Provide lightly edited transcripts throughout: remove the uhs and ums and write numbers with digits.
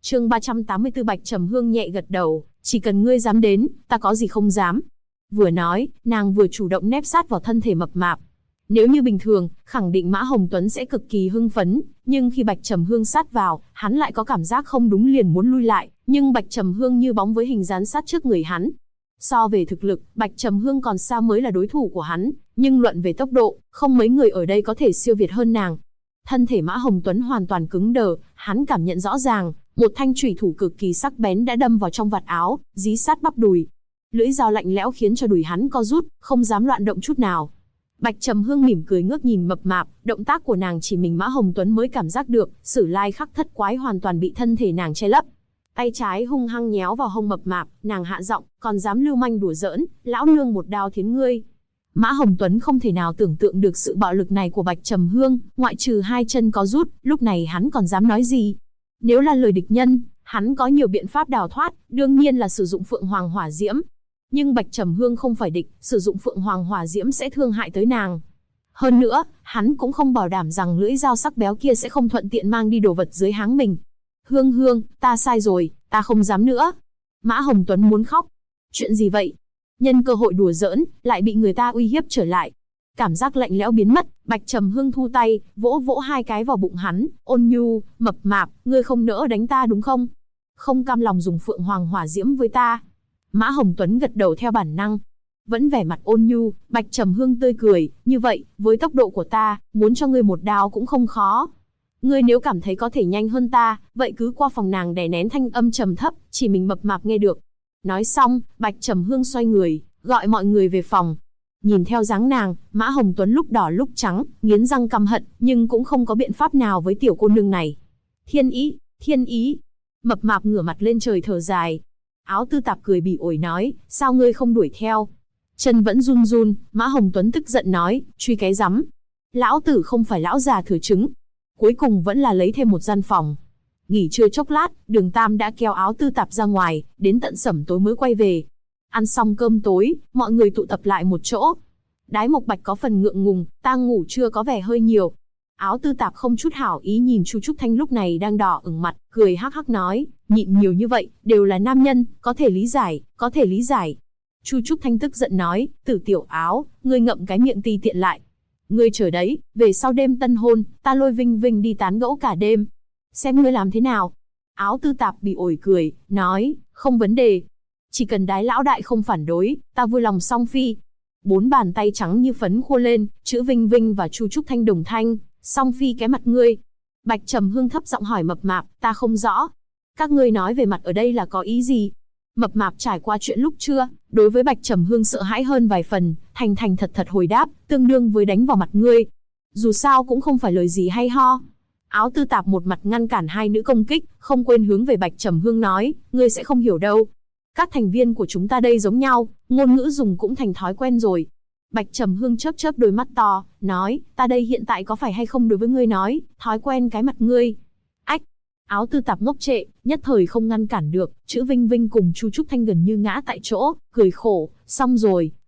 Chương 384 Bạch Trầm Hương nhẹ gật đầu, chỉ cần ngươi dám đến, ta có gì không dám. Vừa nói, nàng vừa chủ động nép sát vào thân thể mập mạp. Nếu như bình thường, khẳng định Mã Hồng Tuấn sẽ cực kỳ hưng phấn, nhưng khi Bạch Trầm Hương sát vào, hắn lại có cảm giác không đúng liền muốn lui lại, nhưng Bạch Trầm Hương như bóng với hình dán sát trước người hắn. So về thực lực, Bạch Trầm Hương còn xa mới là đối thủ của hắn, nhưng luận về tốc độ, không mấy người ở đây có thể siêu việt hơn nàng. Thân thể Mã Hồng Tuấn hoàn toàn cứng đờ, hắn cảm nhận rõ ràng, một thanh chủy thủ cực kỳ sắc bén đã đâm vào trong vạt áo, dí sát bắp đùi. Lưỡi dao lạnh lẽo khiến cho đùi hắn co rút, không dám loạn động chút nào. Bạch Trầm Hương mỉm cười ngước nhìn mập mạp, động tác của nàng chỉ mình Mã Hồng Tuấn mới cảm giác được, Sử Lai Khắc Thất Quái hoàn toàn bị thân thể nàng che lấp. Tay trái hung hăng nhéo vào hông mập mạp, nàng hạ giọng, còn dám lưu manh đùa giỡn, lão nương một đao thiến ngươi. Mã Hồng Tuấn không thể nào tưởng tượng được sự bạo lực này của Bạch Trầm Hương, ngoại trừ hai chân có rút, lúc này hắn còn dám nói gì? Nếu là lời địch nhân, hắn có nhiều biện pháp đào thoát, đương nhiên là sử dụng Phượng Hoàng Hỏa Diễm. Nhưng Bạch Trầm Hương không phải địch, sử dụng Phượng Hoàng Hỏa Diễm sẽ thương hại tới nàng. Hơn nữa, hắn cũng không bảo đảm rằng lưỡi dao sắc bén kia sẽ không thuận tiện mang đi đồ vật dưới háng mình. Hương, ta sai rồi, ta không dám nữa. Mã Hồng Tuấn muốn khóc. Chuyện gì vậy? Nhân cơ hội đùa giỡn, lại bị người ta uy hiếp trở lại. Cảm giác lạnh lẽo biến mất, Bạch Trầm Hương thu tay, vỗ vỗ hai cái vào bụng hắn, ôn nhu, mập mạp, ngươi không nỡ đánh ta đúng không? Không cam lòng dùng Phượng Hoàng Hỏa Diễm với ta. Mã Hồng Tuấn gật đầu theo bản năng. Vẫn vẻ mặt ôn nhu, Bạch Trầm Hương tươi cười, như vậy, với tốc độ của ta, muốn cho ngươi một đao cũng không khó. Ngươi nếu cảm thấy có thể nhanh hơn ta, vậy cứ qua phòng nàng đè nén thanh âm trầm thấp, chỉ mình mập mạp nghe được. Nói xong, Bạch Trầm Hương xoay người, gọi mọi người về phòng. Nhìn theo dáng nàng, Mã Hồng Tuấn lúc đỏ lúc trắng, nghiến răng căm hận, nhưng cũng không có biện pháp nào với tiểu cô nương này. Thiên ý. Mập mạp ngửa mặt lên trời thở dài. Áo Tư Tạp cười bỉ ổi nói, sao ngươi không đuổi theo? Chân vẫn run run, Mã Hồng Tuấn tức giận nói, truy cái rắm. Lão tử không phải lão già thừa trứng. Cuối cùng vẫn là lấy thêm một gian phòng. Nghỉ trưa chốc lát, Đường Tam đã kéo Áo Tư Tạp ra ngoài, đến tận sẩm tối mới quay về. Ăn xong cơm tối, mọi người tụ tập lại một chỗ. Đái Mộc Bạch có phần ngượng ngùng, ta ngủ trưa có vẻ hơi nhiều. Áo Tư Tạp không chút hảo ý nhìn Chu Trúc Thanh lúc này đang đỏ ửng mặt, cười hắc hắc nói, nhịn nhiều như vậy, đều là nam nhân, có thể lý giải. Chu Trúc Thanh tức giận nói, Tử Tiểu Áo, ngươi ngậm cái miệng ti tiện lại. Ngươi chờ đấy, về sau đêm tân hôn, ta lôi Vinh Vinh đi tán gẫu cả đêm. Xem ngươi làm thế nào. Áo Tư Tạp bị ổi cười, nói, không vấn đề. Chỉ cần Đái lão đại không phản đối, ta vui lòng song phi. 4 bàn tay trắng như phấn khua lên, chữ Vinh Vinh và Chu Trúc Thanh đồng thanh, song phi cái mặt ngươi. Bạch Trầm Hương thấp giọng hỏi mập mạp, ta không rõ. Các ngươi nói về mặt ở đây là có ý gì? Mập mạp trải qua chuyện lúc trưa, đối với Bạch Trầm Hương sợ hãi hơn vài phần, thành thật hồi đáp, tương đương với đánh vào mặt ngươi. Dù sao cũng không phải lời gì hay ho. Áo Tư Tạp một mặt ngăn cản hai nữ công kích, không quên hướng về Bạch Trầm Hương nói, ngươi sẽ không hiểu đâu. Các thành viên của chúng ta đây giống nhau, ngôn ngữ dùng cũng thành thói quen rồi. Bạch Trầm Hương chớp đôi mắt to, nói, ta đây hiện tại có phải hay không đối với ngươi nói, thói quen cái mặt ngươi. Ách! Áo Tư Tạp ngốc trệ, nhất thời không ngăn cản được, chữ Vinh Vinh cùng Chu Trúc Thanh gần như ngã tại chỗ, cười khổ, xong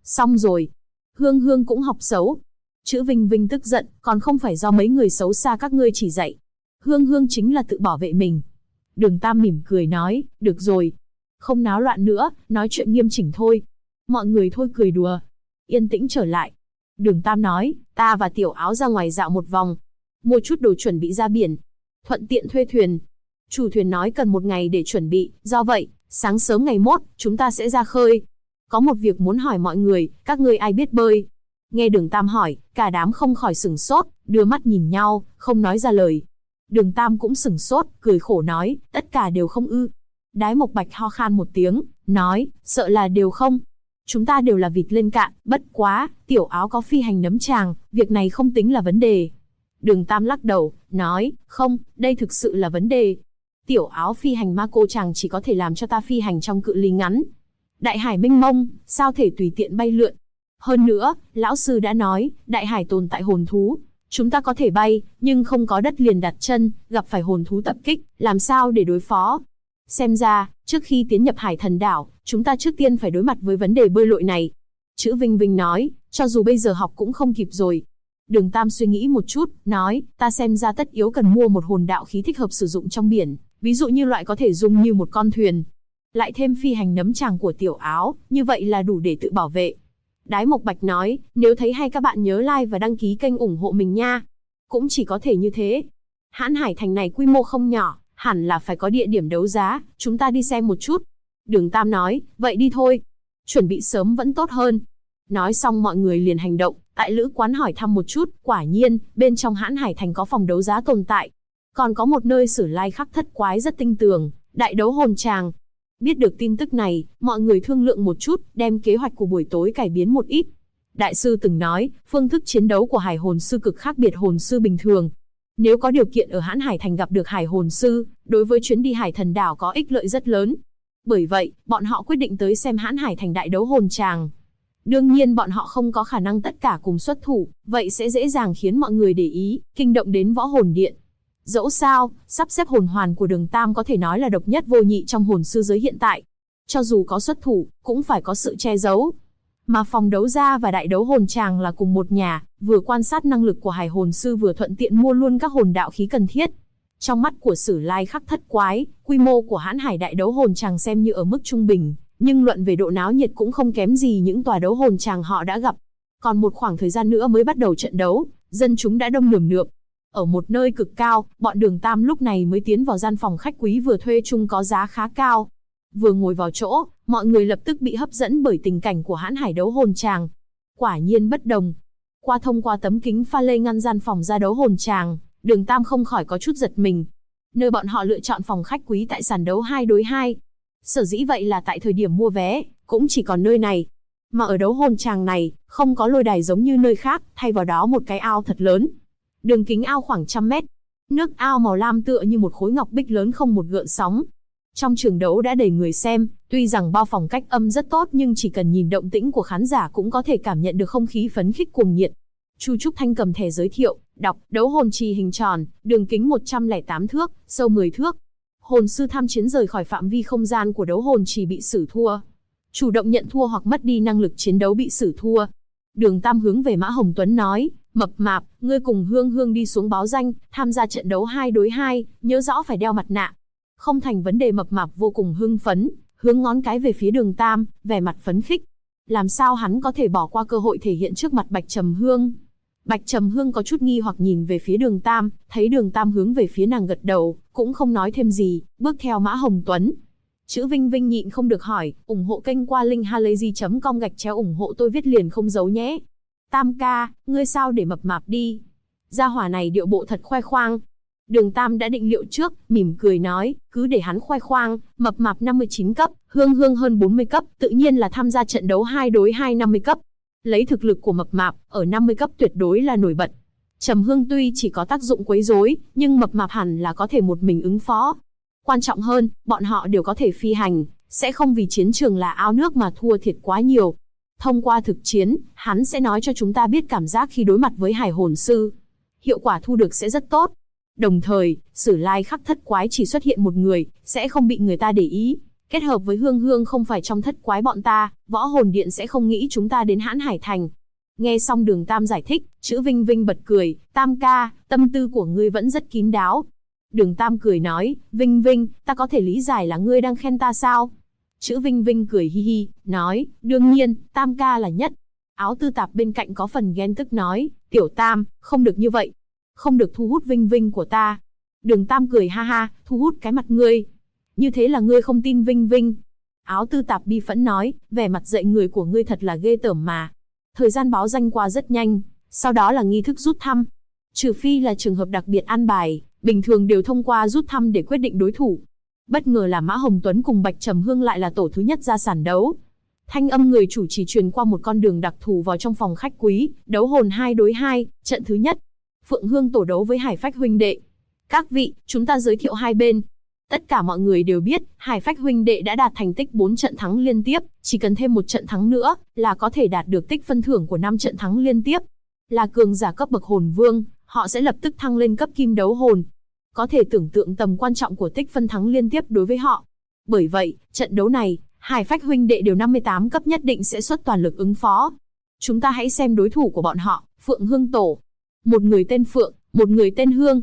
rồi. Hương cũng học xấu. Chữ Vinh Vinh tức giận, còn không phải do mấy người xấu xa các ngươi chỉ dạy. Hương chính là tự bảo vệ mình. Đường Tam mỉm cười nói, được rồi. Không náo loạn nữa, nói chuyện nghiêm chỉnh thôi. Mọi người thôi cười đùa. Yên tĩnh trở lại. Đường Tam nói, ta và Tiểu Áo ra ngoài dạo một vòng. Mua chút đồ chuẩn bị ra biển. Thuận tiện thuê thuyền. Chủ thuyền nói cần 1 ngày để chuẩn bị, do vậy, sáng sớm ngày mốt, chúng ta sẽ ra khơi. Có một việc muốn hỏi mọi người, các ngươi ai biết bơi? Nghe Đường Tam hỏi, cả đám không khỏi sửng sốt, đưa mắt nhìn nhau, không nói ra lời. Đường Tam cũng sửng sốt, cười khổ nói, tất cả đều không ư. Đái Mộc Bạch ho khan một tiếng, nói, sợ là đều không. Chúng ta đều là vịt lên cạn, bất quá, Tiểu Áo có phi hành nấm tràng, việc này không tính là vấn đề. Đường Tam lắc đầu, nói, không, đây thực sự là vấn đề. Tiểu Áo phi hành ma cô chàng chỉ có thể làm cho ta phi hành trong cự ly ngắn. Đại hải mênh mông, sao thể tùy tiện bay lượn. Hơn nữa, lão sư đã nói, đại hải tồn tại hồn thú. Chúng ta có thể bay, nhưng không có đất liền đặt chân, gặp phải hồn thú tập kích, làm sao để đối phó? Xem ra, trước khi tiến nhập Hải Thần Đảo, chúng ta trước tiên phải đối mặt với vấn đề bơi lội này. Chữ Vinh Vinh nói, cho dù bây giờ học cũng không kịp rồi. Đường Tam suy nghĩ một chút, nói, ta xem ra tất yếu cần mua một hồn đạo khí thích hợp sử dụng trong biển, Ví dụ như loại có thể dùng như một con thuyền. Lại thêm phi hành nấm tràng của Tiểu Áo, như vậy là đủ để tự bảo vệ. Đái Mộc Bạch nói, nếu thấy hay các bạn nhớ like và đăng ký kênh ủng hộ mình nha. Cũng chỉ có thể như thế. Hãn Hải Thành này quy mô không nhỏ, hẳn là phải có địa điểm đấu giá, chúng ta đi xem một chút. Đường Tam nói, vậy đi thôi. Chuẩn bị sớm vẫn tốt hơn. Nói xong mọi người liền hành động, tại lữ quán hỏi thăm một chút, quả nhiên, bên trong Hãn Hải Thành có phòng đấu giá tồn tại. Còn có một nơi Sử Lai Khắc Thất Quái rất tinh tường, đại đấu hồn tràng. Biết được tin tức này, mọi người thương lượng một chút, đem kế hoạch của buổi tối cải biến một ít. Đại sư từng nói, phương thức chiến đấu của hải hồn sư cực khác biệt hồn sư bình thường. Nếu có điều kiện ở Hãn Hải Thành gặp được hải hồn sư, đối với chuyến đi Hải Thần Đảo có ích lợi rất lớn. Bởi vậy, bọn họ quyết định tới xem Hãn Hải Thành đại đấu hồn tràng. Đương nhiên bọn họ không có khả năng tất cả cùng xuất thủ, vậy sẽ dễ dàng khiến mọi người để ý, kinh động đến võ hồn điện. Dẫu sao, sắp xếp hồn hoàn của Đường Tam có thể nói là độc nhất vô nhị trong hồn sư giới hiện tại. Cho dù có xuất thủ, cũng phải có sự che giấu. Mà phòng đấu giá và đại đấu hồn tràng là cùng một nhà, vừa quan sát năng lực của hải hồn sư vừa thuận tiện mua luôn các hồn đạo khí cần thiết. Trong mắt của Sử Lai Khắc Thất Quái, quy mô của Hãn Hải đại đấu hồn tràng xem như ở mức trung bình, nhưng luận về độ náo nhiệt cũng không kém gì những tòa đấu hồn tràng họ đã gặp. Còn một khoảng thời gian nữa mới bắt đầu trận đấu, dân chúng đã đông nườm nượp. Ở một nơi cực cao, bọn Đường Tam lúc này mới tiến vào gian phòng khách quý vừa thuê chung có giá khá cao. Vừa ngồi vào chỗ, mọi người lập tức bị hấp dẫn bởi tình cảnh của Hãn Hải đấu hồn tràng. Quả nhiên bất đồng. Thông qua tấm kính pha lê ngăn gian phòng ra đấu hồn tràng, Đường Tam không khỏi có chút giật mình. Nơi bọn họ lựa chọn phòng khách quý tại sàn đấu 2 đối 2. Sở dĩ vậy là tại thời điểm mua vé, cũng chỉ còn nơi này. Mà ở đấu hồn tràng này, không có lôi đài giống như nơi khác, thay vào đó một cái ao thật lớn. Đường kính ao khoảng 100 mét. Nước ao màu lam tựa như một khối ngọc bích lớn không một gợn sóng. Trong trường đấu đã đầy người xem, tuy rằng bao phòng cách âm rất tốt nhưng chỉ cần nhìn động tĩnh của khán giả cũng có thể cảm nhận được không khí phấn khích cuồng nhiệt. Chu Trúc Thanh cầm thẻ giới thiệu, đọc, đấu hồn trì hình tròn, đường kính 108 thước, sâu 10 thước. Hồn sư tham chiến rời khỏi phạm vi không gian của đấu hồn trì bị xử thua. Chủ động nhận thua hoặc mất đi năng lực chiến đấu bị xử thua. Đường Tam hướng về Mã Hồng Tuấn nói, mập mạp, ngươi cùng Hương Hương đi xuống báo danh, tham gia trận đấu 2 đối 2, nhớ rõ phải đeo mặt nạ. Không thành vấn đề. Mập mạp vô cùng hưng phấn, hướng ngón cái về phía Đường Tam, vẻ mặt phấn khích. Làm sao hắn có thể bỏ qua cơ hội thể hiện trước mặt Bạch Trầm Hương? Bạch Trầm Hương có chút nghi hoặc nhìn về phía Đường Tam, thấy Đường Tam hướng về phía nàng gật đầu, cũng không nói thêm gì, bước theo Mã Hồng Tuấn. Chữ Vinh Vinh nhịn không được hỏi, ủng hộ kênh qua link halayzi.com ủng hộ tôi viết liền không giấu nhé. Tam ca, ngươi sao để mập mạp đi? Gia hỏa này điệu bộ thật khoe khoang. Đường Tam đã định liệu trước, mỉm cười nói, cứ để hắn khoe khoang, mập mạp 59 cấp, Hương Hương hơn 40 cấp, tự nhiên là tham gia trận đấu 2 đối 2 50 cấp. Lấy thực lực của mập mạp, ở 50 cấp tuyệt đối là nổi bật. Trầm Hương tuy chỉ có tác dụng quấy rối, nhưng mập mạp hẳn là có thể một mình ứng phó. Quan trọng hơn, bọn họ đều có thể phi hành, sẽ không vì chiến trường là ao nước mà thua thiệt quá nhiều. Thông qua thực chiến, hắn sẽ nói cho chúng ta biết cảm giác khi đối mặt với hải hồn sư. Hiệu quả thu được sẽ rất tốt. Đồng thời, Sử Lai Khắc Thất Quái chỉ xuất hiện một người, sẽ không bị người ta để ý. Kết hợp với Hương Hương không phải trong thất quái bọn ta, võ hồn điện sẽ không nghĩ chúng ta đến Hãn Hải Thành. Nghe xong Đường Tam giải thích, chữ Vinh Vinh bật cười, Tam ca, tâm tư của ngươi vẫn rất kín đáo. Đường Tam cười nói, Vinh Vinh, ta có thể lý giải là ngươi đang khen ta sao? Chữ Vinh Vinh cười hi hi, nói, đương nhiên, Tam ca là nhất. Áo Tư Tạp bên cạnh có phần ghen tức nói, Tiểu Tam, không được như vậy. Không được thu hút Vinh Vinh của ta. Đường Tam cười ha ha, thu hút cái mặt ngươi. Như thế là ngươi không tin Vinh Vinh. Áo Tư Tạp bi phẫn nói, vẻ mặt dạy người của ngươi thật là ghê tởm mà. Thời gian báo danh qua rất nhanh, sau đó là nghi thức rút thăm. Trừ phi là trường hợp đặc biệt an bài, bình thường đều thông qua rút thăm để quyết định đối thủ. Bất ngờ là Mã Hồng Tuấn cùng Bạch Trầm Hương lại là tổ thứ nhất ra sàn đấu. Thanh âm người chủ trì truyền qua một con đường đặc thù vào trong phòng khách quý, đấu hồn 2 đối 2, trận thứ nhất. Phượng Hương tổ đấu với Hải Phách huynh đệ. Các vị, chúng ta giới thiệu hai bên. Tất cả mọi người đều biết, Hải Phách huynh đệ đã đạt thành tích 4 trận thắng liên tiếp, chỉ cần thêm một trận thắng nữa, là có thể đạt được tích phân thưởng của 5 trận thắng liên tiếp. Là cường giả cấp bậc hồn vương, họ sẽ lập tức thăng lên cấp kim đấu hồn. Có thể tưởng tượng tầm quan trọng của tích phân thắng liên tiếp đối với họ. Bởi vậy, trận đấu này, Hải Phách huynh đệ đều 58 cấp nhất định sẽ xuất toàn lực ứng phó. Chúng ta hãy xem đối thủ của bọn họ, Phượng Hương tổ. Một người tên Phượng, một người tên Hương.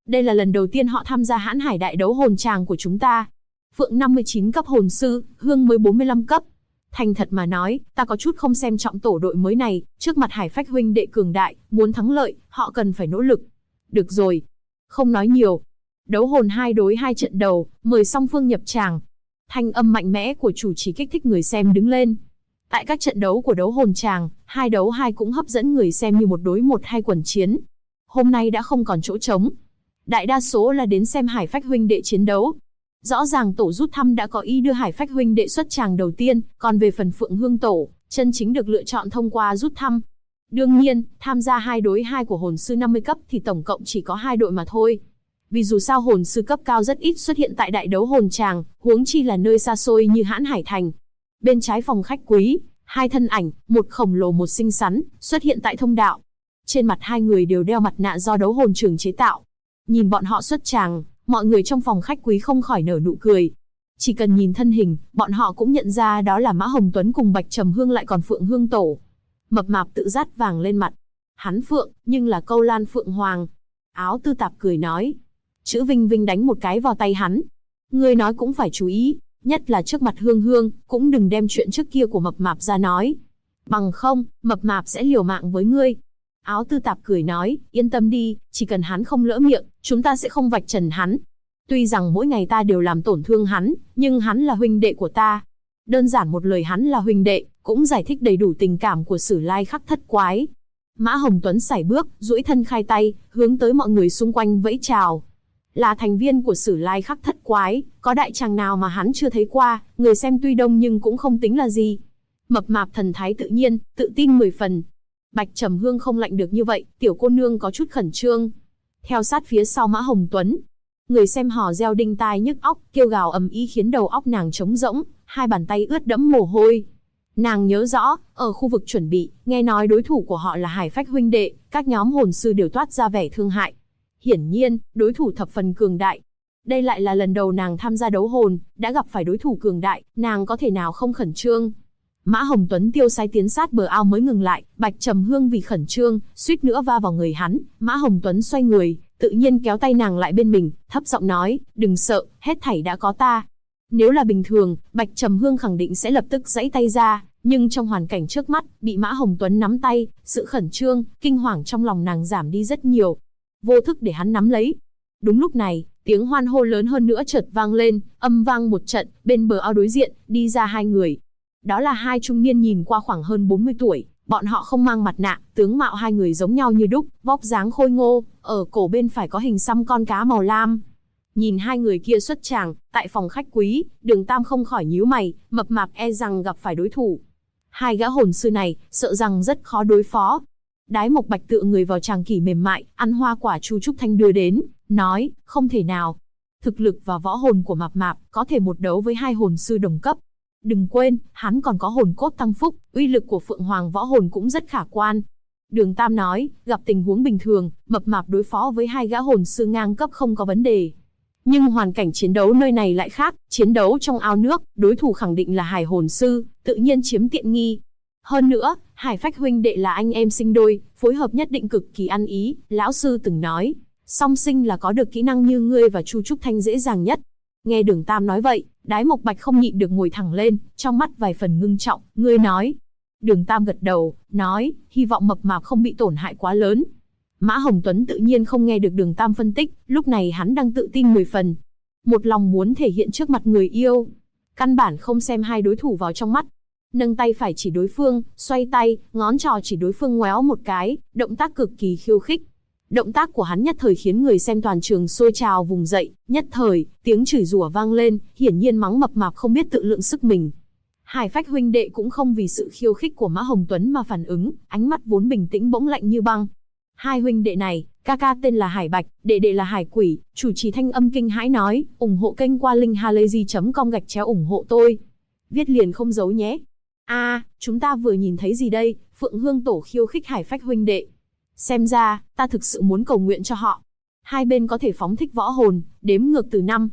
Đây là lần đầu tiên họ tham gia hãn hải đại đấu hồn tràng của chúng ta. Phượng 59 cấp hồn sư, Hương mới 45 cấp. Thành thật mà nói, ta có chút không xem trọng tổ đội mới này, trước mặt Hải Phách huynh đệ cường đại, muốn thắng lợi, họ cần phải nỗ lực. Được rồi, không nói nhiều. Đấu hồn 2 đối 2 trận đầu, mời song phương nhập tràng. Thanh âm mạnh mẽ của chủ trì kích thích người xem đứng lên. Tại các trận đấu của đấu hồn tràng, 2 đấu 2 cũng hấp dẫn người xem như 1 đối 1 hay quần chiến. Hôm nay đã không còn chỗ trống. Đại đa số là đến xem Hải Phách huynh đệ chiến đấu. Rõ ràng tổ rút thăm đã có ý đưa Hải Phách huynh đệ xuất tràng đầu tiên, còn về phần Phượng Hương tổ, chân chính được lựa chọn thông qua rút thăm. Đương nhiên, tham gia 2 đối 2 của hồn sư 50 cấp thì tổng cộng chỉ có 2 đội mà thôi. Vì dù sao hồn sư cấp cao rất ít xuất hiện tại đại đấu hồn tràng, huống chi là nơi xa xôi như Hãn Hải Thành. Bên trái phòng khách quý, 2 thân ảnh, một khổng lồ một xinh xắn, xuất hiện tại thông đạo. Trên mặt 2 người đều đeo mặt nạ do đấu hồn trường chế tạo. Nhìn bọn họ xuất tràng, mọi người trong phòng khách quý không khỏi nở nụ cười. Chỉ cần nhìn thân hình, bọn họ cũng nhận ra đó là Mã Hồng Tuấn cùng Bạch Trầm Hương lại còn Phượng Hương tổ. Mập mạp tự dát vàng lên mặt. Hắn Phượng, nhưng là câu lan Phượng Hoàng. Áo tư tạp cười nói. Chữ Vinh Vinh đánh một cái vào tay hắn. Ngươi nói cũng phải chú ý, nhất là trước mặt Hương Hương, cũng đừng đem chuyện trước kia của mập mạp ra nói. Bằng không, mập mạp sẽ liều mạng với ngươi. Áo tư tạp cười nói, yên tâm đi, chỉ cần hắn không lỡ miệng, chúng ta sẽ không vạch trần hắn. Tuy rằng mỗi ngày ta đều làm tổn thương hắn, nhưng hắn là huynh đệ của ta. Đơn giản một lời hắn là huynh đệ, cũng giải thích đầy đủ tình cảm của Sử Lai Khắc Thất Quái. Mã Hồng Tuấn sải bước, duỗi thân khai tay, hướng tới mọi người xung quanh vẫy chào. Là thành viên của Sử Lai Khắc Thất Quái, có đại tràng nào mà hắn chưa thấy qua, người xem tuy đông nhưng cũng không tính là gì. Mập mạp thần thái tự nhiên, tự tin 10 phần. Bạch Trầm Hương không lạnh được như vậy, tiểu cô nương có chút khẩn trương. Theo sát phía sau Mã Hồng Tuấn, người xem hò reo đinh tai nhức óc, kêu gào ầm ĩ khiến đầu óc nàng trống rỗng, 2 bàn tay ướt đẫm mồ hôi. Nàng nhớ rõ, ở khu vực chuẩn bị, nghe nói đối thủ của họ là Hải Phách huynh đệ, các nhóm hồn sư đều toát ra vẻ thương hại. Hiển nhiên, đối thủ thập phần cường đại. Đây lại là lần đầu nàng tham gia đấu hồn, đã gặp phải đối thủ cường đại, nàng có thể nào không khẩn trương. Mã Hồng Tuấn tiêu sái tiến sát bờ ao mới ngừng lại, Bạch Trầm Hương vì khẩn trương, suýt nữa va vào người hắn. Mã Hồng Tuấn xoay người, tự nhiên kéo tay nàng lại bên mình, thấp giọng nói, đừng sợ, hết thảy đã có ta. Nếu là bình thường, Bạch Trầm Hương khẳng định sẽ lập tức giãy tay ra, nhưng trong hoàn cảnh trước mắt, bị Mã Hồng Tuấn nắm tay, sự khẩn trương, kinh hoàng trong lòng nàng giảm đi rất nhiều. Vô thức để hắn nắm lấy. Đúng lúc này, tiếng hoan hô lớn hơn nữa chợt vang lên, âm vang một trận, bên bờ ao đối diện, đi ra 2 người. Đó là 2 trung niên nhìn qua khoảng hơn 40 tuổi, bọn họ không mang mặt nạ, tướng mạo 2 người giống nhau như đúc, vóc dáng khôi ngô, ở cổ bên phải có hình xăm con cá màu lam. Nhìn 2 người kia xuất tràng, tại phòng khách quý, Đường Tam không khỏi nhíu mày, mập mạp e rằng gặp phải đối thủ. 2 gã hồn sư này, sợ rằng rất khó đối phó. Đái Mộc Bạch tựa người vào tràng kỷ mềm mại, ăn hoa quả Chu Trúc Thanh đưa đến, nói, không thể nào. Thực lực và võ hồn của mập mạp, có thể một đấu với 2 hồn sư đồng cấp. Đừng quên, hắn còn có hồn cốt tăng phúc, uy lực của Phượng Hoàng võ hồn cũng rất khả quan. Đường Tam nói, gặp tình huống bình thường, mập mạp đối phó với 2 gã hồn sư ngang cấp không có vấn đề. Nhưng hoàn cảnh chiến đấu nơi này lại khác, chiến đấu trong ao nước, đối thủ khẳng định là Hải hồn sư, tự nhiên chiếm tiện nghi. Hơn nữa, Hải Phách huynh đệ là anh em sinh đôi, phối hợp nhất định cực kỳ ăn ý, lão sư từng nói, song sinh là có được kỹ năng như ngươi và Chu Trúc Thanh dễ dàng nhất. Nghe Đường Tam nói vậy, Đái Mộc Bạch không nhịn được ngồi thẳng lên, trong mắt vài phần ngưng trọng, ngươi nói. Đường Tam gật đầu, nói, hy vọng mập mạp không bị tổn hại quá lớn. Mã Hồng Tuấn tự nhiên không nghe được Đường Tam phân tích, lúc này hắn đang tự tin 10 phần. Một lòng muốn thể hiện trước mặt người yêu. Căn bản không xem 2 đối thủ vào trong mắt. Nâng tay phải chỉ đối phương, xoay tay, ngón trỏ chỉ đối phương ngoéo một cái, động tác cực kỳ khiêu khích. Động tác của hắn nhất thời khiến người xem toàn trường sôi trào vùng dậy, nhất thời, tiếng chửi rủa vang lên, hiển nhiên mắng mập mạp không biết tự lượng sức mình. Hải Phách huynh đệ cũng không vì sự khiêu khích của Mã Hồng Tuấn mà phản ứng, ánh mắt vốn bình tĩnh bỗng lạnh như băng. 2 huynh đệ này, ca ca tên là Hải Bạch, đệ đệ là Hải Quỷ, chủ trì thanh âm kinh hãi nói, ủng hộ kênh qua link halayzi.com ủng hộ tôi. Viết liền không giấu nhé. Chúng ta vừa nhìn thấy gì đây, Phượng Hương tổ khiêu khích Hải Phách huynh đệ. Xem ra, ta thực sự muốn cầu nguyện cho họ. 2 bên có thể phóng thích võ hồn, đếm ngược từ 5,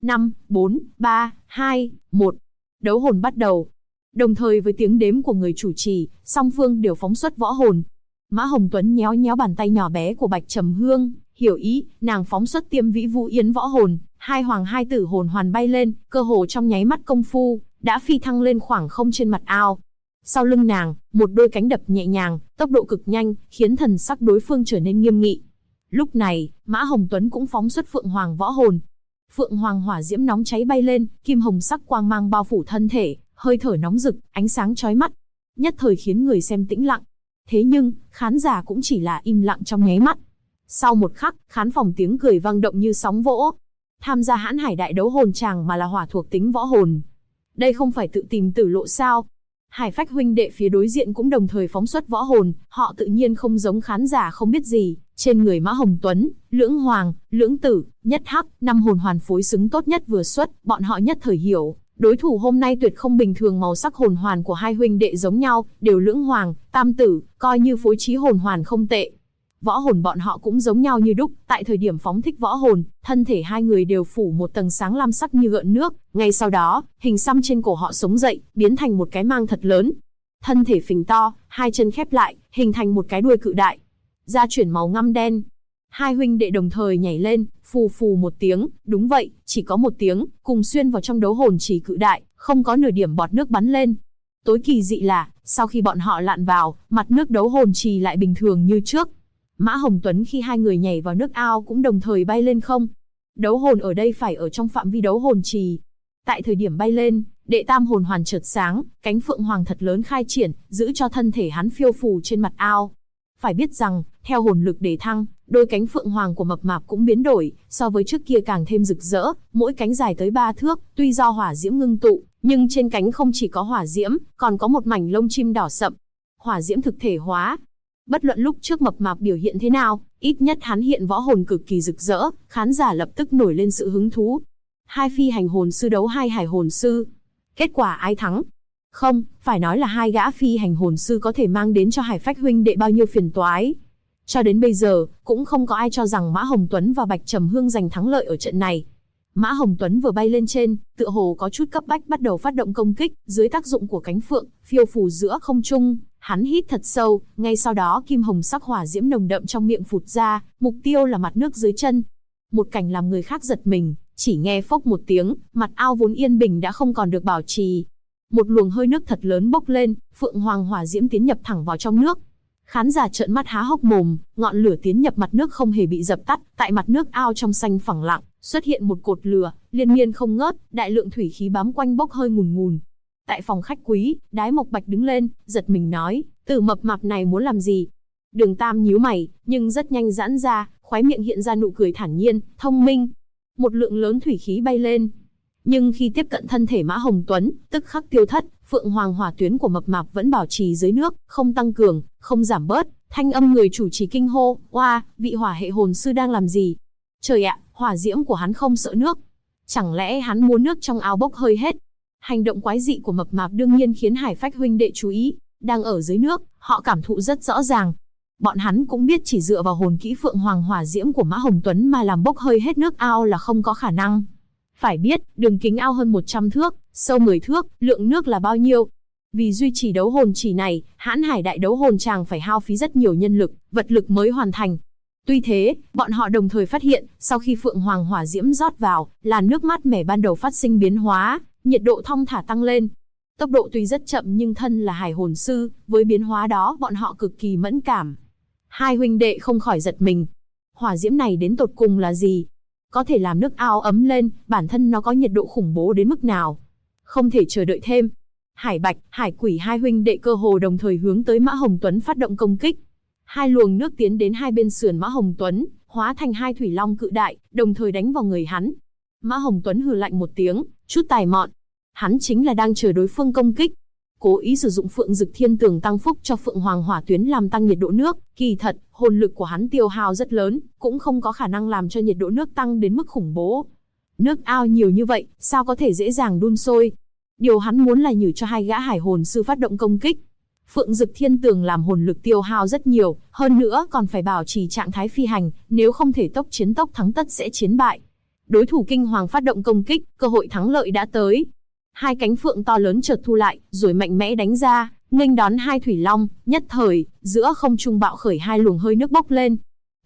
4, 3, 2, 1. Đấu hồn bắt đầu. Đồng thời với tiếng đếm của người chủ trì, song phương đều phóng xuất võ hồn. Mã Hồng Tuấn nhéo nhéo bàn tay nhỏ bé của Bạch Trầm Hương, Hiểu ý, nàng phóng xuất Tiêm Vĩ Vũ Yến võ hồn, hai hoàng hai tử hồn hoàn bay lên, cơ hồ trong nháy mắt công phu, đã phi thăng lên khoảng không trên mặt ao. Sau lưng nàng, một đôi cánh đập nhẹ nhàng, tốc độ cực nhanh, khiến thần sắc đối phương trở nên nghiêm nghị. Lúc này, Mã Hồng Tuấn cũng phóng xuất Phượng Hoàng võ hồn. Phượng Hoàng hỏa diễm nóng cháy bay lên, kim hồng sắc quang mang bao phủ thân thể, hơi thở nóng rực, ánh sáng chói mắt, nhất thời khiến người xem tĩnh lặng. Thế nhưng, khán giả cũng chỉ là im lặng trong nháy mắt. Sau một khắc, khán phòng tiếng cười vang động như sóng vỗ. Tham gia Hãn Hải đại đấu hồn tràng mà là hỏa thuộc tính võ hồn. Đây không phải tự tìm tử lộ sao? Hải Phách huynh đệ phía đối diện cũng đồng thời phóng xuất võ hồn, họ tự nhiên không giống khán giả không biết gì. Trên người Mã Hồng Tuấn, lưỡng hoàng, lưỡng tử, nhất hắc, 5 hồn hoàn phối xứng tốt nhất vừa xuất, bọn họ nhất thời hiểu. Đối thủ hôm nay tuyệt không bình thường, màu sắc hồn hoàn của hai huynh đệ giống nhau, đều lưỡng hoàng, tam tử, coi như phối trí hồn hoàn không tệ. Võ hồn bọn họ cũng giống nhau như đúc, tại thời điểm phóng thích võ hồn, thân thể hai người đều phủ một tầng sáng lam sắc như gợn nước, ngay sau đó, hình xăm trên cổ họ sống dậy, biến thành một cái mang thật lớn. Thân thể phình to, hai chân khép lại, hình thành một cái đuôi cự đại. Da chuyển màu ngăm đen. Hai huynh đệ đồng thời nhảy lên, phù phù một tiếng, đúng vậy, chỉ có một tiếng, cùng xuyên vào trong đấu hồn trì cự đại, không có nửa điểm bọt nước bắn lên. Tối kỳ dị là, sau khi bọn họ lặn vào, mặt nước đấu hồn trì lại bình thường như trước. Mã Hồng Tuấn khi hai người nhảy vào nước ao cũng đồng thời bay lên không. Đấu hồn ở đây phải ở trong phạm vi đấu hồn trì. Tại thời điểm bay lên, đệ tam hồn hoàn chợt sáng, cánh phượng hoàng thật lớn khai triển, giữ cho thân thể hắn phiêu phù trên mặt ao. Phải biết rằng, theo hồn lực đề thăng, đôi cánh phượng hoàng của mập mạp cũng biến đổi, so với trước kia càng thêm rực rỡ, mỗi cánh dài tới 3 thước, tuy do hỏa diễm ngưng tụ, nhưng trên cánh không chỉ có hỏa diễm, còn có một mảnh lông chim đỏ sậm. Hỏa diễm thực thể hóa. Bất luận lúc trước mập mạp biểu hiện thế nào, ít nhất hắn hiện võ hồn cực kỳ rực rỡ, khán giả lập tức nổi lên sự hứng thú. Hai phi hành hồn sư đấu hai hải hồn sư. Kết quả ai thắng? Không, phải nói là hai gã phi hành hồn sư có thể mang đến cho Hải Phách huynh đệ bao nhiêu phiền toái. Cho đến bây giờ, cũng không có ai cho rằng Mã Hồng Tuấn và Bạch Trầm Hương giành thắng lợi ở trận này. Mã Hồng Tuấn vừa bay lên trên, tựa hồ có chút cấp bách bắt đầu phát động công kích, dưới tác dụng của cánh phượng, phiêu phù giữa không trung, hắn hít thật sâu, ngay sau đó kim hồng sắc hỏa diễm nồng đậm trong miệng phụt ra, mục tiêu là mặt nước dưới chân. Một cảnh làm người khác giật mình, chỉ nghe phốc một tiếng, mặt ao vốn yên bình đã không còn được bảo trì. Một luồng hơi nước thật lớn bốc lên, phượng hoàng hỏa diễm tiến nhập thẳng vào trong nước. Khán giả trợn mắt há hốc mồm, ngọn lửa tiến nhập mặt nước không hề bị dập tắt, tại mặt nước ao trong xanh phẳng lặng, xuất hiện một cột lửa, liên miên không ngớt, đại lượng thủy khí bám quanh bốc hơi ngùn ngùn. Tại phòng khách quý, Đái Mộc Bạch đứng lên, giật mình nói, Tử mập mạp này muốn làm gì? Đường Tam nhíu mày, nhưng rất nhanh giãn ra, khóe miệng hiện ra nụ cười thản nhiên, thông minh. Một lượng lớn thủy khí bay lên. Nhưng khi tiếp cận thân thể Mã Hồng Tuấn, tức khắc tiêu thất, phượng hoàng hỏa tuyến của mập mạp vẫn bảo trì dưới nước, không tăng cường, không giảm bớt. Thanh âm người chủ trì kinh hô, oa, vị hỏa hệ hồn sư đang làm gì? Trời ạ, hỏa diễm của hắn không sợ nước. Chẳng lẽ hắn muốn nước trong ao bốc hơi hết? Hành động quái dị của mập mạp đương nhiên khiến Hải Phách huynh đệ chú ý. Đang ở dưới nước, họ cảm thụ rất rõ ràng. Bọn hắn cũng biết chỉ dựa vào hồn kỹ phượng hoàng hỏa diễm của Mã Hồng Tuấn mà làm bốc hơi hết nước ao là không có khả năng. Phải biết, đường kính ao hơn 100 thước, sâu 10 thước, lượng nước là bao nhiêu? Vì duy trì đấu hồn chỉ này, Hãn Hải đại đấu hồn tràng phải hao phí rất nhiều nhân lực, vật lực mới hoàn thành. Tuy thế, bọn họ đồng thời phát hiện, sau khi phượng hoàng hỏa diễm rót vào, làn nước mát mẻ ban đầu phát sinh biến hóa, nhiệt độ thong thả tăng lên. Tốc độ tuy rất chậm nhưng thân là hải hồn sư, với biến hóa đó bọn họ cực kỳ mẫn cảm. Hai huynh đệ không khỏi giật mình. Hỏa diễm này đến tột cùng là gì? Có thể làm nước ao ấm lên, bản thân nó có nhiệt độ khủng bố đến mức nào? Không thể chờ đợi thêm. Hải Bạch, Hải Quỷ hai huynh đệ cơ hồ đồng thời hướng tới Mã Hồng Tuấn phát động công kích. Hai luồng nước tiến đến hai bên sườn Mã Hồng Tuấn, hóa thành hai thủy long cự đại, đồng thời đánh vào người hắn. Mã Hồng Tuấn hừ lạnh một tiếng, chút tài mọn. Hắn chính là đang chờ đối phương công kích. Cố ý sử dụng Phượng Dực Thiên Tường tăng phúc cho Phượng Hoàng hỏa tuyến làm tăng nhiệt độ nước, kỳ thật, hồn lực của hắn tiêu hao rất lớn, cũng không có khả năng làm cho nhiệt độ nước tăng đến mức khủng bố. Nước ao nhiều như vậy, sao có thể dễ dàng đun sôi? Điều hắn muốn là nhử cho hai gã hải hồn sư phát động công kích. Phượng Dực Thiên Tường làm hồn lực tiêu hao rất nhiều, hơn nữa còn phải bảo trì trạng thái phi hành, nếu không thể tốc chiến tốc thắng tất sẽ chiến bại. Đối thủ kinh hoàng phát động công kích, cơ hội thắng lợi đã tới. Hai cánh phượng to lớn chợt thu lại, rồi mạnh mẽ đánh ra, nghênh đón hai thủy long, nhất thời, giữa không trung bạo khởi hai luồng hơi nước bốc lên.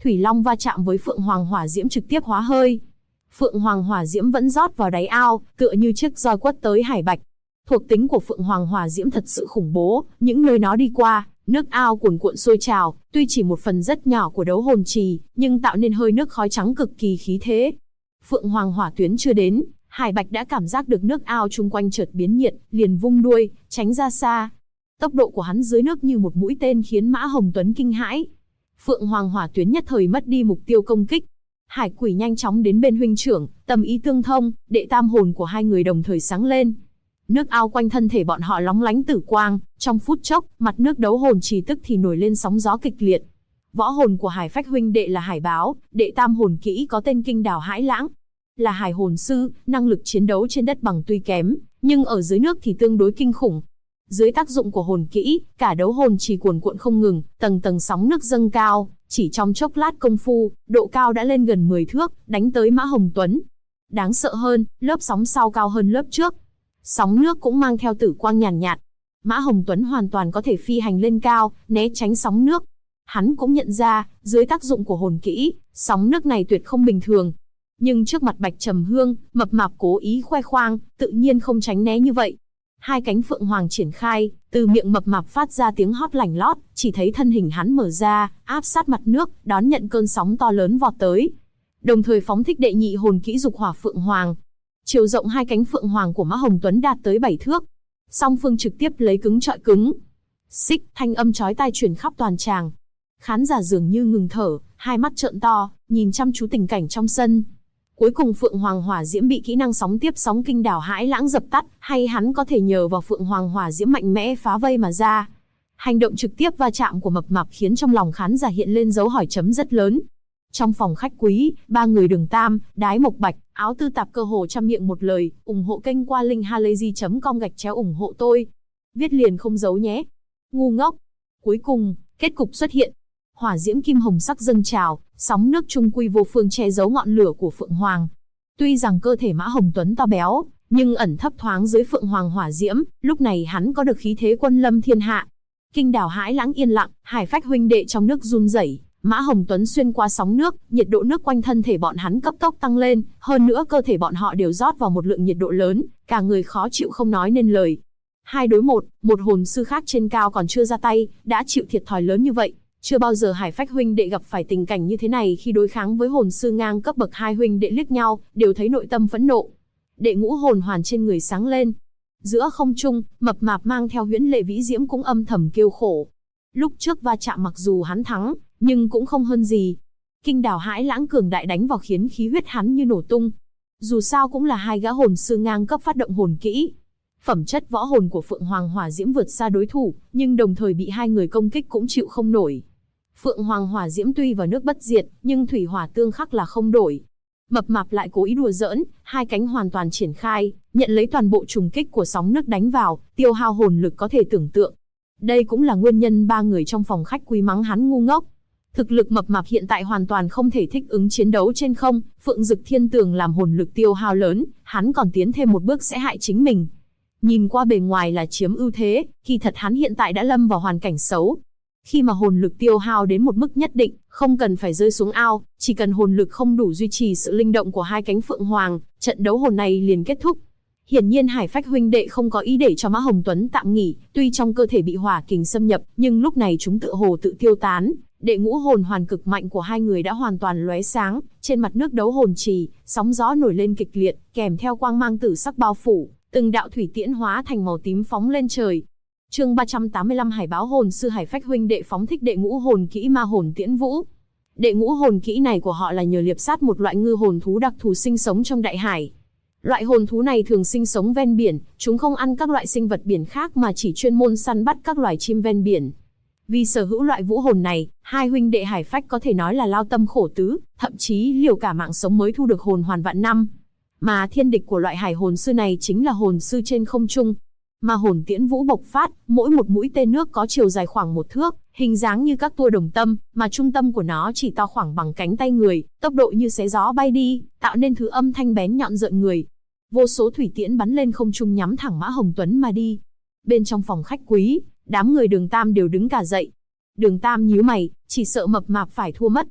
Thủy Long va chạm với Phượng Hoàng hỏa diễm trực tiếp hóa hơi. Phượng Hoàng hỏa diễm vẫn rót vào đáy ao, tựa như chiếc roi quất tới Hải Bạch. Thuộc tính của Phượng Hoàng hỏa diễm thật sự khủng bố, những nơi nó đi qua, nước ao cuồn cuộn sôi trào, tuy chỉ một phần rất nhỏ của đấu hồn trì, nhưng tạo nên hơi nước khói trắng cực kỳ khí thế. Phượng Hoàng hỏa tuyến chưa đến, Hải Bạch đã cảm giác được nước ao chung quanh chợt biến nhiệt, liền vung đuôi, tránh ra xa. Tốc độ của hắn dưới nước như một mũi tên khiến Mã Hồng Tuấn kinh hãi. Phượng Hoàng hỏa tuyến nhất thời mất đi mục tiêu công kích. Hải Quỷ nhanh chóng đến bên huynh trưởng, tâm ý tương thông, đệ tam hồn của hai người đồng thời sáng lên. Nước ao quanh thân thể bọn họ lóng lánh tử quang, trong phút chốc, mặt nước đấu hồn trì tức thì nổi lên sóng gió kịch liệt. Võ hồn của Hải Phách huynh đệ là Hải Báo, đệ tam hồn kỹ có tên Kinh Đào Hãi Lãng. Là hải hồn sư, năng lực chiến đấu trên đất bằng tuy kém, nhưng ở dưới nước thì tương đối kinh khủng. Dưới tác dụng của hồn kỹ, cả đấu hồn trì cuồn cuộn không ngừng, tầng tầng sóng nước dâng cao, chỉ trong chốc lát công phu, độ cao đã lên gần 10 thước, đánh tới Mã Hồng Tuấn. Đáng sợ hơn, lớp sóng sau cao hơn lớp trước. Sóng nước cũng mang theo tử quang nhàn nhạt. Mã Hồng Tuấn hoàn toàn có thể phi hành lên cao, né tránh sóng nước. Hắn cũng nhận ra, dưới tác dụng của hồn kỹ, sóng nước này tuyệt không bình thường. Nhưng trước mặt Bạch Trầm Hương, mập mạp cố ý khoe khoang, tự nhiên không tránh né như vậy. Hai cánh phượng hoàng triển khai, từ miệng mập mạp phát ra tiếng hót lành lót, chỉ thấy thân hình hắn mở ra, áp sát mặt nước, đón nhận cơn sóng to lớn vọt tới. Đồng thời phóng thích đệ nhị hồn kỹ dục hỏa phượng hoàng. Chiều rộng hai cánh phượng hoàng của Mã Hồng Tuấn đạt tới 7 thước. Song phương trực tiếp lấy cứng chọi cứng. Xích, thanh âm chói tai truyền khắp toàn tràng. Khán giả dường như ngừng thở, hai mắt trợn to, nhìn chăm chú tình cảnh trong sân. Cuối cùng Phượng Hoàng hỏa diễm bị kỹ năng sóng tiếp sóng Kinh Đào Hãi Lãng dập tắt, hay hắn có thể nhờ vào Phượng Hoàng hỏa diễm mạnh mẽ phá vây mà ra. Hành động trực tiếp va chạm của mập mạp khiến trong lòng khán giả hiện lên dấu hỏi chấm rất lớn. Trong phòng khách quý, ba người Đường Tam, Đái Mộc Bạch, Áo Tư Tạp cơ hồ trăm miệng một lời, ủng hộ kênh qua linkhalazy.com ủng hộ tôi. Viết liền không giấu nhé. Ngu ngốc. Cuối cùng, kết cục xuất hiện. Hỏa diễm kim hồng sắc dâng trào, sóng nước trung quy vô phương che giấu ngọn lửa của Phượng Hoàng. Tuy rằng cơ thể Mã Hồng Tuấn to béo, nhưng ẩn thấp thoáng dưới Phượng Hoàng hỏa diễm, lúc này hắn có được khí thế quân lâm thiên hạ. Kinh Đào Hãi Lãng yên lặng, Hải Phách huynh đệ trong nước run rẩy, Mã Hồng Tuấn xuyên qua sóng nước, nhiệt độ nước quanh thân thể bọn hắn cấp tốc tăng lên, hơn nữa cơ thể bọn họ đều rót vào một lượng nhiệt độ lớn, cả người khó chịu không nói nên lời. 2 đối 1, một hồn sư khác trên cao còn chưa ra tay, đã chịu thiệt thòi lớn như vậy. Chưa bao giờ Hải Phách huynh đệ gặp phải tình cảnh như thế này khi đối kháng với hồn sư ngang cấp bậc. Hai huynh đệ liếc nhau, đều thấy nội tâm phẫn nộ. Đệ ngũ hồn hoàn trên người sáng lên. Giữa không trung, mập mạp mang theo huyễn lệ vĩ diễm cũng âm thầm kêu khổ. Lúc trước va chạm mặc dù hắn thắng, nhưng cũng không hơn gì. Kinh Đào Hãi Lãng cường đại đánh vào khiến khí huyết hắn như nổ tung. Dù sao cũng là hai gã hồn sư ngang cấp phát động hồn kỹ. Phẩm chất võ hồn của Phượng Hoàng hỏa diễm vượt xa đối thủ, nhưng đồng thời bị hai người công kích cũng chịu không nổi. Phượng Hoàng hỏa diễm tuy vào nước bất diệt, nhưng thủy hỏa tương khắc là không đổi. Mập mạp lại cố ý đùa giỡn, hai cánh hoàn toàn triển khai, nhận lấy toàn bộ trùng kích của sóng nước đánh vào, tiêu hao hồn lực có thể tưởng tượng. Đây cũng là nguyên nhân ba người trong phòng khách quý mắng hắn ngu ngốc. Thực lực mập mạp hiện tại hoàn toàn không thể thích ứng chiến đấu trên không, Phượng Dực Thiên Tường làm hồn lực tiêu hao lớn, hắn còn tiến thêm một bước sẽ hại chính mình. Nhìn qua bề ngoài là chiếm ưu thế, kỳ thật hắn hiện tại đã lâm vào hoàn cảnh xấu. Khi mà hồn lực tiêu hao đến một mức nhất định, không cần phải rơi xuống ao, chỉ cần hồn lực không đủ duy trì sự linh động của hai cánh Phượng Hoàng, trận đấu hồn này liền kết thúc. Hiển nhiên Hải Phách huynh đệ không có ý để cho Mã Hồng Tuấn tạm nghỉ, tuy trong cơ thể bị hỏa kình xâm nhập, nhưng lúc này chúng tựa hồ tự tiêu tán. Đệ ngũ hồn hoàn cực mạnh của hai người đã hoàn toàn lóe sáng, trên mặt nước đấu hồn trì, sóng gió nổi lên kịch liệt, kèm theo quang mang tử sắc bao phủ, từng đạo thủy tiễn hóa thành màu tím phóng lên trời. Chương 385 Hải Báo hồn sư Hải Phách huynh đệ phóng thích đệ ngũ hồn kỹ Ma Hồn Tiễn Vũ. Đệ ngũ hồn kỹ này của họ là nhờ liệp sát một loại ngư hồn thú đặc thù sinh sống trong đại hải. Loại hồn thú này thường sinh sống ven biển, chúng không ăn các loại sinh vật biển khác mà chỉ chuyên môn săn bắt các loài chim ven biển. Vì sở hữu loại vũ hồn này, hai huynh đệ Hải Phách có thể nói là lao tâm khổ tứ, thậm chí liều cả mạng sống mới thu được hồn hoàn vạn năm. Mà thiên địch của loại hải hồn sư này chính là hồn sư trên không trung. Ma Hồn Tiễn Vũ bộc phát, mỗi một mũi tên nước có chiều dài khoảng 1 thước, hình dáng như các tua đồng tâm, mà trung tâm của nó chỉ to khoảng bằng cánh tay người, tốc độ như xé gió bay đi, tạo nên thứ âm thanh bén nhọn rợn người. Vô số thủy tiễn bắn lên không trung nhắm thẳng Mã Hồng Tuấn mà đi. Bên trong phòng khách quý, đám người Đường Tam đều đứng cả dậy. Đường Tam nhíu mày, chỉ sợ mập mạp phải thua mất.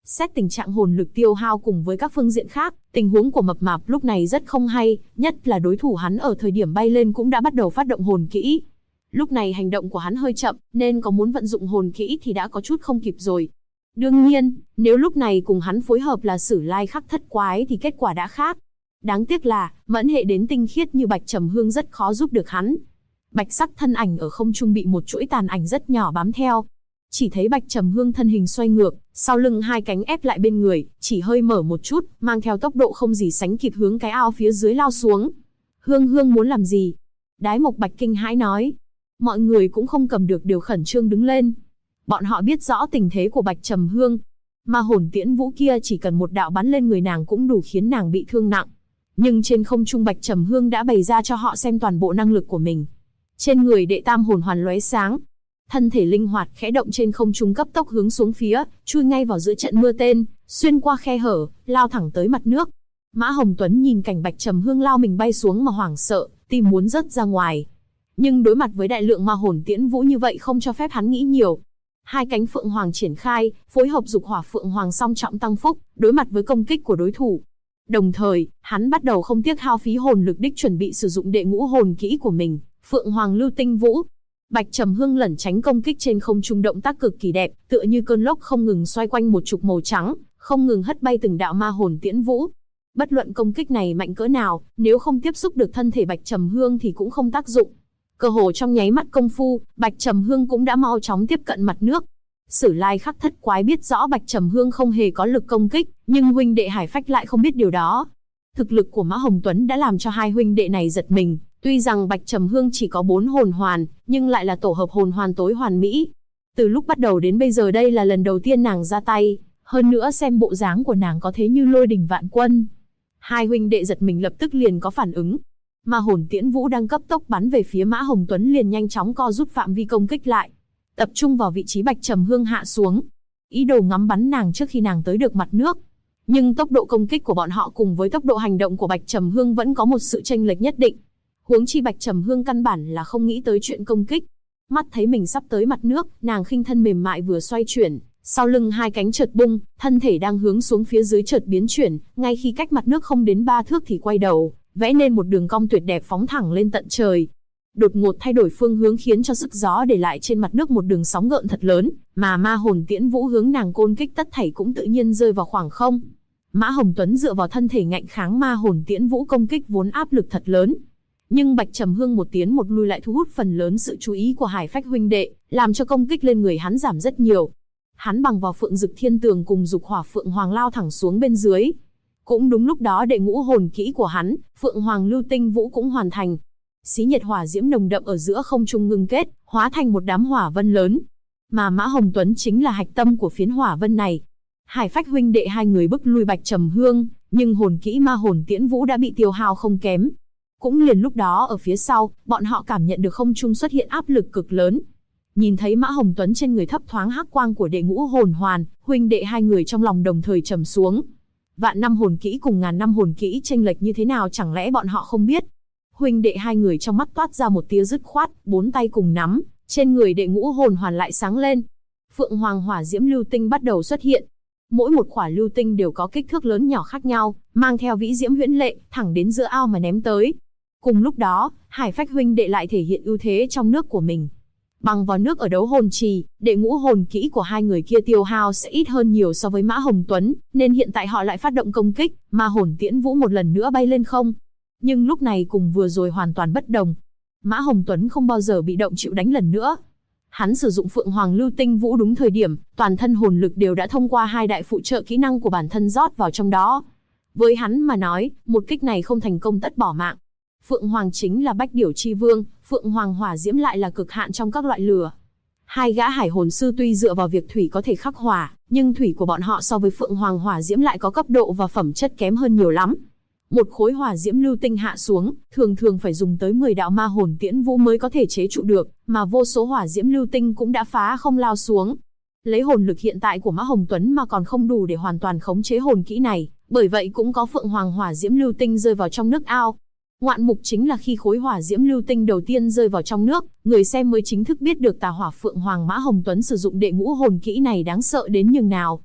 Xét tình trạng hồn lực tiêu hao cùng với các phương diện khác, tình huống của mập mạp lúc này rất không hay, nhất là đối thủ hắn ở thời điểm bay lên cũng đã bắt đầu phát động hồn kỹ. Lúc này hành động của hắn hơi chậm, nên có muốn vận dụng hồn kỹ thì đã có chút không kịp rồi. Đương nhiên, nếu lúc này cùng hắn phối hợp là Sử Lai Khắc Thất Quái thì kết quả đã khác. Đáng tiếc là, mẫn hệ đến tinh khiết như Bạch Trầm Hương rất khó giúp được hắn. Bạch sắc thân ảnh ở không trung bị một chuỗi tàn ảnh rất nhỏ bám theo. Chỉ thấy Bạch Trầm Hương thân hình xoay ngược, sau lưng hai cánh ép lại bên người, chỉ hơi mở một chút, mang theo tốc độ không gì sánh kịp hướng cái ao phía dưới lao xuống. Hương Hương muốn làm gì? Đái Mộc Bạch kinh hãi nói. Mọi người cũng không cầm được đều khẩn trương đứng lên. Bọn họ biết rõ tình thế của Bạch Trầm Hương. Mà hồn tiễn vũ kia chỉ cần một đạo bắn lên người nàng cũng đủ khiến nàng bị thương nặng. Nhưng trên không trung Bạch Trầm Hương đã bày ra cho họ xem toàn bộ năng lực của mình. Trên người đệ tam hồn hoàn lóe sáng. Thân thể linh hoạt khẽ động trên không trung cấp tốc hướng xuống phía, chui ngay vào giữa trận mưa tên, xuyên qua khe hở, lao thẳng tới mặt nước. Mã Hồng Tuấn nhìn cảnh Bạch Trầm Hương lao mình bay xuống mà hoảng sợ, tim muốn rớt ra ngoài. Nhưng đối mặt với đại lượng ma hồn tiễn vũ như vậy không cho phép hắn nghĩ nhiều. Hai cánh Phượng Hoàng triển khai, phối hợp dục hỏa Phượng Hoàng song trọng tăng phúc, đối mặt với công kích của đối thủ. Đồng thời, hắn bắt đầu không tiếc hao phí hồn lực đích chuẩn bị sử dụng đệ ngũ hồn kỹ của mình, Phượng Hoàng Lưu Tinh Vũ. Bạch Trầm Hương lẩn tránh công kích trên không trung động tác cực kỳ đẹp, tựa như cơn lốc không ngừng xoay quanh một trục màu trắng, không ngừng hất bay từng đạo ma hồn tiễn vũ. Bất luận công kích này mạnh cỡ nào, nếu không tiếp xúc được thân thể Bạch Trầm Hương thì cũng không tác dụng. Cơ hồ trong nháy mắt công phu, Bạch Trầm Hương cũng đã mau chóng tiếp cận mặt nước. Sử Lai Khắc Thất Quái biết rõ Bạch Trầm Hương không hề có lực công kích, nhưng huynh đệ Hải Phách lại không biết điều đó. Thực lực của Mã Hồng Tuấn đã làm cho hai huynh đệ này giật mình. Tuy rằng Bạch Trầm Hương chỉ có 4 hồn hoàn, nhưng lại là tổ hợp hồn hoàn tối hoàn mỹ. Từ lúc bắt đầu đến bây giờ đây là lần đầu tiên nàng ra tay, hơn nữa xem bộ dáng của nàng có thế như lôi đình vạn quân. Hai huynh đệ giật mình lập tức liền có phản ứng. Mà hồn tiễn vũ đang cấp tốc bắn về phía Mã Hồng Tuấn liền nhanh chóng co rút phạm vi công kích lại, tập trung vào vị trí Bạch Trầm Hương hạ xuống, ý đồ ngắm bắn nàng trước khi nàng tới được mặt nước. Nhưng tốc độ công kích của bọn họ cùng với tốc độ hành động của Bạch Trầm Hương vẫn có một sự chênh lệch nhất định. Huống chi Bạch Trầm Hương căn bản là không nghĩ tới chuyện công kích. Mắt thấy mình sắp tới mặt nước, nàng khinh thân mềm mại vừa xoay chuyển, sau lưng hai cánh chợt bung, thân thể đang hướng xuống phía dưới chợt biến chuyển, ngay khi cách mặt nước không đến 3 thước thì quay đầu, vẽ nên một đường cong tuyệt đẹp phóng thẳng lên tận trời. Đột ngột thay đổi phương hướng khiến cho sức gió để lại trên mặt nước một đường sóng gợn thật lớn, mà ma hồn tiễn vũ hướng nàng côn kích tất thảy cũng tự nhiên rơi vào khoảng không. Mã Hồng Tuấn dựa vào thân thể ngạnh kháng ma hồn tiễn vũ công kích vốn áp lực thật lớn. Nhưng Bạch Trầm Hương một tiến một lui lại thu hút phần lớn sự chú ý của Hải Phách huynh đệ, làm cho công kích lên người hắn giảm rất nhiều. Hắn bằng vào Phượng Dực Thiên Tường cùng dục hỏa Phượng Hoàng lao thẳng xuống bên dưới. Cũng đúng lúc đó đệ ngũ hồn kỹ của hắn, Phượng Hoàng Lưu Tinh Vũ cũng hoàn thành. Xí nhiệt hỏa diễm nồng đậm ở giữa không trung ngưng kết, hóa thành một đám hỏa vân lớn. Mà Mã Hồng Tuấn chính là hạch tâm của phiến hỏa vân này. Hải Phách huynh đệ hai người bức lui Bạch Trầm Hương, nhưng hồn kỹ ma hồn tiễn vũ đã bị tiêu hao không kém. Cũng liền lúc đó ở phía sau, bọn họ cảm nhận được không trung xuất hiện áp lực cực lớn. Nhìn thấy Mã Hồng Tuấn trên người thấp thoáng hắc quang của đệ ngũ hồn hoàn, huynh đệ hai người trong lòng đồng thời trầm xuống. Vạn năm hồn kỹ cùng ngàn năm hồn kỹ chênh lệch như thế nào chẳng lẽ bọn họ không biết? Huynh đệ hai người trong mắt toát ra một tia dứt khoát, bốn tay cùng nắm, trên người đệ ngũ hồn hoàn lại sáng lên. Phượng Hoàng hỏa diễm lưu tinh bắt đầu xuất hiện. Mỗi một quả lưu tinh đều có kích thước lớn nhỏ khác nhau, mang theo vĩ diễm huyễn lệ, thẳng đến giữa ao mà ném tới. Cùng lúc đó, Hải Phách huynh đệ lại thể hiện ưu thế trong nước của mình. Bằng vào nước ở đấu hồn trì, đệ ngũ hồn kỹ của hai người kia tiêu hao sẽ ít hơn nhiều so với Mã Hồng Tuấn, nên hiện tại họ lại phát động công kích, mà hồn tiễn vũ một lần nữa bay lên không. Nhưng lúc này cùng vừa rồi hoàn toàn bất đồng. Mã Hồng Tuấn không bao giờ bị động chịu đánh lần nữa. Hắn sử dụng Phượng Hoàng Lưu Tinh Vũ đúng thời điểm, toàn thân hồn lực đều đã thông qua hai đại phụ trợ kỹ năng của bản thân rót vào trong đó. Với hắn mà nói, một kích này không thành công tất bỏ mạng. Phượng Hoàng chính là Bách Điểu Chi Vương, Phượng Hoàng hỏa diễm lại là cực hạn trong các loại lửa. Hai gã hải hồn sư tuy dựa vào việc thủy có thể khắc hỏa, nhưng thủy của bọn họ so với Phượng Hoàng hỏa diễm lại có cấp độ và phẩm chất kém hơn nhiều lắm. Một khối hỏa diễm lưu tinh hạ xuống, thường thường phải dùng tới 10 đạo ma hồn tiễn vũ mới có thể chế trụ được, mà vô số hỏa diễm lưu tinh cũng đã phá không lao xuống. Lấy hồn lực hiện tại của Mã Hồng Tuấn mà còn không đủ để hoàn toàn khống chế hồn kỹ này, bởi vậy cũng có Phượng Hoàng hỏa diễm lưu tinh rơi vào trong nước ao. Ngoạn mục chính là khi khối hỏa diễm lưu tinh đầu tiên rơi vào trong nước, người xem mới chính thức biết được tà hỏa Phượng Hoàng Mã Hồng Tuấn sử dụng đệ ngũ hồn kỹ này đáng sợ đến nhường nào.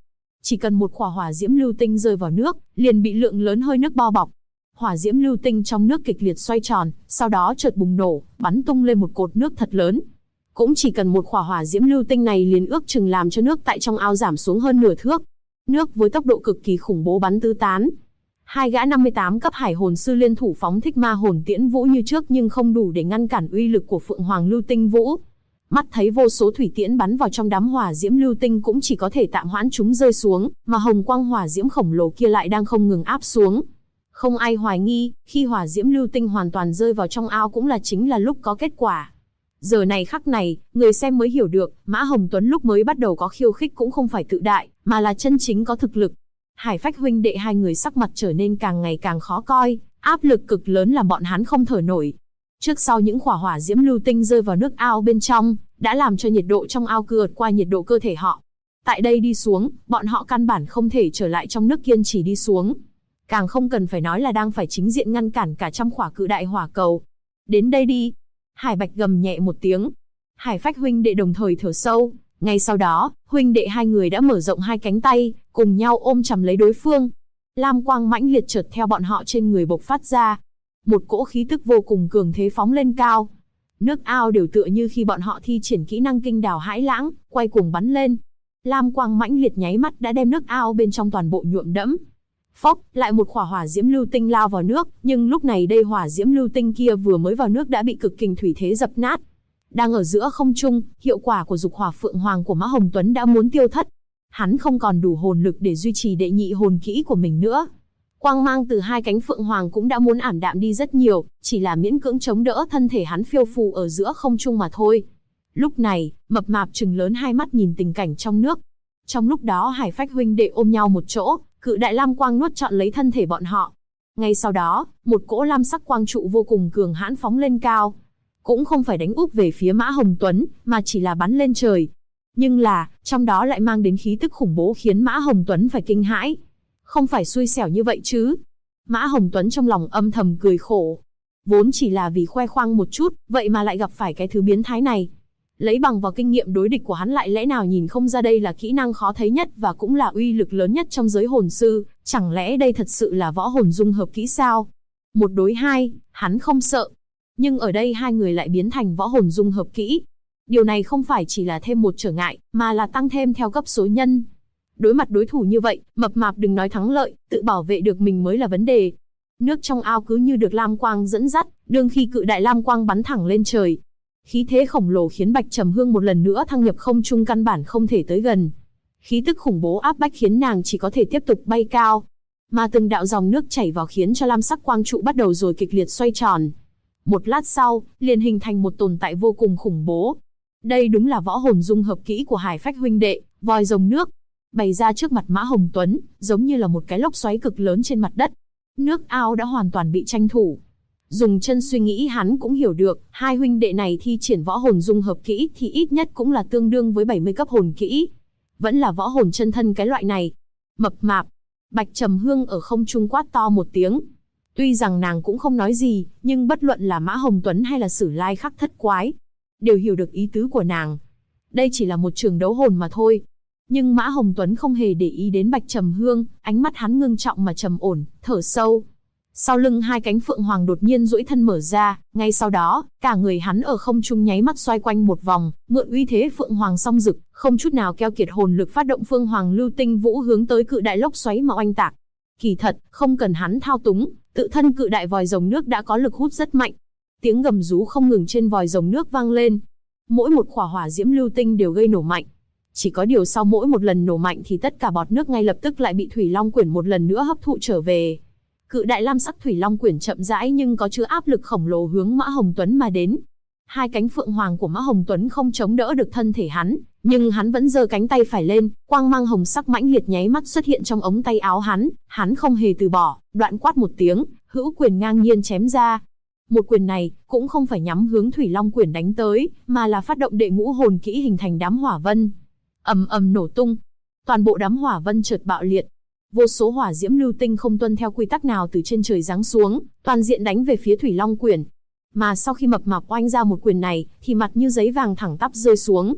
Chỉ cần một quả hỏa diễm lưu tinh rơi vào nước, liền bị lượng lớn hơi nước bao bọc. Hỏa diễm lưu tinh trong nước kịch liệt xoay tròn, sau đó chợt bùng nổ, bắn tung lên một cột nước thật lớn. Cũng chỉ cần một quả hỏa diễm lưu tinh này liền ước chừng làm cho nước tại trong ao giảm xuống hơn nửa thước. Nước với tốc độ cực kỳ khủng bố bắn tứ tán. Hai gã 58 cấp hải hồn sư liên thủ phóng thích ma hồn tiễn vũ như trước nhưng không đủ để ngăn cản uy lực của Phượng Hoàng lưu tinh vũ. Mắt thấy vô số thủy tiễn bắn vào trong đám hỏa diễm lưu tinh cũng chỉ có thể tạm hoãn chúng rơi xuống, mà hồng quang hỏa diễm khổng lồ kia lại đang không ngừng áp xuống. Không ai hoài nghi, khi hỏa diễm lưu tinh hoàn toàn rơi vào trong ao cũng chính là lúc có kết quả. Giờ này khắc này, người xem mới hiểu được, Mã Hồng Tuấn lúc mới bắt đầu có khiêu khích cũng không phải tự đại, mà là chân chính có thực lực. Hải Phách huynh đệ hai người sắc mặt trở nên càng ngày càng khó coi, áp lực cực lớn làm bọn hắn không thở nổi. Trước sau những quả hỏa diễm lưu tinh rơi vào nước ao bên trong, đã làm cho nhiệt độ trong ao vượt qua nhiệt độ cơ thể họ. Tại đây đi xuống, bọn họ căn bản không thể trở lại trong nước kiên trì đi xuống. Càng không cần phải nói là đang phải chính diện ngăn cản cả trăm quả cự đại hỏa cầu. Đến đây đi. Hải Bạch gầm nhẹ một tiếng. Hải Phách huynh đệ đồng thời thở sâu. Ngay sau đó, huynh đệ hai người đã mở rộng hai cánh tay, cùng nhau ôm chầm lấy đối phương. Lam quang mãnh liệt chợt theo bọn họ trên người bộc phát ra. Một cỗ khí tức vô cùng cường thế phóng lên cao. Nước ao đều tựa như khi bọn họ thi triển kỹ năng kinh đào hãi lãng, quay cuồng bắn lên. Lam quang mãnh liệt nháy mắt đã đem nước ao bên trong toàn bộ nhuộm đẫm. Phốc, lại một quả hỏa diễm lưu tinh lao vào nước, nhưng lúc này đây hỏa diễm lưu tinh kia vừa mới vào nước đã bị cực kình thủy thế dập nát. Đang ở giữa không trung, hiệu quả của dục hỏa Phượng Hoàng của Mã Hồng Tuấn đã muốn tiêu thất. Hắn không còn đủ hồn lực để duy trì đệ nhị hồn kỹ của mình nữa. Quang mang từ hai cánh Phượng Hoàng cũng đã muốn ảm đạm đi rất nhiều, chỉ là miễn cưỡng chống đỡ thân thể hắn phiêu phù ở giữa không trung mà thôi. Lúc này, mập mạp trừng lớn hai mắt nhìn tình cảnh trong nước. Trong lúc đó Hải Phách huynh đệ ôm nhau một chỗ, cự đại lam quang nuốt trọn lấy thân thể bọn họ. Ngay sau đó, một cỗ lam sắc quang trụ vô cùng cường hãn phóng lên cao. Cũng không phải đánh úp về phía Mã Hồng Tuấn, mà chỉ là bắn lên trời. Nhưng là, trong đó lại mang đến khí tức khủng bố khiến Mã Hồng Tuấn phải kinh hãi. Không phải xui xẻo như vậy chứ. Mã Hồng Tuấn trong lòng âm thầm cười khổ. Vốn chỉ là vì khoe khoang một chút, vậy mà lại gặp phải cái thứ biến thái này. Lấy bằng vào kinh nghiệm đối địch của hắn lại lẽ nào nhìn không ra đây là kỹ năng khó thấy nhất và cũng là uy lực lớn nhất trong giới hồn sư, chẳng lẽ đây thật sự là võ hồn dung hợp kỹ sao? Một đối hai, hắn không sợ. Nhưng ở đây hai người lại biến thành võ hồn dung hợp kỹ. Điều này không phải chỉ là thêm một trở ngại, mà là tăng thêm theo cấp số nhân. Đối mặt đối thủ như vậy, mập mạp đừng nói thắng lợi, tự bảo vệ được mình mới là vấn đề. Nước trong ao cứ như được lam quang dẫn dắt, đương khi cự đại lam quang bắn thẳng lên trời. Khí thế khổng lồ khiến Bạch Trầm Hương một lần nữa thăng nhập không trung căn bản không thể tới gần. Khí tức khủng bố áp bách khiến nàng chỉ có thể tiếp tục bay cao. Mà từng đạo dòng nước chảy vào khiến cho lam sắc quang trụ bắt đầu rồi kịch liệt xoay tròn. Một lát sau, liền hình thành một tồn tại vô cùng khủng bố. Đây đúng là võ hồn dung hợp kỹ của Hải Phách huynh đệ, vòi rồng nước. Bày ra trước mặt Mã Hồng Tuấn, giống như là một cái lốc xoáy cực lớn trên mặt đất. Nước ao đã hoàn toàn bị tranh thủ. Dùng chân suy nghĩ hắn cũng hiểu được, hai huynh đệ này thi triển võ hồn dung hợp kỹ thì ít nhất cũng là tương đương với 70 cấp hồn kỹ. Vẫn là võ hồn chân thân cái loại này. Mập mạp. Bạch Trầm Hương ở không trung quát to một tiếng. Tuy rằng nàng cũng không nói gì, nhưng bất luận là Mã Hồng Tuấn hay là Sử Lai Khắc Thất Quái, đều hiểu được ý tứ của nàng. Đây chỉ là một trường đấu hồn mà thôi. Nhưng Mã Hồng Tuấn không hề để ý đến Bạch Trầm Hương, ánh mắt hắn ngưng trọng mà trầm ổn, thở sâu. Sau lưng hai cánh Phượng Hoàng đột nhiên duỗi thân mở ra, ngay sau đó, cả người hắn ở không trung nháy mắt xoay quanh một vòng, mượn uy thế Phượng Hoàng song rực, không chút nào keo kiệt hồn lực phát động Phương Hoàng Lưu Tinh Vũ hướng tới cự đại lốc xoáy mà oanh tạc. Kỳ thật, không cần hắn thao túng, tự thân cự đại vòi rồng nước đã có lực hút rất mạnh. Tiếng gầm rú không ngừng trên vòi rồng nước vang lên. Mỗi một quả hỏa diễm lưu tinh đều gây nổ mạnh. Chỉ có điều sau mỗi một lần nổ mạnh thì tất cả bọt nước ngay lập tức lại bị Thủy Long Quyển một lần nữa hấp thụ trở về. Cự đại lam sắc Thủy Long Quyển chậm rãi nhưng có chứa áp lực khổng lồ hướng Mã Hồng Tuấn mà đến. Hai cánh Phượng Hoàng của Mã Hồng Tuấn không chống đỡ được thân thể hắn, nhưng hắn vẫn giơ cánh tay phải lên, quang mang hồng sắc mãnh liệt nháy mắt xuất hiện trong ống tay áo hắn không hề từ bỏ, đoạn quát một tiếng, hữu quyền ngang nhiên chém ra. Một quyền này cũng không phải nhắm hướng Thủy Long Quyển đánh tới, mà là phát động đệ ngũ hồn kỹ hình thành đám hỏa vân. Ầm ầm nổ tung, toàn bộ đám hỏa vân chợt bạo liệt. Vô số hỏa diễm lưu tinh không tuân theo quy tắc nào từ trên trời giáng xuống, toàn diện đánh về phía Thủy Long Quyển. Mà sau khi mập mạp oanh ra một quyền này, thì mặt như giấy vàng thẳng tắp rơi xuống.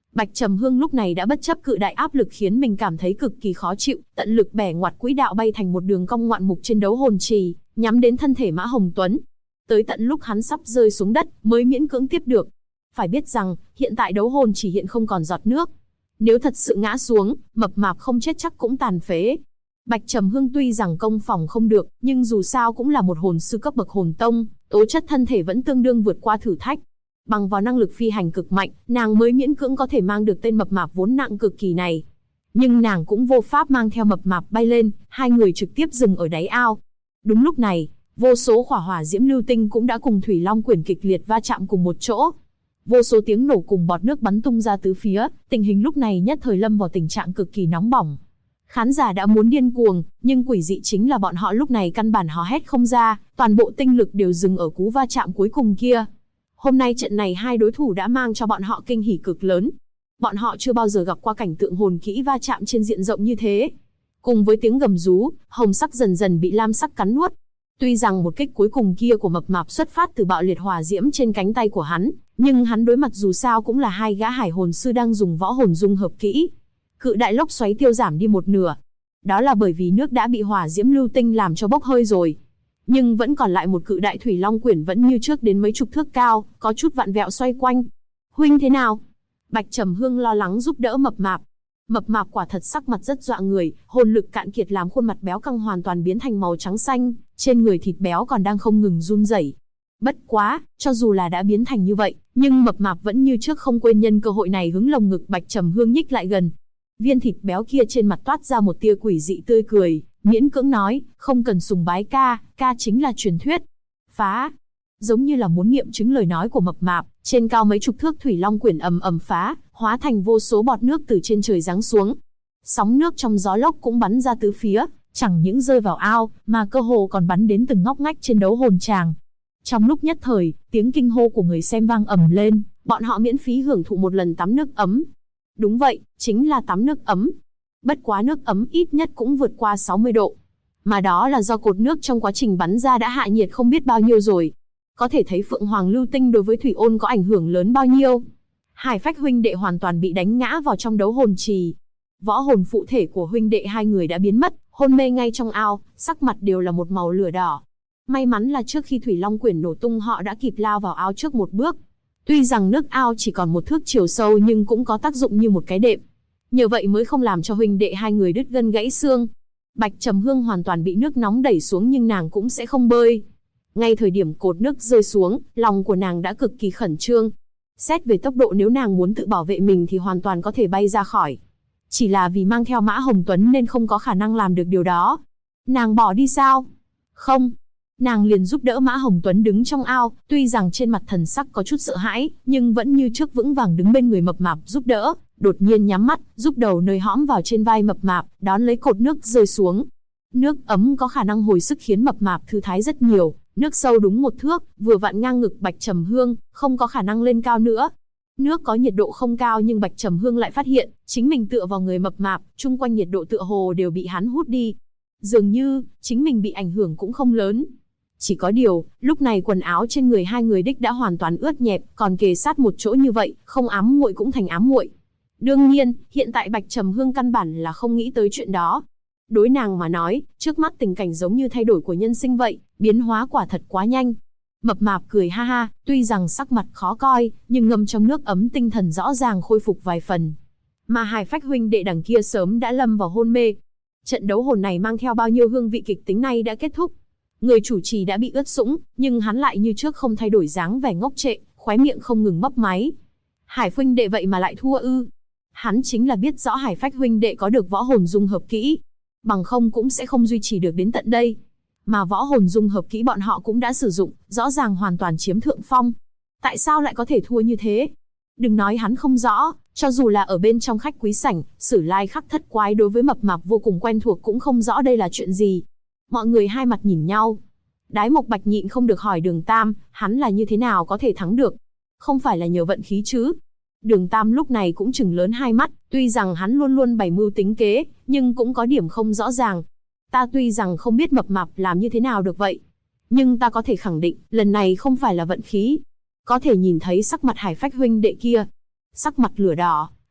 Bạch Trầm Hương lúc này đã bất chấp cự đại áp lực khiến mình cảm thấy cực kỳ khó chịu, tận lực bẻ ngoặt quỹ đạo bay thành một đường cong ngoạn mục trên đấu hồn trì, nhắm đến thân thể Mã Hồng Tuấn. Tới tận lúc hắn sắp rơi xuống đất, mới miễn cưỡng tiếp được. Phải biết rằng, hiện tại đấu hồn chỉ hiện không còn giọt nước. Nếu thật sự ngã xuống, mập mạp không chết chắc cũng tàn phế. Bạch Trầm Hương tuy rằng công phòng không được, nhưng dù sao cũng là một hồn sư cấp bậc hồn tông, tố chất thân thể vẫn tương đương vượt qua thử thách. Bằng vào năng lực phi hành cực mạnh, nàng mới miễn cưỡng có thể mang được tên mập mạp vốn nặng cực kỳ này. Nhưng nàng cũng vô pháp mang theo mập mạp bay lên, hai người trực tiếp dừng ở đáy ao. Đúng lúc này, vô số khỏa hỏa diễm lưu tinh cũng đã cùng Thủy Long Quyển kịch liệt va chạm cùng một chỗ. Vô số tiếng nổ cùng bọt nước bắn tung ra tứ phía, tình hình lúc này nhất thời lâm vào tình trạng cực kỳ nóng bỏng. Khán giả đã muốn điên cuồng, nhưng quỷ dị chính là bọn họ lúc này căn bản hò hét không ra, toàn bộ tinh lực đều dừng ở cú va chạm cuối cùng kia. Hôm nay trận này hai đối thủ đã mang cho bọn họ kinh hỉ cực lớn. Bọn họ chưa bao giờ gặp qua cảnh tượng hồn kỹ va chạm trên diện rộng như thế. Cùng với tiếng gầm rú, hồng sắc dần dần bị lam sắc cắn nuốt. Tuy rằng một kích cuối cùng kia của mập mạp xuất phát từ bạo liệt hỏa diễm trên cánh tay của hắn, nhưng hắn đối mặt dù sao cũng là hai gã hải hồn sư đang dùng võ hồn dung hợp kỹ. Cự đại lốc xoáy tiêu giảm đi một nửa. Đó là bởi vì nước đã bị hỏa diễm lưu tinh làm cho bốc hơi rồi. Nhưng vẫn còn lại một cự đại Thủy Long Quyển vẫn như trước đến mấy chục thước cao, có chút vặn vẹo xoay quanh. Huynh thế nào? Bạch Trầm Hương lo lắng giúp đỡ mập mạp. Mập mạp quả thật sắc mặt rất dọa người, hồn lực cạn kiệt làm khuôn mặt béo căng hoàn toàn biến thành màu trắng xanh, trên người thịt béo còn đang không ngừng run rẩy. Bất quá, cho dù là đã biến thành như vậy, nhưng mập mạp vẫn như trước không quên nhân cơ hội này hướng lồng ngực Bạch Trầm Hương nhích lại gần. Viên thịt béo kia trên mặt toát ra một tia quỷ dị tươi cười, miễn cưỡng nói, không cần sùng bái ca, ca chính là truyền thuyết. Phá! Giống như là muốn nghiệm chứng lời nói của mập mạp, trên cao mấy chục thước Thủy Long Quyển ầm ầm phá, hóa thành vô số bọt nước từ trên trời giáng xuống. Sóng nước trong gió lốc cũng bắn ra tứ phía, chẳng những rơi vào ao, mà cơ hồ còn bắn đến từng ngóc ngách trên đấu hồn tràng. Trong lúc nhất thời, tiếng kinh hô của người xem vang ầm lên, bọn họ miễn phí hưởng thụ một lần tắm nước ấm. Đúng vậy, chính là tắm nước ấm. Bất quá nước ấm ít nhất cũng vượt qua 60 độ. Mà đó là do cột nước trong quá trình bắn ra đã hạ nhiệt không biết bao nhiêu rồi. Có thể thấy Phượng Hoàng lưu tinh đối với Thủy Ôn có ảnh hưởng lớn bao nhiêu. Hải Phách huynh đệ hoàn toàn bị đánh ngã vào trong đấu hồn trì. Võ hồn phụ thể của huynh đệ hai người đã biến mất, hôn mê ngay trong ao, sắc mặt đều là một màu lửa đỏ. May mắn là trước khi Thủy Long Quyển nổ tung họ đã kịp lao vào ao trước một bước. Tuy rằng nước ao chỉ còn một thước chiều sâu nhưng cũng có tác dụng như một cái đệm. Nhờ vậy mới không làm cho huynh đệ hai người đứt gân gãy xương. Bạch Trầm Hương hoàn toàn bị nước nóng đẩy xuống nhưng nàng cũng sẽ không bơi. Ngay thời điểm cột nước rơi xuống, lòng của nàng đã cực kỳ khẩn trương. Xét về tốc độ nếu nàng muốn tự bảo vệ mình thì hoàn toàn có thể bay ra khỏi. Chỉ là vì mang theo Mã Hồng Tuấn nên không có khả năng làm được điều đó. Nàng bỏ đi sao? Không. Nàng liền giúp đỡ Mã Hồng Tuấn đứng trong ao, tuy rằng trên mặt thần sắc có chút sợ hãi, nhưng vẫn như trước vững vàng đứng bên người mập mạp giúp đỡ, đột nhiên nhắm mắt, giúp đầu nơi hõm vào trên vai mập mạp, đón lấy cột nước rơi xuống. Nước ấm có khả năng hồi sức khiến mập mạp thư thái rất nhiều, nước sâu đúng một thước, vừa vặn ngang ngực Bạch Trầm Hương, không có khả năng lên cao nữa. Nước có nhiệt độ không cao nhưng Bạch Trầm Hương lại phát hiện, chính mình tựa vào người mập mạp, chung quanh nhiệt độ tựa hồ đều bị hắn hút đi. Dường như, chính mình bị ảnh hưởng cũng không lớn. Chỉ có điều, lúc này quần áo trên người hai người đích đã hoàn toàn ướt nhẹp, còn kề sát một chỗ như vậy, không ám muội cũng thành ám muội. Đương nhiên, hiện tại Bạch Trầm Hương căn bản là không nghĩ tới chuyện đó. Đối nàng mà nói, trước mắt tình cảnh giống như thay đổi của nhân sinh vậy, biến hóa quả thật quá nhanh. Mập mạp cười ha ha, tuy rằng sắc mặt khó coi, nhưng ngâm trong nước ấm tinh thần rõ ràng khôi phục vài phần. Mà Hải Phách huynh đệ đằng kia sớm đã lâm vào hôn mê. Trận đấu hồn này mang theo bao nhiêu hương vị kịch tính này đã kết thúc. Người chủ trì đã bị ướt sũng, nhưng hắn lại như trước không thay đổi dáng vẻ ngốc trệ, khóe miệng không ngừng mấp máy. Hải huynh đệ vậy mà lại thua ư? Hắn chính là biết rõ Hải Phách huynh đệ có được võ hồn dung hợp kỹ, bằng không cũng sẽ không duy trì được đến tận đây. Mà võ hồn dung hợp kỹ bọn họ cũng đã sử dụng, rõ ràng hoàn toàn chiếm thượng phong. Tại sao lại có thể thua như thế? Đừng nói hắn không rõ, cho dù là ở bên trong khách quý sảnh, Sử Lai Khắc Thất Quái đối với mập mạp vô cùng quen thuộc cũng không rõ đây là chuyện gì. Mọi người hai mặt nhìn nhau. Đái Mộc Bạch nhịn không được hỏi Đường Tam, hắn là như thế nào có thể thắng được? Không phải là nhờ vận khí chứ? Đường Tam lúc này cũng trừng lớn hai mắt, tuy rằng hắn luôn luôn bày mưu tính kế, nhưng cũng có điểm không rõ ràng. Ta tuy rằng không biết mập mạp làm như thế nào được vậy, nhưng ta có thể khẳng định, lần này không phải là vận khí. Có thể nhìn thấy sắc mặt Hải Phách huynh đệ kia. Sắc mặt lửa đỏ,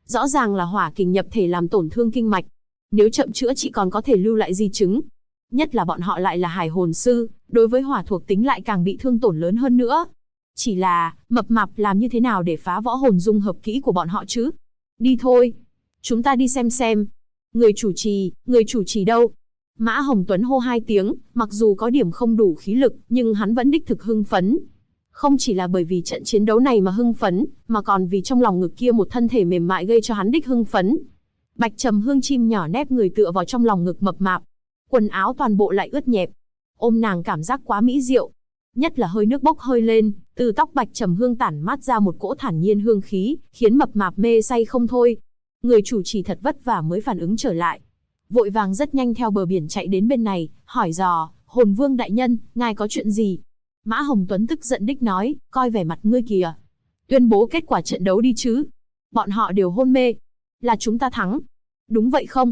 Rõ ràng là hỏa kình nhập thể làm tổn thương kinh mạch. Nếu chậm chữa trị còn có thể lưu lại di chứng. Nhất là bọn họ lại là hải hồn sư, đối với hỏa thuộc tính lại càng bị thương tổn lớn hơn nữa. Chỉ là, mập mạp làm như thế nào để phá võ hồn dung hợp kỹ của bọn họ chứ? Đi thôi. Chúng ta đi xem. Người chủ trì đâu? Mã Hồng Tuấn hô 2 tiếng, mặc dù có điểm không đủ khí lực, nhưng hắn vẫn đích thực hưng phấn. Không chỉ là bởi vì trận chiến đấu này mà hưng phấn, mà còn vì trong lòng ngực kia một thân thể mềm mại gây cho hắn đích hưng phấn. Bạch Trầm Hương chim nhỏ nép người tựa vào trong lòng ngực mập mạp. Quần áo toàn bộ lại ướt nhẹp. Ôm nàng cảm giác quá mỹ diệu. Nhất là hơi nước bốc hơi lên, từ tóc Bạch Trầm Hương tản mát ra một cỗ thản nhiên hương khí, khiến mập mạp mê say không thôi. Người chủ trì thật vất vả mới phản ứng trở lại. Vội vàng rất nhanh theo bờ biển chạy đến bên này, hỏi dò, Hồn Vương đại nhân, ngài có chuyện gì? Mã Hồng Tuấn tức giận đích nói, coi vẻ mặt ngươi kìa. Tuyên bố kết quả trận đấu đi chứ. Bọn họ đều hôn mê. Là chúng ta thắng. Đúng vậy không?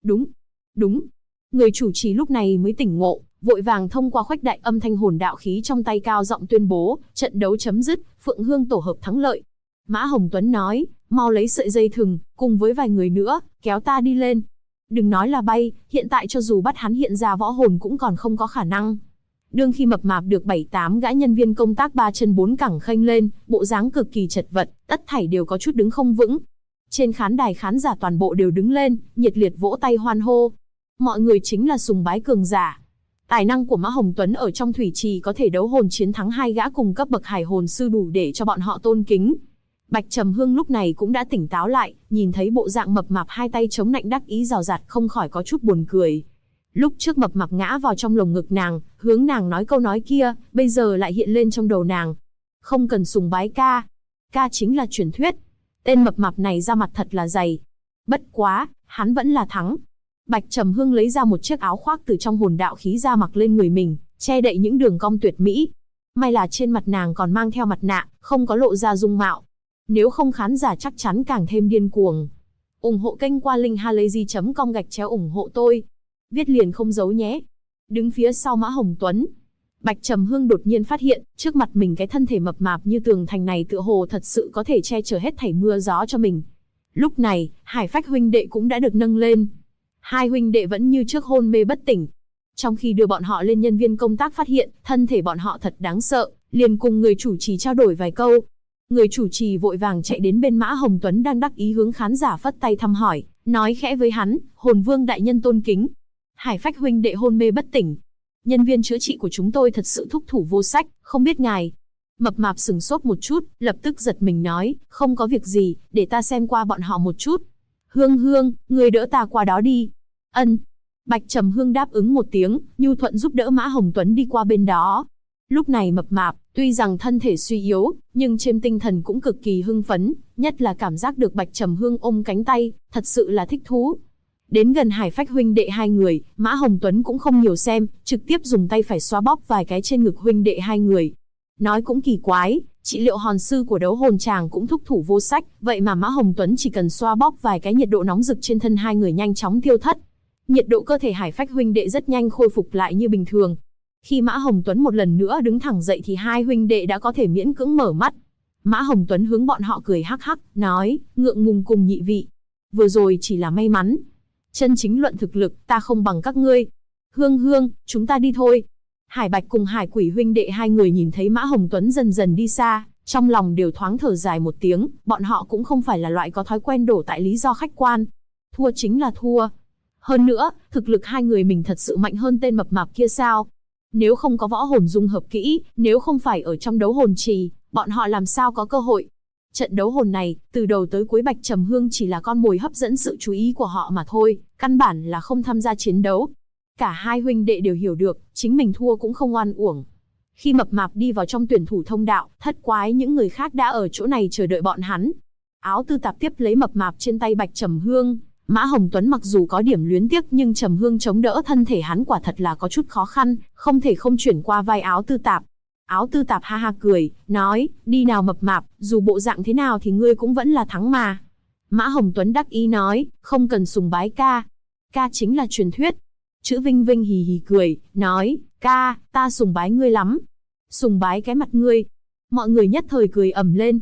Đúng. Người chủ trì lúc này mới tỉnh ngộ, vội vàng thông qua khuếch đại âm thanh hồn đạo khí trong tay cao giọng tuyên bố, trận đấu chấm dứt, Phượng Hương tổ hợp thắng lợi. Mã Hồng Tuấn nói, mau lấy sợi dây thừng, cùng với vài người nữa, kéo ta đi lên. Đừng nói là bay, hiện tại cho dù bắt hắn hiện ra võ hồn cũng còn không có khả năng. Đương khi mập mạp được 7-8 gã nhân viên công tác 3 chân 4 cẳng khênh lên, bộ dáng cực kỳ chật vật, tất thảy đều có chút đứng không vững. Trên khán đài khán giả toàn bộ đều đứng lên, nhiệt liệt vỗ tay hoan hô. Mọi người chính là sùng bái cường giả. Tài năng của Mã Hồng Tuấn ở trong thủy trì có thể đấu hồn chiến thắng 2 gã cùng cấp bậc hải hồn sư đủ để cho bọn họ tôn kính. Bạch Trầm Hương lúc này cũng đã tỉnh táo lại, nhìn thấy bộ dạng mập mạp 2 tay chống nạnh đắc ý rào rạt không khỏi có chút buồn cười. Lúc trước mập mạp ngã vào trong lồng ngực nàng, hướng nàng nói câu nói kia, bây giờ lại hiện lên trong đầu nàng. Không cần sùng bái ca. Ca chính là truyền thuyết. Tên mập mạp này ra mặt thật là dày. Bất quá, hắn vẫn là thắng. Bạch Trầm Hương lấy ra một chiếc áo khoác từ trong hồn đạo khí ra mặc lên người mình, che đậy những đường cong tuyệt mỹ. May là trên mặt nàng còn mang theo mặt nạ, không có lộ ra dung mạo. Nếu không khán giả chắc chắn càng thêm điên cuồng. Ủng hộ kênh qua linkhalazy.com ủng hộ tôi. Viết liền không giấu nhé. Đứng phía sau Mã Hồng Tuấn, Bạch Trầm Hương đột nhiên phát hiện, trước mặt mình cái thân thể mập mạp như tường thành này tựa hồ thật sự có thể che chở hết thảy mưa gió cho mình. Lúc này, Hải Phách huynh đệ cũng đã được nâng lên. 2 huynh đệ vẫn như trước hôn mê bất tỉnh. Trong khi đưa bọn họ lên, nhân viên công tác phát hiện, thân thể bọn họ thật đáng sợ, liền cùng người chủ trì trao đổi vài câu. Người chủ trì vội vàng chạy đến bên Mã Hồng Tuấn đang đắc ý hướng khán giả phất tay thăm hỏi, nói khẽ với hắn, Hồn Vương đại nhân tôn kính. Hải Phách huynh đệ hôn mê bất tỉnh. Nhân viên chữa trị của chúng tôi thật sự thúc thủ vô sách, không biết ngài. Mập mạp sừng sốt một chút, lập tức giật mình nói, không có việc gì, để ta xem qua bọn họ một chút. Hương, người đỡ ta qua đó đi. Ân. Bạch Trầm Hương đáp ứng một tiếng, nhu thuận giúp đỡ Mã Hồng Tuấn đi qua bên đó. Lúc này mập mạp, tuy rằng thân thể suy yếu, nhưng trên tinh thần cũng cực kỳ hưng phấn, nhất là cảm giác được Bạch Trầm Hương ôm cánh tay, thật sự là thích thú. Đến gần Hải Phách huynh đệ 2 người, Mã Hồng Tuấn cũng không nhiều xem, trực tiếp dùng tay phải xoa bóp vài cái trên ngực huynh đệ 2 người. Nói cũng kỳ quái, trị liệu hòn sư của đấu hồn tràng cũng thúc thủ vô sách, vậy mà Mã Hồng Tuấn chỉ cần xoa bóp vài cái, nhiệt độ nóng rực trên thân 2 người nhanh chóng tiêu thất. Nhiệt độ cơ thể Hải Phách huynh đệ rất nhanh khôi phục lại như bình thường. Khi Mã Hồng Tuấn một lần nữa đứng thẳng dậy thì 2 huynh đệ đã có thể miễn cưỡng mở mắt. Mã Hồng Tuấn hướng bọn họ cười hắc hắc, nói, ngượng ngùng cùng nhị vị. Vừa rồi chỉ là may mắn. Chân chính luận thực lực, ta không bằng các ngươi. Hương, chúng ta đi thôi. Hải Bạch cùng Hải Quỷ huynh đệ 2 người nhìn thấy Mã Hồng Tuấn dần dần đi xa, trong lòng đều thoáng thở dài một tiếng, bọn họ cũng không phải là loại có thói quen đổ tại lý do khách quan. Thua chính là thua. Hơn nữa, thực lực 2 người mình thật sự mạnh hơn tên mập mạp kia sao? Nếu không có võ hồn dung hợp kỹ, nếu không phải ở trong đấu hồn trì, bọn họ làm sao có cơ hội? Trận đấu hồn này, từ đầu tới cuối Bạch Trầm Hương chỉ là con mồi hấp dẫn sự chú ý của họ mà thôi, căn bản là không tham gia chiến đấu. Cả 2 huynh đệ đều hiểu được, chính mình thua cũng không oan uổng. Khi mập mạp đi vào trong tuyển thủ thông đạo, thất quái những người khác đã ở chỗ này chờ đợi bọn hắn. Áo tư tạp tiếp lấy mập mạp trên tay Bạch Trầm Hương. Mã Hồng Tuấn mặc dù có điểm luyến tiếc nhưng Trầm Hương chống đỡ thân thể hắn quả thật là có chút khó khăn, không thể không chuyển qua vai áo tư tạp. Áo tư tạp ha ha cười, nói, đi nào mập mạp, dù bộ dạng thế nào thì ngươi cũng vẫn là thắng mà. Mã Hồng Tuấn đắc ý nói, không cần sùng bái ca. Ca chính là truyền thuyết. Chữ Vinh Vinh hì hì cười, nói, ca, ta sùng bái ngươi lắm. Sùng bái cái mặt ngươi. Mọi người nhất thời cười ầm lên.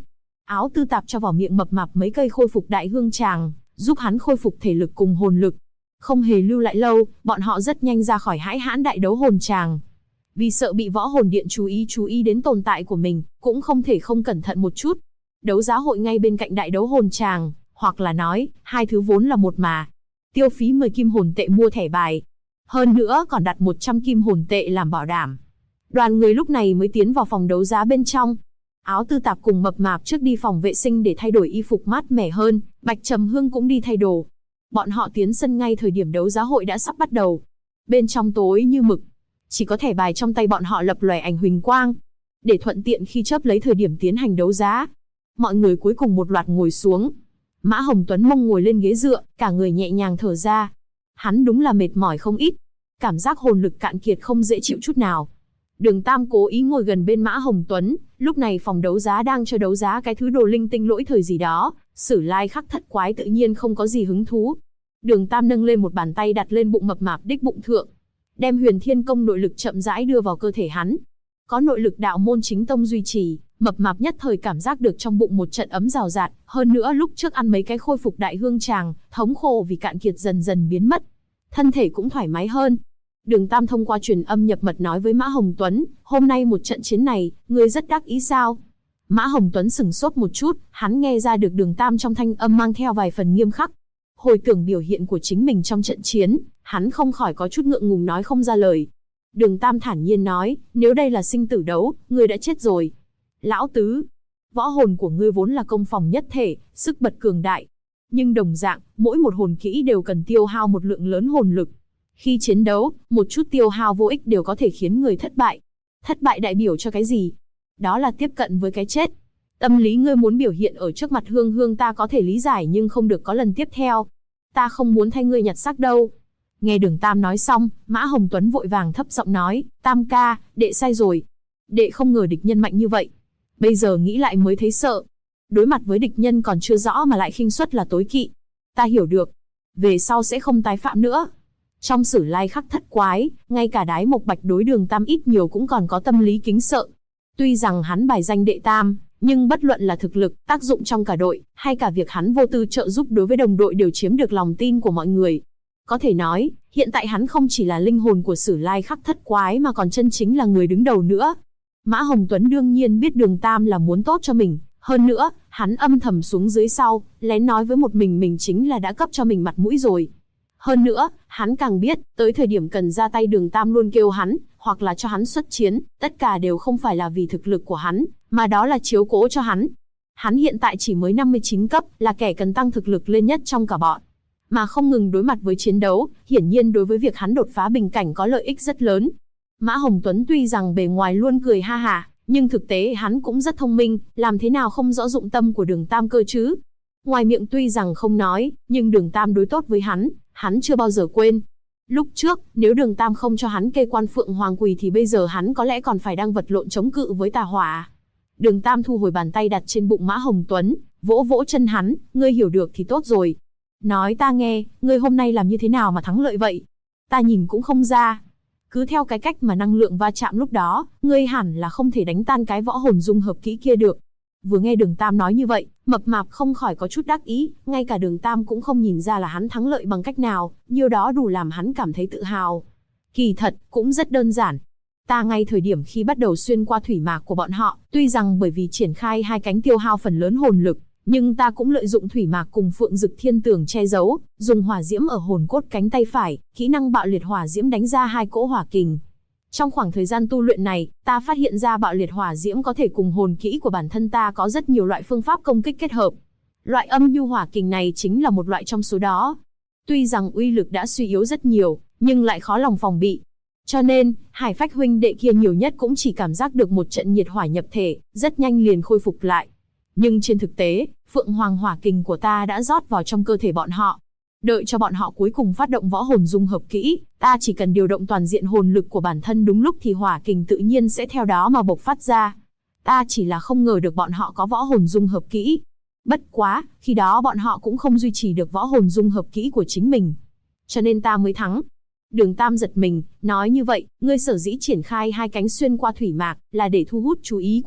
Áo Tư Tạp cho vào miệng mập mạp mấy cây khôi phục đại hương tràng, giúp hắn khôi phục thể lực cùng hồn lực. Không hề lưu lại lâu, bọn họ rất nhanh ra khỏi hãi hãn đại đấu hồn tràng. Vì sợ bị võ hồn điện chú ý đến tồn tại của mình, cũng không thể không cẩn thận một chút. Đấu giá hội ngay bên cạnh đại đấu hồn tràng, hoặc là nói, hai thứ vốn là một mà. Tiêu phí 10 kim hồn tệ mua thẻ bài. Hơn nữa còn đặt 100 kim hồn tệ làm bảo đảm. Đoàn người lúc này mới tiến vào phòng đấu giá bên trong. Áo Tư Tạp cùng mập mạp trước đi phòng vệ sinh để thay đổi y phục mát mẻ hơn, Bạch Trầm Hương cũng đi thay đồ. Bọn họ tiến sân ngay thời điểm đấu giá hội đã sắp bắt đầu. Bên trong tối như mực, chỉ có thẻ bài trong tay bọn họ lập lòe ánh huỳnh quang, để thuận tiện khi chớp lấy thời điểm tiến hành đấu giá. Mọi người cuối cùng một loạt ngồi xuống. Mã Hồng Tuấn mông ngồi lên ghế dựa, cả người nhẹ nhàng thở ra. Hắn đúng là mệt mỏi không ít, cảm giác hồn lực cạn kiệt không dễ chịu chút nào. Đường Tam cố ý ngồi gần bên Mã Hồng Tuấn, lúc này phòng đấu giá đang cho đấu giá cái thứ đồ linh tinh lỗi thời gì đó, Sử Lai Khắc Thất Quái tự nhiên không có gì hứng thú. Đường Tam nâng lên một bàn tay đặt lên bụng mập mạp đích bụng thượng, đem Huyền Thiên Công nội lực chậm rãi đưa vào cơ thể hắn. Có nội lực đạo môn chính tông duy trì, mập mạp nhất thời cảm giác được trong bụng một trận ấm rào rạt, hơn nữa lúc trước ăn mấy cái khôi phục đại hương tràng, thống khổ vì cạn kiệt dần dần biến mất. Thân thể cũng thoải mái hơn. Đường Tam thông qua truyền âm nhập mật nói với Mã Hồng Tuấn, hôm nay một trận chiến này, ngươi rất đắc ý sao? Mã Hồng Tuấn sửng sốt một chút, hắn nghe ra được Đường Tam trong thanh âm mang theo vài phần nghiêm khắc. Hồi tưởng biểu hiện của chính mình trong trận chiến, hắn không khỏi có chút ngượng ngùng nói không ra lời. Đường Tam thản nhiên nói, nếu đây là sinh tử đấu, ngươi đã chết rồi. Lão Tứ, võ hồn của ngươi vốn là công phòng nhất thể, sức bật cường đại. Nhưng đồng dạng, mỗi một hồn kỹ đều cần tiêu hao một lượng lớn hồn lực. Khi chiến đấu, một chút tiêu hao vô ích đều có thể khiến người thất bại. Thất bại đại biểu cho cái gì? Đó là tiếp cận với cái chết. Tâm lý ngươi muốn biểu hiện ở trước mặt Hương Hương ta có thể lý giải nhưng không được có lần tiếp theo. Ta không muốn thay ngươi nhặt xác đâu. Nghe Đường Tam nói xong, Mã Hồng Tuấn vội vàng thấp giọng nói, Tam ca, đệ sai rồi. Đệ không ngờ địch nhân mạnh như vậy. Bây giờ nghĩ lại mới thấy sợ. Đối mặt với địch nhân còn chưa rõ mà lại khinh suất là tối kỵ. Ta hiểu được. Về sau sẽ không tái phạm nữa. Trong Sử Lai Khắc Thất Quái, ngay cả Đái Mộc Bạch đối Đường Tam ít nhiều cũng còn có tâm lý kính sợ. Tuy rằng hắn bài danh đệ tam, nhưng bất luận là thực lực, tác dụng trong cả đội, hay cả việc hắn vô tư trợ giúp đối với đồng đội đều chiếm được lòng tin của mọi người. Có thể nói, hiện tại hắn không chỉ là linh hồn của Sử Lai Khắc Thất Quái mà còn chân chính là người đứng đầu nữa. Mã Hồng Tuấn đương nhiên biết Đường Tam là muốn tốt cho mình, hơn nữa, hắn âm thầm xuống dưới sau, lén nói với một mình chính là đã cấp cho mình mặt mũi rồi. Hơn nữa, hắn càng biết, tới thời điểm cần ra tay Đường Tam luôn kêu hắn, hoặc là cho hắn xuất chiến, tất cả đều không phải là vì thực lực của hắn, mà đó là chiếu cố cho hắn. Hắn hiện tại chỉ mới 59 cấp, là kẻ cần tăng thực lực lên nhất trong cả bọn. Mà không ngừng đối mặt với chiến đấu, hiển nhiên đối với việc hắn đột phá bình cảnh có lợi ích rất lớn. Mã Hồng Tuấn tuy rằng bề ngoài luôn cười ha hả, nhưng thực tế hắn cũng rất thông minh, làm thế nào không rõ dụng tâm của Đường Tam cơ chứ. Ngoài miệng tuy rằng không nói, nhưng Đường Tam đối tốt với hắn chưa bao giờ quên. Lúc trước, nếu Đường Tam không cho hắn kê quan Phượng Hoàng Quỳ thì bây giờ hắn có lẽ còn phải đang vật lộn chống cự với tà hỏa. Đường Tam thu hồi bàn tay đặt trên bụng Mã Hồng Tuấn, vỗ vỗ chân hắn, ngươi hiểu được thì tốt rồi. Nói ta nghe, ngươi hôm nay làm như thế nào mà thắng lợi vậy? Ta nhìn cũng không ra. Cứ theo cái cách mà năng lượng va chạm lúc đó, ngươi hẳn là không thể đánh tan cái võ hồn dung hợp kỹ kia được. Vừa nghe Đường Tam nói như vậy, mập mạp không khỏi có chút đắc ý, ngay cả Đường Tam cũng không nhìn ra là hắn thắng lợi bằng cách nào, nhiều đó đủ làm hắn cảm thấy tự hào. Kỳ thật, cũng rất đơn giản. Ta ngay thời điểm khi bắt đầu xuyên qua thủy mạc của bọn họ, tuy rằng bởi vì triển khai hai cánh tiêu hao phần lớn hồn lực, nhưng ta cũng lợi dụng thủy mạc cùng Phượng Dực Thiên Tường che giấu, dùng hỏa diễm ở hồn cốt cánh tay phải, kỹ năng bạo liệt hỏa diễm đánh ra hai cỗ hỏa kình. Trong khoảng thời gian tu luyện này, ta phát hiện ra bạo liệt hỏa diễm có thể cùng hồn kỹ của bản thân ta có rất nhiều loại phương pháp công kích kết hợp. Loại âm nhu hỏa kình này chính là một loại trong số đó. Tuy rằng uy lực đã suy yếu rất nhiều, nhưng lại khó lòng phòng bị. Cho nên, Hải Phách huynh đệ kia nhiều nhất cũng chỉ cảm giác được một trận nhiệt hỏa nhập thể, rất nhanh liền khôi phục lại. Nhưng trên thực tế, Phượng Hoàng hỏa kình của ta đã rót vào trong cơ thể bọn họ. Đợi cho bọn họ cuối cùng phát động võ hồn dung hợp kỹ, ta chỉ cần điều động toàn diện hồn lực của bản thân đúng lúc thì hỏa kình tự nhiên sẽ theo đó mà bộc phát ra. Ta chỉ là không ngờ được bọn họ có võ hồn dung hợp kỹ. Bất quá, khi đó bọn họ cũng không duy trì được võ hồn dung hợp kỹ của chính mình. Cho nên ta mới thắng. Đường Tam giật mình, nói như vậy, ngươi sở dĩ triển khai hai cánh xuyên qua thủy mạc, là để thu hút chú ý của họ,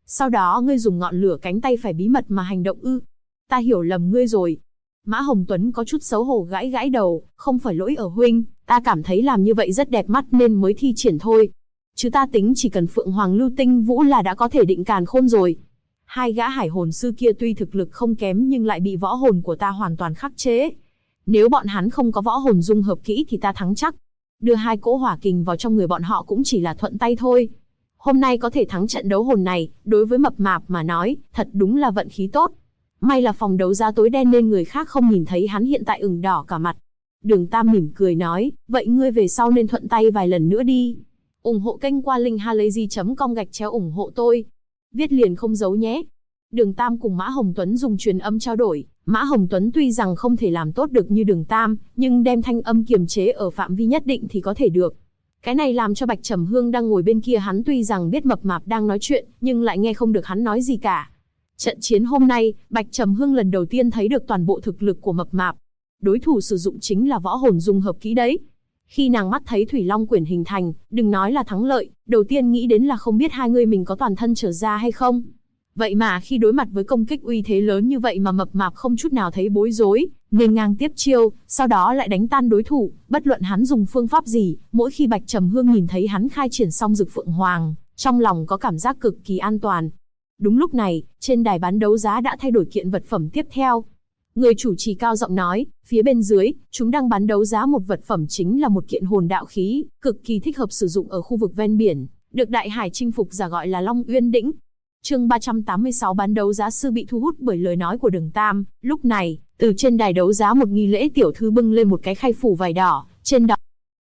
Sau đó ngươi dùng ngọn lửa cánh tay phải bí mật mà hành động ư? Ta hiểu lầm ngươi rồi. Mã Hồng Tuấn có chút xấu hổ gãi gãi đầu, không phải lỗi ở huynh, ta cảm thấy làm như vậy rất đẹp mắt nên mới thi triển thôi. Chứ ta tính chỉ cần Phượng Hoàng Lưu Tinh Vũ là đã có thể định càn khôn rồi. Hai gã hải hồn sư kia tuy thực lực không kém nhưng lại bị võ hồn của ta hoàn toàn khắc chế. Nếu bọn hắn không có võ hồn dung hợp kỹ thì ta thắng chắc. Đưa hai cỗ hỏa kình vào trong người bọn họ cũng chỉ là thuận tay thôi. Hôm nay có thể thắng trận đấu hồn này, đối với mập mạp mà nói, thật đúng là vận khí tốt. May là phòng đấu giá tối đen nên người khác không nhìn thấy hắn hiện tại ửng đỏ cả mặt. Đường Tam mỉm cười nói, vậy ngươi về sau nên thuận tay vài lần nữa đi. Ủng hộ kênh qua linkhalazy.com/ủng hộ tôi. Viết liền không giấu nhé. Đường Tam cùng Mã Hồng Tuấn dùng truyền âm trao đổi. Mã Hồng Tuấn tuy rằng không thể làm tốt được như Đường Tam, nhưng đem thanh âm kiềm chế ở phạm vi nhất định thì có thể được. Cái này làm cho Bạch Trầm Hương đang ngồi bên kia hắn tuy rằng biết mập mạp đang nói chuyện, nhưng lại nghe không được hắn nói gì cả. Trận chiến hôm nay, Bạch Trầm Hương lần đầu tiên thấy được toàn bộ thực lực của mập mạp. Đối thủ sử dụng chính là võ hồn dung hợp kỹ đấy. Khi nàng mắt thấy Thủy Long Quyển hình thành, đừng nói là thắng lợi, đầu tiên nghĩ đến là không biết hai người mình có toàn thân trở ra hay không. Vậy mà khi đối mặt với công kích uy thế lớn như vậy mà mập mạp không chút nào thấy bối rối, nên ngang tiếp chiêu, sau đó lại đánh tan đối thủ, bất luận hắn dùng phương pháp gì, mỗi khi Bạch Trầm Hương nhìn thấy hắn khai triển xong Dực Phượng Hoàng, trong lòng có cảm giác cực kỳ an toàn. Đúng lúc này, trên đài bán đấu giá đã thay đổi kiện vật phẩm tiếp theo. Người chủ trì cao giọng nói, phía bên dưới, chúng đang bán đấu giá một vật phẩm chính là một kiện hồn đạo khí, cực kỳ thích hợp sử dụng ở khu vực ven biển, được đại hải chinh phục giả gọi là Long Uyên Đĩnh. Chương 386 bán đấu giá sư bị thu hút bởi lời nói của Đường Tam, lúc này, từ trên đài đấu giá một nghi lễ tiểu thư bưng lên một cái khay phủ vải đỏ, trên đó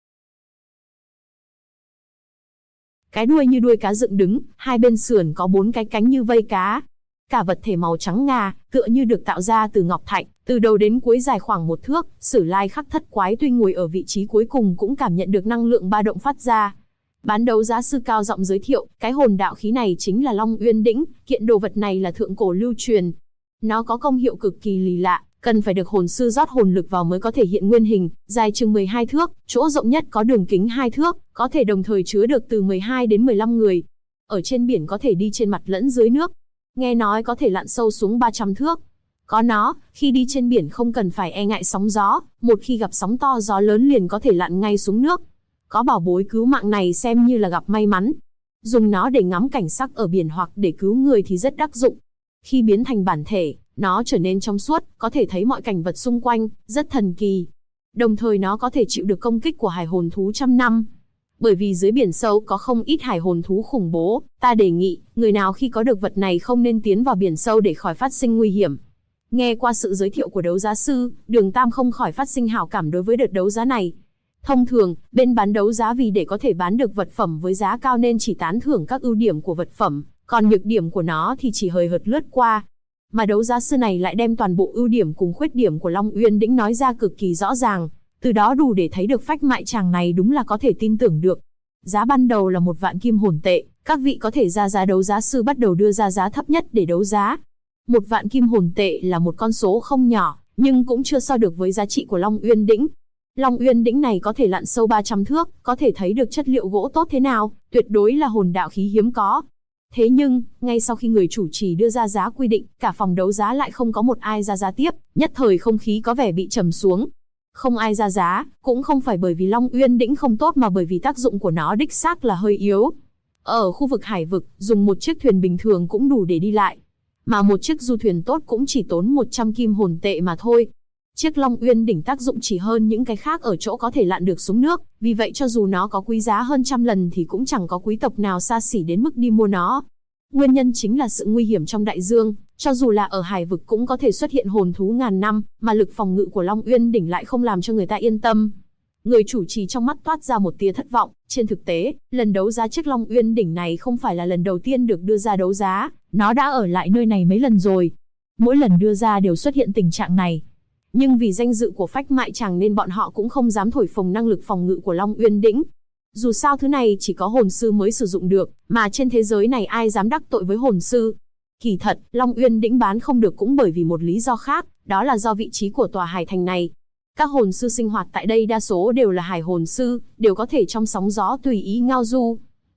cái đuôi như đuôi cá dựng đứng, hai bên sườn có 4 cái cánh như vây cá. Cả vật thể màu trắng ngà, tựa như được tạo ra từ ngọc thạch, từ đầu đến cuối dài khoảng 1 thước, Sử Lai Khắc Thất Quái tuy ngồi ở vị trí cuối cùng cũng cảm nhận được năng lượng ba động phát ra. Bán đấu giá sư cao giọng giới thiệu, cái hồn đạo khí này chính là Long Uyên Đĩnh, kiện đồ vật này là thượng cổ lưu truyền. Nó có công hiệu cực kỳ kỳ lạ, cần phải được hồn sư rót hồn lực vào mới có thể hiện nguyên hình, dài chừng 12 thước, chỗ rộng nhất có đường kính 2 thước, có thể đồng thời chứa được từ 12 đến 15 người. Ở trên biển có thể đi trên mặt lẫn dưới nước. Nghe nói có thể lặn sâu xuống 300 thước. Có nó, khi đi trên biển không cần phải e ngại sóng gió, một khi gặp sóng to gió lớn liền có thể lặn ngay xuống nước. Có bảo bối cứu mạng này xem như là gặp may mắn. Dùng nó để ngắm cảnh sắc ở biển hoặc để cứu người thì rất đắc dụng. Khi biến thành bản thể, nó trở nên trong suốt, có thể thấy mọi cảnh vật xung quanh, rất thần kỳ. Đồng thời nó có thể chịu được công kích của hải hồn thú trăm năm. Bởi vì dưới biển sâu có không ít hải hồn thú khủng bố, ta đề nghị, người nào khi có được vật này không nên tiến vào biển sâu để khỏi phát sinh nguy hiểm. Nghe qua sự giới thiệu của đấu giá sư, Đường Tam không khỏi phát sinh hảo cảm đối với đợt đấu giá này. Thông thường, bên bán đấu giá vì để có thể bán được vật phẩm với giá cao nên chỉ tán thưởng các ưu điểm của vật phẩm, còn nhược điểm của nó thì chỉ hời hợt lướt qua. Mà đấu giá sư này lại đem toàn bộ ưu điểm cùng khuyết điểm của Long Uyên Đĩnh nói ra cực kỳ rõ ràng, từ đó đủ để thấy được phách mại chàng này đúng là có thể tin tưởng được. Giá ban đầu là 1 vạn kim hồn tệ, các vị có thể ra giá đấu giá sư bắt đầu đưa ra giá thấp nhất để đấu giá. 1 vạn kim hồn tệ là một con số không nhỏ, nhưng cũng chưa so được với giá trị của Long Uyên Đĩnh. Long Uyên Đĩnh này có thể lặn sâu 300 thước, có thể thấy được chất liệu gỗ tốt thế nào, tuyệt đối là hồn đạo khí hiếm có. Thế nhưng, ngay sau khi người chủ trì đưa ra giá quy định, cả phòng đấu giá lại không có một ai ra giá tiếp, nhất thời không khí có vẻ bị trầm xuống. Không ai ra giá, cũng không phải bởi vì Long Uyên Đĩnh không tốt mà bởi vì tác dụng của nó đích xác là hơi yếu. Ở khu vực hải vực, dùng một chiếc thuyền bình thường cũng đủ để đi lại. Mà một chiếc du thuyền tốt cũng chỉ tốn 100 kim hồn tệ mà thôi. Chiếc Long Uyên Đỉnh tác dụng chỉ hơn những cái khác ở chỗ có thể lặn được xuống nước, vì vậy cho dù nó có quý giá hơn trăm lần thì cũng chẳng có quý tộc nào xa xỉ đến mức đi mua nó. Nguyên nhân chính là sự nguy hiểm trong đại dương, cho dù là ở hải vực cũng có thể xuất hiện hồn thú ngàn năm, mà lực phòng ngự của Long Uyên Đỉnh lại không làm cho người ta yên tâm. Người chủ trì trong mắt toát ra một tia thất vọng, trên thực tế, lần đấu giá chiếc Long Uyên Đỉnh này không phải là lần đầu tiên được đưa ra đấu giá, nó đã ở lại nơi này mấy lần rồi. Mỗi lần đưa ra đều xuất hiện tình trạng này. Nhưng vì danh dự của phách mại chàng nên bọn họ cũng không dám thổi phồng năng lực phòng ngự của Long Uyên Đĩnh. Dù sao thứ này chỉ có hồn sư mới sử dụng được, mà trên thế giới này ai dám đắc tội với hồn sư. Kỳ thật, Long Uyên Đĩnh bán không được cũng bởi vì một lý do khác, đó là do vị trí của tòa hải thành này. Các hồn sư sinh hoạt tại đây đa số đều là hải hồn sư, đều có thể trong sóng gió tùy ý ngao du.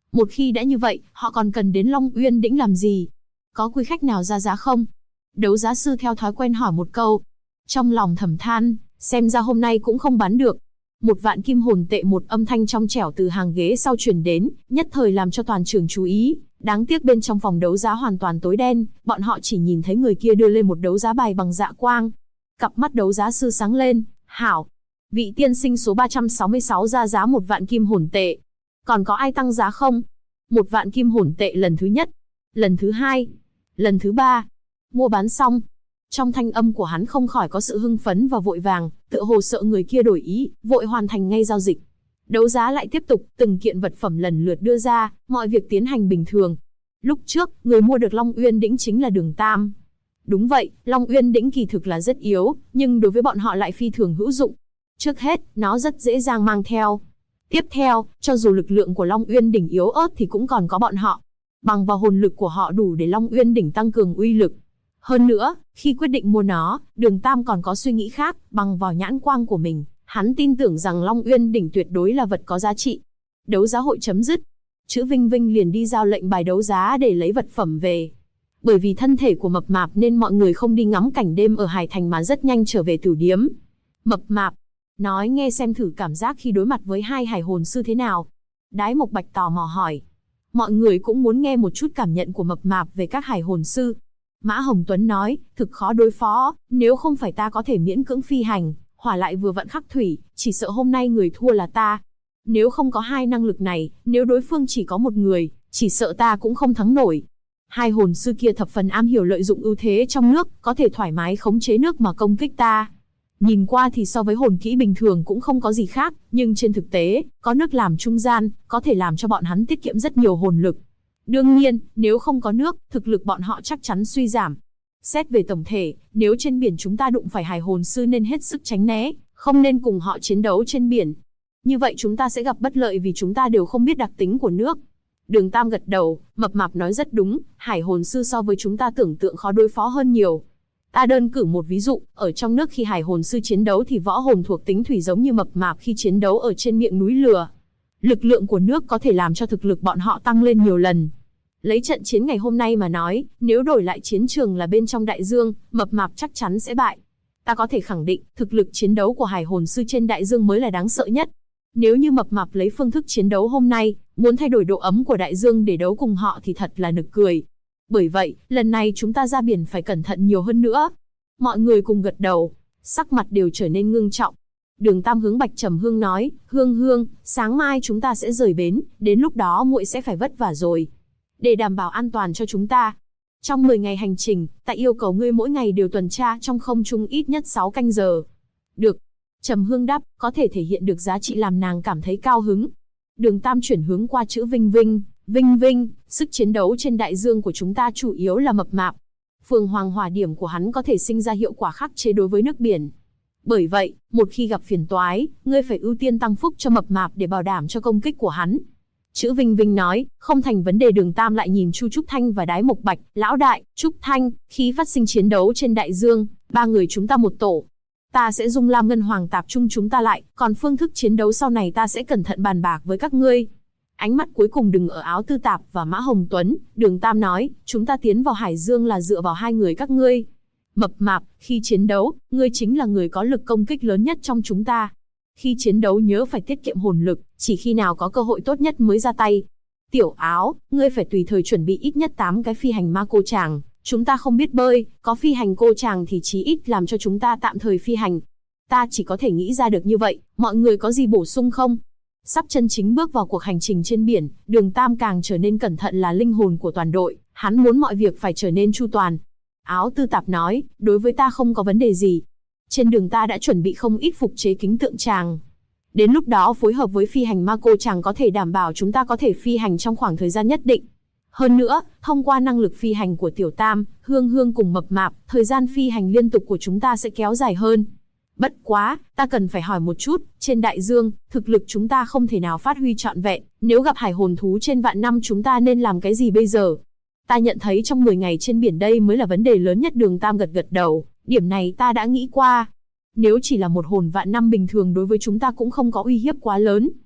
Một khi đã như vậy, họ còn cần đến Long Uyên Đĩnh làm gì? Có quý khách nào ra giá không? Đấu giá sư theo thói quen hỏi một câu. Trong lòng thầm than, xem ra hôm nay cũng không bán được. 1.000.000 kim hồn tệ, một âm thanh trong trẻo từ hàng ghế sau truyền đến, nhất thời làm cho toàn trường chú ý. Đáng tiếc bên trong phòng đấu giá hoàn toàn tối đen, bọn họ chỉ nhìn thấy người kia đưa lên một đấu giá bài bằng dạ quang. Cặp mắt đấu giá sư sáng lên, hảo. Vị tiên sinh số 366 ra giá 1.000.000 kim hồn tệ. Còn có ai tăng giá không? 1.000.000 kim hồn tệ lần thứ nhất, lần thứ hai, lần thứ ba. Mua bán xong. Trong thanh âm của hắn không khỏi có sự hưng phấn và vội vàng, tựa hồ sợ người kia đổi ý, vội hoàn thành ngay giao dịch. Đấu giá lại tiếp tục, từng kiện vật phẩm lần lượt đưa ra, mọi việc tiến hành bình thường. Lúc trước, người mua được Long Uyên Đĩnh chính là Đường Tam. Đúng vậy, Long Uyên Đĩnh kỳ thực là rất yếu, nhưng đối với bọn họ lại phi thường hữu dụng. Trước hết, nó rất dễ dàng mang theo. Tiếp theo, cho dù lực lượng của Long Uyên Đỉnh yếu ớt thì cũng còn có bọn họ. Bằng vào hồn lực của họ đủ để Long Uyên Đỉnh tăng cường uy lực. Hơn nữa, khi quyết định mua nó, Đường Tam còn có suy nghĩ khác, bằng vào nhãn quang của mình, hắn tin tưởng rằng Long Uyên Đỉnh tuyệt đối là vật có giá trị. Đấu giá hội chấm dứt. Chữ Vinh Vinh liền đi giao lệnh bài đấu giá để lấy vật phẩm về. Bởi vì thân thể của Mập Mạp nên mọi người không đi ngắm cảnh đêm ở Hải Thành mà rất nhanh trở về tử điếm. Mập Mạp nói nghe xem thử cảm giác khi đối mặt với hai hải hồn sư thế nào. Đái Mộc Bạch tò mò hỏi. Mọi người cũng muốn nghe một chút cảm nhận của Mập Mạp về các hải hồn sư. Mã Hồng Tuấn nói, thực khó đối phó, nếu không phải ta có thể miễn cưỡng phi hành, hỏa lại vừa vận khắc thủy, chỉ sợ hôm nay người thua là ta. Nếu không có hai năng lực này, nếu đối phương chỉ có một người, chỉ sợ ta cũng không thắng nổi. Hai hồn sư kia thập phần am hiểu lợi dụng ưu thế trong nước, có thể thoải mái khống chế nước mà công kích ta. Nhìn qua thì so với hồn kỹ bình thường cũng không có gì khác, nhưng trên thực tế, có nước làm trung gian, có thể làm cho bọn hắn tiết kiệm rất nhiều hồn lực. Đương nhiên, nếu không có nước, thực lực bọn họ chắc chắn suy giảm. Xét về tổng thể, nếu trên biển chúng ta đụng phải hải hồn sư nên hết sức tránh né, không nên cùng họ chiến đấu trên biển. Như vậy chúng ta sẽ gặp bất lợi vì chúng ta đều không biết đặc tính của nước. Đường Tam gật đầu, Mập Mạp nói rất đúng, hải hồn sư so với chúng ta tưởng tượng khó đối phó hơn nhiều. Ta đơn cử một ví dụ, ở trong nước khi hải hồn sư chiến đấu thì võ hồn thuộc tính thủy giống như Mập Mạp khi chiến đấu ở trên miệng núi lửa. Lực lượng của nước có thể làm cho thực lực bọn họ tăng lên nhiều lần. Lấy trận chiến ngày hôm nay mà nói, nếu đổi lại chiến trường là bên trong đại dương, Mập Mạp chắc chắn sẽ bại. Ta có thể khẳng định, thực lực chiến đấu của hải hồn sư trên đại dương mới là đáng sợ nhất. Nếu như Mập Mạp lấy phương thức chiến đấu hôm nay, muốn thay đổi độ ấm của đại dương để đấu cùng họ thì thật là nực cười. Bởi vậy, lần này chúng ta ra biển phải cẩn thận nhiều hơn nữa. Mọi người cùng gật đầu, sắc mặt đều trở nên ngưng trọng. Đường Tam hướng Bạch Trầm Hương nói, Hương Hương, sáng mai chúng ta sẽ rời bến, đến lúc đó muội sẽ phải vất vả rồi. Để đảm bảo an toàn cho chúng ta, trong 10 ngày hành trình, ta yêu cầu ngươi mỗi ngày đều tuần tra trong không trung ít nhất 6 canh giờ. Được. Trầm Hương đáp, có thể thể hiện được giá trị làm nàng cảm thấy cao hứng. Đường Tam chuyển hướng qua chữ Vinh Vinh. Vinh Vinh, sức chiến đấu trên đại dương của chúng ta chủ yếu là Mập Mạp. Phượng Hoàng hỏa điểm của hắn có thể sinh ra hiệu quả khắc chế đối với nước biển. Bởi vậy, một khi gặp phiền toái, ngươi phải ưu tiên tăng phúc cho Mập Mạp để bảo đảm cho công kích của hắn. Chữ Vinh Vinh nói, không thành vấn đề. Đường Tam lại nhìn Chu Trúc Thanh và Đái Mộc Bạch, lão đại, Trúc Thanh, khi phát sinh chiến đấu trên đại dương, 3 người chúng ta một tổ. Ta sẽ dung Lam Ngân Hoàng tạp trung chúng ta lại, còn phương thức chiến đấu sau này ta sẽ cẩn thận bàn bạc với các ngươi. Ánh mắt cuối cùng đừng ở Áo Tư Tạp và Mã Hồng Tuấn, Đường Tam nói, chúng ta tiến vào Hải Dương là dựa vào hai người các ngươi. Mập Mạp, khi chiến đấu, ngươi chính là người có lực công kích lớn nhất trong chúng ta. Khi chiến đấu nhớ phải tiết kiệm hồn lực, chỉ khi nào có cơ hội tốt nhất mới ra tay. Tiểu Áo, ngươi phải tùy thời chuẩn bị ít nhất 8 cái phi hành ma cô tràng. Chúng ta không biết bơi, có phi hành cô tràng thì chí ít làm cho chúng ta tạm thời phi hành. Ta chỉ có thể nghĩ ra được như vậy, mọi người có gì bổ sung không? Sắp chân chính bước vào cuộc hành trình trên biển, Đường Tam càng trở nên cẩn thận là linh hồn của toàn đội, hắn muốn mọi việc phải trở nên chu toàn. Áo Tư Tạp nói, đối với ta không có vấn đề gì. Trên đường ta đã chuẩn bị không ít phục chế kính tượng tràng. Đến lúc đó phối hợp với phi hành ma cô tràng có thể đảm bảo chúng ta có thể phi hành trong khoảng thời gian nhất định. Hơn nữa, thông qua năng lực phi hành của Tiểu Tam, Hương Hương cùng Mập Mạp, thời gian phi hành liên tục của chúng ta sẽ kéo dài hơn. Bất quá, ta cần phải hỏi một chút, trên đại dương, thực lực chúng ta không thể nào phát huy trọn vẹn, nếu gặp hải hồn thú trên vạn năm chúng ta nên làm cái gì bây giờ? Ta nhận thấy trong 10 ngày trên biển đây mới là vấn đề lớn nhất. Đường Tam gật gật đầu, điểm này ta đã nghĩ qua. Nếu chỉ là một hồn vạn năm bình thường đối với chúng ta cũng không có uy hiếp quá lớn.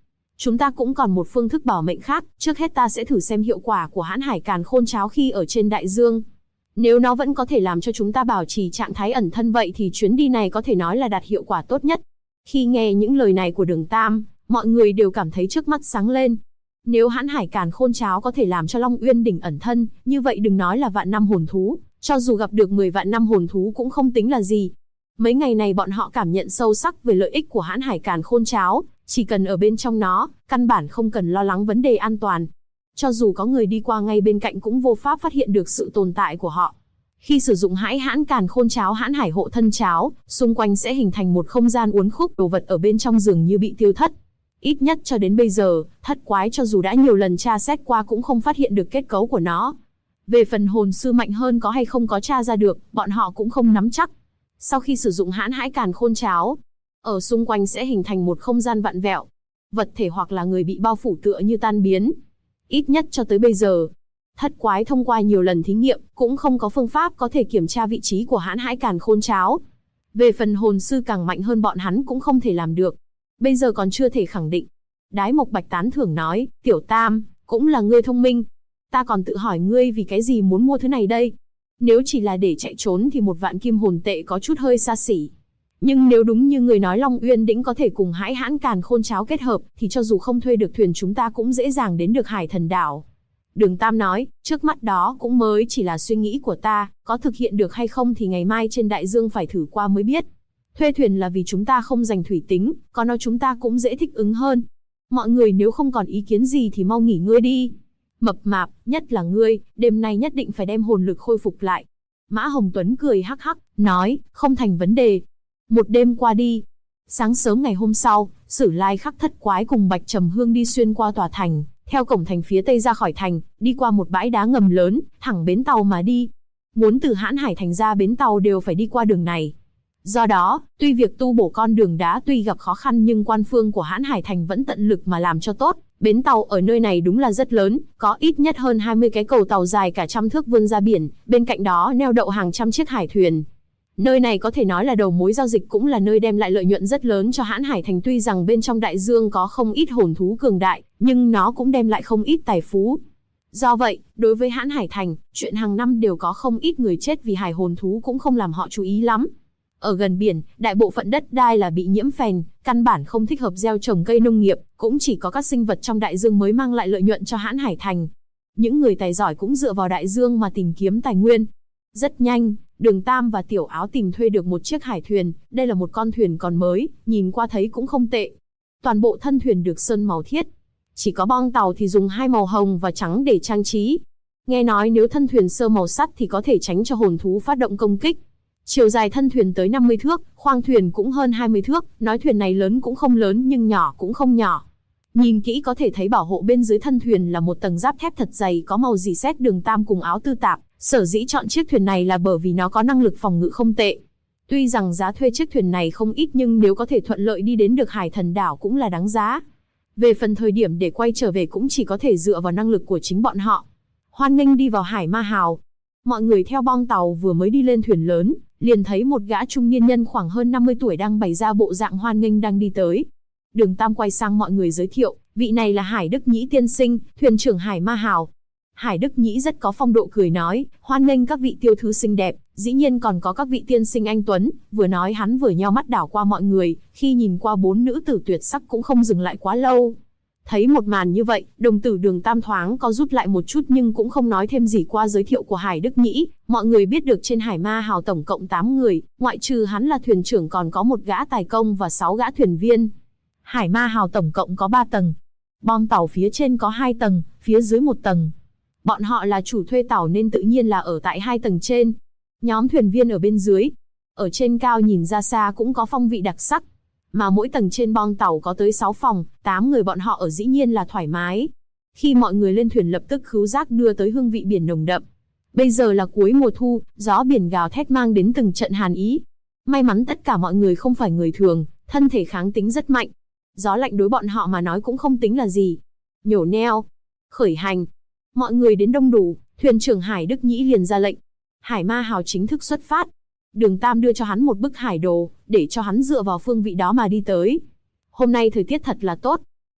chúng ta cũng còn một phương thức bảo mệnh khác, trước hết ta sẽ thử xem hiệu quả của hãn hải càn khôn cháo khi ở trên đại dương. Nếu nó vẫn có thể làm cho chúng ta bảo trì trạng thái ẩn thân vậy thì chuyến đi này có thể nói là đạt hiệu quả tốt nhất. Khi nghe những lời này của Đường Tam, mọi người đều cảm thấy trước mắt sáng lên. Nếu hãn hải càn khôn cháo có thể làm cho Long Uyên Đỉnh ẩn thân, như vậy đừng nói là vạn năm hồn thú, cho dù gặp được 10 vạn năm hồn thú cũng không tính là gì. Mấy ngày này bọn họ cảm nhận sâu sắc về lợi ích của hãn hải càn khôn cháo, chỉ cần ở bên trong nó, căn bản không cần lo lắng vấn đề an toàn. Cho dù có người đi qua ngay bên cạnh cũng vô pháp phát hiện được sự tồn tại của họ. Khi sử dụng hãn càn khôn cháo hãn hải hộ thân cháo, xung quanh sẽ hình thành một không gian uốn khúc, đồ vật ở bên trong dường như bị tiêu thất. Ít nhất cho đến bây giờ, thất quái cho dù đã nhiều lần tra xét qua cũng không phát hiện được kết cấu của nó. Về phần hồn sư mạnh hơn có hay không có tra ra được, bọn họ cũng không nắm chắc. Sau khi sử dụng hãn hải càn khôn cháo, ở xung quanh sẽ hình thành một không gian vặn vẹo. Vật thể hoặc là người bị bao phủ tựa như tan biến. Ít nhất cho tới bây giờ, thất quái thông qua nhiều lần thí nghiệm, cũng không có phương pháp có thể kiểm tra vị trí của hãn hải càn khôn cháo. Về phần hồn sư càng mạnh hơn bọn hắn cũng không thể làm được. Bây giờ còn chưa thể khẳng định. Đái Mộc Bạch tán thưởng nói, Tiểu Tam, cũng là ngươi thông minh. Ta còn tự hỏi ngươi vì cái gì muốn mua thứ này đây. Nếu chỉ là để chạy trốn thì 1 vạn kim hồn tệ có chút hơi xa xỉ. Nhưng nếu đúng như người nói Long Uyên Đỉnh có thể cùng hãn càn khôn cháo kết hợp, thì cho dù không thuê được thuyền chúng ta cũng dễ dàng đến được Hải Thần Đảo. Đường Tam nói, trước mắt đó cũng mới chỉ là suy nghĩ của ta, có thực hiện được hay không thì ngày mai trên đại dương phải thử qua mới biết. Thuê thuyền là vì chúng ta không giành thủy tính, có nó chúng ta cũng dễ thích ứng hơn. Mọi người nếu không còn ý kiến gì thì mau nghỉ ngơi đi. Mập mạp, nhất là ngươi, đêm nay nhất định phải đem hồn lực khôi phục lại. Mã Hồng Tuấn cười hắc hắc, nói, không thành vấn đề. Một đêm qua đi. Sáng sớm ngày hôm sau, Sử Lai Khắc Thất Quái cùng Bạch Trầm Hương đi xuyên qua tòa thành, theo cổng thành phía tây ra khỏi thành, đi qua một bãi đá ngầm lớn, thẳng bến tàu mà đi. Muốn từ Hãn Hải thành ra bến tàu đều phải đi qua đường này. Do đó, tuy việc tu bổ con đường đá tuy gặp khó khăn nhưng quan phương của Hãn Hải thành vẫn tận lực mà làm cho tốt. Bến tàu ở nơi này đúng là rất lớn, có ít nhất hơn 20 cái cầu tàu dài cả trăm thước vươn ra biển, bên cạnh đó neo đậu hàng trăm chiếc hải thuyền. Nơi này có thể nói là đầu mối giao dịch, cũng là nơi đem lại lợi nhuận rất lớn cho Hãn Hải thành. Tuy rằng bên trong đại dương có không ít hồn thú cường đại, nhưng nó cũng đem lại không ít tài phú. Do vậy, đối với Hãn Hải thành, chuyện hàng năm đều có không ít người chết vì hải hồn thú cũng không làm họ chú ý lắm. Ở gần biển, đại bộ phận đất đai là bị nhiễm phèn, căn bản không thích hợp gieo trồng cây nông nghiệp, cũng chỉ có các sinh vật trong đại dương mới mang lại lợi nhuận cho Hãn Hải thành. Những người tài giỏi cũng dựa vào đại dương mà tìm kiếm tài nguyên. Rất nhanh, Đường Tam và Tiểu Áo tìm thuê được một chiếc hải thuyền, đây là một con thuyền còn mới, nhìn qua thấy cũng không tệ. Toàn bộ thân thuyền được sơn màu thiết, chỉ có bong tàu thì dùng 2 màu hồng và trắng để trang trí. Nghe nói nếu thân thuyền sơn màu sắt thì có thể tránh cho hồn thú phát động công kích. Chiều dài thân thuyền tới 50 thước, khoang thuyền cũng hơn 20 thước, nói thuyền này lớn cũng không lớn nhưng nhỏ cũng không nhỏ. Nhìn kỹ có thể thấy bảo hộ bên dưới thân thuyền là một tầng giáp thép thật dày có màu rỉ sét. Đường Tam cùng Áo Tư Tạp sở dĩ chọn chiếc thuyền này là bởi vì nó có năng lực phòng ngự không tệ. Tuy rằng giá thuê chiếc thuyền này không ít nhưng nếu có thể thuận lợi đi đến được Hải Thần Đảo cũng là đáng giá. Về phần thời điểm để quay trở về cũng chỉ có thể dựa vào năng lực của chính bọn họ. Hoan nghênh đi vào Hải Ma Hào. Mọi người theo bong tàu vừa mới đi lên thuyền lớn, liền thấy một gã trung niên nhân khoảng hơn 50 tuổi đang bày ra bộ dạng hoan nghênh đang đi tới. Đường Tam quay sang mọi người giới thiệu, vị này là Hải Đức Nhĩ tiên sinh, thuyền trưởng Hải Ma Hào. Hải Đức Nhĩ rất có phong độ cười nói, hoan nghênh các vị tiêu thứ xinh đẹp, dĩ nhiên còn có các vị tiên sinh anh tuấn. Vừa nói hắn vừa nheo mắt đảo qua mọi người, khi nhìn qua 4 nữ tử tuyệt sắc cũng không dừng lại quá lâu. Thấy một màn như vậy, đồng tử Đường Tam thoáng có rút lại một chút nhưng cũng không nói thêm gì. Qua giới thiệu của Hải Đức Nhĩ, mọi người biết được trên Hải Ma Hào tổng cộng 8 người, ngoại trừ hắn là thuyền trưởng còn có một gã tài công và 6 gã thuyền viên. Hải Ma Hào tổng cộng có 3 tầng. Bong tàu phía trên có 2 tầng, phía dưới 1 tầng. Bọn họ là chủ thuê tàu nên tự nhiên là ở tại 2 tầng trên. Nhóm thuyền viên ở bên dưới. Ở trên cao nhìn ra xa cũng có phong vị đặc sắc. Mà mỗi tầng trên bong tàu có tới 6 phòng, 8 người bọn họ ở dĩ nhiên là thoải mái. Khi mọi người lên thuyền lập tức khứu giác đưa tới hương vị biển nồng đậm. Bây giờ là cuối mùa thu, gió biển gào thét mang đến từng trận hàn ý. May mắn tất cả mọi người không phải người thường, thân thể kháng tính rất mạnh. Gió lạnh đối bọn họ mà nói cũng không tính là gì. Nhổ neo, khởi hành. Mọi người đến đông đủ, thuyền trưởng Hải Đức Nhĩ liền ra lệnh. Hải Ma Hào chính thức xuất phát. Đường Tam đưa cho hắn một bức hải đồ, để cho hắn dựa vào phương vị đó mà đi tới. Hôm nay thời tiết thật là tốt.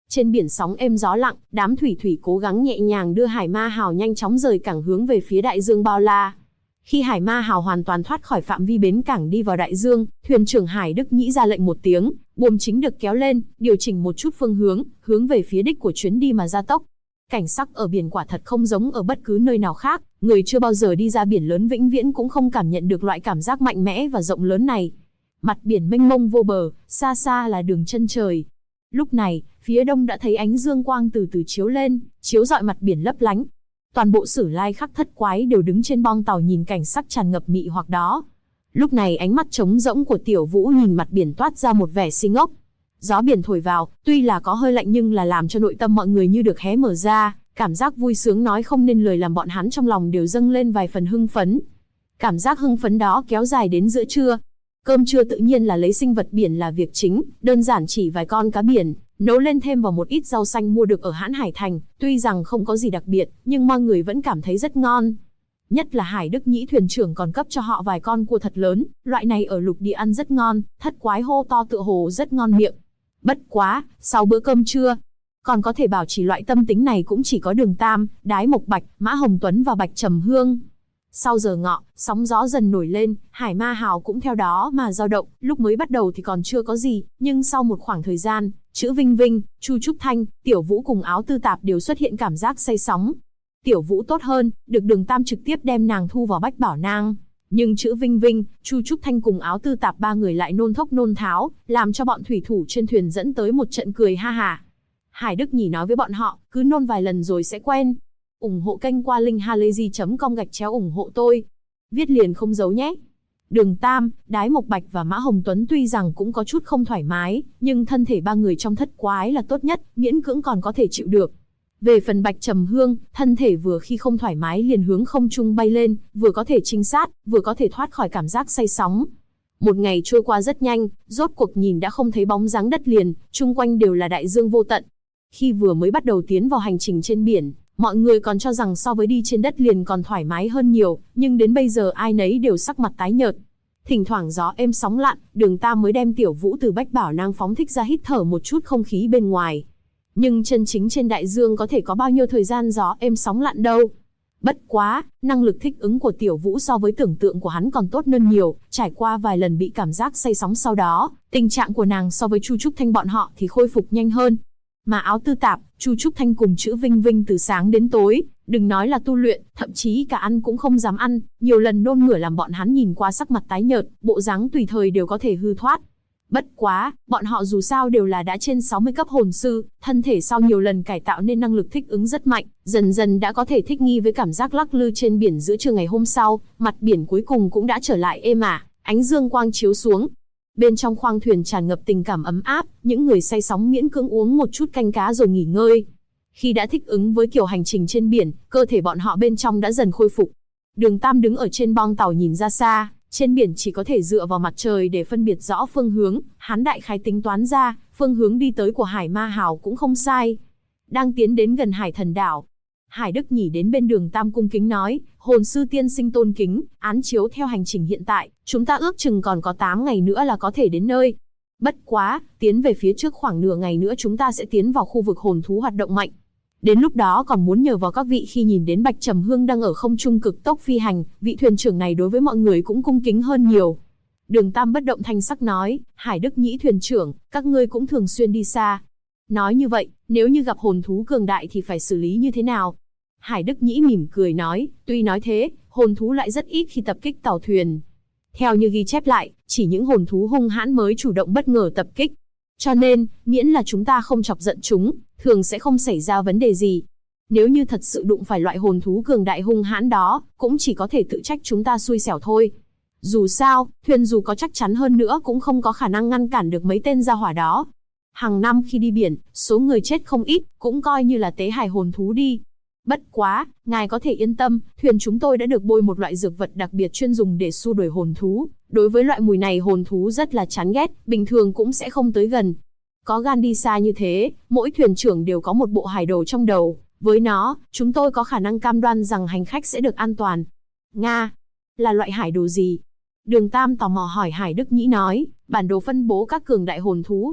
Trên biển sóng êm gió lặng, đám thủy thủy cố gắng nhẹ nhàng đưa Hải Ma Hào nhanh chóng rời cảng hướng về phía đại dương bao la. Khi Hải Ma Hào hoàn toàn thoát khỏi phạm vi bến cảng đi vào đại dương, thuyền trưởng Hải Đức Nhĩ ra lệnh một tiếng, buồm chính được kéo lên, điều chỉnh một chút phương hướng, hướng về phía đích của chuyến đi mà gia tốc. Cảnh sắc ở biển quả thật không giống ở bất cứ nơi nào khác, người chưa bao giờ đi ra biển lớn vĩnh viễn cũng không cảm nhận được loại cảm giác mạnh mẽ và rộng lớn này. Mặt biển mênh mông vô bờ, xa xa là đường chân trời. Lúc này, phía đông đã thấy ánh dương quang từ từ chiếu lên, chiếu rọi mặt biển lấp lánh. Toàn bộ Sử Lai Khắc Thất Quái đều đứng trên bong tàu nhìn cảnh sắc tràn ngập mị hoặc đó. Lúc này ánh mắt trống rỗng của Tiểu Vũ nhìn mặt biển toát ra một vẻ si ngốc. Gió biển thổi vào, tuy là có hơi lạnh nhưng là làm cho nội tâm mọi người như được hé mở ra, cảm giác vui sướng nói không nên lời làm bọn hắn trong lòng đều dâng lên vài phần hưng phấn. Cảm giác hưng phấn đó kéo dài đến giữa trưa. Cơm trưa tự nhiên là lấy sinh vật biển là việc chính, đơn giản chỉ vài con cá biển, nấu lên thêm vào một ít rau xanh mua được ở hãn Hải Thành, tuy rằng không có gì đặc biệt, nhưng mọi người vẫn cảm thấy rất ngon. Nhất là Hải Đức Nhĩ thuyền trưởng còn cấp cho họ vài con cua thật lớn, loại này ở lục địa ăn rất ngon, Thất Quái hô to tựa hồ rất ngon miệng. Bất quá, sau bữa cơm trưa, còn có thể bảo trì loại tâm tính này cũng chỉ có Đường Tam, Đái Mộc Bạch, Mã Hồng Tuấn và Bạch Trầm Hương. Sau giờ ngọ, sóng gió dần nổi lên, Hải Ma Hào cũng theo đó mà dao động, lúc mới bắt đầu thì còn chưa có gì, nhưng sau một khoảng thời gian, Chữ Vinh Vinh, Chu Trúc Thanh, Tiểu Vũ cùng Áo Tư Tạp đều xuất hiện cảm giác say sóng. Tiểu Vũ tốt hơn, được Đường Tam trực tiếp đem nàng thu vào Bách Bảo Nang. Nhưng Chữ Vinh Vinh, Chu Trúc Thanh cùng Áo Tư Tạp ba người lại nôn thốc nôn tháo, làm cho bọn thủy thủ trên thuyền dẫn tới một trận cười ha hả. Hải Đức Nhĩ nói với bọn họ, cứ nôn vài lần rồi sẽ quen. Ủng hộ kênh qua link halayzi.com/ủng hộ tôi. Viết liền không giấu nhé. Đường Tam, Đái Mộc Bạch và Mã Hồng Tuấn tuy rằng cũng có chút không thoải mái, nhưng thân thể ba người trong Thất Quái là tốt nhất, miễn cưỡng còn có thể chịu được. Về phần Bạch Trầm Hương, thân thể vừa khi không thoải mái liền hướng không trung bay lên, vừa có thể trinh sát, vừa có thể thoát khỏi cảm giác say sóng. Một ngày trôi qua rất nhanh, rốt cuộc nhìn đã không thấy bóng dáng đất liền, chung quanh đều là đại dương vô tận. Khi vừa mới bắt đầu tiến vào hành trình trên biển, mọi người còn cho rằng so với đi trên đất liền còn thoải mái hơn nhiều, nhưng đến bây giờ ai nấy đều sắc mặt tái nhợt. Thỉnh thoảng gió êm sóng lặn, Đường Tam mới đem Tiểu Vũ từ Bách Bảo Nang phóng thích ra hít thở một chút không khí bên ngoài. Nhưng chân chính trên đại dương có thể có bao nhiêu thời gian gió êm sóng lặn đâu. Bất quá, năng lực thích ứng của Tiểu Vũ so với tưởng tượng của hắn còn tốt hơn nhiều, trải qua vài lần bị cảm giác say sóng sau đó, tình trạng của nàng so với Chu Trúc Thanh bọn họ thì khôi phục nhanh hơn. Mà Áo Tư Tạp, Chu Trúc Thanh cùng Chữ Vinh Vinh từ sáng đến tối, đừng nói là tu luyện, thậm chí cả ăn cũng không dám ăn, nhiều lần nôn mửa làm bọn hắn nhìn qua sắc mặt tái nhợt, bộ dáng tùy thời đều có thể hư thoát. Bất quá, bọn họ dù sao đều là đã trên 60 cấp hồn sư, thân thể sau nhiều lần cải tạo nên năng lực thích ứng rất mạnh, dần dần đã có thể thích nghi với cảm giác lắc lư trên biển. Giữa trưa ngày hôm sau, mặt biển cuối cùng cũng đã trở lại êm ả, ánh dương quang chiếu xuống. Bên trong khoang thuyền tràn ngập tình cảm ấm áp, những người say sóng miễn cưỡng uống một chút canh cá rồi nghỉ ngơi. Khi đã thích ứng với kiểu hành trình trên biển, cơ thể bọn họ bên trong đã dần khôi phục. Đường Tam đứng ở trên bong tàu nhìn ra xa, trên biển chỉ có thể dựa vào mặt trời để phân biệt rõ phương hướng, hắn đại khái tính toán ra, phương hướng đi tới của Hải Ma Hào cũng không sai. Đang tiến đến gần Hải Thần Đảo. Hải Đức Nhĩ đến bên Đường Tam cung kính nói, hồn sư tiên sinh tôn kính, án chiếu theo hành trình hiện tại, chúng ta ước chừng còn có 8 ngày nữa là có thể đến nơi. Bất quá, tiến về phía trước khoảng nửa ngày nữa chúng ta sẽ tiến vào khu vực hồn thú hoạt động mạnh. Đến lúc đó còn muốn nhờ vào các vị. Khi nhìn đến Bạch Trầm Hương đang ở không trung cực tốc phi hành, vị thuyền trưởng này đối với mọi người cũng cung kính hơn nhiều. Đường Tam bất động thanh sắc nói, Hải Đức Nhĩ thuyền trưởng, các ngươi cũng thường xuyên đi xa. Nói như vậy, nếu như gặp hồn thú cường đại thì phải xử lý như thế nào? Hải Đức Nhĩ mỉm cười nói, tuy nói thế, hồn thú lại rất ít khi tập kích tàu thuyền. Theo như ghi chép lại, chỉ những hồn thú hung hãn mới chủ động bất ngờ tập kích. Cho nên, miễn là chúng ta không chọc giận chúng, thường sẽ không xảy ra vấn đề gì. Nếu như thật sự đụng phải loại hồn thú cường đại hung hãn đó, cũng chỉ có thể tự trách chúng ta xui xẻo thôi. Dù sao, thuyền dù có chắc chắn hơn nữa cũng không có khả năng ngăn cản được mấy tên gia hỏa đó. Hàng năm khi đi biển, số người chết không ít, cũng coi như là tế hài hồn thú đi. Bất quá, ngài có thể yên tâm, thuyền chúng tôi đã được bôi một loại dược vật đặc biệt chuyên dùng để xua đuổi hồn thú. Đối với loại mùi này hồn thú rất là chán ghét, bình thường cũng sẽ không tới gần. Có gan đi xa như thế, mỗi thuyền trưởng đều có một bộ hải đồ trong đầu. Với nó, chúng tôi có khả năng cam đoan rằng hành khách sẽ được an toàn. Nga, là loại hải đồ gì? Đường Tam tò mò hỏi. Hải Đức Nhĩ nói, bản đồ phân bố các cường đại hồn thú.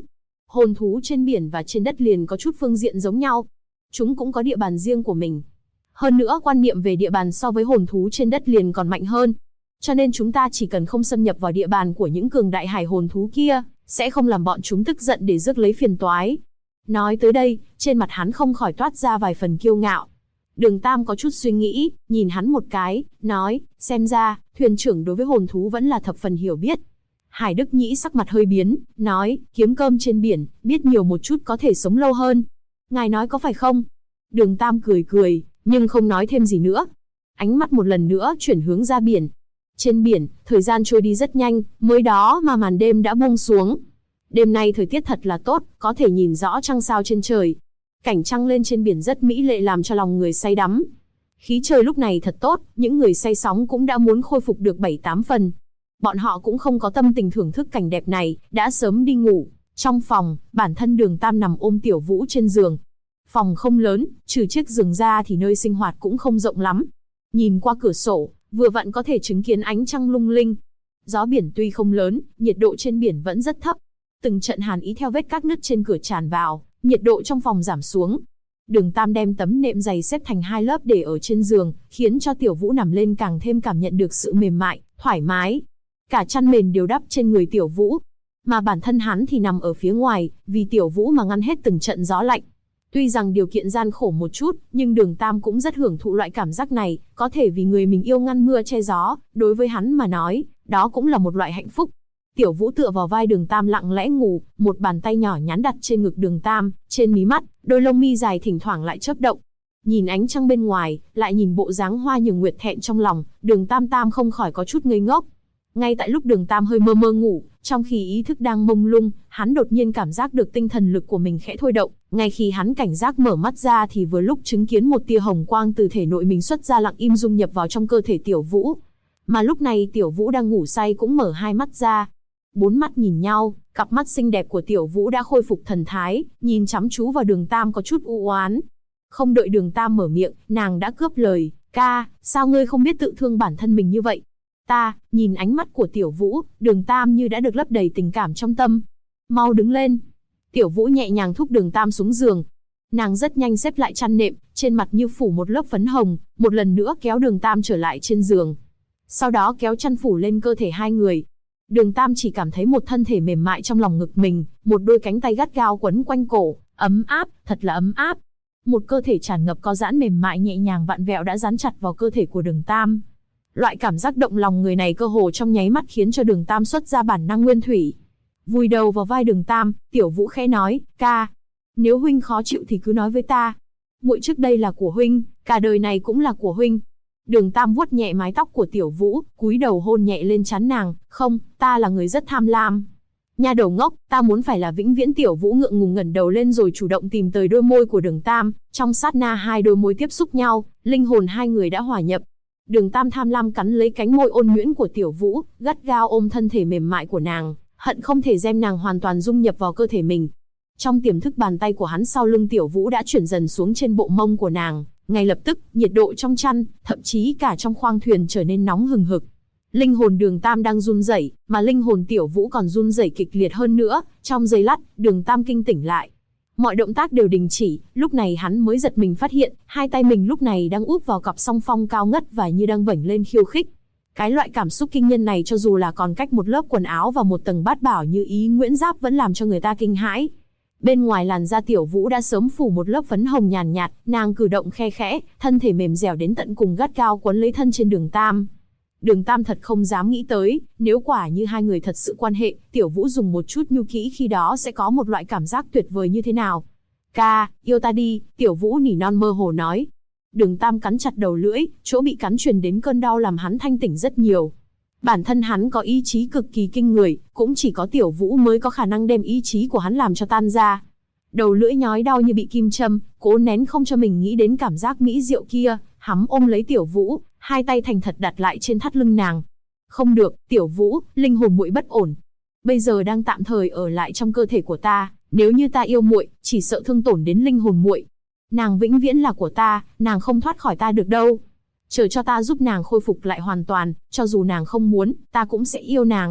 Hồn thú trên biển và trên đất liền có chút phương diện giống nhau. Chúng cũng có địa bàn riêng của mình. Hơn nữa quan niệm về địa bàn so với hồn thú trên đất liền còn mạnh hơn. Cho nên chúng ta chỉ cần không xâm nhập vào địa bàn của những cường đại hải hồn thú kia, sẽ không làm bọn chúng tức giận để rước lấy phiền toái. Nói tới đây, trên mặt hắn không khỏi toát ra vài phần kiêu ngạo. Đường Tam có chút suy nghĩ, nhìn hắn một cái, nói, xem ra, thuyền trưởng đối với hồn thú vẫn là thập phần hiểu biết. Hải Đức Nhĩ sắc mặt hơi biến, nói, kiếm cơm trên biển, biết nhiều một chút có thể sống lâu hơn. Ngài nói có phải không? Đường Tam cười cười, nhưng không nói thêm gì nữa. Ánh mắt một lần nữa chuyển hướng ra biển. Trên biển, thời gian trôi đi rất nhanh, mới đó mà màn đêm đã buông xuống. Đêm nay thời tiết thật là tốt, có thể nhìn rõ trăng sao trên trời. Cảnh trăng lên trên biển rất mỹ lệ làm cho lòng người say đắm. Khí trời lúc này thật tốt, những người say sóng cũng đã muốn khôi phục được 7-8 phần. Bọn họ cũng không có tâm tình thưởng thức cảnh đẹp này, đã sớm đi ngủ. Trong phòng, bản thân Đường Tam nằm ôm Tiểu Vũ trên giường. Phòng không lớn, trừ chiếc giường ra thì nơi sinh hoạt cũng không rộng lắm. Nhìn qua cửa sổ, vừa vặn có thể chứng kiến ánh trăng lung linh. Gió biển tuy không lớn, nhiệt độ trên biển vẫn rất thấp. Từng trận hàn ý theo vết các nứt trên cửa tràn vào, nhiệt độ trong phòng giảm xuống. Đường Tam đem tấm nệm dày xếp thành 2 lớp để ở trên giường, khiến cho Tiểu Vũ nằm lên càng thêm cảm nhận được sự mềm mại, thoải mái. Cả chăn mền đều đắp trên người Tiểu Vũ. Mà bản thân hắn thì nằm ở phía ngoài, vì Tiểu Vũ mà ngăn hết từng trận gió lạnh. Tuy rằng điều kiện gian khổ một chút, nhưng Đường Tam cũng rất hưởng thụ loại cảm giác này, có thể vì người mình yêu ngăn mưa che gió, đối với hắn mà nói, đó cũng là một loại hạnh phúc. Tiểu Vũ tựa vào vai Đường Tam lặng lẽ ngủ, một bàn tay nhỏ nhắn đặt trên ngực Đường Tam, trên mí mắt, đôi lông mi dài thỉnh thoảng lại chớp động. Nhìn ánh trăng bên ngoài, lại nhìn bộ dáng Hoa Nhường Nguyệt thẹn trong lòng, Đường Tam không khỏi có chút ngây ngốc. Ngay tại lúc Đường Tam hơi mơ mơ ngủ, trong khi ý thức đang mông lung, hắn đột nhiên cảm giác được tinh thần lực của mình khẽ thôi động. Ngay khi hắn cảnh giác mở mắt ra thì vừa lúc chứng kiến một tia hồng quang từ thể nội mình xuất ra lặng im dung nhập vào trong cơ thể Tiểu Vũ. Mà lúc này Tiểu Vũ đang ngủ say cũng mở hai mắt ra. Bốn mắt nhìn nhau, cặp mắt xinh đẹp của Tiểu Vũ đã khôi phục thần thái, nhìn chăm chú vào Đường Tam có chút u oán. Không đợi Đường Tam mở miệng, nàng đã cướp lời, ca, sao ngươi không biết tự thương bản thân mình như vậy? Ta, nhìn ánh mắt của Tiểu Vũ, Đường Tam như đã được lấp đầy tình cảm trong tâm. Mau đứng lên. Tiểu Vũ nhẹ nhàng thúc Đường Tam xuống giường. Nàng rất nhanh xếp lại chăn nệm, trên mặt như phủ một lớp phấn hồng, một lần nữa kéo Đường Tam trở lại trên giường. Sau đó kéo chăn phủ lên cơ thể hai người. Đường Tam chỉ cảm thấy một thân thể mềm mại trong lòng ngực mình, một đôi cánh tay gắt gao quấn quanh cổ, ấm áp, thật là ấm áp. Một cơ thể tràn ngập co giãn mềm mại nhẹ nhàng vặn vẹo đã dán chặt vào cơ thể của Đường Tam. Loại cảm giác động lòng người này cơ hồ trong nháy mắt khiến cho Đường Tam xuất ra bản năng nguyên thủy. Vùi đầu vào vai Đường Tam, Tiểu Vũ khẽ nói, ca, nếu huynh khó chịu thì cứ nói với ta. Muội trước đây là của huynh, cả đời này cũng là của huynh. Đường Tam vuốt nhẹ mái tóc của Tiểu Vũ, cúi đầu hôn nhẹ lên trán nàng, không, ta là người rất tham lam. Nha đầu ngốc, ta muốn phải là vĩnh viễn. Tiểu Vũ ngượng ngùng ngẩng đầu lên rồi chủ động tìm tới đôi môi của Đường Tam, trong sát na hai đôi môi tiếp xúc nhau, linh hồn hai người đã hòa nhập. Đường Tam tham lam cắn lấy cánh môi ôn nhuyễn của Tiểu Vũ, gắt gao ôm thân thể mềm mại của nàng, hận không thể đem nàng hoàn toàn dung nhập vào cơ thể mình. Trong tiềm thức bàn tay của hắn sau lưng Tiểu Vũ đã chuyển dần xuống trên bộ mông của nàng, ngay lập tức, nhiệt độ trong chăn, thậm chí cả trong khoang thuyền trở nên nóng hừng hực. Linh hồn Đường Tam đang run rẩy, mà linh hồn Tiểu Vũ còn run rẩy kịch liệt hơn nữa, trong giây lát, Đường Tam kinh tỉnh lại. Mọi động tác đều đình chỉ, lúc này hắn mới giật mình phát hiện, hai tay mình lúc này đang úp vào cặp song phong cao ngất và như đang vểnh lên khiêu khích. Cái loại cảm xúc kinh nhân này cho dù là còn cách một lớp quần áo và một tầng bát bảo như ý Nguyễn Giáp vẫn làm cho người ta kinh hãi. Bên ngoài làn da Tiểu Vũ đã sớm phủ một lớp phấn hồng nhàn nhạt, nàng cử động khe khẽ, thân thể mềm dẻo đến tận cùng gắt gao quấn lấy thân trên Đường Tam. Đường Tam thật không dám nghĩ tới, nếu quả như hai người thật sự quan hệ, Tiểu Vũ dùng một chút nhu kỹ khi đó sẽ có một loại cảm giác tuyệt vời như thế nào. Ca, yêu ta đi, Tiểu Vũ nỉ non mơ hồ nói. Đường Tam cắn chặt đầu lưỡi, chỗ bị cắn truyền đến cơn đau làm hắn thanh tỉnh rất nhiều. Bản thân hắn có ý chí cực kỳ kinh người, cũng chỉ có Tiểu Vũ mới có khả năng đem ý chí của hắn làm cho tan ra. Đầu lưỡi nhói đau như bị kim châm, cố nén không cho mình nghĩ đến cảm giác mỹ diệu kia, hắn ôm lấy Tiểu Vũ, hai tay thành thật đặt lại trên thắt lưng nàng. Không được, Tiểu Vũ, linh hồn muội bất ổn. Bây giờ đang tạm thời ở lại trong cơ thể của ta, nếu như ta yêu muội, chỉ sợ thương tổn đến linh hồn muội. Nàng vĩnh viễn là của ta, nàng không thoát khỏi ta được đâu. Chờ cho ta giúp nàng khôi phục lại hoàn toàn, cho dù nàng không muốn, ta cũng sẽ yêu nàng.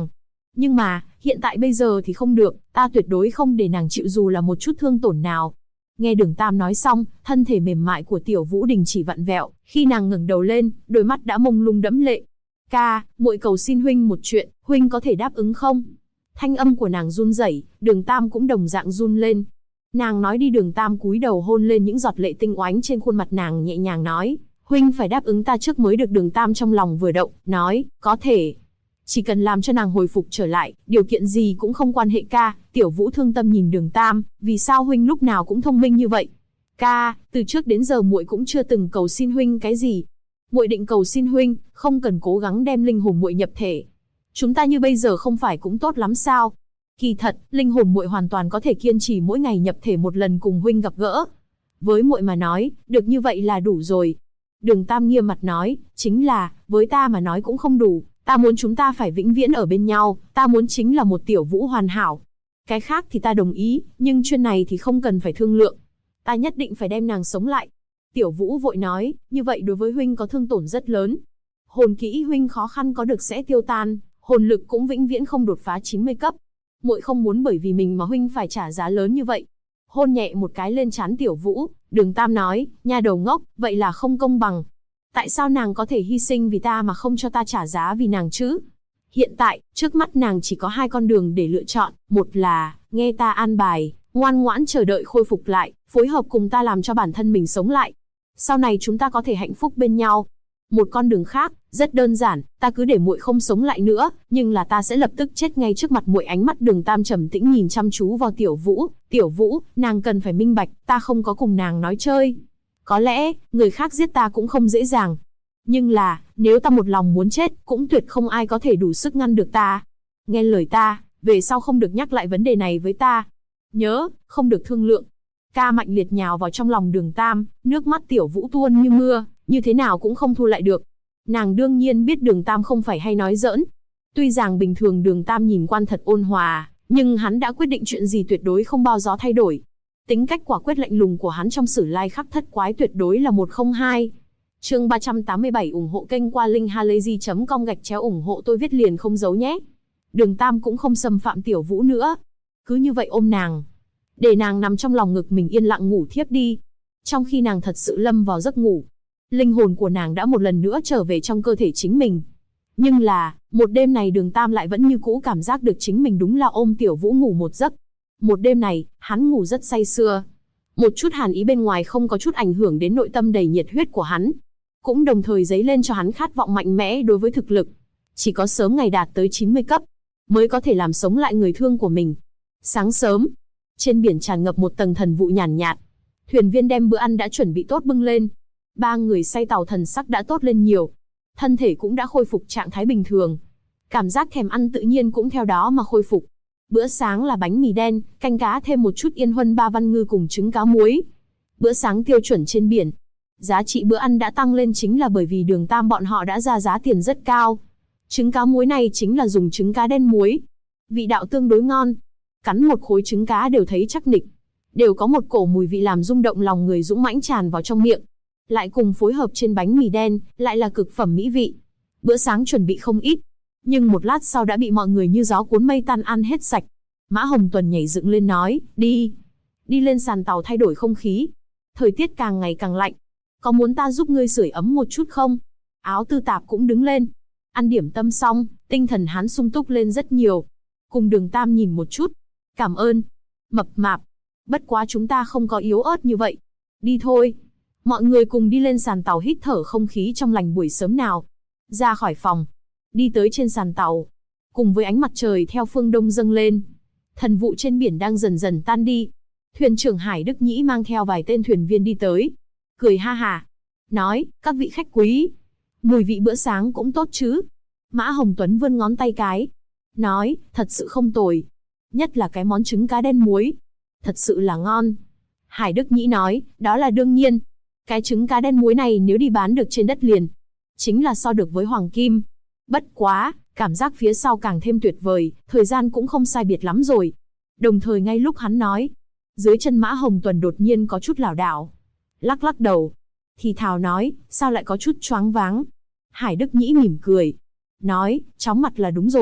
Nhưng mà, hiện tại bây giờ thì không được, ta tuyệt đối không để nàng chịu dù là một chút thương tổn nào. Nghe Đường Tam nói xong, thân thể mềm mại của Tiểu Vũ đình chỉ vặn vẹo, khi nàng ngẩng đầu lên, đôi mắt đã mông lung đẫm lệ. Ca, muội cầu xin huynh một chuyện, huynh có thể đáp ứng không? Thanh âm của nàng run rẩy, Đường Tam cũng đồng dạng run lên. Nàng nói đi, Đường Tam cúi đầu hôn lên những giọt lệ tinh oánh trên khuôn mặt nàng, nhẹ nhàng nói, huynh phải đáp ứng ta trước mới được. Đường Tam trong lòng vừa động, nói, có thể. Chỉ cần làm cho nàng hồi phục trở lại, điều kiện gì cũng không quan hệ ca. Tiểu Vũ thương tâm nhìn Đường Tam, vì sao huynh lúc nào cũng thông minh như vậy? Ca, từ trước đến giờ muội cũng chưa từng cầu xin huynh cái gì. Muội định cầu xin huynh, không cần cố gắng đem linh hồn muội nhập thể. Chúng ta như bây giờ không phải cũng tốt lắm sao? Kỳ thật, linh hồn muội hoàn toàn có thể kiên trì mỗi ngày nhập thể một lần cùng huynh gặp gỡ. Với muội mà nói, được như vậy là đủ rồi. Đường Tam nghiêm mặt nói, chính là, với ta mà nói cũng không đủ. Ta muốn chúng ta phải vĩnh viễn ở bên nhau, ta muốn chính là một Tiểu Vũ hoàn hảo. Cái khác thì ta đồng ý, nhưng chuyện này thì không cần phải thương lượng. Ta nhất định phải đem nàng sống lại. Tiểu Vũ vội nói, như vậy đối với huynh có thương tổn rất lớn. Hồn kỹ huynh khó khăn có được sẽ tiêu tan, hồn lực cũng vĩnh viễn không đột phá 90 cấp. Muội không muốn bởi vì mình mà huynh phải trả giá lớn như vậy. Hôn nhẹ một cái lên trán Tiểu Vũ, Đường Tam nói, nha đầu ngốc, vậy là không công bằng. Tại sao nàng có thể hy sinh vì ta mà không cho ta trả giá vì nàng chứ? Hiện tại, trước mắt nàng chỉ có hai con đường để lựa chọn, một là, nghe ta an bài, ngoan ngoãn chờ đợi khôi phục lại, phối hợp cùng ta làm cho bản thân mình sống lại. Sau này chúng ta có thể hạnh phúc bên nhau. Một con đường khác, rất đơn giản, ta cứ để muội không sống lại nữa, nhưng là ta sẽ lập tức chết ngay trước mặt muội. Ánh mắt Đường Tam trầm tĩnh nhìn chăm chú vào Tiểu Vũ. Tiểu Vũ, nàng cần phải minh bạch, ta không có cùng nàng nói chơi. Có lẽ, người khác giết ta cũng không dễ dàng. Nhưng là, nếu ta một lòng muốn chết, cũng tuyệt không ai có thể đủ sức ngăn được ta. Nghe lời ta, về sau không được nhắc lại vấn đề này với ta. Nhớ, không được thương lượng. Ca mạnh liệt nhào vào trong lòng Đường Tam, nước mắt Tiểu Vũ tuôn như mưa, như thế nào cũng không thu lại được. Nàng đương nhiên biết Đường Tam không phải hay nói giỡn. Tuy rằng bình thường Đường Tam nhìn quan thật ôn hòa, nhưng hắn đã quyết định chuyện gì tuyệt đối không bao gió thay đổi. Tính cách quả quyết lạnh lùng của hắn trong Sử Lai Khắc Thất Quái tuyệt đối là 102. Chương 387 ủng hộ kênh qua linkhalazy.com/ ủng hộ tôi viết liền không giấu nhé. Đường Tam cũng không xâm phạm Tiểu Vũ nữa. Cứ như vậy ôm nàng, để nàng nằm trong lòng ngực mình yên lặng ngủ thiếp đi. Trong khi nàng thật sự lâm vào giấc ngủ, linh hồn của nàng đã một lần nữa trở về trong cơ thể chính mình. Nhưng là, một đêm này Đường Tam lại vẫn như cũ cảm giác được chính mình đúng là ôm Tiểu Vũ ngủ một giấc. Một đêm này, hắn ngủ rất say sưa. Một chút hàn ý bên ngoài không có chút ảnh hưởng đến nội tâm đầy nhiệt huyết của hắn. Cũng đồng thời dấy lên cho hắn khát vọng mạnh mẽ đối với thực lực. Chỉ có sớm ngày đạt tới 90 cấp, mới có thể làm sống lại người thương của mình. Sáng sớm, trên biển tràn ngập một tầng thần vụ nhàn nhạt. Thuyền viên đem bữa ăn đã chuẩn bị tốt bưng lên. Ba người say tàu thần sắc đã tốt lên nhiều. Thân thể cũng đã khôi phục trạng thái bình thường. Cảm giác thèm ăn tự nhiên cũng theo đó mà khôi phục. Bữa sáng là bánh mì đen, canh cá thêm một chút yên huân ba văn ngư cùng trứng cá muối. Bữa sáng tiêu chuẩn trên biển. Giá trị bữa ăn đã tăng lên chính là bởi vì Đường Tam bọn họ đã ra giá tiền rất cao. Trứng cá muối này chính là dùng trứng cá đen muối. Vị đạo tương đối ngon. Cắn một khối trứng cá đều thấy chắc nịch. Đều có một cổ mùi vị làm rung động lòng người dũng mãnh tràn vào trong miệng. Lại cùng phối hợp trên bánh mì đen, lại là cực phẩm mỹ vị. Bữa sáng chuẩn bị không ít, nhưng một lát sau đã bị mọi người như gió cuốn mây tan ăn hết sạch. Mã Hồng Tuần nhảy dựng lên nói, đi lên sàn tàu thay đổi không khí. Thời tiết càng ngày càng lạnh. Có muốn ta giúp ngươi sưởi ấm một chút không? Áo Tư Tạp cũng đứng lên. Ăn điểm tâm xong, tinh thần hắn sung túc lên rất nhiều. Cùng Đường Tam nhìn một chút. Cảm ơn. Mập mạp. Bất quá chúng ta không có yếu ớt như vậy. Đi thôi. Mọi người cùng đi lên sàn tàu hít thở không khí trong lành buổi sớm nào. Ra khỏi phòng, đi tới trên sàn tàu. Cùng với ánh mặt trời theo phương đông dâng lên, thần vụ trên biển đang dần dần tan đi. Thuyền trưởng Hải Đức Nhĩ mang theo vài tên thuyền viên đi tới. Cười ha hả. Nói, các vị khách quý, mùi vị bữa sáng cũng tốt chứ. Mã Hồng Tuấn vươn ngón tay cái. Nói, thật sự không tồi. Nhất là cái món trứng cá đen muối. Thật sự là ngon. Hải Đức Nhĩ nói, đó là đương nhiên. Cái trứng cá đen muối này nếu đi bán được trên đất liền, chính là so được với hoàng kim. Bất quá, cảm giác phía sau càng thêm tuyệt vời, thời gian cũng không sai biệt lắm rồi. Đồng thời ngay lúc hắn nói, dưới chân Mã Hồng Tuần đột nhiên có chút lảo đảo. Lắc lắc đầu. Thì thào nói, sao lại có chút choáng váng. Hải Đức Nhĩ mỉm cười. Nói, chóng mặt là đúng rồi.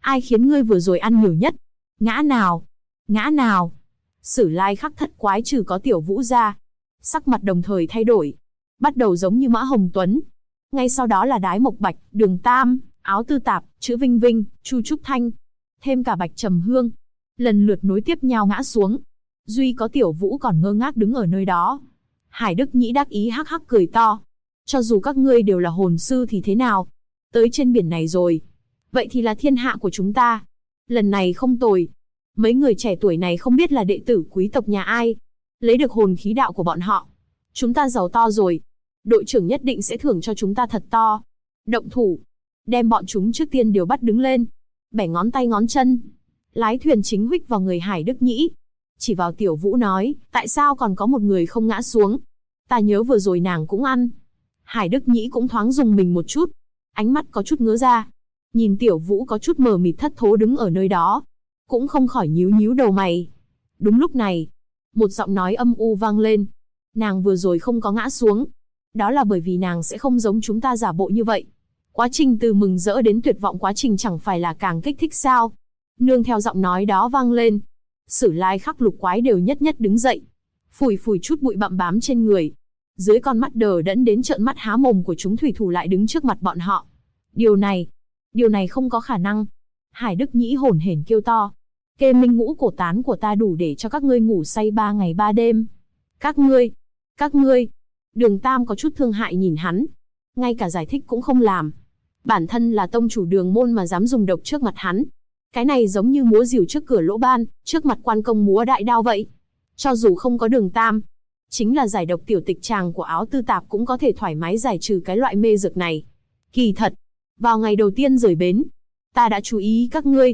Ai khiến ngươi vừa rồi ăn nhiều nhất? Ngã nào? Ngã nào? Sử Lai Khắc Thất Quái trừ có Tiểu Vũ ra, sắc mặt đồng thời thay đổi, bắt đầu giống như Mã Hồng Tuấn. Ngay sau đó là Đái Mộc Bạch, Đường Tam, Áo Tư Tạp, Chữ Vinh Vinh, Chu Trúc Thanh, thêm cả Bạch Trầm Hương, lần lượt nối tiếp nhau ngã xuống. Duy có Tiểu Vũ còn ngơ ngác đứng ở nơi đó. Hải Đức Nhĩ đắc ý hắc hắc cười to. Cho dù các ngươi đều là hồn sư thì thế nào? Tới trên biển này rồi, vậy thì là thiên hạ của chúng ta. Lần này không tồi. Mấy người trẻ tuổi này không biết là đệ tử quý tộc nhà ai. Lấy được hồn khí đạo của bọn họ, chúng ta giàu to rồi. Đội trưởng nhất định sẽ thưởng cho chúng ta thật to. Động thủ, đem bọn chúng trước tiên đều bắt đứng lên, bẻ ngón tay ngón chân. Lái thuyền chính huých vào người Hải Đức Nhĩ, chỉ vào Tiểu Vũ nói, tại sao còn có một người không ngã xuống? Ta nhớ vừa rồi nàng cũng ăn. Hải Đức Nhĩ cũng thoáng dùng mình một chút, ánh mắt có chút ngớ ra, nhìn Tiểu Vũ có chút mờ mịt thất thố đứng ở nơi đó, cũng không khỏi nhíu nhíu đầu mày. Đúng lúc này, một giọng nói âm u vang lên. Nàng vừa rồi không có ngã xuống, đó là bởi vì nàng sẽ không giống chúng ta giả bộ như vậy. Quá trình từ mừng rỡ đến tuyệt vọng quá trình chẳng phải là càng kích thích sao? Nương theo giọng nói đó vang lên, Sử Lai Khắc lục quái đều nhất nhất đứng dậy, phủi phủi chút bụi bặm bám trên người. Dưới con mắt đờ đẫn đến trợn mắt há mồm của chúng thủy thủ lại đứng trước mặt bọn họ. Điều này không có khả năng. Hải Đức Nhĩ hổn hển kêu to. Kê minh ngũ cổ tán của ta đủ để cho các ngươi ngủ say 3 ngày 3 đêm. Các ngươi. Đường Tam có chút thương hại nhìn hắn, ngay cả giải thích cũng không làm. Bản thân là tông chủ Đường môn mà dám dùng độc trước mặt hắn. Cái này giống như múa rìu trước cửa lỗ ban, trước mặt quan công múa đại đao vậy. Cho dù không có Đường Tam, chính là giải độc tiểu tịch tràng của Áo Tư Tạp cũng có thể thoải mái giải trừ cái loại mê dược này. Kỳ thật, vào ngày đầu tiên rời bến, ta đã chú ý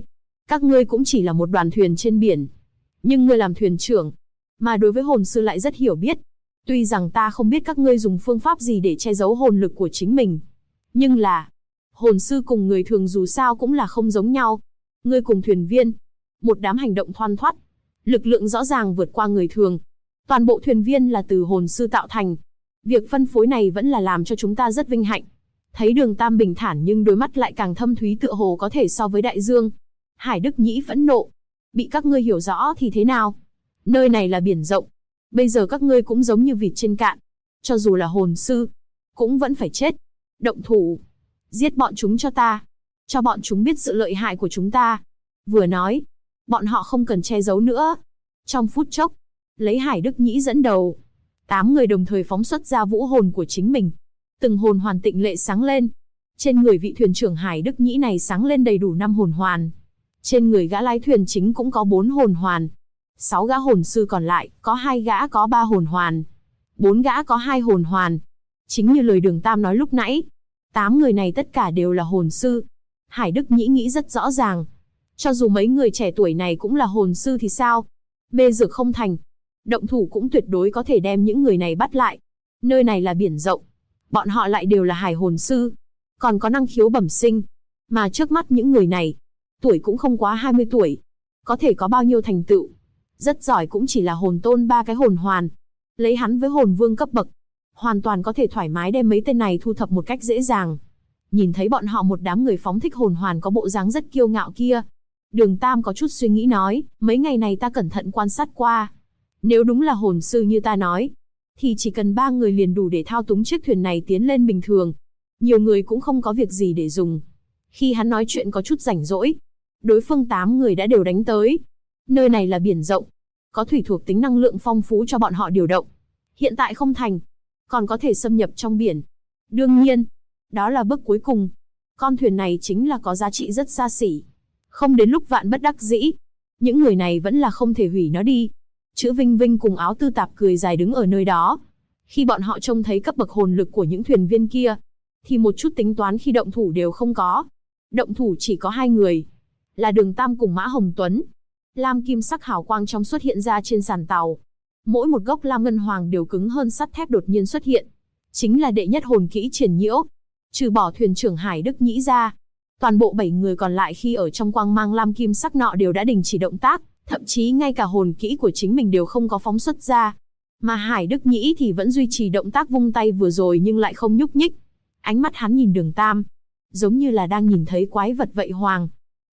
các ngươi cũng chỉ là một đoàn thuyền trên biển. Nhưng ngươi làm thuyền trưởng, mà đối với hồn sư lại rất hiểu biết. Tuy rằng ta không biết các ngươi dùng phương pháp gì để che giấu hồn lực của chính mình, nhưng là, hồn sư cùng người thường dù sao cũng là không giống nhau. Ngươi cùng thuyền viên, một đám hành động thoăn thoắt, lực lượng rõ ràng vượt qua người thường. Toàn bộ thuyền viên là từ hồn sư tạo thành. Việc phân phối này vẫn là làm cho chúng ta rất vinh hạnh. Thấy Đường Tam bình thản nhưng đôi mắt lại càng thâm thúy tựa hồ có thể so với đại dương. Hải Đức Nhĩ phẫn nộ. Bị các ngươi hiểu rõ thì thế nào? Nơi này là biển rộng. Bây giờ các ngươi cũng giống như vịt trên cạn. Cho dù là hồn sư, cũng vẫn phải chết. Động thủ. Giết bọn chúng cho ta. Cho bọn chúng biết sự lợi hại của chúng ta. Vừa nói, bọn họ không cần che giấu nữa. Trong phút chốc, lấy Hải Đức Nhĩ dẫn đầu, 8 người đồng thời phóng xuất ra vũ hồn của chính mình. Từng hồn hoàn tịnh lệ sáng lên. Trên người vị thuyền trưởng Hải Đức Nhĩ này sáng lên đầy đủ 5 hồn hoàn. Trên người gã lái thuyền chính cũng có 4 hồn hoàn. 6 gã hồn sư còn lại, có 2 gã có 3 hồn hoàn. 4 gã có 2 hồn hoàn. Chính như lời Đường Tam nói lúc nãy, 8 người này tất cả đều là hồn sư. Hải Đức Nhĩ nghĩ rất rõ ràng. Cho dù mấy người trẻ tuổi này cũng là hồn sư thì sao? Mê dược không thành, động thủ cũng tuyệt đối có thể đem những người này bắt lại. Nơi này là biển rộng, bọn họ lại đều là hải hồn sư, còn có năng khiếu bẩm sinh. Mà trước mắt những người này, tuổi cũng không quá 20 tuổi. Có thể có bao nhiêu thành tựu? Rất giỏi cũng chỉ là hồn tôn 3 cái hồn hoàn. Lấy hắn với hồn vương cấp bậc, hoàn toàn có thể thoải mái đem mấy tên này thu thập một cách dễ dàng. Nhìn thấy bọn họ một đám người phóng thích hồn hoàn có bộ dáng rất kiêu ngạo kia, Đường Tam có chút suy nghĩ nói, mấy ngày này ta cẩn thận quan sát qua. Nếu đúng là hồn sư như ta nói, thì chỉ cần 3 người liền đủ để thao túng chiếc thuyền này tiến lên bình thường. Nhiều người cũng không có việc gì để dùng. Khi hắn nói chuyện có chút rảnh rỗi, đối phương 8 người đã đều đánh tới. Nơi này là biển rộng, có thủy thuộc tính năng lượng phong phú cho bọn họ điều động. Hiện tại không thành, còn có thể xâm nhập trong biển. Đương nhiên, đó là bước cuối cùng. Con thuyền này chính là có giá trị rất xa xỉ. Không đến lúc vạn bất đắc dĩ, những người này vẫn là không thể hủy nó đi. Chữ Vinh Vinh cùng Áo Tư Tạp cười dài đứng ở nơi đó. Khi bọn họ trông thấy cấp bậc hồn lực của những thuyền viên kia, thì một chút tính toán khi động thủ đều không có. Động thủ chỉ có 2 người, là Đường Tam cùng Mã Hồng Tuấn. Lam kim sắc hào quang trong xuất hiện ra trên sàn tàu. Mỗi một gốc lam ngân hoàng đều cứng hơn sắt thép đột nhiên xuất hiện. Chính là đệ nhất hồn kỹ Triển Nhiễu. Trừ bỏ thuyền trưởng Hải Đức Nhĩ ra, toàn bộ 7 người còn lại khi ở trong quang mang lam kim sắc nọ đều đã đình chỉ động tác, thậm chí ngay cả hồn kỹ của chính mình đều không có phóng xuất ra. Mà Hải Đức Nhĩ thì vẫn duy trì động tác vung tay vừa rồi nhưng lại không nhúc nhích. Ánh mắt hắn nhìn Đường Tam, giống như là đang nhìn thấy quái vật vậy.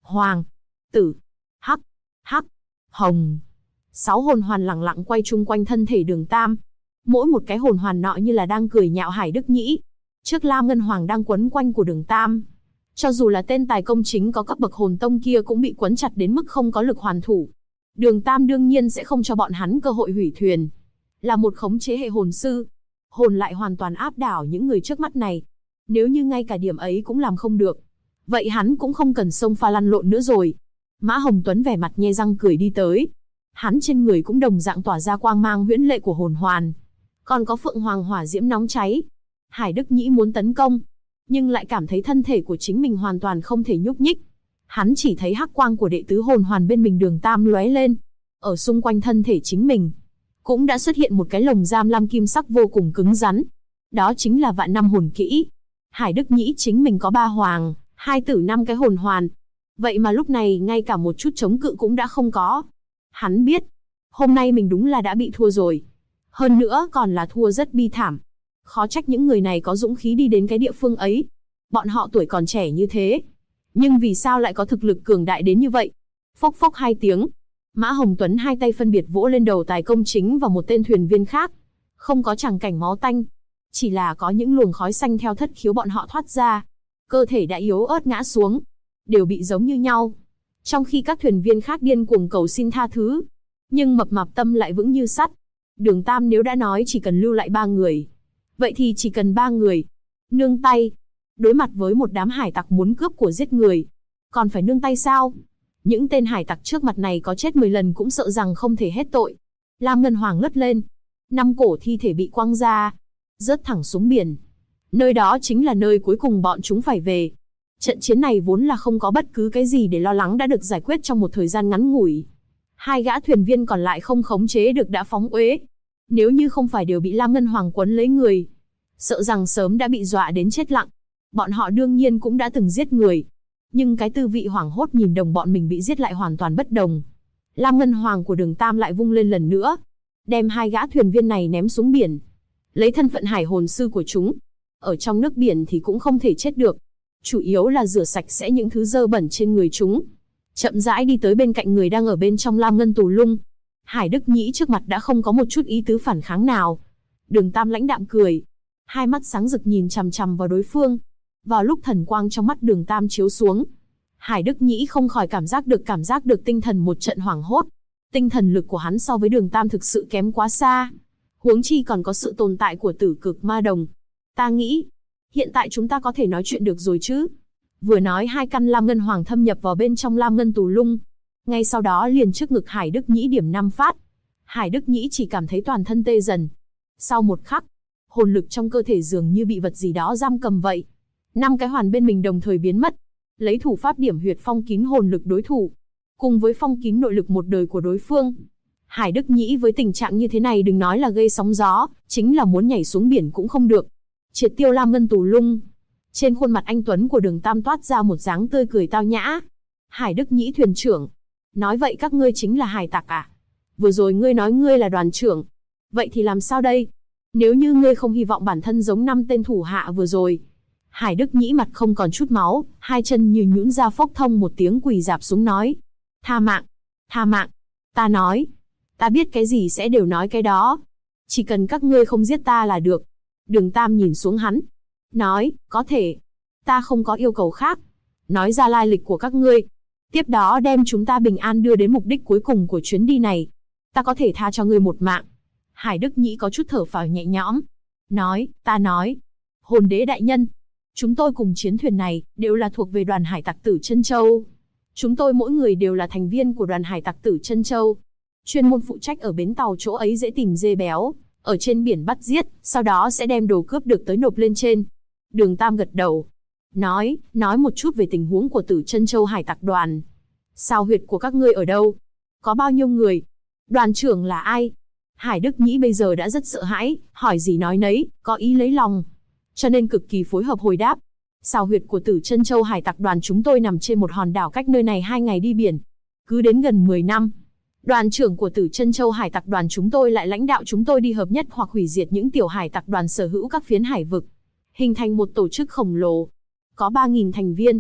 Hoàng, Tử, Hắc, Hắc, Hồng. 6 hồn hoàn lẳng lặng quay chung quanh thân thể Đường Tam. Mỗi một cái hồn hoàn nọ như là đang cười nhạo Hải Đức Nhĩ. Trước Lam Ngân Hoàng đang quấn quanh của Đường Tam. Cho dù là tên tài công chính có cấp bậc hồn tông kia cũng bị quấn chặt đến mức không có lực hoàn thủ. Đường Tam đương nhiên sẽ không cho bọn hắn cơ hội hủy thuyền. Là một khống chế hệ hồn sư, hồn lại hoàn toàn áp đảo những người trước mắt này. Nếu như ngay cả điểm ấy cũng làm không được, vậy hắn cũng không cần xông pha lăn lộn nữa rồi. Mã Hồng Tuấn vẻ mặt nhe răng cười đi tới. Hắn trên người cũng đồng dạng tỏa ra quang mang huyễn lệ của hồn hoàn. Còn có Phượng Hoàng hỏa diễm nóng cháy. Hải Đức Nhĩ muốn tấn công, nhưng lại cảm thấy thân thể của chính mình hoàn toàn không thể nhúc nhích. Hắn chỉ thấy hắc quang của đệ tứ hồn hoàn bên mình Đường Tam lóe lên. Ở xung quanh thân thể chính mình cũng đã xuất hiện một cái lồng giam lam kim sắc vô cùng cứng rắn. Đó chính là Vạn Năm hồn kỹ. Hải Đức Nhĩ chính mình có 3 hoàng, 2 tử 5 cái hồn hoàn. Vậy mà lúc này ngay cả một chút chống cự cũng đã không có. Hắn biết, hôm nay mình đúng là đã bị thua rồi. Hơn nữa còn là thua rất bi thảm. Khó trách những người này có dũng khí đi đến cái địa phương ấy. Bọn họ tuổi còn trẻ như thế, nhưng vì sao lại có thực lực cường đại đến như vậy? Phốc phốc 2 tiếng. Mã Hồng Tuấn 2 tay phân biệt vỗ lên đầu tài công chính và một tên thuyền viên khác. Không có tràng cảnh máu tanh, chỉ là có những luồng khói xanh theo thất khiếu bọn họ thoát ra. Cơ thể đã yếu ớt ngã xuống, đều bị giống như nhau. Trong khi các thuyền viên khác điên cuồng cầu xin tha thứ, nhưng mập mạp tâm lại vững như sắt. Đường Tam nếu đã nói chỉ cần lưu lại 3 người, vậy thì chỉ cần 3 người. Nương tay. Đối mặt với một đám hải tặc muốn cướp của giết người, còn phải nương tay sao? Những tên hải tặc trước mặt này có chết 10 lần cũng sợ rằng không thể hết tội. Lam Ngân Hoàng lướt lên, 5 cổ thi thể bị quăng ra, rớt thẳng xuống biển. Nơi đó chính là nơi cuối cùng bọn chúng phải về. Trận chiến này vốn là không có bất cứ cái gì để lo lắng đã được giải quyết trong một thời gian ngắn ngủi. 2 gã thuyền viên còn lại không khống chế được đã phóng uế. Nếu như không phải đều bị Lam Ngân Hoàng quấn lấy người, sợ rằng sớm đã bị dọa đến chết lặng. Bọn họ đương nhiên cũng đã từng giết người, nhưng cái tư vị hoảng hốt nhìn đồng bọn mình bị giết lại hoàn toàn bất đồng. Lam Ngân Hoàng của Đường Tam lại vung lên lần nữa, đem 2 gã thuyền viên này ném xuống biển. Lấy thân phận hải hồn sư của chúng, ở trong nước biển thì cũng không thể chết được. Chủ yếu là rửa sạch sẽ những thứ dơ bẩn trên người chúng. Chậm rãi đi tới bên cạnh người đang ở bên trong Lam Ngân tù lung. Hải Đức Nhĩ trước mặt đã không có một chút ý tứ phản kháng nào. Đường Tam lãnh đạm cười, 2 mắt sáng rực nhìn chằm chằm vào đối phương. Vào lúc thần quang trong mắt Đường Tam chiếu xuống, Hải Đức Nhĩ không khỏi cảm giác được tinh thần một trận hoảng hốt. Tinh thần lực của hắn so với Đường Tam thực sự kém quá xa. Huống chi còn có sự tồn tại của Tử Cực Ma Đồng. Ta nghĩ, hiện tại chúng ta có thể nói chuyện được rồi chứ? Vừa nói 2 căn Lam Ngân Hoàng thâm nhập vào bên trong Lam Ngân tù lung. Ngay sau đó liền trước ngực Hải Đức Nhĩ điểm 5 phát. Hải Đức Nhĩ chỉ cảm thấy toàn thân tê dần. Sau một khắc, hồn lực trong cơ thể dường như bị vật gì đó giam cầm vậy. 5 cái hoàn bên mình đồng thời biến mất. Lấy thủ pháp điểm huyệt phong kín hồn lực đối thủ, cùng với phong kín nội lực một đời của đối phương. Hải Đức Nhĩ với tình trạng như thế này đừng nói là gây sóng gió, chính là muốn nhảy xuống biển cũng không được. Triệt tiêu Lam Ngân tù lung. Trên khuôn mặt anh tuấn của Đường Tam toát ra một dáng tươi cười tao nhã. Hải Đức Nhĩ thuyền trưởng, nói vậy các ngươi chính là hải tặc à? Vừa rồi ngươi nói ngươi là đoàn trưởng, vậy thì làm sao đây? Nếu như ngươi không hy vọng bản thân giống 5 tên thủ hạ vừa rồi. Hải Đức Nhĩ mặt không còn chút máu, 2 chân như nhũn ra phốc thông một tiếng quỳ rạp xuống nói. Tha mạng, tha mạng, ta nói. Ta biết cái gì sẽ đều nói cái đó. Chỉ cần các ngươi không giết ta là được. Đường Tam nhìn xuống hắn, nói, có thể. Ta không có yêu cầu khác. Nói ra lai lịch của các ngươi, tiếp đó đem chúng ta bình an đưa đến mục đích cuối cùng của chuyến đi này. Ta có thể tha cho ngươi một mạng. Hải Đức Nhĩ có chút thở phào nhẹ nhõm. Nói, ta nói. Hồn đế đại nhân, chúng tôi cùng chiến thuyền này đều là thuộc về đoàn hải tặc Tử Chân Châu. Chúng tôi mỗi người đều là thành viên của đoàn hải tặc Tử Chân Châu. Chuyên môn phụ trách ở bến tàu chỗ ấy dễ tìm dê béo, ở trên biển bắt giết, sau đó sẽ đem đồ cướp được tới nộp lên trên. Đường Tam gật đầu. Nói một chút về tình huống của Tử Chân Châu hải tặc đoàn. Sao huyệt của các ngươi ở đâu? Có bao nhiêu người? Đoàn trưởng là ai? Hải Đức Nhĩ bây giờ đã rất sợ hãi, hỏi gì nói nấy, có ý lấy lòng, cho nên cực kỳ phối hợp hồi đáp. Sao huyệt của Tử Chân Châu hải tặc đoàn chúng tôi nằm trên một hòn đảo cách nơi này 2 ngày đi biển. Cứ đến gần 10 năm, đoàn trưởng của Tử Chân Châu hải tặc đoàn chúng tôi lại lãnh đạo chúng tôi đi hợp nhất hoặc hủy diệt những tiểu hải tặc đoàn sở hữu các phiến hải vực, hình thành một tổ chức khổng lồ, có 3.000 thành viên.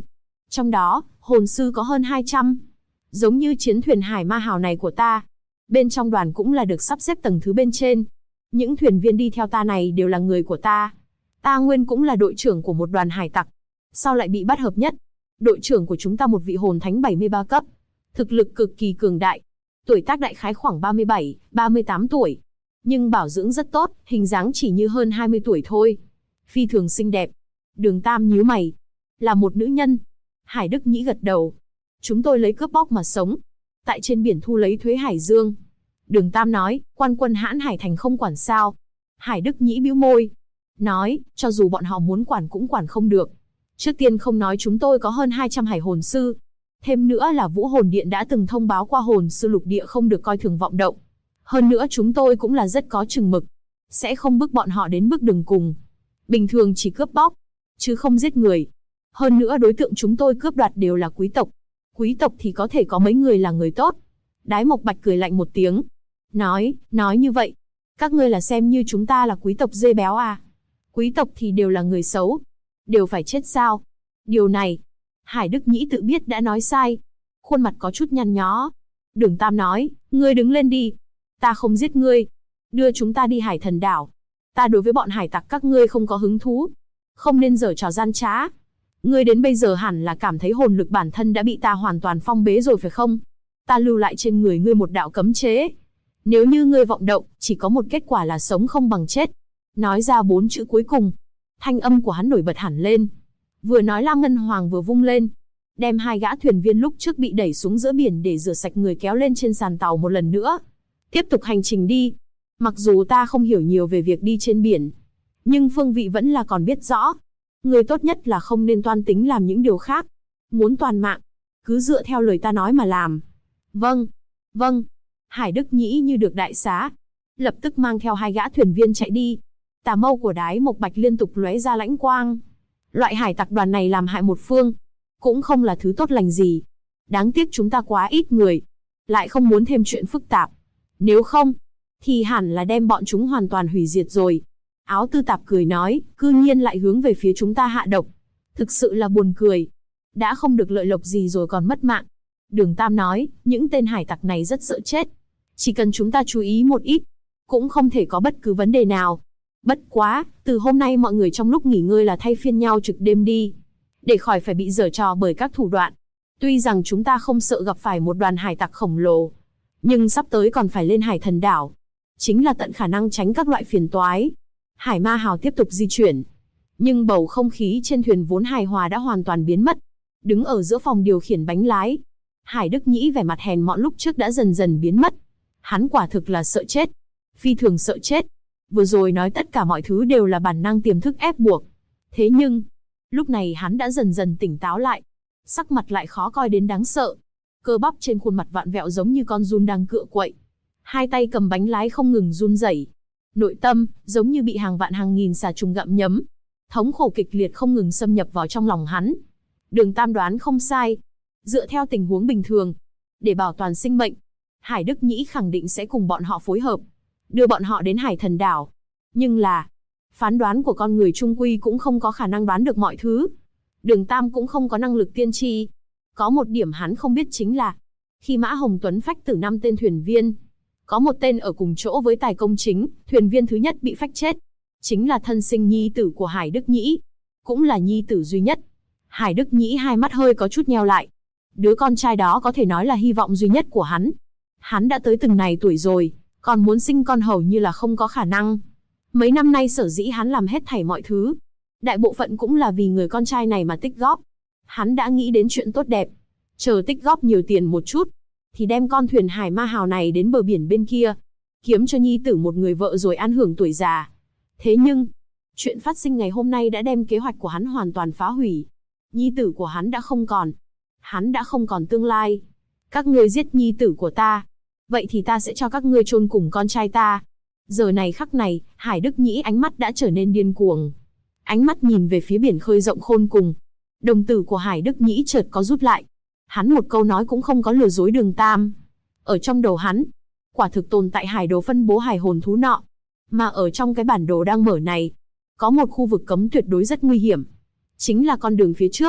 Trong đó, hồn sư có hơn 200. Giống như chiến thuyền hải ma hào này của ta. Bên trong đoàn cũng là được sắp xếp tầng thứ bên trên. Những thuyền viên đi theo ta này đều là người của ta. Ta nguyên cũng là đội trưởng của một đoàn hải tặc. Sao lại bị bắt hợp nhất? Đội trưởng của chúng ta một vị hồn thánh 73 cấp. Thực lực cực kỳ cường đại. Tuổi tác đại khái khoảng 37, 38 tuổi. Nhưng bảo dưỡng rất tốt, hình dáng chỉ như hơn 20 tuổi thôi. Phi thường xinh đẹp. Đường Tam nhíu mày. Là một nữ nhân. Hải Đức Nhĩ gật đầu. Chúng tôi lấy cướp bóc mà sống. Tại trên biển thu lấy thuế hải dương. Đường Tam nói, quan quân hãn hải thành không quản sao. Hải Đức Nhĩ bĩu môi. Nói, cho dù bọn họ muốn quản cũng quản không được. Trước tiên không nói chúng tôi có hơn 200 hải hồn sư. Thêm nữa là Vũ Hồn Điện đã từng thông báo qua hồn sư lục địa không được coi thường vọng động. Hơn nữa chúng tôi cũng là rất có chừng mực. Sẽ không bức bọn họ đến bước đường cùng. Bình thường chỉ cướp bóc, chứ không giết người. Hơn nữa đối tượng chúng tôi cướp đoạt đều là quý tộc. Quý tộc thì có thể có mấy người là người tốt. Đái Mộc Bạch cười lạnh một tiếng. Nói như vậy. Các ngươi là xem như chúng ta là quý tộc dê béo à? Quý tộc thì đều là người xấu. Đều phải chết sao? Điều này, Hải Đức Nhĩ tự biết đã nói sai. Khuôn mặt có chút nhăn nhó. Đường Tam nói, ngươi đứng lên đi. Ta không giết ngươi. Đưa chúng ta đi Hải Thần Đảo. Ta đối với bọn hải tặc các ngươi không có hứng thú. Không nên giở trò gian trá. Ngươi đến bây giờ hẳn là cảm thấy hồn lực bản thân đã bị ta hoàn toàn phong bế rồi phải không? Ta lưu lại trên người ngươi một đạo cấm chế. Nếu như ngươi vọng động, chỉ có một kết quả là sống không bằng chết. Nói ra 4 chữ cuối cùng. Thanh âm của hắn nổi bật hẳn lên. Vừa nói Lam Ngân Hoàng vừa vung lên. Đem 2 gã thuyền viên lúc trước bị đẩy xuống giữa biển để rửa sạch người kéo lên trên sàn tàu một lần nữa. Tiếp tục hành trình đi. Mặc dù ta không hiểu nhiều về việc đi trên biển. Nhưng phương vị vẫn là còn biết rõ. Người tốt nhất là không nên toan tính làm những điều khác. Muốn toàn mạng, cứ dựa theo lời ta nói mà làm. Vâng. Hải Đức Nhĩ như được đại xá. Lập tức mang theo 2 gã thuyền viên chạy đi. Tà mâu của Đái Mộc Bạch liên tục lóe ra lãnh quang. Loại hải tặc đoàn này làm hại một phương. Cũng không là thứ tốt lành gì. Đáng tiếc chúng ta quá ít người. Lại không muốn thêm chuyện phức tạp. Nếu không, thì hẳn là đem bọn chúng hoàn toàn hủy diệt rồi. Áo Tư Tạp cười nói, cư nhiên lại hướng về phía chúng ta hạ độc. Thực sự là buồn cười. Đã không được lợi lộc gì rồi còn mất mạng. Đường Tam nói, những tên hải tặc này rất sợ chết. Chỉ cần chúng ta chú ý một ít, cũng không thể có bất cứ vấn đề nào. Bất quá, từ hôm nay mọi người trong lúc nghỉ ngơi là thay phiên nhau trực đêm đi. Để khỏi phải bị giở trò bởi các thủ đoạn. Tuy rằng chúng ta không sợ gặp phải một đoàn hải tặc khổng lồ, nhưng sắp tới còn phải lên Hải Thần Đảo. Chính là tận khả năng tránh các loại phiền toái. Hải Ma Hào tiếp tục di chuyển. Nhưng bầu không khí trên thuyền vốn hài hòa đã hoàn toàn biến mất. Đứng ở giữa phòng điều khiển bánh lái, Hải Đức Nhĩ vẻ mặt hèn mọn lúc trước đã dần dần biến mất. Hắn quả thực là sợ chết. Phi thường sợ chết. Vừa rồi nói tất cả mọi thứ đều là bản năng tiềm thức ép buộc. Thế nhưng, lúc này hắn đã dần dần tỉnh táo lại. Sắc mặt lại khó coi đến đáng sợ. Cơ bắp trên khuôn mặt vặn vẹo giống như con giun đang cựa quậy. 2 tay cầm bánh lái không ngừng run rẩy. Nội tâm, giống như bị hàng vạn hàng nghìn xà trùng gặm nhấm. Thống khổ kịch liệt không ngừng xâm nhập vào trong lòng hắn. Đường Tam đoán không sai. Dựa theo tình huống bình thường, để bảo toàn sinh mệnh, Hải Đức Nhĩ khẳng định sẽ cùng bọn họ phối hợp, đưa bọn họ đến Hải Thần Đảo. Nhưng là, phán đoán của con người chung quy cũng không có khả năng đoán được mọi thứ. Đường Tam cũng không có năng lực tiên tri. Có một điểm hắn không biết chính là, khi Mã Hồng Tuấn phách tử 5 tên thuyền viên, có một tên ở cùng chỗ với Tài Công Chính, thuyền viên thứ nhất bị phách chết. Chính là thân sinh nhi tử của Hải Đức Nhĩ. Cũng là nhi tử duy nhất. Hải Đức Nhĩ hai mắt hơi có chút nheo lại. Đứa con trai đó có thể nói là hy vọng duy nhất của hắn. Hắn đã tới từng này tuổi rồi, còn muốn sinh con hầu như là không có khả năng. Mấy năm nay sở dĩ hắn làm hết thảy mọi thứ, đại bộ phận cũng là vì người con trai này mà tích góp. Hắn đã nghĩ đến chuyện tốt đẹp. Chờ tích góp nhiều tiền một chút, thì đem con thuyền Hải Ma Hào này đến bờ biển bên kia, kiếm cho nhi tử một người vợ rồi an hưởng tuổi già. Thế nhưng, chuyện phát sinh ngày hôm nay đã đem kế hoạch của hắn hoàn toàn phá hủy. Nhi tử của hắn đã không còn. Hắn đã không còn tương lai. Các ngươi giết nhi tử của ta, vậy thì ta sẽ cho các ngươi chôn cùng con trai ta. Giờ này khắc này, Hải Đức Nhĩ ánh mắt đã trở nên điên cuồng. Ánh mắt nhìn về phía biển khơi rộng khôn cùng. Đồng tử của Hải Đức Nhĩ chợt có rút lại. Hắn một câu nói cũng không có lừa dối Đường Tam. Ở trong đầu hắn, quả thực tồn tại hải đồ phân bố hải hồn thú nọ. Mà ở trong cái bản đồ đang mở này, có một khu vực cấm tuyệt đối rất nguy hiểm. Chính là con đường phía trước.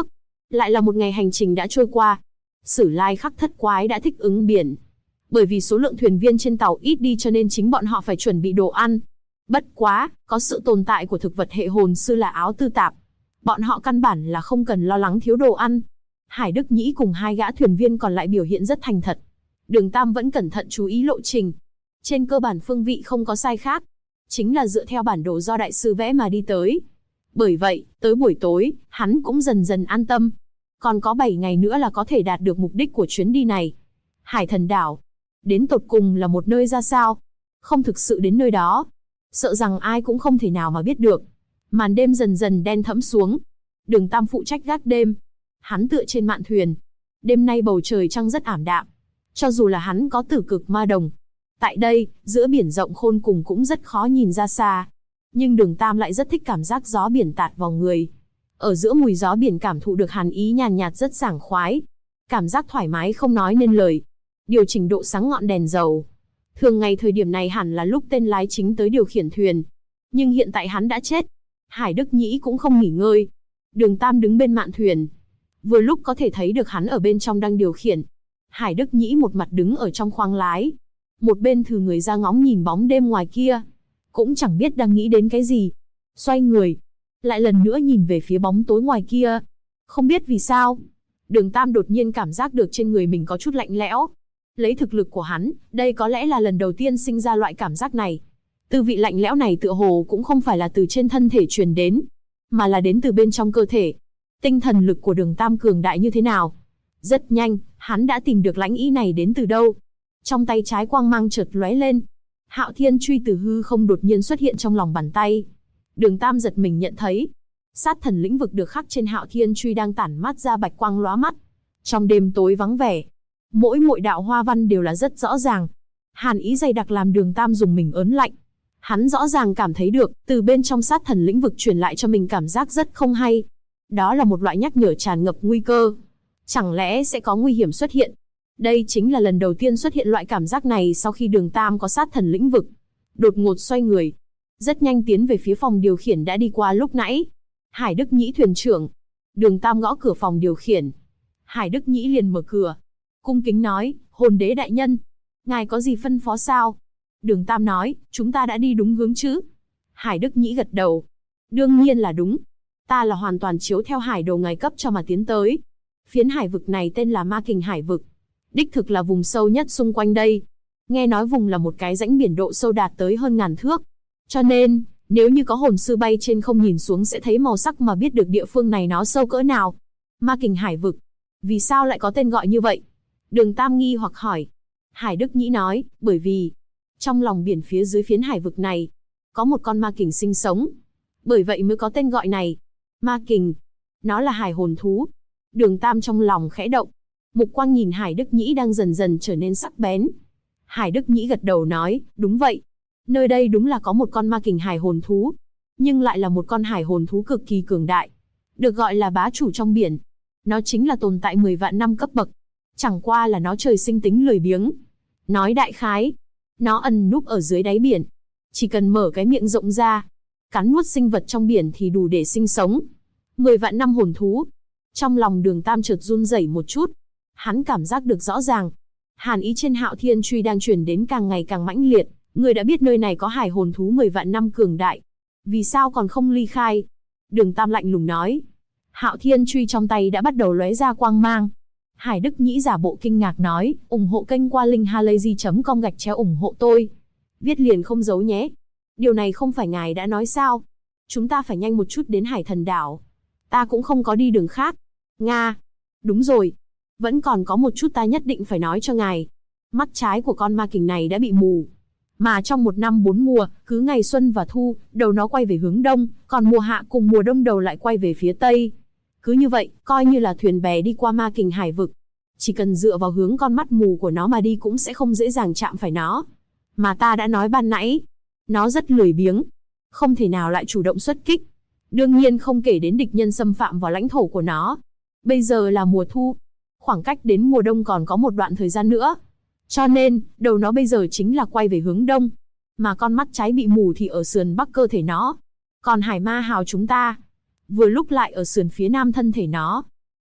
Lại là một ngày hành trình đã trôi qua. Sử Lai Khắc Thất Quái đã thích ứng biển. Bởi vì số lượng thuyền viên trên tàu ít đi cho nên chính bọn họ phải chuẩn bị đồ ăn. Bất quá, có sự tồn tại của thực vật hệ hồn sư là áo tư tạp. Bọn họ căn bản là không cần lo lắng thiếu đồ ăn. Hải Đức Nhĩ cùng hai gã thuyền viên còn lại biểu hiện rất thành thật. Đường Tam vẫn cẩn thận chú ý lộ trình. Trên cơ bản phương vị không có sai khác. Chính là dựa theo bản đồ do đại sư vẽ mà đi tới. Bởi vậy, tới buổi tối, hắn cũng dần dần an tâm. Còn có 7 ngày nữa là có thể đạt được mục đích của chuyến đi này. Hải Thần Đảo. Đến tột cùng là một nơi ra sao? Không thực sự đến nơi đó. Sợ rằng ai cũng không thể nào mà biết được. Màn đêm dần dần đen thẫm xuống. Đường Tam phụ trách gác đêm. Hắn tựa trên mạn thuyền. Đêm nay bầu trời trăng rất ảm đạm. Cho dù là hắn có tử cực ma đồng. Tại đây, giữa biển rộng khôn cùng cũng rất khó nhìn ra xa. Nhưng Đường Tam lại rất thích cảm giác gió biển tạt vào người. Ở giữa mùi gió biển cảm thụ được hàn ý nhàn nhạt rất sảng khoái. Cảm giác thoải mái không nói nên lời. Điều chỉnh độ sáng ngọn đèn dầu. Thường ngày thời điểm này hẳn là lúc tên lái chính tới điều khiển thuyền. Nhưng hiện tại hắn đã chết. Hải Đức Nhĩ cũng không nghỉ ngơi. Đường Tam đứng bên mạn thuyền. Vừa lúc có thể thấy được hắn ở bên trong đang điều khiển. Hải Đức Nhĩ một mặt đứng ở trong khoang lái. Một bên thừ người ra ngóng nhìn bóng đêm ngoài kia. Cũng chẳng biết đang nghĩ đến cái gì. Xoay người. Lại lần nữa nhìn về phía bóng tối ngoài kia. Không biết vì sao. Đường Tam đột nhiên cảm giác được trên người mình có chút lạnh lẽo. Lấy thực lực của hắn, đây có lẽ là lần đầu tiên sinh ra loại cảm giác này. Tư vị lạnh lẽo này tựa hồ cũng không phải là từ trên thân thể truyền đến, mà là đến từ bên trong cơ thể. Tinh thần lực của Đường Tam cường đại như thế nào? Rất nhanh, hắn đã tìm được lãnh ý này đến từ đâu. Trong tay trái quang mang chợt lóe lên. Hạo Thiên truy từ hư không đột nhiên xuất hiện trong lòng bàn tay. Đường Tam giật mình nhận thấy, sát thần lĩnh vực được khắc trên Hạo Thiên truy đang tản mát ra bạch quang lóa mắt. Trong đêm tối vắng vẻ, mỗi đạo hoa văn đều là rất rõ ràng. Hàn ý dày đặc làm Đường Tam dùng mình ớn lạnh. Hắn rõ ràng cảm thấy được, từ bên trong sát thần lĩnh vực truyền lại cho mình cảm giác rất không hay. Đó là một loại nhắc nhở tràn ngập nguy cơ. Chẳng lẽ sẽ có nguy hiểm xuất hiện? Đây chính là lần đầu tiên xuất hiện loại cảm giác này sau khi Đường Tam có sát thần lĩnh vực. Đột ngột xoay người, rất nhanh tiến về phía phòng điều khiển đã đi qua lúc nãy. Hải Đức Nhĩ thuyền trưởng. Đường Tam gõ cửa phòng điều khiển. Hải Đức Nhĩ liền mở cửa. Cung kính nói, hồn đế đại nhân. Ngài có gì phân phó sao? Đường Tam nói, chúng ta đã đi đúng hướng chứ? Hải Đức Nhĩ gật đầu. Đương nhiên là đúng. Ta là hoàn toàn chiếu theo hải đồ ngài cấp cho mà tiến tới. Phiến hải vực này tên là Ma Kình Hải Vực. Đích thực là vùng sâu nhất xung quanh đây. Nghe nói vùng là một cái rãnh biển độ sâu đạt tới hơn 1000 thước. Cho nên, nếu như có hồn sư bay trên không nhìn xuống sẽ thấy màu sắc mà biết được địa phương này nó sâu cỡ nào. Ma Kình Hải Vực. Vì sao lại có tên gọi như vậy? Đường Tam nghi hoặc hỏi. Hải Đức Nhĩ nói, bởi vì trong lòng biển phía dưới phiến hải vực này có một con ma kình sinh sống. Bởi vậy mới có tên gọi này. Ma kình. Nó là hải hồn thú. Đường Tam trong lòng khẽ động. Mục quang nhìn Hải Đức Nhĩ đang dần dần trở nên sắc bén. Hải Đức Nhĩ gật đầu nói, đúng vậy. Nơi đây đúng là có một con ma kình hải hồn thú. Nhưng lại là một con hải hồn thú cực kỳ cường đại. Được gọi là bá chủ trong biển. Nó chính là tồn tại 10 vạn năm cấp bậc. Chẳng qua là nó trời sinh tính lười biếng. Nói đại khái, nó ẩn núp ở dưới đáy biển. Chỉ cần mở cái miệng rộng ra, cắn nuốt sinh vật trong biển thì đủ để sinh sống. 10 vạn năm hồn thú. Trong lòng Đường Tam chợt run rẩy một chút. Hắn cảm giác được rõ ràng. Hàn ý trên Hạo Thiên truy đang truyền đến càng ngày càng mãnh liệt. Người đã biết nơi này có hải hồn thú 10 vạn năm cường đại. Vì sao còn không ly khai? Đường Tam lạnh lùng nói. Hạo Thiên truy trong tay đã bắt đầu lóe ra quang mang. Hải Đức Nhĩ giả bộ kinh ngạc nói, ủng hộ kênh qua link halayzi.com ủng hộ tôi. Viết liền không giấu nhé. Điều này không phải ngài đã nói sao? Chúng ta phải nhanh một chút đến Hải Thần Đảo. Ta cũng không có đi đường khác. Nga. Đúng rồi. Vẫn còn có một chút ta nhất định phải nói cho ngài. Mắt trái của con ma kình này đã bị mù. Mà trong một năm 4 mùa, cứ ngày xuân và thu, đầu nó quay về hướng đông, còn mùa hạ cùng mùa đông đầu lại quay về phía tây. Cứ như vậy, coi như là thuyền bè đi qua Ma Kình Hải Vực. Chỉ cần dựa vào hướng con mắt mù của nó mà đi cũng sẽ không dễ dàng chạm phải nó. Mà ta đã nói ban nãy, nó rất lười biếng, không thể nào lại chủ động xuất kích. Đương nhiên không kể đến địch nhân xâm phạm vào lãnh thổ của nó. Bây giờ là mùa thu, khoảng cách đến mùa đông còn có một đoạn thời gian nữa. Cho nên, đầu nó bây giờ chính là quay về hướng đông. Mà con mắt trái bị mù thì ở sườn bắc cơ thể nó. Còn hải ma hào chúng ta, vừa lúc lại ở sườn phía nam thân thể nó.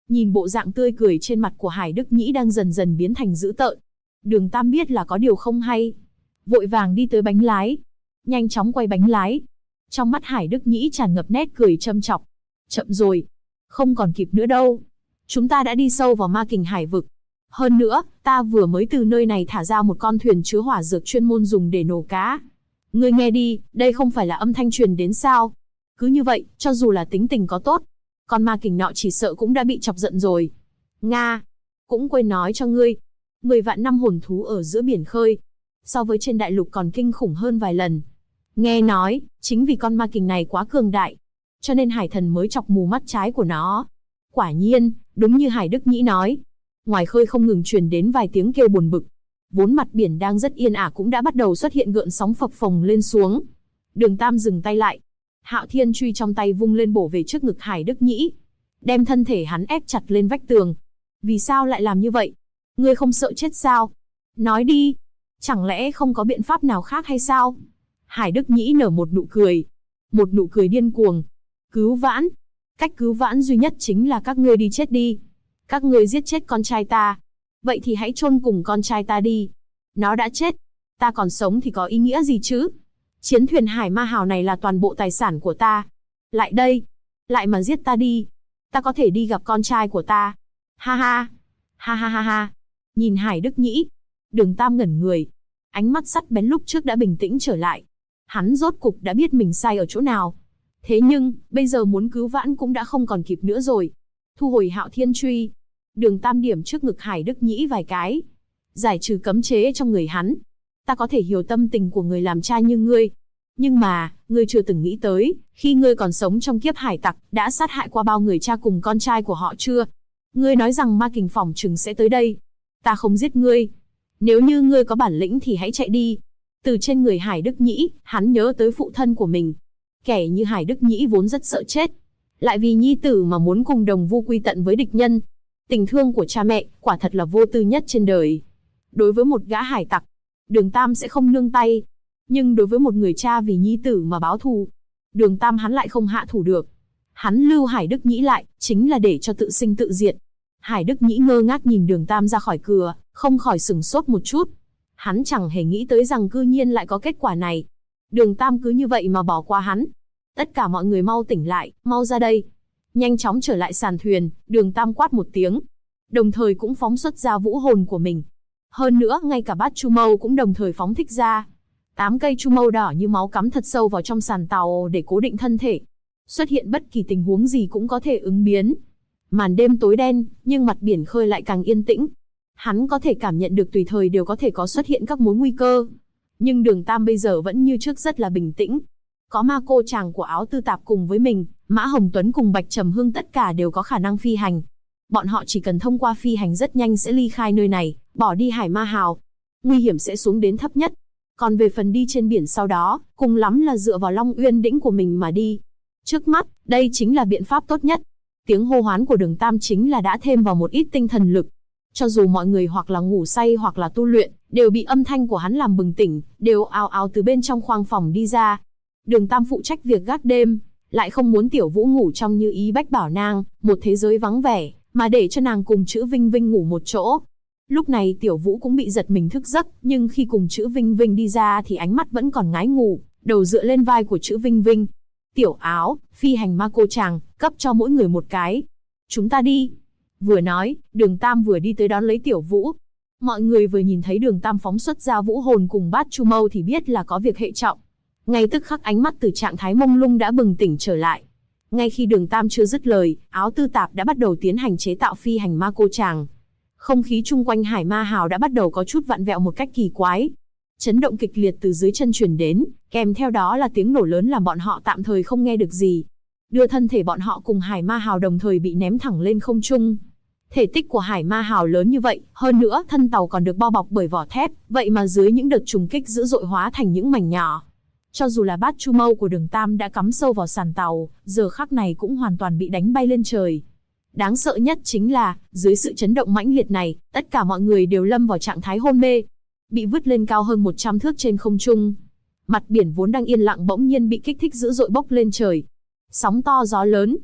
Nhìn bộ dạng tươi cười trên mặt của Hải Đức Nhĩ đang dần dần biến thành dữ tợn, Đường Tam biết là có điều không hay. Vội vàng đi tới bánh lái, nhanh chóng quay bánh lái. Trong mắt Hải Đức Nhĩ tràn ngập nét cười châm chọc. Chậm rồi, không còn kịp nữa đâu. Chúng ta đã đi sâu vào ma kình hải vực. Hơn nữa, ta vừa mới từ nơi này thả ra một con thuyền chứa hỏa dược chuyên môn dùng để nổ cá. Ngươi nghe đi, đây không phải là âm thanh truyền đến sao? Cứ như vậy, cho dù là tính tình có tốt, con ma kình nọ chỉ sợ cũng đã bị chọc giận rồi. Nga, cũng quên nói cho ngươi, 10 vạn năm hồn thú ở giữa biển khơi, so với trên đại lục còn kinh khủng hơn vài lần. Nghe nói, chính vì con ma kình này quá cường đại, cho nên hải thần mới chọc mù mắt trái của nó. Quả nhiên, đúng như Hải Đức Nhĩ nói, ngoài khơi không ngừng truyền đến vài tiếng kêu buồn bực. Vốn mặt biển đang rất yên ả cũng đã bắt đầu xuất hiện gợn sóng phập phồng lên xuống. Đường Tam dừng tay lại. Hạo Thiên truy trong tay vung lên bổ về trước ngực Hải Đức Nhĩ, đem thân thể hắn ép chặt lên vách tường. Vì sao lại làm như vậy? Ngươi không sợ chết sao? Nói đi, chẳng lẽ không có biện pháp nào khác hay sao? Hải Đức Nhĩ nở một nụ cười. Một nụ cười điên cuồng. Cứu vãn. Cách cứu vãn duy nhất chính là các ngươi đi chết đi. Các ngươi giết chết con trai ta. Vậy thì hãy chôn cùng con trai ta đi. Nó đã chết, ta còn sống thì có ý nghĩa gì chứ? Chiến thuyền Hải Ma Hào này là toàn bộ tài sản của ta. Lại đây, lại mà giết ta đi. Ta có thể đi gặp con trai của ta. Ha ha, ha ha ha ha. Nhìn Hải Đức Nhĩ, Đường Tam ngẩn người. Ánh mắt sắc bén lúc trước đã bình tĩnh trở lại. Hắn rốt cục đã biết mình sai ở chỗ nào. Thế nhưng, bây giờ muốn cứu vãn cũng đã không còn kịp nữa rồi. Thu hồi Hạo Thiên truy, Đường Tam điểm trước ngực Hải Đức Nhĩ vài cái, giải trừ cấm chế trong người hắn. Ta có thể hiểu tâm tình của người làm cha như ngươi. Nhưng mà, ngươi chưa từng nghĩ tới, khi ngươi còn sống trong kiếp hải tặc, đã sát hại qua bao người cha cùng con trai của họ chưa? Ngươi nói rằng ma kình phỏng chừng sẽ tới đây. Ta không giết ngươi. Nếu như ngươi có bản lĩnh thì hãy chạy đi. Từ trên người Hải Đức Nhĩ, hắn nhớ tới phụ thân của mình. Kẻ như Hải Đức Nhĩ vốn rất sợ chết, lại vì nhi tử mà muốn cùng đồng vu quy tận với địch nhân. Tình thương của cha mẹ, quả thật là vô tư nhất trên đời. Đối với một gã hải tặc, Đường Tam sẽ không nương tay. Nhưng đối với một người cha vì nhi tử mà báo thù, Đường Tam hắn lại không hạ thủ được. Hắn lưu Hải Đức Nhĩ lại, chính là để cho tự sinh tự diệt. Hải Đức Nhĩ ngơ ngác nhìn Đường Tam ra khỏi cửa, không khỏi sửng sốt một chút. Hắn chẳng hề nghĩ tới rằng cư nhiên lại có kết quả này. Đường Tam cứ như vậy mà bỏ qua hắn. Tất cả mọi người mau tỉnh lại, mau ra đây. Nhanh chóng trở lại sàn thuyền, Đường Tam quát một tiếng, đồng thời cũng phóng xuất ra vũ hồn của mình. Hơn nữa, ngay cả bát chu mâu cũng đồng thời phóng thích ra. 8 cây chu mâu đỏ như máu cắm thật sâu vào trong sàn tàu để cố định thân thể. Xuất hiện bất kỳ tình huống gì cũng có thể ứng biến. Màn đêm tối đen, nhưng mặt biển khơi lại càng yên tĩnh. Hắn có thể cảm nhận được tùy thời đều có thể có xuất hiện các mối nguy cơ. Nhưng Đường Tam bây giờ vẫn như trước rất là bình tĩnh. Có ma cô chàng của áo tư tạp cùng với mình, Mã Hồng Tuấn cùng Bạch Trầm Hương tất cả đều có khả năng phi hành. Bọn họ chỉ cần thông qua phi hành rất nhanh sẽ ly khai nơi này, bỏ đi Hải Ma Hào. Nguy hiểm sẽ xuống đến thấp nhất. Còn về phần đi trên biển sau đó, cùng lắm là dựa vào Long Uyên đĩnh của mình mà đi. Trước mắt, đây chính là biện pháp tốt nhất. Tiếng hô hoán của Đường Tam chính là đã thêm vào một ít tinh thần lực. Cho dù mọi người hoặc là ngủ say hoặc là tu luyện, đều bị âm thanh của hắn làm bừng tỉnh, đều ào ào từ bên trong khoang phòng đi ra. Đường Tam phụ trách việc gác đêm, lại không muốn Tiểu Vũ ngủ trong Như Ý Bách Bảo Nang, một thế giới vắng vẻ, mà để cho nàng cùng Chữ Vinh Vinh ngủ một chỗ. Lúc này Tiểu Vũ cũng bị giật mình thức giấc, nhưng khi cùng Chữ Vinh Vinh đi ra thì ánh mắt vẫn còn ngái ngủ, đầu dựa lên vai của Chữ Vinh Vinh. Tiểu Áo, phi hành ma cô chàng, cấp cho mỗi người một cái. Chúng ta đi. Vừa nói, Đường Tam vừa đi tới đón lấy Tiểu Vũ. Mọi người vừa nhìn thấy Đường Tam phóng xuất ra vũ hồn cùng bát chu mâu thì biết là có việc hệ trọng. Ngay tức khắc ánh mắt từ trạng thái mông lung đã bừng tỉnh trở lại. Ngay khi Đường Tam chưa dứt lời, áo tư tạp đã bắt đầu tiến hành chế tạo phi hành ma cô chàng. Không khí chung quanh Hải Ma Hào đã bắt đầu có chút vặn vẹo một cách kỳ quái. Chấn động kịch liệt từ dưới chân truyền đến, kèm theo đó là tiếng nổ lớn làm bọn họ tạm thời không nghe được gì. Đưa thân thể bọn họ cùng Hải Ma Hào đồng thời bị ném thẳng lên không trung. Thể tích của Hải Ma Hào lớn như vậy, hơn nữa thân tàu còn được bao bọc bởi vỏ thép, vậy mà dưới những đợt trùng kích dữ dội hóa thành những mảnh nhỏ. Cho dù là bát chu mâu của Đường Tam đã cắm sâu vào sàn tàu, giờ khắc này cũng hoàn toàn bị đánh bay lên trời. Đáng sợ nhất chính là, dưới sự chấn động mãnh liệt này, tất cả mọi người đều lâm vào trạng thái hôn mê, bị vứt lên cao hơn 100 thước trên không trung. Mặt biển vốn đang yên lặng bỗng nhiên bị kích thích dữ dội bốc lên trời. Sóng to gió lớn.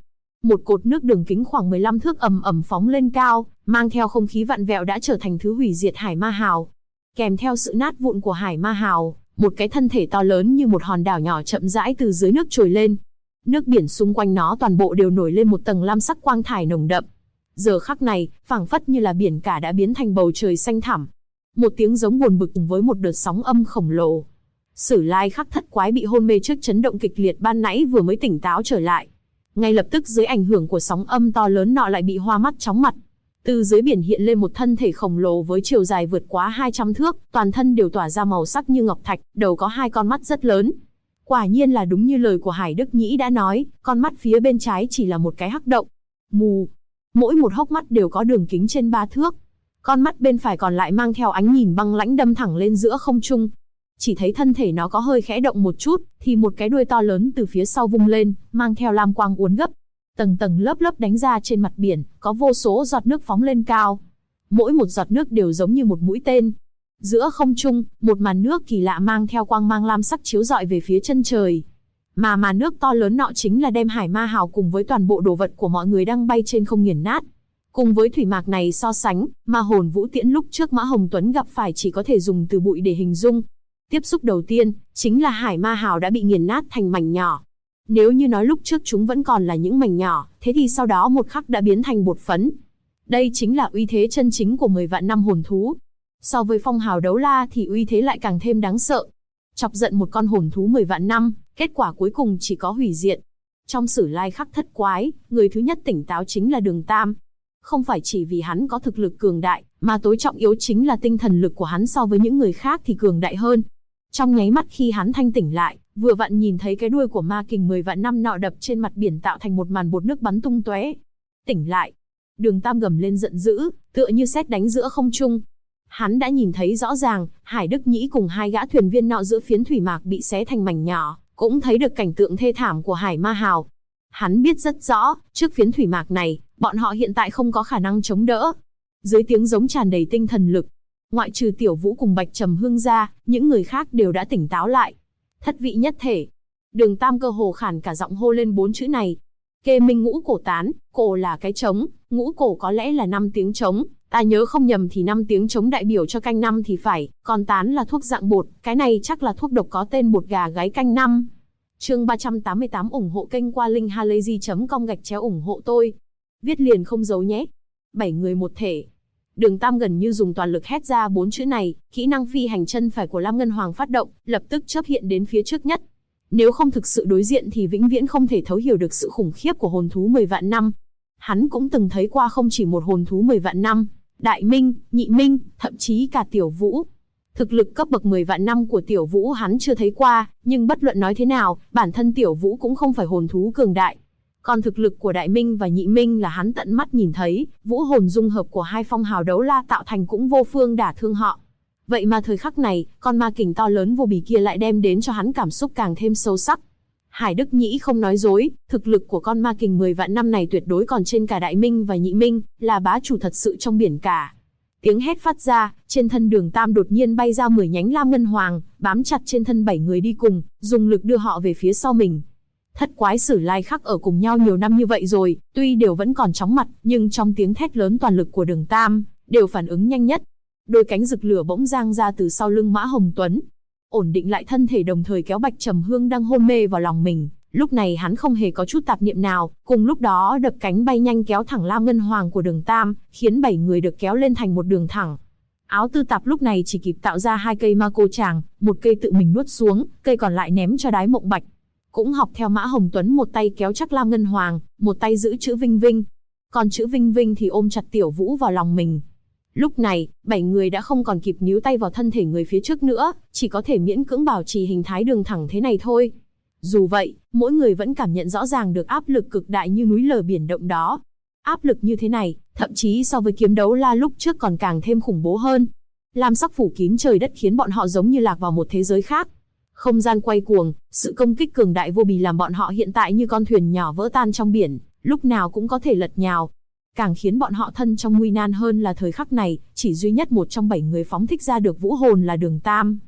Một cột nước đường kính khoảng 15 thước ầm ầm phóng lên cao, mang theo không khí vặn vẹo đã trở thành thứ hủy diệt Hải Ma Hào. Kèm theo sự nát vụn của Hải Ma Hào, một cái thân thể to lớn như một hòn đảo nhỏ chậm rãi từ dưới nước trồi lên. Nước biển xung quanh nó toàn bộ đều nổi lên một tầng lam sắc quang thải nồng đậm. Giờ khắc này, phảng phất như là biển cả đã biến thành bầu trời xanh thẳm. Một tiếng giống buồn bực cùng với một đợt sóng âm khổng lồ. Sử Lai Khắc Thất Quái bị hôn mê trước chấn động kịch liệt ban nãy vừa mới tỉnh táo trở lại. Ngay lập tức dưới ảnh hưởng của sóng âm to lớn nọ lại bị hoa mắt chóng mặt. Từ dưới biển hiện lên một thân thể khổng lồ với chiều dài vượt quá 200 thước, toàn thân đều tỏa ra màu sắc như ngọc thạch, đầu có 2 con mắt rất lớn. Quả nhiên là đúng như lời của Hải Đức Nhĩ đã nói, con mắt phía bên trái chỉ là một cái hắc động. Mù. Mỗi một hốc mắt đều có đường kính trên 3 thước. Con mắt bên phải còn lại mang theo ánh nhìn băng lãnh đâm thẳng lên giữa không trung. Chỉ thấy thân thể nó có hơi khẽ động một chút, thì một cái đuôi to lớn từ phía sau vung lên, mang theo lam quang uốn gấp. Tầng tầng lớp lớp đánh ra trên mặt biển, có vô số giọt nước phóng lên cao. Mỗi một giọt nước đều giống như một mũi tên. Giữa không trung, một màn nước kỳ lạ mang theo quang mang lam sắc chiếu rọi về phía chân trời. Mà màn nước to lớn nọ chính là đem Hải Ma Hào cùng với toàn bộ đồ vật của mọi người đang bay trên không nghiền nát. Cùng với thủy mạc này so sánh, Ma Hồn Vũ Tiễn lúc trước Mã Hồng Tuấn gặp phải chỉ có thể dùng từ bụi để hình dung. Tiếp xúc đầu tiên, chính là Hải Ma Hào đã bị nghiền nát thành mảnh nhỏ. Nếu như nói lúc trước chúng vẫn còn là những mảnh nhỏ, thế thì sau đó một khắc đã biến thành bột phấn. Đây chính là uy thế chân chính của 10 vạn năm hồn thú. So với phong hào đấu la thì uy thế lại càng thêm đáng sợ. Chọc giận một con hồn thú 10 vạn năm, kết quả cuối cùng chỉ có hủy diệt. Trong Sử Lai Khắc Thất Quái, người thứ nhất tỉnh táo chính là Đường Tam. Không phải chỉ vì hắn có thực lực cường đại, mà tối trọng yếu chính là tinh thần lực của hắn so với những người khác thì cường đại hơn. Trong nháy mắt khi hắn thanh tỉnh lại, vừa vặn nhìn thấy cái đuôi của ma kình 10 vạn năm nọ đập trên mặt biển tạo thành một màn bọt nước bắn tung tóe. Tỉnh lại. Đường Tam gầm lên giận dữ, tựa như sét đánh giữa không trung. Hắn đã nhìn thấy rõ ràng, Hải Đức Nhĩ cùng 2 gã thuyền viên nọ giữa phiến thủy mạc bị xé thành mảnh nhỏ, cũng thấy được cảnh tượng thê thảm của Hải Ma Hào. Hắn biết rất rõ, trước phiến thủy mạc này, bọn họ hiện tại không có khả năng chống đỡ. Dưới tiếng giống tràn đầy tinh thần lực, ngoại trừ Tiểu Vũ cùng Bạch Trầm Hương ra, những người khác đều đã tỉnh táo lại. Thất vị nhất thể. Đường Tam cơ hồ khản cả giọng hô lên 4 chữ này. Kê minh ngũ cổ tán, cổ là cái trống, ngũ cổ có lẽ là 5 tiếng trống. Ta nhớ không nhầm thì 5 tiếng trống đại biểu cho canh năm thì phải, còn tán là thuốc dạng bột, cái này chắc là thuốc độc có tên bột gà gáy canh năm. Chương 388 ủng hộ kênh qua linkhalazy.com ủng hộ tôi. Viết liền không giấu nhé. 7 người một thể. Đường Tam gần như dùng toàn lực hét ra 4 chữ này, kỹ năng phi hành chân phải của Lam Ngân Hoàng phát động, lập tức chớp hiện đến phía trước nhất. Nếu không thực sự đối diện thì vĩnh viễn không thể thấu hiểu được sự khủng khiếp của hồn thú 10 vạn năm. Hắn cũng từng thấy qua không chỉ một hồn thú 10 vạn năm, Đại Minh, Nhị Minh, thậm chí cả Tiểu Vũ. Thực lực cấp bậc 10 vạn năm của Tiểu Vũ hắn chưa thấy qua, nhưng bất luận nói thế nào, bản thân Tiểu Vũ cũng không phải hồn thú cường đại. Còn thực lực của Đại Minh và Nhị Minh là hắn tận mắt nhìn thấy, vũ hồn dung hợp của 2 phong hào đấu la tạo thành cũng vô phương đả thương họ. Vậy mà thời khắc này, con ma kình to lớn vô bì kia lại đem đến cho hắn cảm xúc càng thêm sâu sắc. Hải Đức Nhĩ không nói dối, thực lực của con ma kình 10 vạn năm này tuyệt đối còn trên cả Đại Minh và Nhị Minh, là bá chủ thật sự trong biển cả. Tiếng hét phát ra, trên thân Đường Tam đột nhiên bay ra 10 nhánh Lam Ngân Hoàng, bám chặt trên thân 7 người đi cùng, dùng lực đưa họ về phía sau mình. Thất Quái Sử Lai Khắc ở cùng nhau nhiều năm như vậy rồi, tuy đều vẫn còn chóng mặt, nhưng trong tiếng thét lớn toàn lực của Đường Tam, đều phản ứng nhanh nhất. Đôi cánh rực lửa bỗng giang ra từ sau lưng Mã Hồng Tuấn, ổn định lại thân thể đồng thời kéo Bạch Trầm Hương đang hôn mê vào lòng mình. Lúc này hắn không hề có chút tạp niệm nào, cùng lúc đó đập cánh bay nhanh kéo thẳng Lam Ngân Hoàng của Đường Tam, khiến 7 người được kéo lên thành một đường thẳng. Áo Tư Tạp lúc này chỉ kịp tạo ra 2 cây ma cô tràng, một cây tự mình nuốt xuống, cây còn lại ném cho Đái Mộng Bạch. Cũng học theo Mã Hồng Tuấn một tay kéo chắc Lam Ngân Hoàng, một tay giữ chữ Vinh Vinh. Còn chữ Vinh Vinh thì ôm chặt Tiểu Vũ vào lòng mình. Lúc này, 7 người đã không còn kịp níu tay vào thân thể người phía trước nữa, chỉ có thể miễn cưỡng bảo trì hình thái đường thẳng thế này thôi. Dù vậy, mỗi người vẫn cảm nhận rõ ràng được áp lực cực đại như núi lở biển động đó. Áp lực như thế này, thậm chí so với kiếm đấu la lúc trước còn càng thêm khủng bố hơn. Lam sắc phủ kín trời đất khiến bọn họ giống như lạc vào một thế giới khác. Không gian quay cuồng, sự công kích cường đại vô bì làm bọn họ hiện tại như con thuyền nhỏ vỡ tan trong biển, lúc nào cũng có thể lật nhào. Càng khiến bọn họ thân trong nguy nan hơn là thời khắc này, chỉ duy nhất một trong 7 người phóng thích ra được vũ hồn là Đường Tam.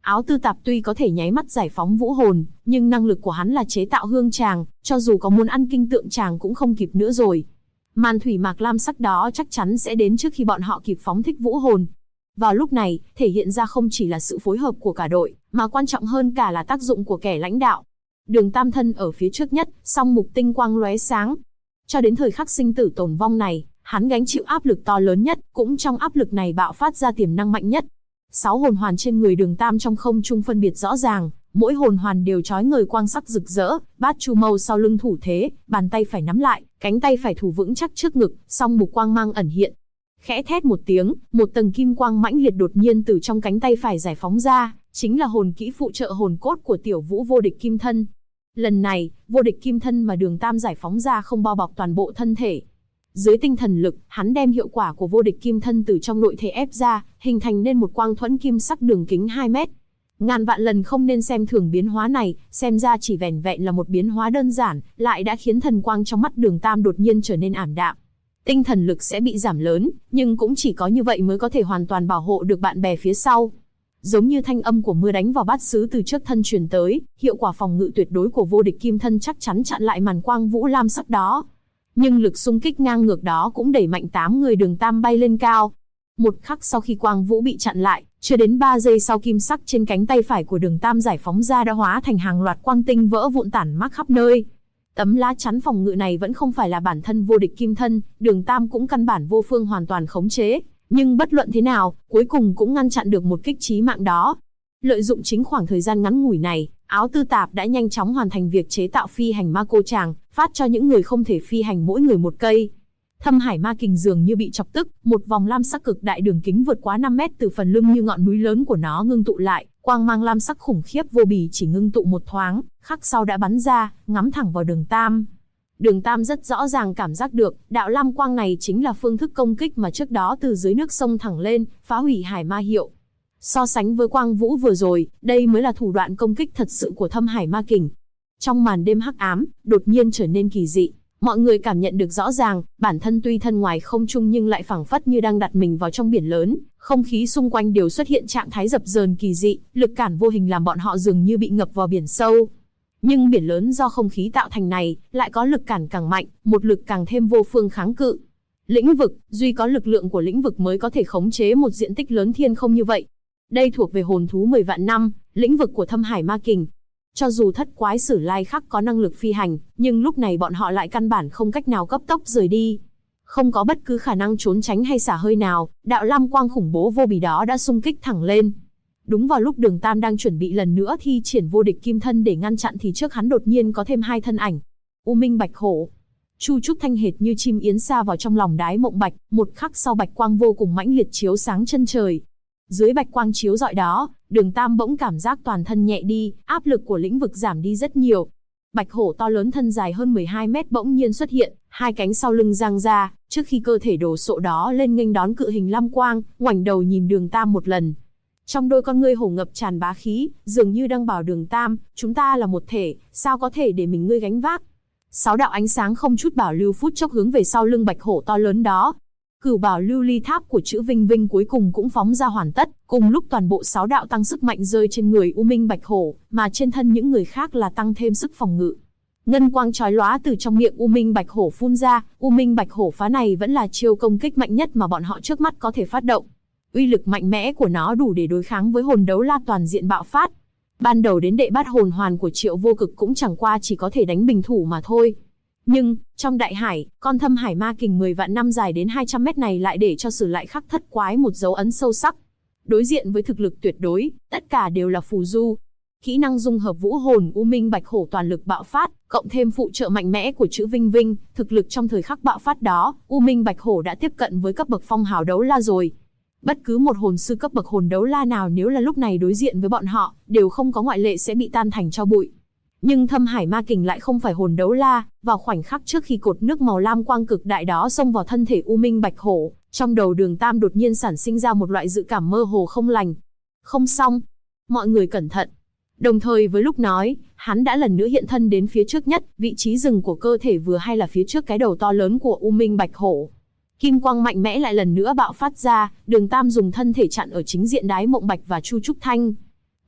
Áo tư tạp tuy có thể nháy mắt giải phóng vũ hồn, nhưng năng lực của hắn là chế tạo hương tràng, cho dù có muốn ăn kinh tượng tràng cũng không kịp nữa rồi. Màn thủy mạc lam sắc đó chắc chắn sẽ đến trước khi bọn họ kịp phóng thích vũ hồn. Vào lúc này, thể hiện ra không chỉ là sự phối hợp của cả đội, mà quan trọng hơn cả là tác dụng của kẻ lãnh đạo. Đường Tam thân ở phía trước nhất, song mục tinh quang lóe sáng. Cho đến thời khắc sinh tử tồn vong này, hắn gánh chịu áp lực to lớn nhất, cũng trong áp lực này bạo phát ra tiềm năng mạnh nhất. 6 hồn hoàn trên người Đường Tam trong không trung phân biệt rõ ràng, mỗi hồn hoàn đều chói ngời quang sắc rực rỡ, bát chu mâu sau lưng thủ thế, bàn tay phải nắm lại, cánh tay phải thủ vững chắc trước ngực, song mục quang mang ẩn hiện. Khẽ thét một tiếng, một tầng kim quang mãnh liệt đột nhiên từ trong cánh tay phải giải phóng ra, chính là hồn kỹ phụ trợ hồn cốt của Tiểu Vũ Vô Địch Kim Thân. Lần này, Vô Địch Kim Thân mà Đường Tam giải phóng ra không bao bọc toàn bộ thân thể. Dưới tinh thần lực, hắn đem hiệu quả của Vô Địch Kim Thân từ trong nội thể ép ra, hình thành nên một quang thuẫn kim sắc đường kính 2 mét. Ngàn vạn lần không nên xem thường biến hóa này, xem ra chỉ vẻn vẹn là một biến hóa đơn giản, lại đã khiến thần quang trong mắt Đường Tam đột nhiên trở nên ảm đạm. Tinh thần lực sẽ bị giảm lớn, nhưng cũng chỉ có như vậy mới có thể hoàn toàn bảo hộ được bạn bè phía sau. Giống như thanh âm của mưa đánh vào bát sứ từ trước thân truyền tới, hiệu quả phòng ngự tuyệt đối của Vô Địch Kim Thân chắc chắn chặn lại màn quang vũ lam sắc đó. Nhưng lực xung kích ngang ngược đó cũng đẩy mạnh 8 người Đường Tam bay lên cao. Một khắc sau khi quang vũ bị chặn lại, chưa đến 3 giây sau kim sắc trên cánh tay phải của Đường Tam giải phóng ra đã hóa thành hàng loạt quang tinh vỡ vụn tản mác khắp nơi. Tấm lá chắn phòng ngự này vẫn không phải là bản thân Vô Địch Kim Thân, Đường Tam cũng căn bản vô phương hoàn toàn khống chế, nhưng bất luận thế nào, cuối cùng cũng ngăn chặn được một kích chí mạng đó. Lợi dụng chính khoảng thời gian ngắn ngủi này, Áo Tư Tạp đã nhanh chóng hoàn thành việc chế tạo phi hành ma cô tràng, phát cho những người không thể phi hành mỗi người một cây. Thâm Hải Ma Kình dường như bị chọc tức, một vòng lam sắc cực đại đường kính vượt quá 5 mét từ phần lưng như ngọn núi lớn của nó ngưng tụ lại, quang mang lam sắc khủng khiếp vô bì chỉ ngưng tụ một thoáng, khắc sau đã bắn ra, ngắm thẳng vào Đường Tam. Đường Tam rất rõ ràng cảm giác được, đạo lam quang này chính là phương thức công kích mà trước đó từ dưới nước sông thẳng lên, phá hủy Hải Ma Hiệu. So sánh với quang vũ vừa rồi, đây mới là thủ đoạn công kích thật sự của Thâm Hải Ma Kình. Trong màn đêm hắc ám, đột nhiên trở nên kỳ dị. Mọi người cảm nhận được rõ ràng, bản thân tuy thân ngoài không trung nhưng lại phảng phất như đang đặt mình vào trong biển lớn, không khí xung quanh đều xuất hiện trạng thái dập dờn kỳ dị, lực cản vô hình làm bọn họ dường như bị ngập vào biển sâu. Nhưng biển lớn do không khí tạo thành này, lại có lực cản càng mạnh, một lực càng thêm vô phương kháng cự. Lĩnh vực, duy có lực lượng của lĩnh vực mới có thể khống chế một diện tích lớn thiên không như vậy. Đây thuộc về hồn thú 10 vạn năm, lĩnh vực của Thâm Hải Ma Kình. Cho dù Thất Quái Sử Lai Khắc có năng lực phi hành, nhưng lúc này bọn họ lại căn bản không cách nào cấp tốc rời đi. Không có bất cứ khả năng trốn tránh hay xả hơi nào, đạo lam quang khủng bố vô bì đó đã xung kích thẳng lên. Đúng vào lúc Đường Tam đang chuẩn bị lần nữa thi triển Vô Địch Kim Thân để ngăn chặn thì trước hắn đột nhiên có thêm 2 thân ảnh. U Minh Bạch Hổ. Chu Trúc Thanh hệt như chim yến sa vào trong lòng đái mộng bạch, một khắc sau bạch quang vô cùng mãnh liệt chiếu sáng chân trời. Dưới bạch quang chiếu rọi đó, Đường Tam bỗng cảm giác toàn thân nhẹ đi, áp lực của lĩnh vực giảm đi rất nhiều. Bạch hổ to lớn thân dài hơn 12 mét bỗng nhiên xuất hiện, hai cánh sau lưng giang ra, trước khi cơ thể đồ sộ đó lên nghênh đón cự hình lam quang, ngoảnh đầu nhìn Đường Tam một lần. Trong đôi con ngươi hổ ngập tràn bá khí, dường như đang bảo Đường Tam, chúng ta là một thể, sao có thể để mình ngươi gánh vác. 6 đạo ánh sáng không chút bảo lưu phút chốc hướng về sau lưng bạch hổ to lớn đó. Cửu bảo lưu ly tháp của chữ Vinh Vinh cuối cùng cũng phóng ra hoàn tất, cùng lúc toàn bộ 6 đạo tăng sức mạnh rơi trên người U Minh Bạch Hổ, mà trên thân những người khác là tăng thêm sức phòng ngự. Ngân quang chói lóa từ trong miệng U Minh Bạch Hổ phun ra, U Minh Bạch Hổ phá này vẫn là chiêu công kích mạnh nhất mà bọn họ trước mắt có thể phát động. Uy lực mạnh mẽ của nó đủ để đối kháng với hồn đấu la toàn diện bạo phát. Ban đầu đến đệ bát hồn hoàn của Triệu Vô Cực cũng chẳng qua chỉ có thể đánh bình thủ mà thôi. Nhưng, trong đại hải, con Thâm Hải Ma Kình 10 vạn năm dài đến 200 mét này lại để cho Sử Lại Khắc Thất Quái một dấu ấn sâu sắc. Đối diện với thực lực tuyệt đối, tất cả đều là phù du. Kỹ năng dung hợp vũ hồn U Minh Bạch Hổ toàn lực bạo phát, cộng thêm phụ trợ mạnh mẽ của chữ Vinh Vinh, thực lực trong thời khắc bạo phát đó, U Minh Bạch Hổ đã tiếp cận với cấp bậc phong hào đấu la rồi. Bất cứ một hồn sư cấp bậc hồn đấu la nào nếu là lúc này đối diện với bọn họ, đều không có ngoại lệ sẽ bị tan thành tro bụi. Nhưng Thâm Hải Ma Kình lại không phải hồn đấu la, vào khoảnh khắc trước khi cột nước màu lam quang cực đại đó xông vào thân thể U Minh Bạch Hổ, trong đầu Đường Tam đột nhiên sản sinh ra một loại dự cảm mơ hồ không lành. Không xong, mọi người cẩn thận. Đồng thời với lúc nói, hắn đã lần nữa hiện thân đến phía trước nhất, vị trí dừng của cơ thể vừa hay là phía trước cái đầu to lớn của U Minh Bạch Hổ. Kim quang mạnh mẽ lại lần nữa bạo phát ra, Đường Tam dùng thân thể chặn ở chính diện Đái Mộng Bạch và Chu Trúc Thanh.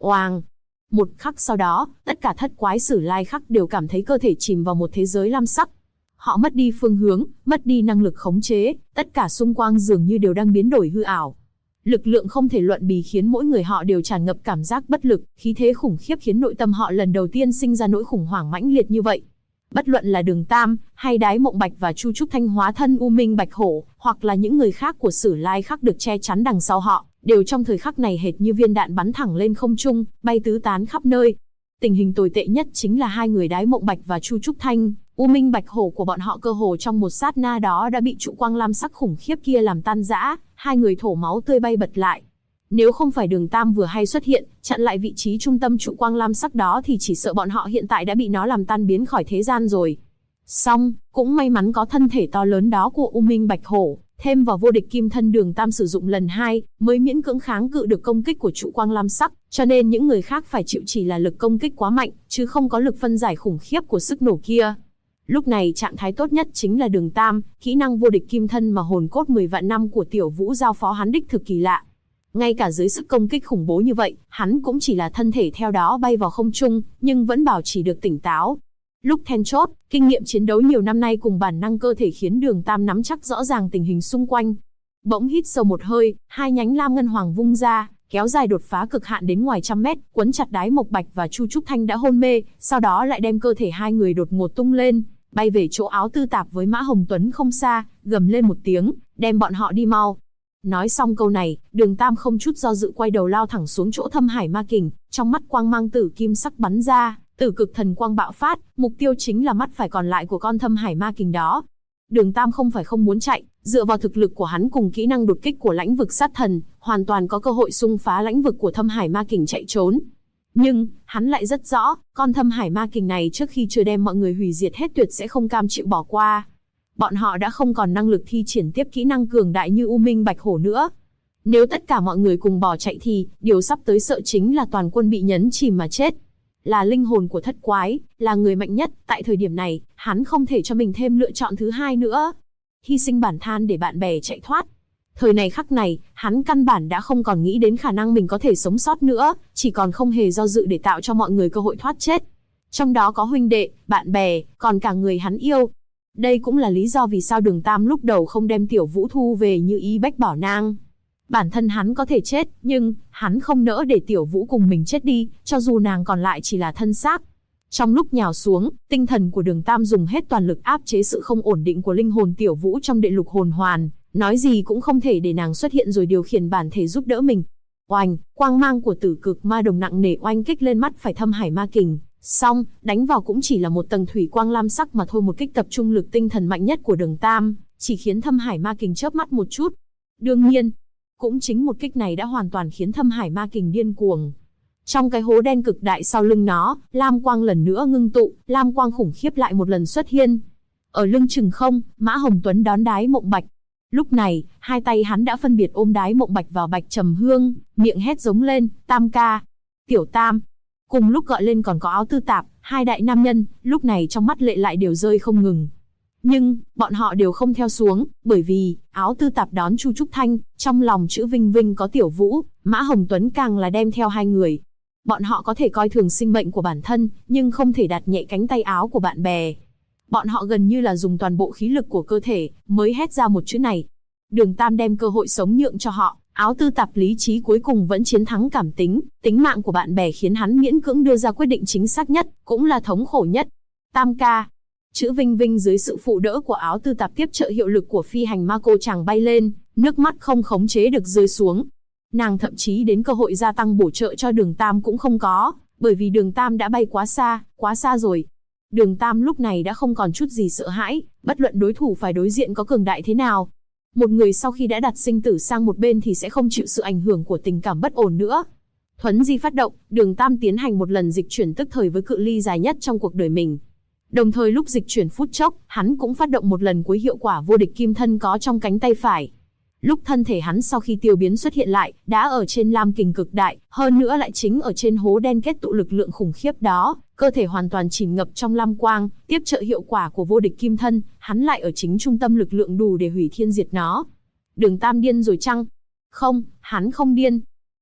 Oàng! Một khắc sau đó, tất cả thất quái Sử Lai Khắc đều cảm thấy cơ thể chìm vào một thế giới lam sắc. Họ mất đi phương hướng, mất đi năng lực khống chế, tất cả xung quanh dường như đều đang biến đổi hư ảo. Lực lượng không thể luận bì khiến mỗi người họ đều tràn ngập cảm giác bất lực, khí thế khủng khiếp khiến nội tâm họ lần đầu tiên sinh ra nỗi khủng hoảng mãnh liệt như vậy. Bất luận là Đường Tam, hay Đái Mộng Bạch và Chu Trúc Thanh hóa thân U Minh Bạch Hổ, hoặc là những người khác của Sử Lai Khắc được che chắn đằng sau họ, đều trong thời khắc này hệt như viên đạn bắn thẳng lên không trung, bay tứ tán khắp nơi. Tình hình tồi tệ nhất chính là hai người Đái Mộng Bạch và Chu Trúc Thanh, U Minh Bạch Hổ của bọn họ cơ hồ trong một sát na đó đã bị trụ quang lam sắc khủng khiếp kia làm tan rã, hai người thổ máu tươi bay bật lại. Nếu không phải Đường Tam vừa hay xuất hiện, chặn lại vị trí trung tâm trụ quang lam sắc đó thì chỉ sợ bọn họ hiện tại đã bị nó làm tan biến khỏi thế gian rồi. Song, cũng may mắn có thân thể to lớn đó của U Minh Bạch Hổ, thêm vào vô địch kim thân Đường Tam sử dụng lần 2, mới miễn cưỡng kháng cự được công kích của trụ quang lam sắc, cho nên những người khác phải chịu chỉ là lực công kích quá mạnh, chứ không có lực phân giải khủng khiếp của sức nổ kia. Lúc này trạng thái tốt nhất chính là Đường Tam, kỹ năng vô địch kim thân mà hồn cốt 10 vạn năm của Tiểu Vũ giao phó hắn đích thực kỳ lạ. Ngay cả dưới sức công kích khủng bố như vậy, hắn cũng chỉ là thân thể theo đó bay vào không trung, nhưng vẫn bảo trì được tỉnh táo. Lúc then chốt, kinh nghiệm chiến đấu nhiều năm nay cùng bản năng cơ thể khiến Đường Tam nắm chắc rõ ràng tình hình xung quanh. Bỗng hít sâu một hơi, hai nhánh lam ngân hoàng vung ra, kéo dài đột phá cực hạn đến ngoài trăm mét, quấn chặt Đái Mộc Bạch và Chu Trúc Thanh đã hôn mê, sau đó lại đem cơ thể hai người đột ngột tung lên, bay về chỗ Áo Tư Tạp với Mã Hồng Tuấn không xa, gầm lên một tiếng, đem bọn họ đi mau. Nói xong câu này, Đường Tam không chút do dự quay đầu lao thẳng xuống chỗ Thâm Hải Ma Kình, trong mắt quang mang tử kim sắc bắn ra, tử cực thần quang bạo phát, mục tiêu chính là mắt phải còn lại của con Thâm Hải Ma Kình đó. Đường Tam không phải không muốn chạy, dựa vào thực lực của hắn cùng kỹ năng đột kích của lãnh vực sát thần, hoàn toàn có cơ hội xung phá lãnh vực của Thâm Hải Ma Kình chạy trốn. Nhưng, hắn lại rất rõ, con Thâm Hải Ma Kình này trước khi chưa đem mọi người hủy diệt hết tuyệt sẽ không cam chịu bỏ qua. Bọn họ đã không còn năng lực thi triển tiếp kỹ năng cường đại như U Minh Bạch Hổ nữa. Nếu tất cả mọi người cùng bỏ chạy thì, điều sắp tới sợ chính là toàn quân bị nhấn chìm mà chết. Là linh hồn của thất quái, là người mạnh nhất, tại thời điểm này, hắn không thể cho mình thêm lựa chọn thứ hai nữa. Hy sinh bản thân để bạn bè chạy thoát. Thời này khắc này, hắn căn bản đã không còn nghĩ đến khả năng mình có thể sống sót nữa, chỉ còn không hề do dự để tạo cho mọi người cơ hội thoát chết. Trong đó có huynh đệ, bạn bè, còn cả người hắn yêu. Đây cũng là lý do vì sao Đường Tam lúc đầu không đem Tiểu Vũ thu về như ý Bách Bảo Nang. Bản thân hắn có thể chết, nhưng hắn không nỡ để Tiểu Vũ cùng mình chết đi, cho dù nàng còn lại chỉ là thân xác. Trong lúc nhào xuống, tinh thần của Đường Tam dùng hết toàn lực áp chế sự không ổn định của linh hồn Tiểu Vũ trong đệ lục hồn hoàn, nói gì cũng không thể để nàng xuất hiện rồi điều khiển bản thể giúp đỡ mình. Oanh, quang mang của tử cực ma đồng nặng nề oanh kích lên mắt phải Thâm Hải Ma Kình. Xong, đánh vào cũng chỉ là một tầng thủy quang lam sắc mà thôi. Một kích tập trung lực tinh thần mạnh nhất của Đường Tam, chỉ khiến Thâm Hải Ma Kình chớp mắt một chút. Đương nhiên, cũng chính một kích này đã hoàn toàn khiến Thâm Hải Ma Kình điên cuồng. Trong cái hố đen cực đại sau lưng nó, lam quang lần nữa ngưng tụ, lam quang khủng khiếp lại một lần xuất hiện. Ở lưng chừng không, Mã Hồng Tuấn đón Đái Mộng Bạch. Lúc này, hai tay hắn đã phân biệt ôm Đái Mộng Bạch vào Bạch Trầm Hương, miệng hét giống lên, Tam ca, Tiểu Tam. Cùng lúc gọi lên còn có Áo Tư Tạp, hai đại nam nhân, lúc này trong mắt lệ lại đều rơi không ngừng. Nhưng, bọn họ đều không theo xuống, bởi vì, Áo Tư Tạp đón Chu Trúc Thanh, trong lòng chữ Vinh Vinh có Tiểu Vũ, Mã Hồng Tuấn càng là đem theo hai người. Bọn họ có thể coi thường sinh mệnh của bản thân, nhưng không thể đặt nhẹ cánh tay áo của bạn bè. Bọn họ gần như là dùng toàn bộ khí lực của cơ thể, mới hét ra một chữ này. Đường Tam đem cơ hội sống nhượng cho họ, Áo Tư Tạp lý trí cuối cùng vẫn chiến thắng cảm tính, tính mạng của bạn bè khiến hắn miễn cưỡng đưa ra quyết định chính xác nhất, cũng là thống khổ nhất. Tam ca. Chữ Vinh Vinh dưới sự phụ đỡ của Áo Tư Tạp tiếp trợ hiệu lực của phi hành ma cô chàng bay lên, nước mắt không khống chế được rơi xuống. Nàng thậm chí đến cơ hội gia tăng bổ trợ cho Đường Tam cũng không có, bởi vì Đường Tam đã bay quá xa rồi. Đường Tam lúc này đã không còn chút gì sợ hãi, bất luận đối thủ phải đối diện có cường đại thế nào. Một người sau khi đã đặt sinh tử sang một bên thì sẽ không chịu sự ảnh hưởng của tình cảm bất ổn nữa. Thuấn di phát động, Đường Tam tiến hành một lần dịch chuyển tức thời với cự ly dài nhất trong cuộc đời mình. Đồng thời lúc dịch chuyển phút chốc, hắn cũng phát động một lần cuối hiệu quả vô địch kim thân có trong cánh tay phải. Lúc thân thể hắn sau khi tiêu biến xuất hiện lại, đã ở trên lam kình cực đại, hơn nữa lại chính ở trên hố đen kết tụ lực lượng khủng khiếp đó, cơ thể hoàn toàn chìm ngập trong lam quang, tiếp trợ hiệu quả của vô địch kim thân, hắn lại ở chính trung tâm lực lượng đủ để hủy thiên diệt nó. Đường Tam điên rồi chăng? Không, hắn không điên.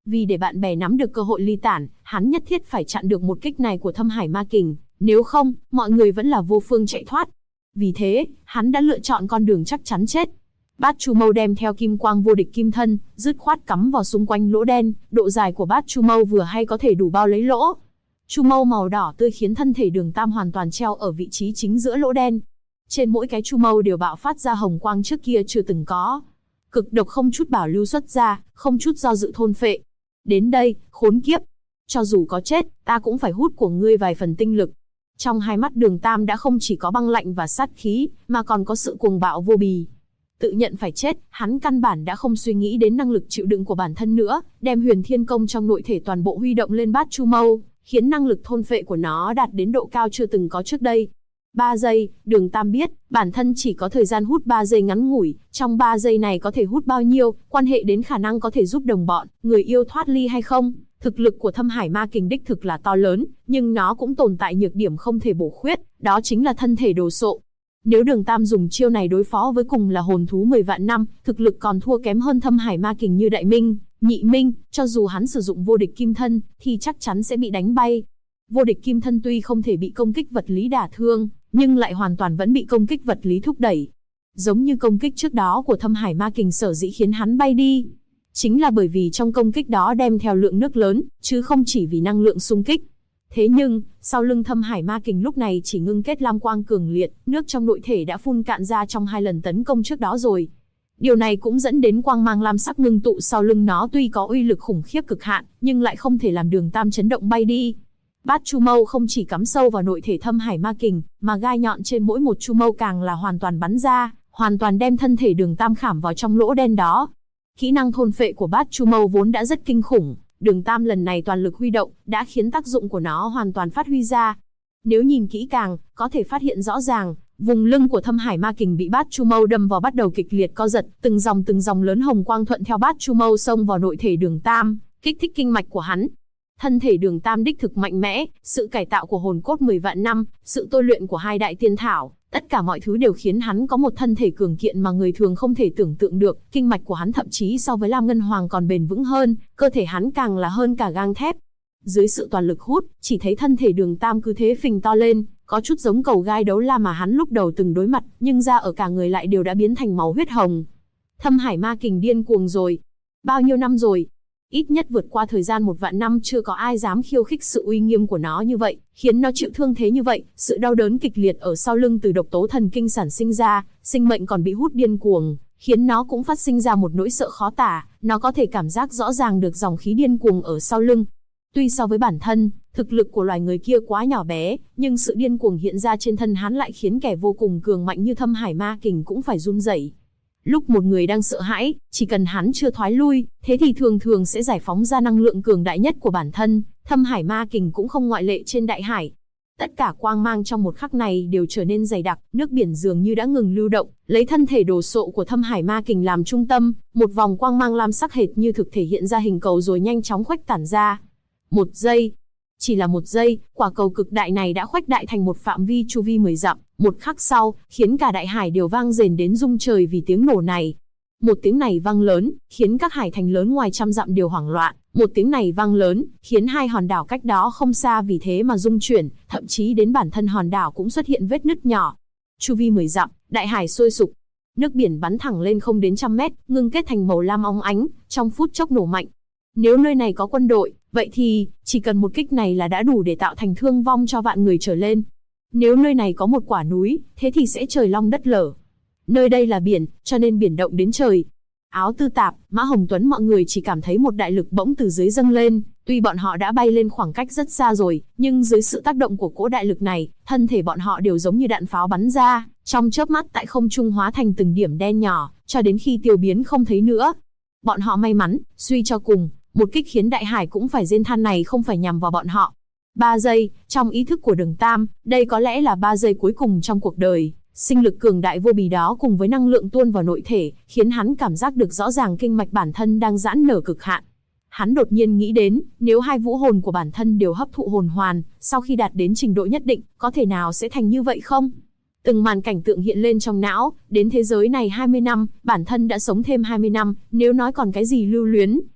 Vì để bạn bè nắm được cơ hội ly tản, hắn nhất thiết phải chặn được một kích này của Thâm Hải Ma Kình, nếu không, mọi người vẫn là vô phương chạy thoát. Vì thế, hắn đã lựa chọn con đường chắc chắn chết. Bát Chu Mâu đem theo kim quang vô địch kim thân, dứt khoát cắm vào xung quanh lỗ đen, độ dài của Bát Chu Mâu vừa hay có thể đủ bao lấy lỗ. Chu Mâu màu đỏ tươi khiến thân thể Đường Tam hoàn toàn treo ở vị trí chính giữa lỗ đen. Trên mỗi cái Chu Mâu đều bạo phát ra hồng quang trước kia chưa từng có. Cực độc không chút bảo lưu xuất ra, không chút do dự thôn phệ. Đến đây, khốn kiếp. Cho dù có chết, ta cũng phải hút của ngươi vài phần tinh lực. Trong hai mắt Đường Tam đã không chỉ có băng lạnh và sát khí, mà còn có sự cuồng bạo vô bì. Tự nhận phải chết, hắn căn bản đã không suy nghĩ đến năng lực chịu đựng của bản thân nữa, đem Huyền Thiên Công trong nội thể toàn bộ huy động lên Bát Chu Mâu, khiến năng lực thôn phệ của nó đạt đến độ cao chưa từng có trước đây. 3 giây, Đường Tam biết, bản thân chỉ có thời gian hút 3 giây ngắn ngủi, trong 3 giây này có thể hút bao nhiêu, quan hệ đến khả năng có thể giúp đồng bọn, người yêu thoát ly hay không. Thực lực của Thâm Hải Ma Kình đích thực là to lớn, nhưng nó cũng tồn tại nhược điểm không thể bổ khuyết, đó chính là thân thể đồ sộ. Nếu Đường Tam dùng chiêu này đối phó với cùng là hồn thú 10 vạn năm, thực lực còn thua kém hơn Thâm Hải Ma Kình như Đại Minh, Nhị Minh, cho dù hắn sử dụng vô địch kim thân, thì chắc chắn sẽ bị đánh bay. Vô địch kim thân tuy không thể bị công kích vật lý đả thương, nhưng lại hoàn toàn vẫn bị công kích vật lý thúc đẩy. Giống như công kích trước đó của Thâm Hải Ma Kình sở dĩ khiến hắn bay đi, chính là bởi vì trong công kích đó đem theo lượng nước lớn, chứ không chỉ vì năng lượng xung kích. Thế nhưng, sau lưng Thâm Hải Ma Kình lúc này chỉ ngưng kết lam quang cường liệt, nước trong nội thể đã phun cạn ra trong 2 lần tấn công trước đó rồi. Điều này cũng dẫn đến quang mang lam sắc ngưng tụ sau lưng nó tuy có uy lực khủng khiếp cực hạn, nhưng lại không thể làm Đường Tam chấn động bay đi. Bát Chu Mâu không chỉ cắm sâu vào nội thể Thâm Hải Ma Kình, mà gai nhọn trên mỗi một Chu Mâu càng là hoàn toàn bắn ra, hoàn toàn đem thân thể Đường Tam khảm vào trong lỗ đen đó. Kỹ năng thôn phệ của Bát Chu Mâu vốn đã rất kinh khủng, Đường Tam lần này toàn lực huy động, đã khiến tác dụng của nó hoàn toàn phát huy ra. Nếu nhìn kỹ càng, có thể phát hiện rõ ràng, vùng lưng của Thâm Hải Ma Kình bị Bát Chu Mâu đâm vào bắt đầu kịch liệt co giật, từng dòng lớn hồng quang thuận theo Bát Chu Mâu xông vào nội thể Đường Tam, kích thích kinh mạch của hắn. Thân thể Đường Tam đích thực mạnh mẽ, sự cải tạo của hồn cốt 10 vạn năm, sự tôi luyện của 2 đại tiên thảo, tất cả mọi thứ đều khiến hắn có một thân thể cường kiện mà người thường không thể tưởng tượng được. Kinh mạch của hắn thậm chí so với Lam Ngân Hoàng còn bền vững hơn, cơ thể hắn càng là hơn cả gang thép. Dưới sự toàn lực hút, chỉ thấy thân thể Đường Tam cứ thế phình to lên, có chút giống cầu gai đấu la mà hắn lúc đầu từng đối mặt, nhưng da ở cả người lại đều đã biến thành màu huyết hồng. Thâm Hải Ma Kình điên cuồng rồi. Bao nhiêu năm rồi? Ít nhất vượt qua thời gian 1 vạn năm chưa có ai dám khiêu khích sự uy nghiêm của nó như vậy, khiến nó chịu thương thế như vậy, sự đau đớn kịch liệt ở sau lưng từ độc tố thần kinh sản sinh ra, sinh mệnh còn bị hút điên cuồng, khiến nó cũng phát sinh ra một nỗi sợ khó tả, nó có thể cảm giác rõ ràng được dòng khí điên cuồng ở sau lưng. Tuy so với bản thân, thực lực của loài người kia quá nhỏ bé, nhưng sự điên cuồng hiện ra trên thân hắn lại khiến kẻ vô cùng cường mạnh như Thâm Hải Ma Kình cũng phải run rẩy. Lúc một người đang sợ hãi, chỉ cần hắn chưa thoái lui, thế thì thường thường sẽ giải phóng ra năng lượng cường đại nhất của bản thân, Thâm Hải Ma Kình cũng không ngoại lệ trên đại hải. Tất cả quang mang trong một khắc này đều trở nên dày đặc, nước biển dường như đã ngừng lưu động, lấy thân thể đồ sộ của Thâm Hải Ma Kình làm trung tâm, một vòng quang mang lam sắc hệt như thực thể hiện ra hình cầu rồi nhanh chóng khuếch tản ra. 1 giây. Chỉ là 1 giây, quả cầu cực đại này đã khuếch đại thành một phạm vi chu vi 10 dặm, một khắc sau, khiến cả đại hải đều vang rền đến rung trời vì tiếng nổ này. Một tiếng này vang lớn, khiến các hải thành lớn ngoài trăm dặm đều hoảng loạn. Một tiếng này vang lớn, khiến 2 hòn đảo cách đó không xa vì thế mà rung chuyển, thậm chí đến bản thân hòn đảo cũng xuất hiện vết nứt nhỏ. Chu vi 10 dặm, đại hải sôi sục. Nước biển bắn thẳng lên không đến 100 mét, ngưng kết thành màu lam óng ánh, trong phút chốc nổ mạnh. Nếu nơi này có quân đội, vậy thì, chỉ cần một kích này là đã đủ để tạo thành thương vong cho vạn người trở lên. Nếu nơi này có một quả núi, thế thì sẽ trời long đất lở. Nơi đây là biển, cho nên biển động đến trời. Áo Tư Tạp, Mã Hồng Tuấn mọi người chỉ cảm thấy một đại lực bỗng từ dưới dâng lên, tuy bọn họ đã bay lên khoảng cách rất xa rồi, nhưng dưới sự tác động của cỗ đại lực này, thân thể bọn họ đều giống như đạn pháo bắn ra, trong chớp mắt tại không trung hóa thành từng điểm đen nhỏ, cho đến khi tiêu biến không thấy nữa. Bọn họ may mắn, suy cho cùng, một kích khiến đại hải cũng phải rên than này không phải nhằm vào bọn họ. 3 giây, trong ý thức của Đường Tam, đây có lẽ là 3 giây cuối cùng trong cuộc đời. Sinh lực cường đại vô bì đó cùng với năng lượng tuôn vào nội thể, khiến hắn cảm giác được rõ ràng kinh mạch bản thân đang giãn nở cực hạn. Hắn đột nhiên nghĩ đến, nếu 2 vũ hồn của bản thân đều hấp thụ hồn hoàn, sau khi đạt đến trình độ nhất định, có thể nào sẽ thành như vậy không? Từng màn cảnh tượng hiện lên trong não, đến thế giới này 20 năm, bản thân đã sống thêm 20 năm, nếu nói còn cái gì lưu luyến,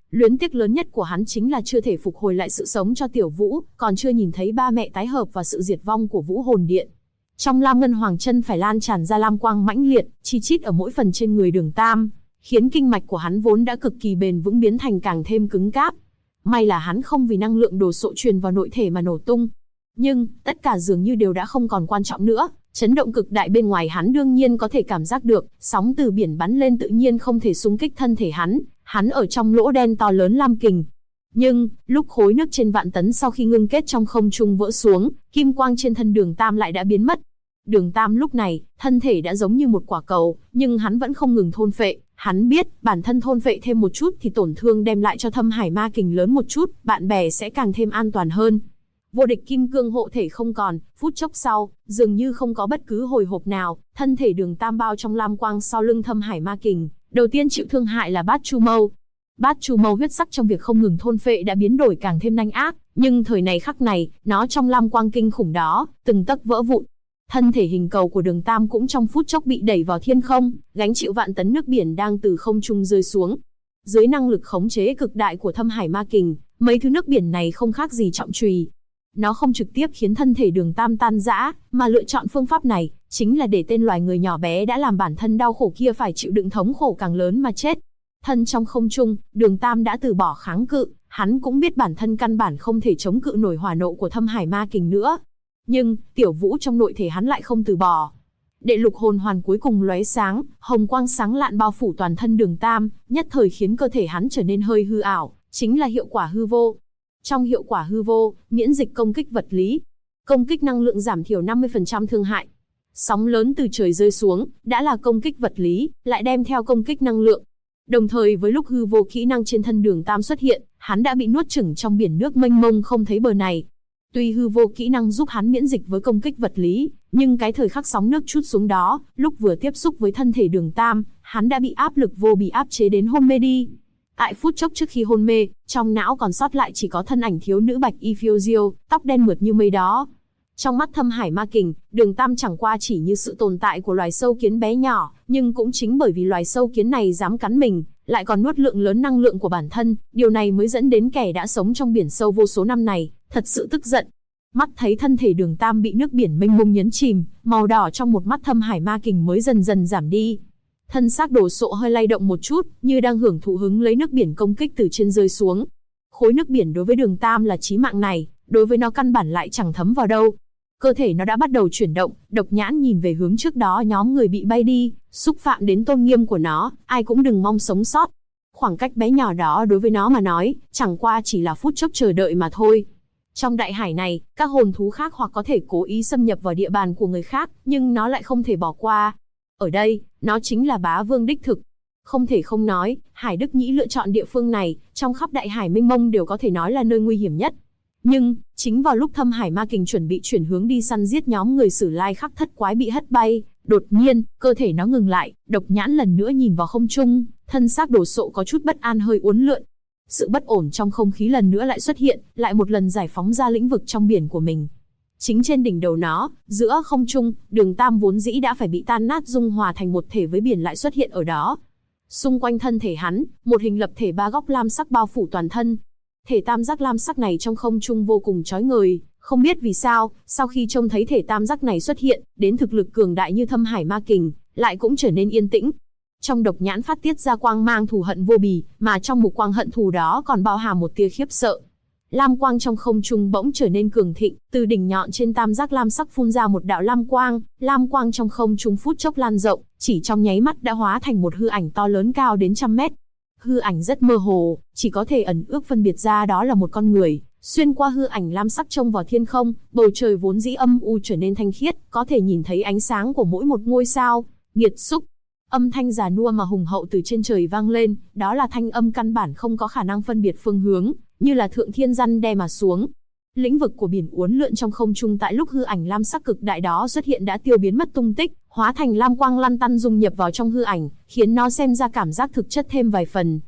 Luyến tiếc lớn nhất của hắn chính là chưa thể phục hồi lại sự sống cho Tiểu Vũ, còn chưa nhìn thấy ba mẹ tái hợp và sự diệt vong của Vũ Hồn Điện. Trong Lam Ngân Hoàng chân phải lan tràn ra lam quang mãnh liệt, chi chít ở mỗi phần trên người Đường Tam, khiến kinh mạch của hắn vốn đã cực kỳ bền vững biến thành càng thêm cứng cáp. May là hắn không vì năng lượng đồ sộ truyền vào nội thể mà nổ tung. Nhưng, tất cả dường như đều đã không còn quan trọng nữa, chấn động cực đại bên ngoài hắn đương nhiên có thể cảm giác được, sóng từ biển bắn lên tự nhiên không thể xung kích thân thể hắn ở trong lỗ đen to lớn lam kình. Nhưng, lúc khối nước trên vạn tấn sau khi ngưng kết trong không trung vỡ xuống, kim quang trên thân Đường Tam lại đã biến mất. Đường Tam lúc này, thân thể đã giống như một quả cầu, nhưng hắn vẫn không ngừng thôn phệ. Hắn biết, bản thân thôn phệ thêm một chút thì tổn thương đem lại cho Thâm Hải Ma Kình lớn một chút, bạn bè sẽ càng thêm an toàn hơn. Vô địch kim cương hộ thể không còn, phút chốc sau, dường như không có bất cứ hồi hộp nào, thân thể Đường Tam bao trong lam quang sau lưng Thâm Hải Ma Kình, đầu tiên chịu thương hại là Bát Chu Mâu. Bát Chu Mâu huyết sắc trong việc không ngừng thôn phệ đã biến đổi càng thêm nhanh ác, nhưng thời này khắc này, nó trong lam quang kinh khủng đó, từng tấc vỡ vụn. Thân thể hình cầu của Đường Tam cũng trong phút chốc bị đẩy vào thiên không, gánh chịu vạn tấn nước biển đang từ không trung rơi xuống. Dưới năng lực khống chế cực đại của Thâm Hải Ma Kình, mấy thứ nước biển này không khác gì trọng chùy. Nó không trực tiếp khiến thân thể Đường Tam tan rã, mà lựa chọn phương pháp này, chính là để tên loài người nhỏ bé đã làm bản thân đau khổ kia phải chịu đựng thống khổ càng lớn mà chết. Thân trong không trung, Đường Tam đã từ bỏ kháng cự, hắn cũng biết bản thân căn bản không thể chống cự nổi hỏa nộ của Thâm Hải Ma Kình nữa. Nhưng, Tiểu Vũ trong nội thể hắn lại không từ bỏ. Đệ lục hồn hoàn cuối cùng lóe sáng, hồng quang sáng lạn bao phủ toàn thân Đường Tam, nhất thời khiến cơ thể hắn trở nên hơi hư ảo, chính là hiệu quả hư vô. Trong hiệu quả hư vô, miễn dịch công kích vật lý. Công kích năng lượng giảm thiểu 50% thương hại. Sóng lớn từ trời rơi xuống, đã là công kích vật lý, lại đem theo công kích năng lượng. Đồng thời với lúc hư vô kỹ năng trên thân Đường Tam xuất hiện, hắn đã bị nuốt chửng trong biển nước mênh mông không thấy bờ này. Tuy hư vô kỹ năng giúp hắn miễn dịch với công kích vật lý, nhưng cái thời khắc sóng nước trút xuống đó, lúc vừa tiếp xúc với thân thể Đường Tam, hắn đã bị áp lực vô bị áp chế đến hôn mê đi. Tại phút chốc trước khi hôn mê, trong não còn sót lại chỉ có thân ảnh thiếu nữ bạch y phiêu diêu, tóc đen mượt như mây đó. Trong mắt Thâm Hải Ma Kình, Đường Tam chẳng qua chỉ như sự tồn tại của loài sâu kiến bé nhỏ, nhưng cũng chính bởi vì loài sâu kiến này dám cắn mình, lại còn nuốt lượng lớn năng lượng của bản thân, điều này mới dẫn đến kẻ đã sống trong biển sâu vô số năm này, thật sự tức giận. Mắt thấy thân thể Đường Tam bị nước biển mênh mông nhấn chìm, màu đỏ trong một mắt Thâm Hải Ma Kình mới dần dần giảm đi. Thân xác đồ sộ hơi lay động một chút, như đang hưởng thụ hứng lấy nước biển công kích từ trên rơi xuống. Khối nước biển đối với Đường Tam là chí mạng này, đối với nó căn bản lại chẳng thấm vào đâu. Cơ thể nó đã bắt đầu chuyển động, độc nhãn nhìn về hướng trước đó nhóm người bị bay đi, xúc phạm đến tôn nghiêm của nó, ai cũng đừng mong sống sót. Khoảng cách bé nhỏ đó đối với nó mà nói, chẳng qua chỉ là phút chốc chờ đợi mà thôi. Trong đại hải này, các hồn thú khác hoặc có thể cố ý xâm nhập vào địa bàn của người khác, nhưng nó lại không thể bỏ qua. Ở đây, nó chính là bá vương đích thực. Không thể không nói, Hải Đức Nhĩ lựa chọn địa phương này, trong khắp đại hải mênh mông đều có thể nói là nơi nguy hiểm nhất. Nhưng, chính vào lúc Thâm Hải Ma Kình chuẩn bị chuyển hướng đi săn giết nhóm người Sử Lai Khắc Thất Quái bị hất bay, đột nhiên, cơ thể nó ngừng lại, độc nhãn lần nữa nhìn vào không trung, thân xác đồ sộ có chút bất an hơi uốn lượn. Sự bất ổn trong không khí lần nữa lại xuất hiện, lại một lần giải phóng ra lĩnh vực trong biển của mình. Chính trên đỉnh đầu nó, giữa không trung, Đường Tam vốn dĩ đã phải bị tan nát dung hòa thành một thể với biển lại xuất hiện ở đó. Xung quanh thân thể hắn, một hình lập thể ba góc lam sắc bao phủ toàn thân. Thể tam giác lam sắc này trong không trung vô cùng chói ngời, không biết vì sao, sau khi trông thấy thể tam giác này xuất hiện, đến thực lực cường đại như Thâm Hải Ma Kình, lại cũng trở nên yên tĩnh. Trong độc nhãn phát tiết ra quang mang thù hận vô bì, mà trong mục quang hận thù đó còn bao hàm một tia khiếp sợ. Lam quang trong không trung bỗng trở nên cường thịnh, từ đỉnh nhọn trên tam giác lam sắc phun ra một đạo lam quang trong không trung phút chốc lan rộng, chỉ trong nháy mắt đã hóa thành một hư ảnh to lớn cao đến 100 mét. Hư ảnh rất mơ hồ, chỉ có thể ẩn ước phân biệt ra đó là một con người. Xuyên qua hư ảnh lam sắc trông vào thiên không, bầu trời vốn dĩ âm u trở nên thanh khiết, có thể nhìn thấy ánh sáng của mỗi một ngôi sao. Nghiệt xúc! Âm thanh già nua mà hùng hậu từ trên trời vang lên, đó là thanh âm căn bản không có khả năng phân biệt phương hướng, như là thượng thiên răn đe mà xuống. Lĩnh vực của biển uốn lượn trong không trung tại lúc hư ảnh lam sắc cực đại đó xuất hiện đã tiêu biến mất tung tích, hóa thành lam quang lăn tăn dung nhập vào trong hư ảnh, khiến nó xem ra cảm giác thực chất thêm vài phần.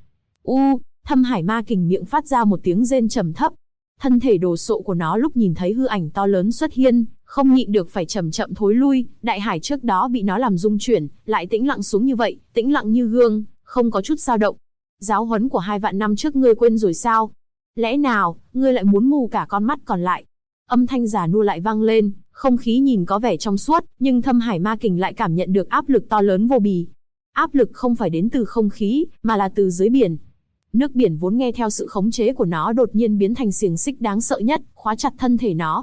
Thâm Hải Ma Kình miệng phát ra một tiếng rên trầm thấp. Thân thể đồ sộ của nó lúc nhìn thấy hư ảnh to lớn xuất hiện, không nhịn được phải chậm chậm thối lui, đại hải trước đó bị nó làm rung chuyển, lại tĩnh lặng xuống như vậy, tĩnh lặng như gương, không có chút dao động. Giáo huấn của 2 vạn năm trước ngươi quên rồi sao? Lẽ nào, ngươi lại muốn mù cả con mắt còn lại? Âm thanh già nua lại vang lên, không khí nhìn có vẻ trong suốt, nhưng Thâm Hải Ma Kình lại cảm nhận được áp lực to lớn vô bì. Áp lực không phải đến từ không khí, mà là từ dưới biển. Nước biển vốn nghe theo sự khống chế của nó đột nhiên biến thành xiềng xích đáng sợ nhất, khóa chặt thân thể nó.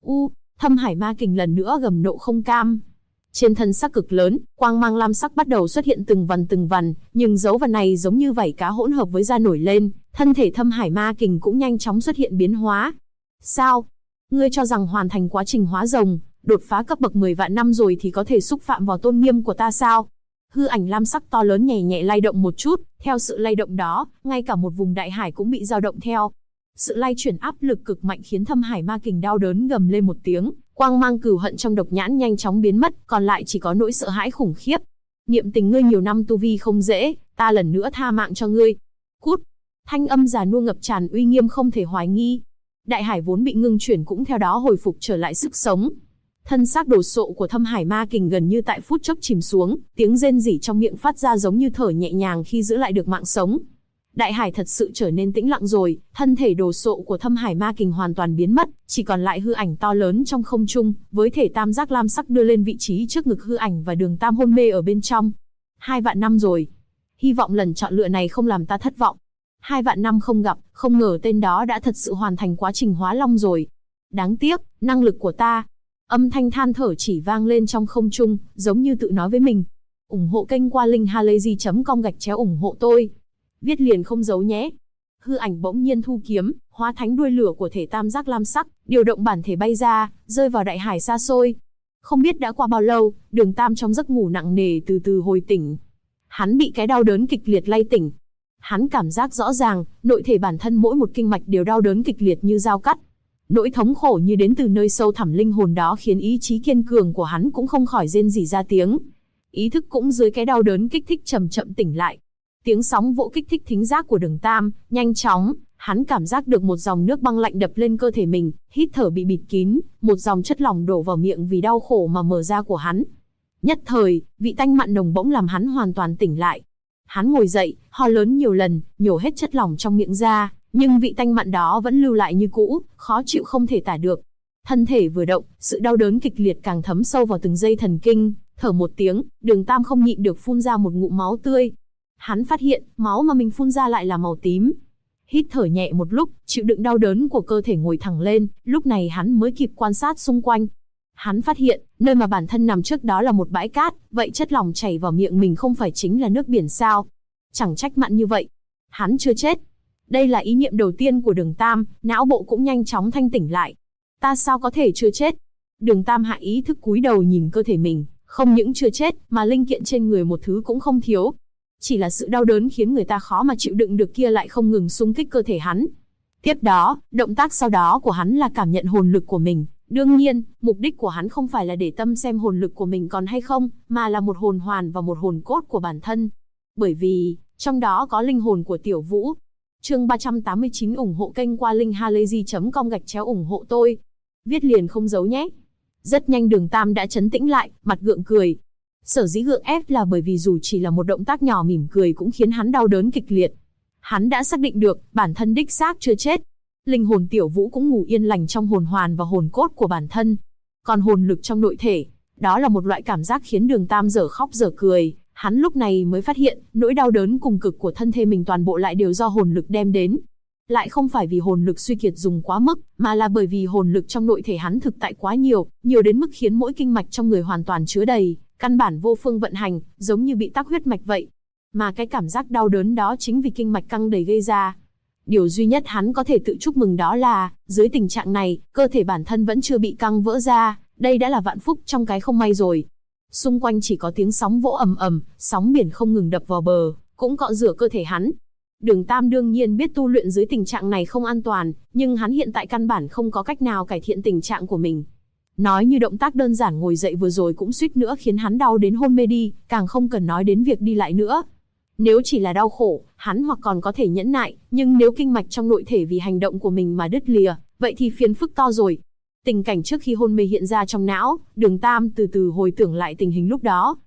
Thâm Hải Ma Kình lần nữa gầm nộ không cam. Trên thân xác cực lớn, quang mang lam sắc bắt đầu xuất hiện từng vần, nhưng dấu vần này giống như vảy cá hỗn hợp với da nổi lên, thân thể Thâm Hải Ma Kình cũng nhanh chóng xuất hiện biến hóa. Sao? Ngươi cho rằng hoàn thành quá trình hóa rồng, đột phá cấp bậc 10 vạn năm rồi thì có thể xúc phạm vào tôn nghiêm của ta sao? Hư ảnh lam sắc to lớn nhẹ nhẹ lay động một chút, theo sự lay động đó, ngay cả một vùng đại hải cũng bị dao động theo. Sự lay chuyển áp lực cực mạnh khiến Thâm Hải Ma Kình đau đớn gầm lên một tiếng, quang mang cừu hận trong độc nhãn nhanh chóng biến mất, còn lại chỉ có nỗi sợ hãi khủng khiếp. Niệm tình ngươi nhiều năm tu vi không dễ, ta lần nữa tha mạng cho ngươi. Cút! Thanh âm già nua ngập tràn uy nghiêm không thể hoài nghi. Đại hải vốn bị ngưng chuyển cũng theo đó hồi phục trở lại sức sống. Thân xác đồ sộ của Thâm Hải Ma Kình gần như tại phút chốc chìm xuống, tiếng rên rỉ trong miệng phát ra giống như thở nhẹ nhàng khi giữ lại được mạng sống. Đại hải thật sự trở nên tĩnh lặng rồi, thân thể đồ sộ của Thâm Hải Ma Kình hoàn toàn biến mất, chỉ còn lại hư ảnh to lớn trong không trung, với thể tam giác lam sắc đưa lên vị trí trước ngực hư ảnh và đường tam hôn mê ở bên trong. 2 vạn năm rồi. Hy vọng lần chọn lựa này không làm ta thất vọng. 2 vạn năm không gặp, không ngờ tên đó đã thật sự hoàn thành quá trình hóa long rồi. Đáng tiếc, năng lực của ta. Âm thanh than thở chỉ vang lên trong không trung, giống như tự nói với mình. Ủng hộ kênh qua linkhalazy.com/ủng hộ tôi. Viết liền không giấu nhé. Hư ảnh bỗng nhiên thu kiếm, hóa thánh đuôi lửa của thể tam giác lam sắc, điều động bản thể bay ra, rơi vào đại hải xa xôi. Không biết đã qua bao lâu, Đường Tam trong giấc ngủ nặng nề từ từ hồi tỉnh. Hắn bị cái đau đớn kịch liệt lay tỉnh. Hắn cảm giác rõ ràng, nội thể bản thân mỗi một kinh mạch đều đau đớn kịch liệt như dao cắt. Nỗi thống khổ như đến từ nơi sâu thẳm linh hồn đó khiến ý chí kiên cường của hắn cũng không khỏi rên rỉ ra tiếng. Ý thức cũng dưới cái đau đớn kích thích chậm chậm tỉnh lại. Tiếng sóng vỗ kích thích thính giác của Đường Tam, nhanh chóng, hắn cảm giác được một dòng nước băng lạnh đập lên cơ thể mình, hít thở bị bịt kín, một dòng chất lỏng đổ vào miệng vì đau khổ mà mở ra của hắn. Nhất thời, vị tanh mặn nồng bỗng làm hắn hoàn toàn tỉnh lại. Hắn ngồi dậy, ho lớn nhiều lần, nhổ hết chất lỏng trong miệng ra, nhưng vị tanh mặn đó vẫn lưu lại như cũ, khó chịu không thể tả được. Thân thể vừa động, sự đau đớn kịch liệt càng thấm sâu vào từng dây thần kinh, thở một tiếng, Đường Tam không nhịn được phun ra một ngụm máu tươi. Hắn phát hiện, máu mà mình phun ra lại là màu tím. Hít thở nhẹ một lúc, chịu đựng đau đớn của cơ thể ngồi thẳng lên, lúc này hắn mới kịp quan sát xung quanh. Hắn phát hiện, nơi mà bản thân nằm trước đó là một bãi cát, vậy chất lỏng chảy vào miệng mình không phải chính là nước biển sao? Chẳng trách mặn như vậy. Hắn chưa chết. Đây là ý niệm đầu tiên của Đường Tam, não bộ cũng nhanh chóng thanh tỉnh lại. Ta sao có thể chưa chết? Đường Tam hạ ý thức cúi đầu nhìn cơ thể mình, không những chưa chết, mà linh kiện trên người một thứ cũng không thiếu. Chỉ là sự đau đớn khiến người ta khó mà chịu đựng được kia lại không ngừng xung kích cơ thể hắn. Tiếp đó, động tác sau đó của hắn là cảm nhận hồn lực của mình. Đương nhiên, mục đích của hắn không phải là để tâm xem hồn lực của mình còn hay không, mà là một hồn hoàn và một hồn cốt của bản thân. Bởi vì, trong đó có linh hồn của Tiểu Vũ. Chương 389 ủng hộ kênh qua linkhalazy.com/ủng hộ tôi. Viết liền không giấu nhé. Rất nhanh Đường Tam đã trấn tĩnh lại, mặt gượng cười. Sở dĩ gượng ép là bởi vì dù chỉ là một động tác nhỏ mỉm cười cũng khiến hắn đau đớn kịch liệt. Hắn đã xác định được, bản thân đích xác chưa chết. Linh hồn Tiểu Vũ cũng ngủ yên lành trong hồn hoàn và hồn cốt của bản thân. Còn hồn lực trong nội thể, đó là một loại cảm giác khiến Đường Tam dở khóc dở cười. Hắn lúc này mới phát hiện, nỗi đau đớn cùng cực của thân thể mình toàn bộ lại đều do hồn lực đem đến. Lại không phải vì hồn lực suy kiệt dùng quá mức, mà là bởi vì hồn lực trong nội thể hắn thực tại quá nhiều, nhiều đến mức khiến mỗi kinh mạch trong người hoàn toàn chứa đầy, căn bản vô phương vận hành, giống như bị tắc huyết mạch vậy. Mà cái cảm giác đau đớn đó chính vì kinh mạch căng đầy gây ra. Điều duy nhất hắn có thể tự chúc mừng đó là, dưới tình trạng này, cơ thể bản thân vẫn chưa bị căng vỡ ra, đây đã là vạn phúc trong cái không may rồi. Xung quanh chỉ có tiếng sóng vỗ ầm ầm, sóng biển không ngừng đập vào bờ, cũng cọ rửa cơ thể hắn. Đường Tam đương nhiên biết tu luyện dưới tình trạng này không an toàn, nhưng hắn hiện tại căn bản không có cách nào cải thiện tình trạng của mình. Nói như động tác đơn giản ngồi dậy vừa rồi cũng suýt nữa khiến hắn đau đến hôn mê đi, càng không cần nói đến việc đi lại nữa. Nếu chỉ là đau khổ, hắn hoặc còn có thể nhẫn nại, nhưng nếu kinh mạch trong nội thể vì hành động của mình mà đứt lìa, vậy thì phiền phức to rồi. Tình cảnh trước khi hôn mê hiện ra trong não, Đường Tam từ từ hồi tưởng lại tình hình lúc đó,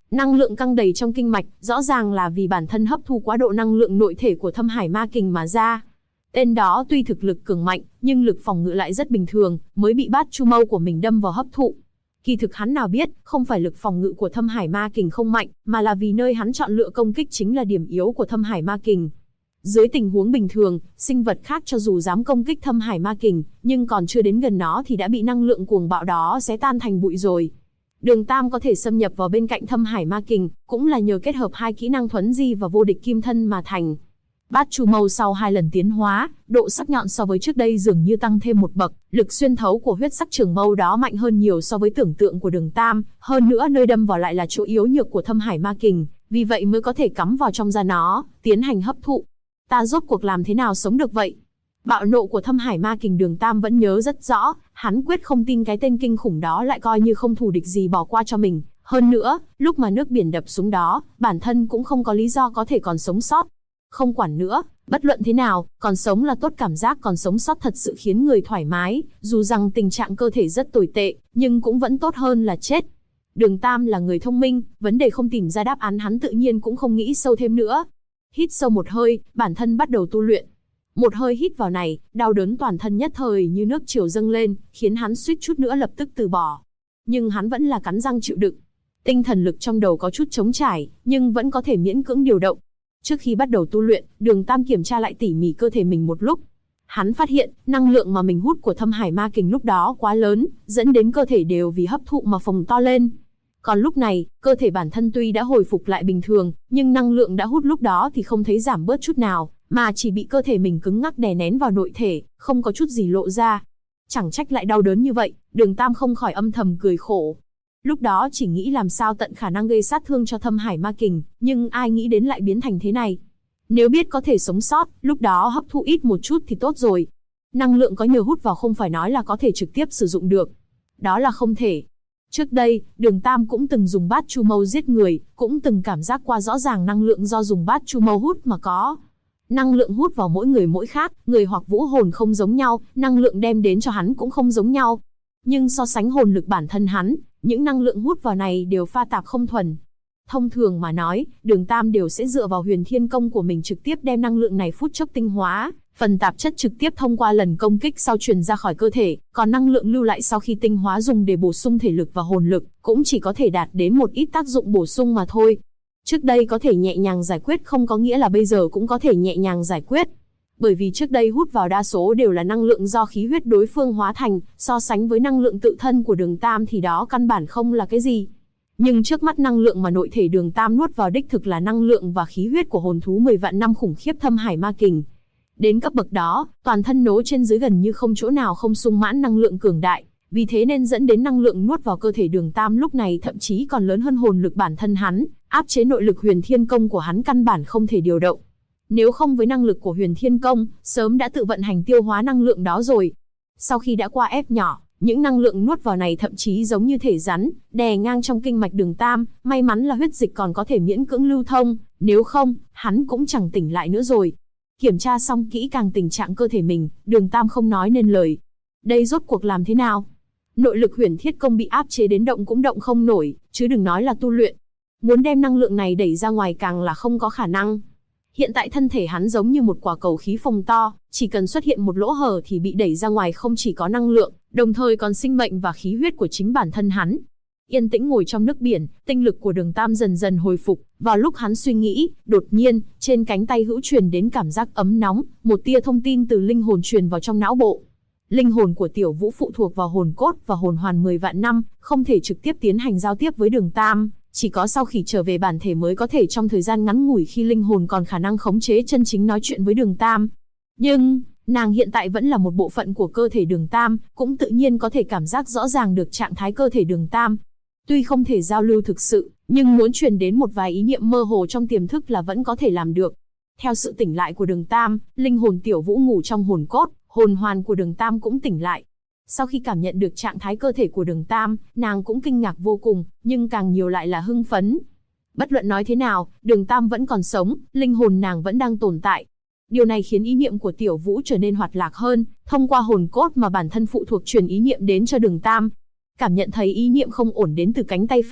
Năng lượng căng đầy trong kinh mạch, rõ ràng là vì bản thân hấp thu quá độ năng lượng nội thể của Thâm Hải Ma Kình mà ra. Tên đó tuy thực lực cường mạnh, nhưng lực phòng ngự lại rất bình thường, mới bị Bát Chu Mâu của mình đâm vào hấp thụ. Kỳ thực hắn nào biết, không phải lực phòng ngự của Thâm Hải Ma Kình không mạnh, mà là vì nơi hắn chọn lựa công kích chính là điểm yếu của Thâm Hải Ma Kình. Dưới tình huống bình thường, sinh vật khác cho dù dám công kích Thâm Hải Ma Kình, nhưng còn chưa đến gần nó thì đã bị năng lượng cuồng bạo đó xé tan thành bụi rồi. Đường Tam có thể xâm nhập vào bên cạnh Thâm Hải Ma Kình, cũng là nhờ kết hợp hai kỹ năng thuấn di và vô địch kim thân mà thành. Bát Chu Mâu sau 2 lần tiến hóa, độ sắc nhọn so với trước đây dường như tăng thêm một bậc, lực xuyên thấu của huyết sắc trường mâu đó mạnh hơn nhiều so với tưởng tượng của Đường Tam, hơn nữa nơi đâm vào lại là chỗ yếu nhược của Thâm Hải Ma Kình, vì vậy mới có thể cắm vào trong da nó, tiến hành hấp thụ. Ta rốt cuộc làm thế nào sống được vậy? Bạo nộ của Thâm Hải Ma Kình Đường Tam vẫn nhớ rất rõ, hắn quyết không tin cái tên kinh khủng đó lại coi như không thù địch gì bỏ qua cho mình. Hơn nữa, lúc mà nước biển đập xuống đó, bản thân cũng không có lý do có thể còn sống sót. Không quản nữa, bất luận thế nào, còn sống là tốt, cảm giác còn sống sót thật sự khiến người thoải mái, dù rằng tình trạng cơ thể rất tồi tệ, nhưng cũng vẫn tốt hơn là chết. Đường Tam là người thông minh, vấn đề không tìm ra đáp án hắn tự nhiên cũng không nghĩ sâu thêm nữa. Hít sâu một hơi, bản thân bắt đầu tu luyện. Một hơi hít vào này, đau đớn toàn thân nhất thời như nước triều dâng lên, khiến hắn suýt chút nữa lập tức từ bỏ. Nhưng hắn vẫn là cắn răng chịu đựng. Tinh thần lực trong đầu có chút trống trải, nhưng vẫn có thể miễn cưỡng điều động. Trước khi bắt đầu tu luyện, Đường Tam kiểm tra lại tỉ mỉ cơ thể mình một lúc. Hắn phát hiện, năng lượng mà mình hút của Thâm Hải Ma Kình lúc đó quá lớn, dẫn đến cơ thể đều vì hấp thụ mà phồng to lên. Còn lúc này, cơ thể bản thân tuy đã hồi phục lại bình thường, nhưng năng lượng đã hút lúc đó thì không thấy giảm bớt chút nào, mà chỉ bị cơ thể mình cứng ngắc đè nén vào nội thể, không có chút gì lộ ra. Chẳng trách lại đau đớn như vậy, Đường Tam không khỏi âm thầm cười khổ. Lúc đó chỉ nghĩ làm sao tận khả năng gây sát thương cho Thâm Hải Ma Kình, nhưng ai nghĩ đến lại biến thành thế này. Nếu biết có thể sống sót, lúc đó hấp thụ ít một chút thì tốt rồi. Năng lượng có nhờ hút vào không phải nói là có thể trực tiếp sử dụng được. Đó là không thể. Trước đây, Đường Tam cũng từng dùng Bát Chu Mâu giết người, cũng từng cảm giác qua rõ ràng năng lượng do dùng Bát Chu Mâu hút mà có. Năng lượng hút vào mỗi người mỗi khác, người hoặc vũ hồn không giống nhau, năng lượng đem đến cho hắn cũng không giống nhau. Nhưng so sánh hồn lực bản thân hắn, những năng lượng hút vào này đều pha tạp không thuần. Thông thường mà nói, Đường Tam đều sẽ dựa vào Huyền Thiên Công của mình trực tiếp đem năng lượng này phút chốc tinh hóa, phần tạp chất trực tiếp thông qua lần công kích sau truyền ra khỏi cơ thể, còn năng lượng lưu lại sau khi tinh hóa dùng để bổ sung thể lực và hồn lực, cũng chỉ có thể đạt đến một ít tác dụng bổ sung mà thôi. Trước đây có thể nhẹ nhàng giải quyết không có nghĩa là bây giờ cũng có thể nhẹ nhàng giải quyết. Bởi vì trước đây hút vào đa số đều là năng lượng do khí huyết đối phương hóa thành, so sánh với năng lượng tự thân của Đường Tam thì đó căn bản không là cái gì. Nhưng trước mắt năng lượng mà nội thể Đường Tam nuốt vào đích thực là năng lượng và khí huyết của hồn thú 10 vạn năm khủng khiếp Thâm Hải Ma Kình. Đến cấp bậc đó, toàn thân nối trên dưới gần như không chỗ nào không sung mãn năng lượng cường đại, vì thế nên dẫn đến năng lượng nuốt vào cơ thể Đường Tam lúc này thậm chí còn lớn hơn hồn lực bản thân hắn, áp chế nội lực Huyền Thiên Công của hắn căn bản không thể điều động. Nếu không với năng lực của Huyền Thiên Công, sớm đã tự vận hành tiêu hóa năng lượng đó rồi. Sau khi đã qua ép nhỏ, những năng lượng nuốt vào này thậm chí giống như thể rắn, đè ngang trong kinh mạch Đường Tam, may mắn là huyết dịch còn có thể miễn cưỡng lưu thông, nếu không, hắn cũng chẳng tỉnh lại nữa rồi. Kiểm tra xong kỹ càng tình trạng cơ thể mình, Đường Tam không nói nên lời. Đây rốt cuộc làm thế nào? Nội lực Huyền Thiết Công bị áp chế đến động cũng động không nổi, chứ đừng nói là tu luyện. Muốn đem năng lượng này đẩy ra ngoài càng là không có khả năng. Hiện tại thân thể hắn giống như một quả cầu khí phồng to, chỉ cần xuất hiện một lỗ hở thì bị đẩy ra ngoài, không chỉ có năng lượng, đồng thời còn sinh mệnh và khí huyết của chính bản thân hắn. Yên tĩnh ngồi trong nước biển, tinh lực của Đường Tam dần dần hồi phục, vào lúc hắn suy nghĩ, đột nhiên, trên cánh tay hữu truyền đến cảm giác ấm nóng, một tia thông tin từ linh hồn truyền vào trong não bộ. Linh hồn của Tiểu Vũ phụ thuộc vào hồn cốt và hồn hoàn 10 vạn năm, không thể trực tiếp tiến hành giao tiếp với Đường Tam, chỉ có sau khi trở về bản thể mới có thể trong thời gian ngắn ngủi khi linh hồn còn khả năng khống chế chân chính nói chuyện với Đường Tam. Nhưng, nàng hiện tại vẫn là một bộ phận của cơ thể Đường Tam, cũng tự nhiên có thể cảm giác rõ ràng được trạng thái cơ thể Đường Tam. Tuy không thể giao lưu thực sự, nhưng muốn truyền đến một vài ý niệm mơ hồ trong tiềm thức là vẫn có thể làm được. Theo sự tỉnh lại của Đường Tam, linh hồn Tiểu Vũ ngủ trong hồn cốt, hồn hoàn của Đường Tam cũng tỉnh lại. Sau khi cảm nhận được trạng thái cơ thể của Đường Tam, nàng cũng kinh ngạc vô cùng, nhưng càng nhiều lại là hưng phấn. Bất luận nói thế nào, Đường Tam vẫn còn sống, linh hồn nàng vẫn đang tồn tại. Điều này khiến ý niệm của Tiểu Vũ trở nên hoạt lạc hơn, thông qua hồn cốt mà bản thân phụ thuộc truyền ý niệm đến cho Đường Tam. Cảm nhận thấy ý niệm không ổn đến từ cánh tay phải,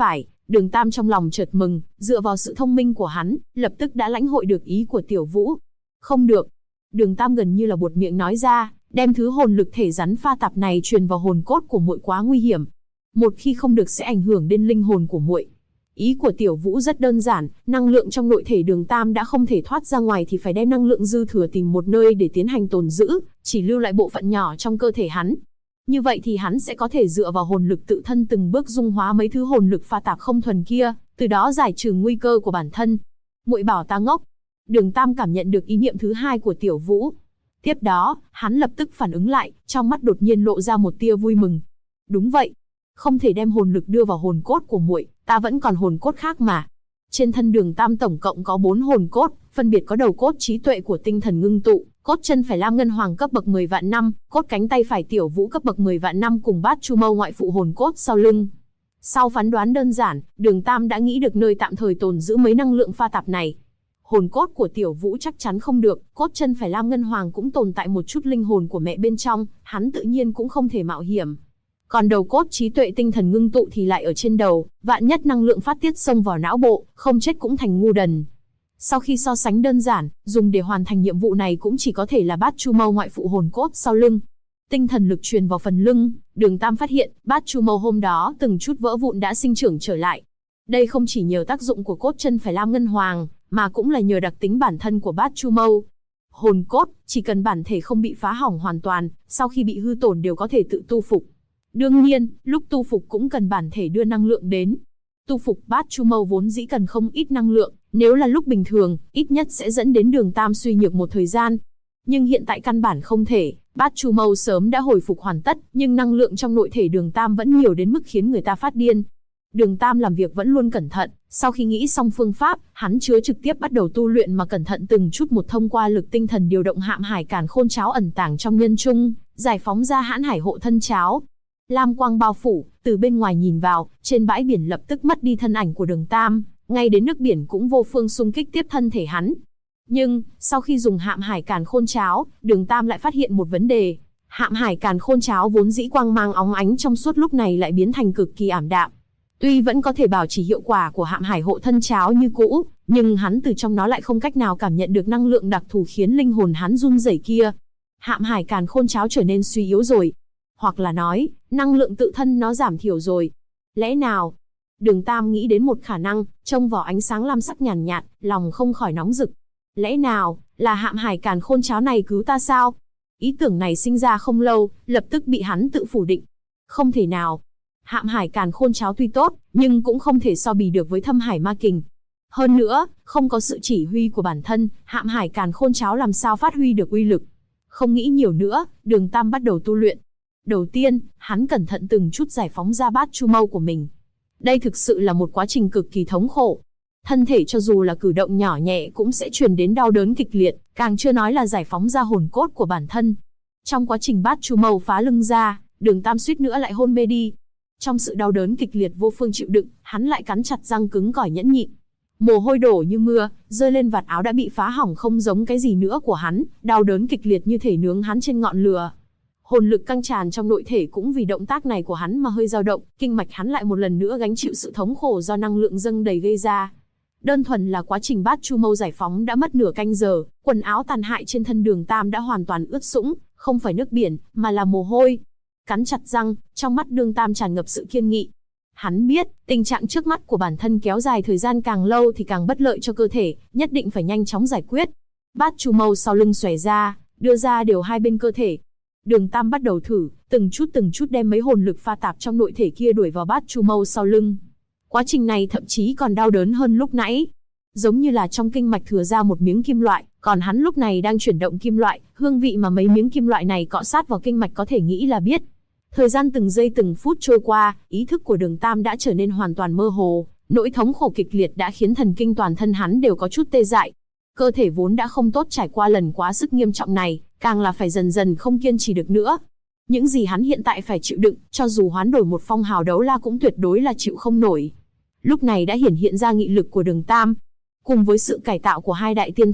Đường Tam trong lòng chợt mừng, dựa vào sự thông minh của hắn, lập tức đã lãnh hội được ý của Tiểu Vũ. Không được. Đường Tam gần như là buột miệng nói ra, đem thứ hồn lực thể rắn pha tạp này truyền vào hồn cốt của muội quá nguy hiểm. Một khi không được sẽ ảnh hưởng đến linh hồn của muội. Ý của Tiểu Vũ rất đơn giản, năng lượng trong nội thể Đường Tam đã không thể thoát ra ngoài thì phải đem năng lượng dư thừa tìm một nơi để tiến hành tồn giữ, chỉ lưu lại bộ phận nhỏ trong cơ thể hắn. Như vậy thì hắn sẽ có thể dựa vào hồn lực tự thân từng bước dung hóa mấy thứ hồn lực pha tạp không thuần kia, từ đó giải trừ nguy cơ của bản thân. Muội bảo ta ngốc. Đường Tam cảm nhận được ý niệm thứ hai của Tiểu Vũ. Tiếp đó, hắn lập tức phản ứng lại, trong mắt đột nhiên lộ ra một tia vui mừng. Đúng vậy, không thể đem hồn lực đưa vào hồn cốt của muội, ta vẫn còn hồn cốt khác mà. Trên thân Đường Tam tổng cộng có 4 hồn cốt, phân biệt có đầu cốt trí tuệ của tinh thần ngưng tụ, cốt chân phải Lam Ngân Hoàng cấp bậc 10 vạn năm, cốt cánh tay phải Tiểu Vũ cấp bậc 10 vạn năm cùng Bát Chu Mâu ngoại phụ hồn cốt sau lưng. Sau phán đoán đơn giản, Đường Tam đã nghĩ được nơi tạm thời tồn giữ mấy năng lượng pha tạp này. Hồn cốt của Tiểu Vũ chắc chắn không được, cốt chân phải Lam Ngân Hoàng cũng tồn tại một chút linh hồn của mẹ bên trong, hắn tự nhiên cũng không thể mạo hiểm. Còn đầu cốt trí tuệ tinh thần ngưng tụ thì lại ở trên đầu, vạn nhất năng lượng phát tiết xông vào não bộ, không chết cũng thành ngu đần. Sau khi so sánh đơn giản, dùng để hoàn thành nhiệm vụ này cũng chỉ có thể là Bát Chu Mâu ngoại phụ hồn cốt sau lưng. Tinh thần lực truyền vào phần lưng, Đường Tam phát hiện, Bát Chu Mâu hôm đó từng chút vỡ vụn đã sinh trưởng trở lại. Đây không chỉ nhờ tác dụng của cốt chân phải Lam Ngân Hoàng, mà cũng là nhờ đặc tính bản thân của Bát Chu Mâu. Hồn cốt, chỉ cần bản thể không bị phá hỏng hoàn toàn, sau khi bị hư tổn đều có thể tự tu phục. Đương nhiên, lúc tu phục cũng cần bản thể đưa năng lượng đến. Tu phục Bát Chu Mâu vốn dĩ cần không ít năng lượng, nếu là lúc bình thường, ít nhất sẽ dẫn đến Đường Tam suy nhược một thời gian. Nhưng hiện tại căn bản không thể, Bát Chu Mâu sớm đã hồi phục hoàn tất, nhưng năng lượng trong nội thể Đường Tam vẫn nhiều đến mức khiến người ta phát điên. Đường Tam làm việc vẫn luôn cẩn thận, sau khi nghĩ xong phương pháp, hắn trực tiếp bắt đầu tu luyện mà cẩn thận từng chút một thông qua lực tinh thần điều động Hạm Hải Càn Khôn Cháo ẩn tàng trong nhân trung, giải phóng ra Hãn Hải Hộ Thân Cháo. Lam quang bao phủ, từ bên ngoài nhìn vào, trên bãi biển lập tức mất đi thân ảnh của Đường Tam, ngay đến nước biển cũng vô phương xung kích tiếp thân thể hắn. Nhưng, sau khi dùng Hạm Hải Càn Khôn Cháo, Đường Tam lại phát hiện một vấn đề. Hạm Hải Càn Khôn Cháo vốn dĩ quang mang óng ánh trong suốt lúc này lại biến thành cực kỳ ảm đạm. Tuy vẫn có thể bảo trì hiệu quả của Hạm Hải Hộ Thân Cháo như cũ, nhưng hắn từ trong nó lại không cách nào cảm nhận được năng lượng đặc thù khiến linh hồn hắn run rẩy kia. Hạm Hải Càn Khôn Cháo trở nên suy yếu rồi. Hoặc là nói, năng lượng tự thân nó giảm thiểu rồi. Lẽ nào? Đường Tam nghĩ đến một khả năng, trông vào ánh sáng lam sắc nhàn nhạt, lòng không khỏi nóng rực. Lẽ nào, là Hạm Hải Càn Khôn Cháo này cứu ta sao? Ý tưởng này sinh ra không lâu, lập tức bị hắn tự phủ định. Không thể nào. Hạm Hải Càn Khôn Cháo tuy tốt, nhưng cũng không thể so bì được với Thâm Hải Ma Kình. Hơn nữa, không có sự chỉ huy của bản thân, Hạm Hải Càn Khôn Cháo làm sao phát huy được uy lực. Không nghĩ nhiều nữa, Đường Tam bắt đầu tu luyện. Đầu tiên, hắn cẩn thận từng chút giải phóng ra Bát Chu Mâu của mình. Đây thực sự là một quá trình cực kỳ thống khổ. Thân thể cho dù là cử động nhỏ nhẹ cũng sẽ truyền đến đau đớn kịch liệt, càng chưa nói là giải phóng ra hồn cốt của bản thân. Trong quá trình Bát Chu Mâu phá lưng ra, Đường Tam suýt nữa lại hôn mê đi. Trong sự đau đớn kịch liệt vô phương chịu đựng, hắn lại cắn chặt răng cứng cỏi nhẫn nhịn. Mồ hôi đổ như mưa, rơi lên vạt áo đã bị phá hỏng không giống cái gì nữa của hắn, đau đớn kịch liệt như thể nướng hắn trên ngọn lửa. Hồn lực căng tràn trong nội thể cũng vì động tác này của hắn mà hơi dao động, kinh mạch hắn lại một lần nữa gánh chịu sự thống khổ do năng lượng dâng đầy gây ra. Đơn thuần là quá trình Bát Chu Mâu giải phóng đã mất nửa canh giờ, quần áo tàn hại trên thân Đường Tam đã hoàn toàn ướt sũng, không phải nước biển, mà là mồ hôi. Cắn chặt răng, trong mắt Đường Tam tràn ngập sự kiên nghị. Hắn biết, tình trạng trước mắt của bản thân kéo dài thời gian càng lâu thì càng bất lợi cho cơ thể, nhất định phải nhanh chóng giải quyết. Bát Chu Mâu sau lưng xòe ra, đưa ra đều hai bên cơ thể. Đường Tam bắt đầu thử, từng chút đem mấy hồn lực pha tạp trong nội thể kia đuổi vào Bát Chu Mâu sau lưng. Quá trình này thậm chí còn đau đớn hơn lúc nãy. Giống như là trong kinh mạch thừa ra một miếng kim loại, còn hắn lúc này đang chuyển động kim loại, hương vị mà mấy miếng kim loại này cọ sát vào kinh mạch có thể nghĩ là biết. Thời gian từng giây từng phút trôi qua, ý thức của Đường Tam đã trở nên hoàn toàn mơ hồ, nỗi thống khổ kịch liệt đã khiến thần kinh toàn thân hắn đều có chút tê dại. Cơ thể vốn đã không tốt trải qua lần quá sức nghiêm trọng này, càng là phải dần dần không kiên trì được nữa. Những gì hắn hiện tại phải chịu đựng, cho dù hoán đổi một phong hào đấu la cũng tuyệt đối là chịu không nổi. Lúc này đã hiển hiện ra nghị lực của Đường Tam. Cùng với sự cải tạo của hai đại tiên thảo,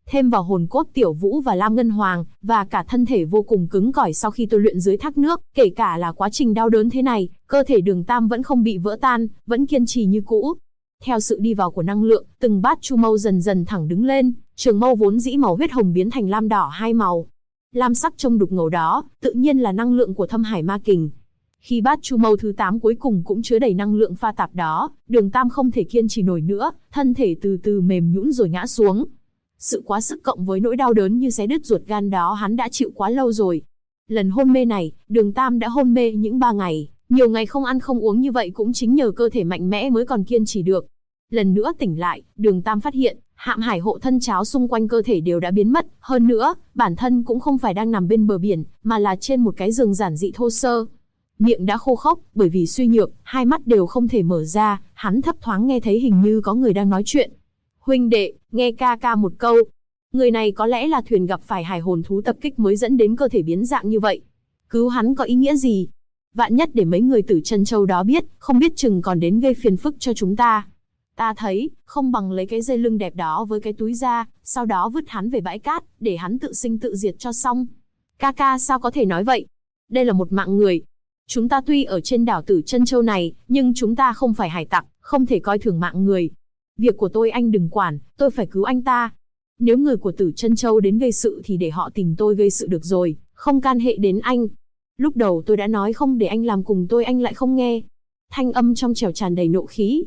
thêm vào hồn cốt Tiểu Vũ và Lam Ngân Hoàng, và cả thân thể vô cùng cứng cỏi sau khi tôi luyện dưới thác nước, kể cả là quá trình đau đớn thế này, cơ thể Đường Tam vẫn không bị vỡ tan, vẫn kiên trì như cũ. Theo sự đi vào của năng lượng, từng bát chu mâu dần dần thẳng đứng lên, trường mâu vốn dĩ màu huyết hồng biến thành lam đỏ hai màu. Lam sắc trông đục ngầu đó, tự nhiên là năng lượng của Thâm Hải Ma Kình. Khi bát chu mâu thứ 8 cuối cùng cũng chứa đầy năng lượng pha tạp đó, Đường Tam không thể kiên trì nổi nữa, thân thể từ từ mềm nhũn rồi ngã xuống. Sự quá sức cộng với nỗi đau đớn như xé đứt ruột gan đó hắn đã chịu quá lâu rồi. Lần hôn mê này, Đường Tam đã hôn mê những 3 ngày, nhiều ngày không ăn không uống như vậy cũng chính nhờ cơ thể mạnh mẽ mới còn kiên trì được. Lần nữa tỉnh lại, Đường Tam phát hiện, Hạm Hải hộ thân cháo xung quanh cơ thể đều đã biến mất, hơn nữa, bản thân cũng không phải đang nằm bên bờ biển, mà là trên một cái giường giản dị thô sơ. Miệng đã khô khốc, bởi vì suy nhược, hai mắt đều không thể mở ra, hắn thấp thoáng nghe thấy hình như có người đang nói chuyện. Huynh đệ, nghe ca ca một câu. Người này có lẽ là thuyền gặp phải hải hồn thú tập kích mới dẫn đến cơ thể biến dạng như vậy. Cứu hắn có ý nghĩa gì? Vạn nhất để mấy người Tử Chân Châu đó biết, không biết chừng còn đến gây phiền phức cho chúng ta. Ta thấy, không bằng lấy cái dây lưng đẹp đó với cái túi ra, sau đó vứt hắn về bãi cát, để hắn tự sinh tự diệt cho xong. Ca ca sao có thể nói vậy? Đây là một mạng người. Chúng ta tuy ở trên đảo Tử Chân Châu này, nhưng chúng ta không phải hải tặc, không thể coi thường mạng người. Việc của tôi anh đừng quản, tôi phải cứu anh ta. Nếu người của Tử Chân Châu đến gây sự thì để họ tìm tôi gây sự được rồi, không can hệ đến anh. Lúc đầu tôi đã nói không để anh làm cùng tôi, anh lại không nghe. Thanh âm trong trẻo tràn đầy nộ khí.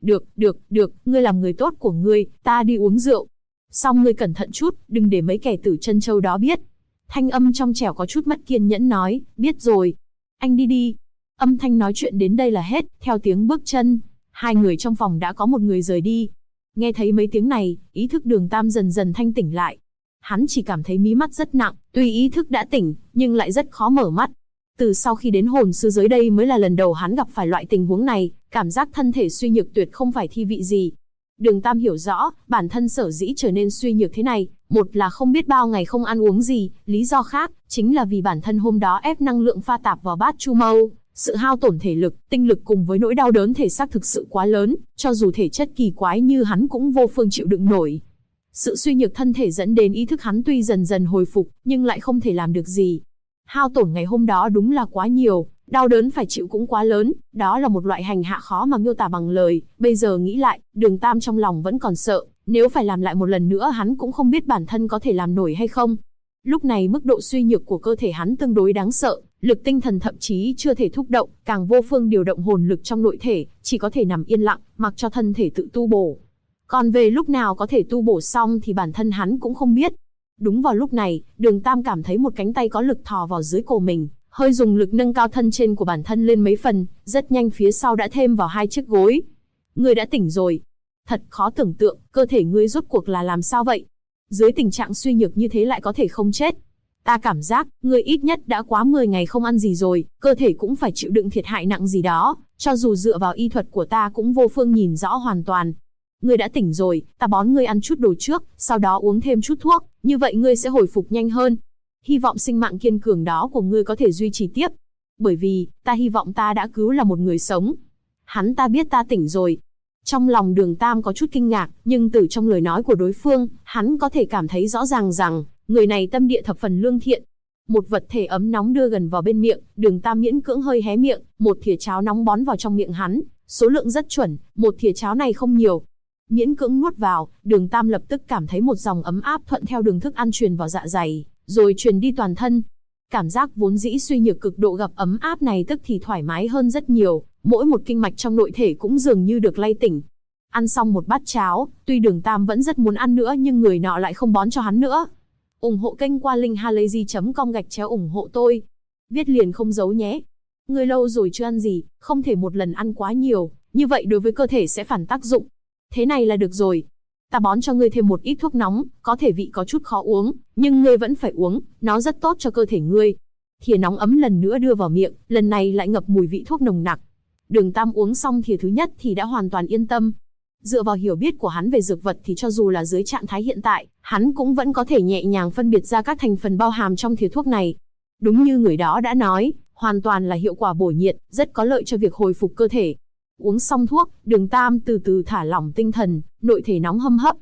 Được, ngươi làm người tốt của ngươi, ta đi uống rượu. Xong ngươi cẩn thận chút, đừng để mấy kẻ Tử Chân Châu đó biết. Thanh âm trong trẻo có chút mất kiên nhẫn nói, biết rồi. Anh đi đi. Âm thanh nói chuyện đến đây là hết, theo tiếng bước chân. Hai người trong phòng đã có một người rời đi. Nghe thấy mấy tiếng này, ý thức Đường Tam dần dần thanh tỉnh lại. Hắn chỉ cảm thấy mí mắt rất nặng, tuy ý thức đã tỉnh, nhưng lại rất khó mở mắt. Từ sau khi đến hồn sư giới đây mới là lần đầu hắn gặp phải loại tình huống này, cảm giác thân thể suy nhược tuyệt không phải thi vị gì. Đường Tam hiểu rõ, bản thân sở dĩ trở nên suy nhược thế này, một là không biết bao ngày không ăn uống gì, lý do khác, chính là vì bản thân hôm đó ép năng lượng pha tạp vào bát chu mâu. Sự hao tổn thể lực, tinh lực cùng với nỗi đau đớn thể xác thực sự quá lớn, cho dù thể chất kỳ quái như hắn cũng vô phương chịu đựng nổi. Sự suy nhược thân thể dẫn đến ý thức hắn tuy dần dần hồi phục, nhưng lại không thể làm được gì. Hao tổn ngày hôm đó đúng là quá nhiều, đau đớn phải chịu cũng quá lớn, đó là một loại hành hạ khó mà miêu tả bằng lời. Bây giờ nghĩ lại, Đường Tam trong lòng vẫn còn sợ, nếu phải làm lại một lần nữa hắn cũng không biết bản thân có thể làm nổi hay không. Lúc này mức độ suy nhược của cơ thể hắn tương đối đáng sợ, lực tinh thần thậm chí chưa thể thúc động, càng vô phương điều động hồn lực trong nội thể, chỉ có thể nằm yên lặng, mặc cho thân thể tự tu bổ. Còn về lúc nào có thể tu bổ xong thì bản thân hắn cũng không biết. Đúng vào lúc này, Đường Tam cảm thấy một cánh tay có lực thò vào dưới cổ mình, hơi dùng lực nâng cao thân trên của bản thân lên mấy phần, rất nhanh phía sau đã thêm vào 2 chiếc gối. Ngươi đã tỉnh rồi. Thật khó tưởng tượng, cơ thể ngươi rốt cuộc là làm sao vậy? Dưới tình trạng suy nhược như thế lại có thể không chết. Ta cảm giác, ngươi ít nhất đã quá 10 ngày không ăn gì rồi, cơ thể cũng phải chịu đựng thiệt hại nặng gì đó, cho dù dựa vào y thuật của ta cũng vô phương nhìn rõ hoàn toàn. Ngươi đã tỉnh rồi, ta bón ngươi ăn chút đồ trước, sau đó uống thêm chút thuốc, như vậy ngươi sẽ hồi phục nhanh hơn. Hy vọng sinh mạng kiên cường đó của ngươi có thể duy trì tiếp. Bởi vì, ta hy vọng ta đã cứu là một người sống. Hắn ta biết ta tỉnh rồi. Trong lòng Đường Tam có chút kinh ngạc, nhưng từ trong lời nói của đối phương, hắn có thể cảm thấy rõ ràng rằng, người này tâm địa thập phần lương thiện. Một vật thể ấm nóng đưa gần vào bên miệng, Đường Tam miễn cưỡng hơi hé miệng, một thìa cháo nóng bón vào trong miệng hắn, số lượng rất chuẩn, một thìa cháo này không nhiều. Miễn cưỡng nuốt vào, Đường Tam lập tức cảm thấy một dòng ấm áp thuận theo đường thức ăn truyền vào dạ dày, rồi truyền đi toàn thân. Cảm giác vốn dĩ suy nhược cực độ gặp ấm áp này tức thì thoải mái hơn rất nhiều, mỗi một kinh mạch trong nội thể cũng dường như được lay tỉnh. Ăn xong một bát cháo, tuy Đường Tam vẫn rất muốn ăn nữa nhưng người nọ lại không bón cho hắn nữa. Ủng hộ kênh qua linkhalazy.com/ủng hộ tôi. Viết liền không giấu nhé. Người lâu rồi chưa ăn gì, không thể một lần ăn quá nhiều, như vậy đối với cơ thể sẽ phản tác dụng. Thế này là được rồi. Ta bón cho ngươi thêm một ít thuốc nóng, có thể vị có chút khó uống, nhưng ngươi vẫn phải uống, nó rất tốt cho cơ thể ngươi. Thìa nóng ấm lần nữa đưa vào miệng, lần này lại ngập mùi vị thuốc nồng nặc. Đường Tam uống xong thìa thứ nhất thì đã hoàn toàn yên tâm. Dựa vào hiểu biết của hắn về dược vật thì cho dù là dưới trạng thái hiện tại, hắn cũng vẫn có thể nhẹ nhàng phân biệt ra các thành phần bao hàm trong thìa thuốc này. Đúng như người đó đã nói, hoàn toàn là hiệu quả bổ nhiệt, rất có lợi cho việc hồi phục cơ thể. Uống xong thuốc, Đường Tam từ từ thả lỏng tinh thần, nội thể nóng hâm hấp.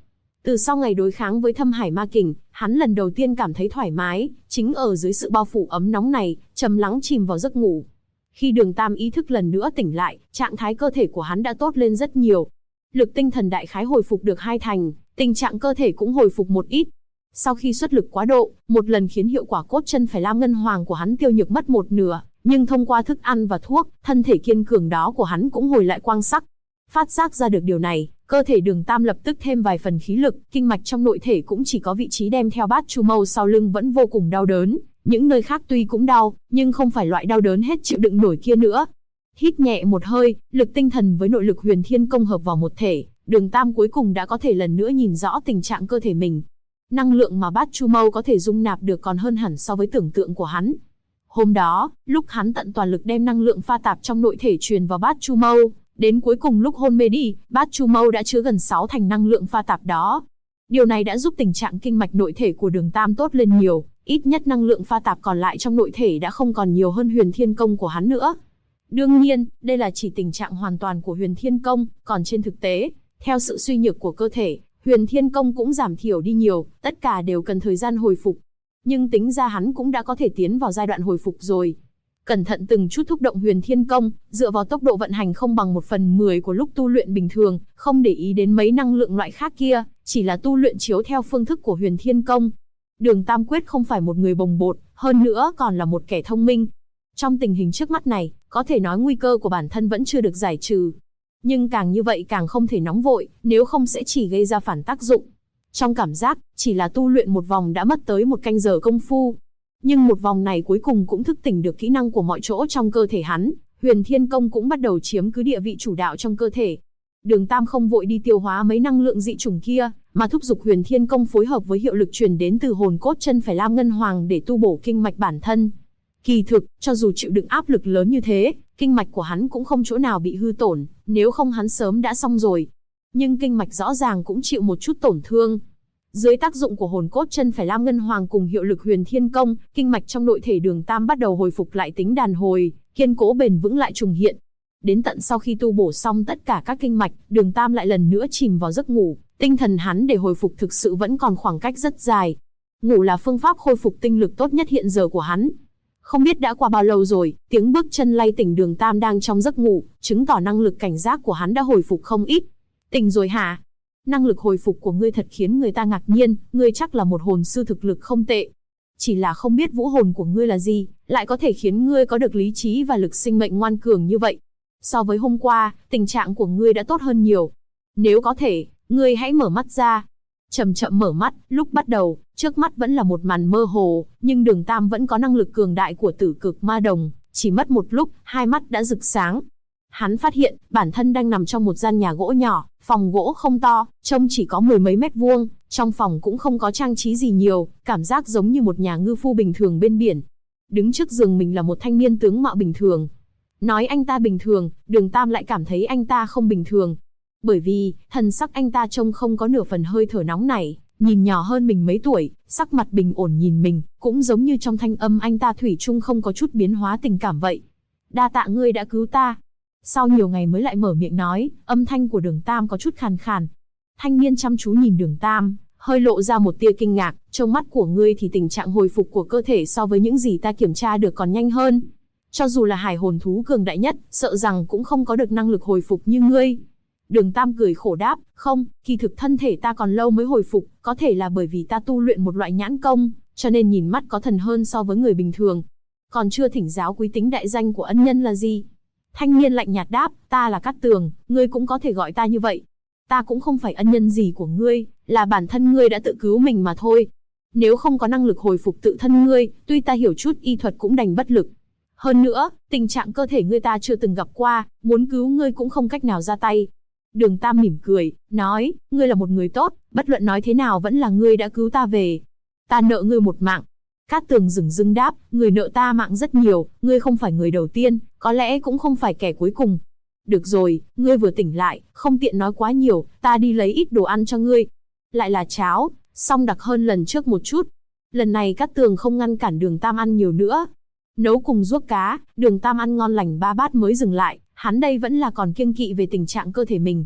Từ sau ngày đối kháng với Thâm Hải Ma Kình, hắn lần đầu tiên cảm thấy thoải mái, chính ở dưới sự bao phủ ấm nóng này, trầm lắng chìm vào giấc ngủ. Khi Đường Tam ý thức lần nữa tỉnh lại, trạng thái cơ thể của hắn đã tốt lên rất nhiều. Lực tinh thần đại khái hồi phục được 2 thành, tình trạng cơ thể cũng hồi phục một ít. Sau khi xuất lực quá độ, một lần khiến hiệu quả cốt chân phải lam ngân hoàng của hắn tiêu nhược mất 1/2, nhưng thông qua thức ăn và thuốc, thân thể kiên cường đó của hắn cũng hồi lại quang sắc. Phát giác ra được điều này, cơ thể Đường Tam lập tức thêm vài phần khí lực, kinh mạch trong nội thể cũng chỉ có vị trí đem theo bát chu mâu sau lưng vẫn vô cùng đau đớn, những nơi khác tuy cũng đau, nhưng không phải loại đau đớn hết chịu đựng nổi kia nữa. Hít nhẹ một hơi, lực tinh thần với nội lực Huyền Thiên Công hợp vào một thể, Đường Tam cuối cùng đã có thể lần nữa nhìn rõ tình trạng cơ thể mình. Năng lượng mà bát chu mâu có thể dung nạp được còn hơn hẳn so với tưởng tượng của hắn. Hôm đó, lúc hắn tận toàn lực đem năng lượng pha tạp trong nội thể truyền vào bát chu mâu, đến cuối cùng lúc hôn mê đi, bát chu mâu đã chứa gần 6 thành năng lượng pha tạp đó. Điều này đã giúp tình trạng kinh mạch nội thể của Đường Tam tốt lên nhiều, ít nhất năng lượng pha tạp còn lại trong nội thể đã không còn nhiều hơn Huyền Thiên Công của hắn nữa. Đương nhiên, đây là chỉ tình trạng hoàn toàn của Huyền Thiên Công, còn trên thực tế, theo sự suy nhược của cơ thể, Huyền Thiên Công cũng giảm thiểu đi nhiều, tất cả đều cần thời gian hồi phục. Nhưng tính ra hắn cũng đã có thể tiến vào giai đoạn hồi phục rồi. Cẩn thận từng chút thúc động Huyền Thiên Công, dựa vào tốc độ vận hành không bằng 1/10 của lúc tu luyện bình thường, không để ý đến mấy năng lượng loại khác kia, chỉ là tu luyện chiếu theo phương thức của Huyền Thiên Công. Đường Tam Quyết không phải một người bồng bột, hơn nữa còn là một kẻ thông minh. Trong tình hình trước mắt này, có thể nói nguy cơ của bản thân vẫn chưa được giải trừ. Nhưng càng như vậy càng không thể nóng vội, nếu không sẽ chỉ gây ra phản tác dụng. Trong cảm giác, chỉ là tu luyện một vòng đã mất tới 1 canh giờ công phu. Nhưng một vòng này cuối cùng cũng thức tỉnh được kỹ năng của mọi chỗ trong cơ thể hắn, Huyền Thiên Công cũng bắt đầu chiếm cứ địa vị chủ đạo trong cơ thể. Đường Tam không vội đi tiêu hóa mấy năng lượng dị chủng kia, mà thúc giục Huyền Thiên Công phối hợp với hiệu lực truyền đến từ hồn cốt chân phải lam ngân hoàng để tu bổ kinh mạch bản thân. Kỳ thực, cho dù chịu đựng áp lực lớn như thế, kinh mạch của hắn cũng không chỗ nào bị hư tổn, nếu không hắn sớm đã xong rồi. Nhưng kinh mạch rõ ràng cũng chịu một chút tổn thương. Dưới tác dụng của hồn cốt chân phải lam ngân hoàng cùng hiệu lực Huyền Thiên Công, kinh mạch trong nội thể Đường Tam bắt đầu hồi phục lại tính đàn hồi, kiên cố bền vững lại trùng hiện. Đến tận sau khi tu bổ xong tất cả các kinh mạch, Đường Tam lại lần nữa chìm vào giấc ngủ, tinh thần hắn để hồi phục thực sự vẫn còn khoảng cách rất dài. Ngủ là phương pháp khôi phục tinh lực tốt nhất hiện giờ của hắn. Không biết đã qua bao lâu rồi, tiếng bước chân lay tỉnh Đường Tam đang trong giấc ngủ, chứng tỏ năng lực cảnh giác của hắn đã hồi phục không ít. Tỉnh rồi hả? Năng lực hồi phục của ngươi thật khiến người ta ngạc nhiên, ngươi chắc là một hồn sư thực lực không tệ. Chỉ là không biết vũ hồn của ngươi là gì, lại có thể khiến ngươi có được lý trí và lực sinh mệnh ngoan cường như vậy. So với hôm qua, tình trạng của ngươi đã tốt hơn nhiều. Nếu có thể, ngươi hãy mở mắt ra. Chậm chậm mở mắt, lúc bắt đầu, trước mắt vẫn là một màn mơ hồ, nhưng Đường Tam vẫn có năng lực cường đại của Tử Cực Ma Đồng, chỉ mất một lúc, hai mắt đã rực sáng. Hắn phát hiện, bản thân đang nằm trong một gian nhà gỗ nhỏ, phòng gỗ không to, trông chỉ có 10 mấy mét vuông, trong phòng cũng không có trang trí gì nhiều, cảm giác giống như một nhà ngư phu bình thường bên biển. Đứng trước giường mình là một thanh niên tướng mạo bình thường. Nói anh ta bình thường, Đường Tam lại cảm thấy anh ta không bình thường. Bởi vì, thần sắc anh ta trông không có nửa phần hơi thở nóng nảy, nhìn nhỏ hơn mình mấy tuổi, sắc mặt bình ổn nhìn mình, cũng giống như trong thanh âm anh ta thủy chung không có chút biến hóa tình cảm vậy. Đa tạ ngươi đã cứu ta. Sau nhiều ngày mới lại mở miệng nói, âm thanh của Đường Tam có chút khàn khàn. Thanh niên chăm chú nhìn Đường Tam, hơi lộ ra một tia kinh ngạc, trong mắt của ngươi thì tình trạng hồi phục của cơ thể so với những gì ta kiểm tra được còn nhanh hơn. Cho dù là hải hồn thú cường đại nhất, sợ rằng cũng không có được năng lực hồi phục như ngươi. Đường Tam cười khổ đáp, không, kỳ thực thân thể ta còn lâu mới hồi phục, có thể là bởi vì ta tu luyện một loại nhãn công, cho nên nhìn mắt có thần hơn so với người bình thường. Còn chưa thỉnh giáo quý tính đại danh của ân nhân là gì? Thanh niên lạnh nhạt đáp, ta là Cát Tường, ngươi cũng có thể gọi ta như vậy. Ta cũng không phải ân nhân gì của ngươi, là bản thân ngươi đã tự cứu mình mà thôi. Nếu không có năng lực hồi phục tự thân ngươi, tuy ta hiểu chút y thuật cũng đành bất lực. Hơn nữa, tình trạng cơ thể ngươi ta chưa từng gặp qua, muốn cứu ngươi cũng không cách nào ra tay. Đường Tam mỉm cười, nói, ngươi là một người tốt, bất luận nói thế nào vẫn là ngươi đã cứu ta về. Ta nợ ngươi một mạng. Cát Tường dửng dưng đáp, người nợ ta mạng rất nhiều, ngươi không phải người đầu tiên, có lẽ cũng không phải kẻ cuối cùng. Được rồi, ngươi vừa tỉnh lại, không tiện nói quá nhiều, ta đi lấy ít đồ ăn cho ngươi. Lại là cháo, song đặc hơn lần trước một chút. Lần này Cát Tường không ngăn cản Đường Tam ăn nhiều nữa. Nấu cùng ruốc cá, Đường Tam ăn ngon lành 3 bát mới dừng lại, hắn đây vẫn là còn kiêng kỵ về tình trạng cơ thể mình.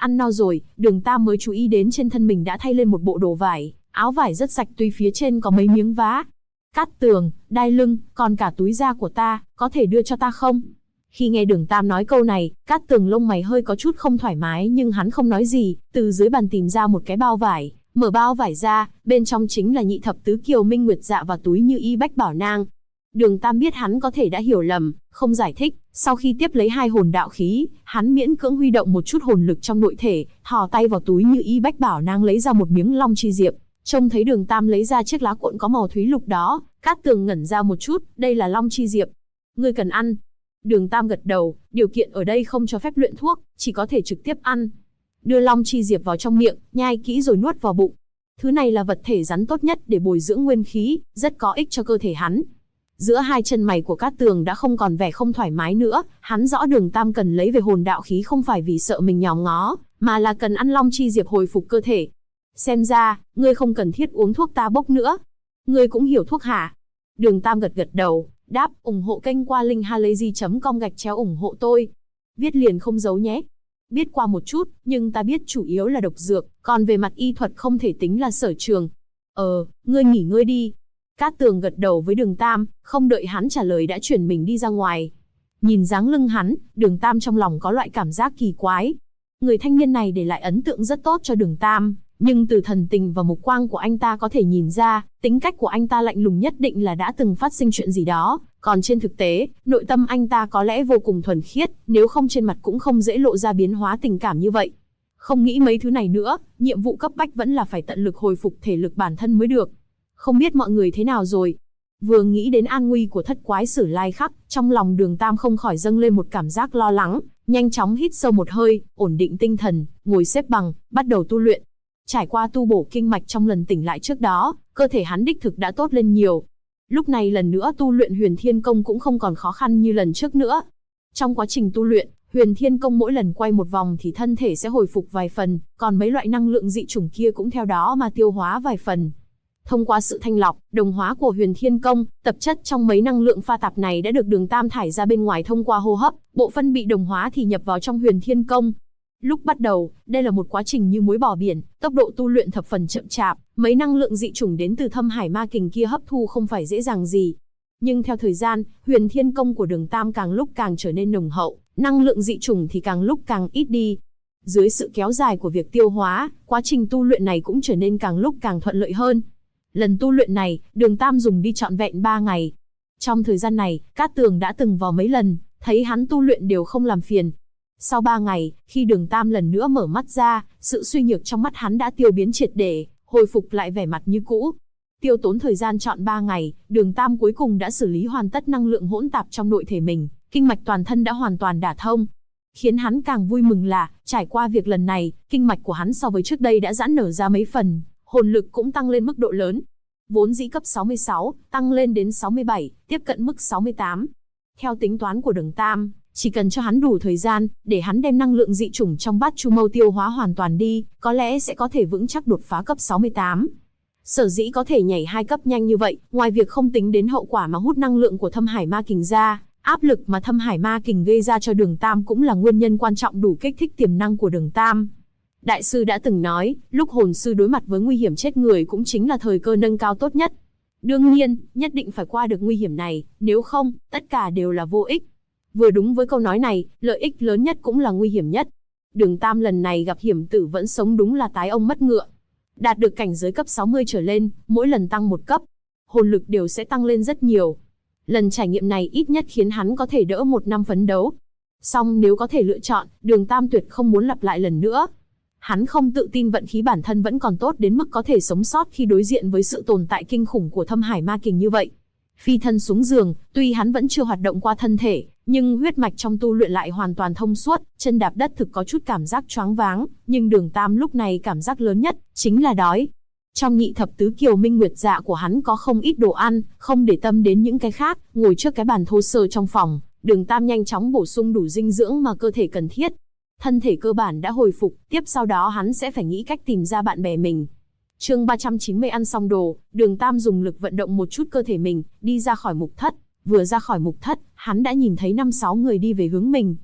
Ăn no rồi, Đường Tam mới chú ý đến trên thân mình đã thay lên một bộ đồ vải, áo vải rất sạch tuy phía trên có mấy miếng vá. Cát Tường, đai lưng, còn cả túi da của ta, có thể đưa cho ta không? Khi nghe Đường Tam nói câu này, Cát Tường lông mày hơi có chút không thoải mái nhưng hắn không nói gì, từ dưới bàn tìm ra một cái bao vải, mở bao vải ra, bên trong chính là nhị thập tứ kiều minh nguyệt dạ và túi như y bách bảo nang. Đường Tam biết hắn có thể đã hiểu lầm, không giải thích, sau khi tiếp lấy 2 hồn đạo khí, hắn miễn cưỡng huy động một chút hồn lực trong nội thể, thò tay vào túi như y bách bảo nang lấy ra một miếng long chi diệp. Trông thấy Đường Tam lấy ra chiếc lá cuộn có màu thúy lục đó, Cát Tường ngẩn ra một chút, đây là long chi diệp. Ngươi cần ăn. Đường Tam gật đầu, điều kiện ở đây không cho phép luyện thuốc, chỉ có thể trực tiếp ăn. Đưa long chi diệp vào trong miệng, nhai kỹ rồi nuốt vào bụng. Thứ này là vật thể rắn tốt nhất để bồi dưỡng nguyên khí, rất có ích cho cơ thể hắn. Giữa hai chân mày của Cát Tường đã không còn vẻ không thoải mái nữa, hắn rõ Đường Tam cần lấy về hồn đạo khí không phải vì sợ mình nhòm ngó, mà là cần ăn long chi diệp hồi phục cơ thể. Xem ra, ngươi không cần thiết uống thuốc ta bốc nữa. Ngươi cũng hiểu thuốc hả? Đường Tam gật gật đầu, đáp, ủng hộ kênh qua link halayzi.com/ủng hộ tôi. Viết liền không giấu nhé. Biết qua một chút, nhưng ta biết chủ yếu là độc dược, còn về mặt y thuật không thể tính là sở trường. Ngươi nghỉ ngơi đi. Cát Tường gật đầu với Đường Tam, không đợi hắn trả lời đã chuyển mình đi ra ngoài. Nhìn dáng lưng hắn, Đường Tam trong lòng có loại cảm giác kỳ quái. Người thanh niên này để lại ấn tượng rất tốt cho Đường Tam, nhưng từ thần tình và mục quang của anh ta có thể nhìn ra, tính cách của anh ta lạnh lùng nhất định là đã từng phát sinh chuyện gì đó, còn trên thực tế, nội tâm anh ta có lẽ vô cùng thuần khiết, nếu không trên mặt cũng không dễ lộ ra biến hóa tình cảm như vậy. Không nghĩ mấy thứ này nữa, nhiệm vụ cấp bách vẫn là phải tận lực hồi phục thể lực bản thân mới được. Không biết mọi người thế nào rồi? Vừa nghĩ đến an nguy của thất quái Sử Lai Khắc, trong lòng Đường Tam không khỏi dâng lên một cảm giác lo lắng, nhanh chóng hít sâu một hơi, ổn định tinh thần, ngồi xếp bằng, bắt đầu tu luyện. Trải qua tu bổ kinh mạch trong lần tỉnh lại trước đó, cơ thể hắn đích thực đã tốt lên nhiều. Lúc này lần nữa tu luyện Huyền Thiên Công cũng không còn khó khăn như lần trước nữa. Trong quá trình tu luyện, Huyền Thiên Công mỗi lần quay một vòng thì thân thể sẽ hồi phục vài phần, còn mấy loại năng lượng dị chủng kia cũng theo đó mà tiêu hóa vài phần. Thông qua sự thanh lọc, đồng hóa của Huyền Thiên Công, tập chất trong mấy năng lượng pha tạp này đã được Đường Tam thải ra bên ngoài thông qua hô hấp, bộ phân bị đồng hóa thì nhập vào trong Huyền Thiên Công. Lúc bắt đầu, đây là một quá trình như muối bỏ biển, tốc độ tu luyện thập phần chậm chạp, mấy năng lượng dị chủng đến từ Thâm Hải Ma Kình kia hấp thu không phải dễ dàng gì. Nhưng theo thời gian, Huyền Thiên Công của Đường Tam càng lúc càng trở nên nồng hậu, năng lượng dị chủng thì càng lúc càng ít đi. Dưới sự kéo dài của việc tiêu hóa, quá trình tu luyện này cũng trở nên càng lúc càng thuận lợi hơn. Lần tu luyện này, Đường Tam dùng đi trọn vẹn 3 ngày. Trong thời gian này, Cát Tường đã từng vào mấy lần, thấy hắn tu luyện đều không làm phiền. Sau 3 ngày, khi Đường Tam lần nữa mở mắt ra, sự suy nhược trong mắt hắn đã tiêu biến triệt để, hồi phục lại vẻ mặt như cũ. Tiêu tốn thời gian trọn 3 ngày, Đường Tam cuối cùng đã xử lý hoàn tất năng lượng hỗn tạp trong nội thể mình, kinh mạch toàn thân đã hoàn toàn đả thông. Khiến hắn càng vui mừng là, trải qua việc lần này, kinh mạch của hắn so với trước đây đã giãn nở ra mấy phần, hồn lực cũng tăng lên mức độ lớn. Vốn dĩ cấp 66, tăng lên đến 67, tiếp cận mức 68. Theo tính toán của Đường Tam, chỉ cần cho hắn đủ thời gian, để hắn đem năng lượng dị chủng trong bát chu mâu tiêu hóa hoàn toàn đi, có lẽ sẽ có thể vững chắc đột phá cấp 68. Sở dĩ có thể nhảy 2 cấp nhanh như vậy, ngoài việc không tính đến hậu quả mà hút năng lượng của Thâm Hải Ma Kình ra, áp lực mà Thâm Hải Ma Kình gây ra cho Đường Tam cũng là nguyên nhân quan trọng đủ kích thích tiềm năng của Đường Tam. Đại sư đã từng nói, lúc hồn sư đối mặt với nguy hiểm chết người cũng chính là thời cơ nâng cao tốt nhất. Đương nhiên, nhất định phải qua được nguy hiểm này, nếu không, tất cả đều là vô ích. Vừa đúng với câu nói này, lợi ích lớn nhất cũng là nguy hiểm nhất. Đường Tam lần này gặp hiểm tử vẫn sống đúng là tái ông mất ngựa. Đạt được cảnh giới cấp 60 trở lên, mỗi lần tăng 1 cấp, hồn lực đều sẽ tăng lên rất nhiều. Lần trải nghiệm này ít nhất khiến hắn có thể đỡ 1 năm phấn đấu. Song nếu có thể lựa chọn, Đường Tam tuyệt không muốn lặp lại lần nữa. Hắn không tự tin vận khí bản thân vẫn còn tốt đến mức có thể sống sót khi đối diện với sự tồn tại kinh khủng của Thâm Hải Ma Kình như vậy. Phi thân xuống giường, tuy hắn vẫn chưa hoạt động qua thân thể, nhưng huyết mạch trong tu luyện lại hoàn toàn thông suốt, chân đạp đất thực có chút cảm giác choáng váng, nhưng Đường Tam lúc này cảm giác lớn nhất chính là đói. Trong nhị thập tứ kiều minh nguyệt dạ của hắn có không ít đồ ăn, không để tâm đến những cái khác, ngồi trước cái bàn thô sơ trong phòng, Đường Tam nhanh chóng bổ sung đủ dinh dưỡng mà cơ thể cần thiết. Thân thể cơ bản đã hồi phục, tiếp sau đó hắn sẽ phải nghĩ cách tìm ra bạn bè mình. Chương 390 ăn xong đồ, Đường Tam dùng lực vận động một chút cơ thể mình, đi ra khỏi mục thất. Vừa ra khỏi mục thất, hắn đã nhìn thấy 5-6 người đi về hướng mình.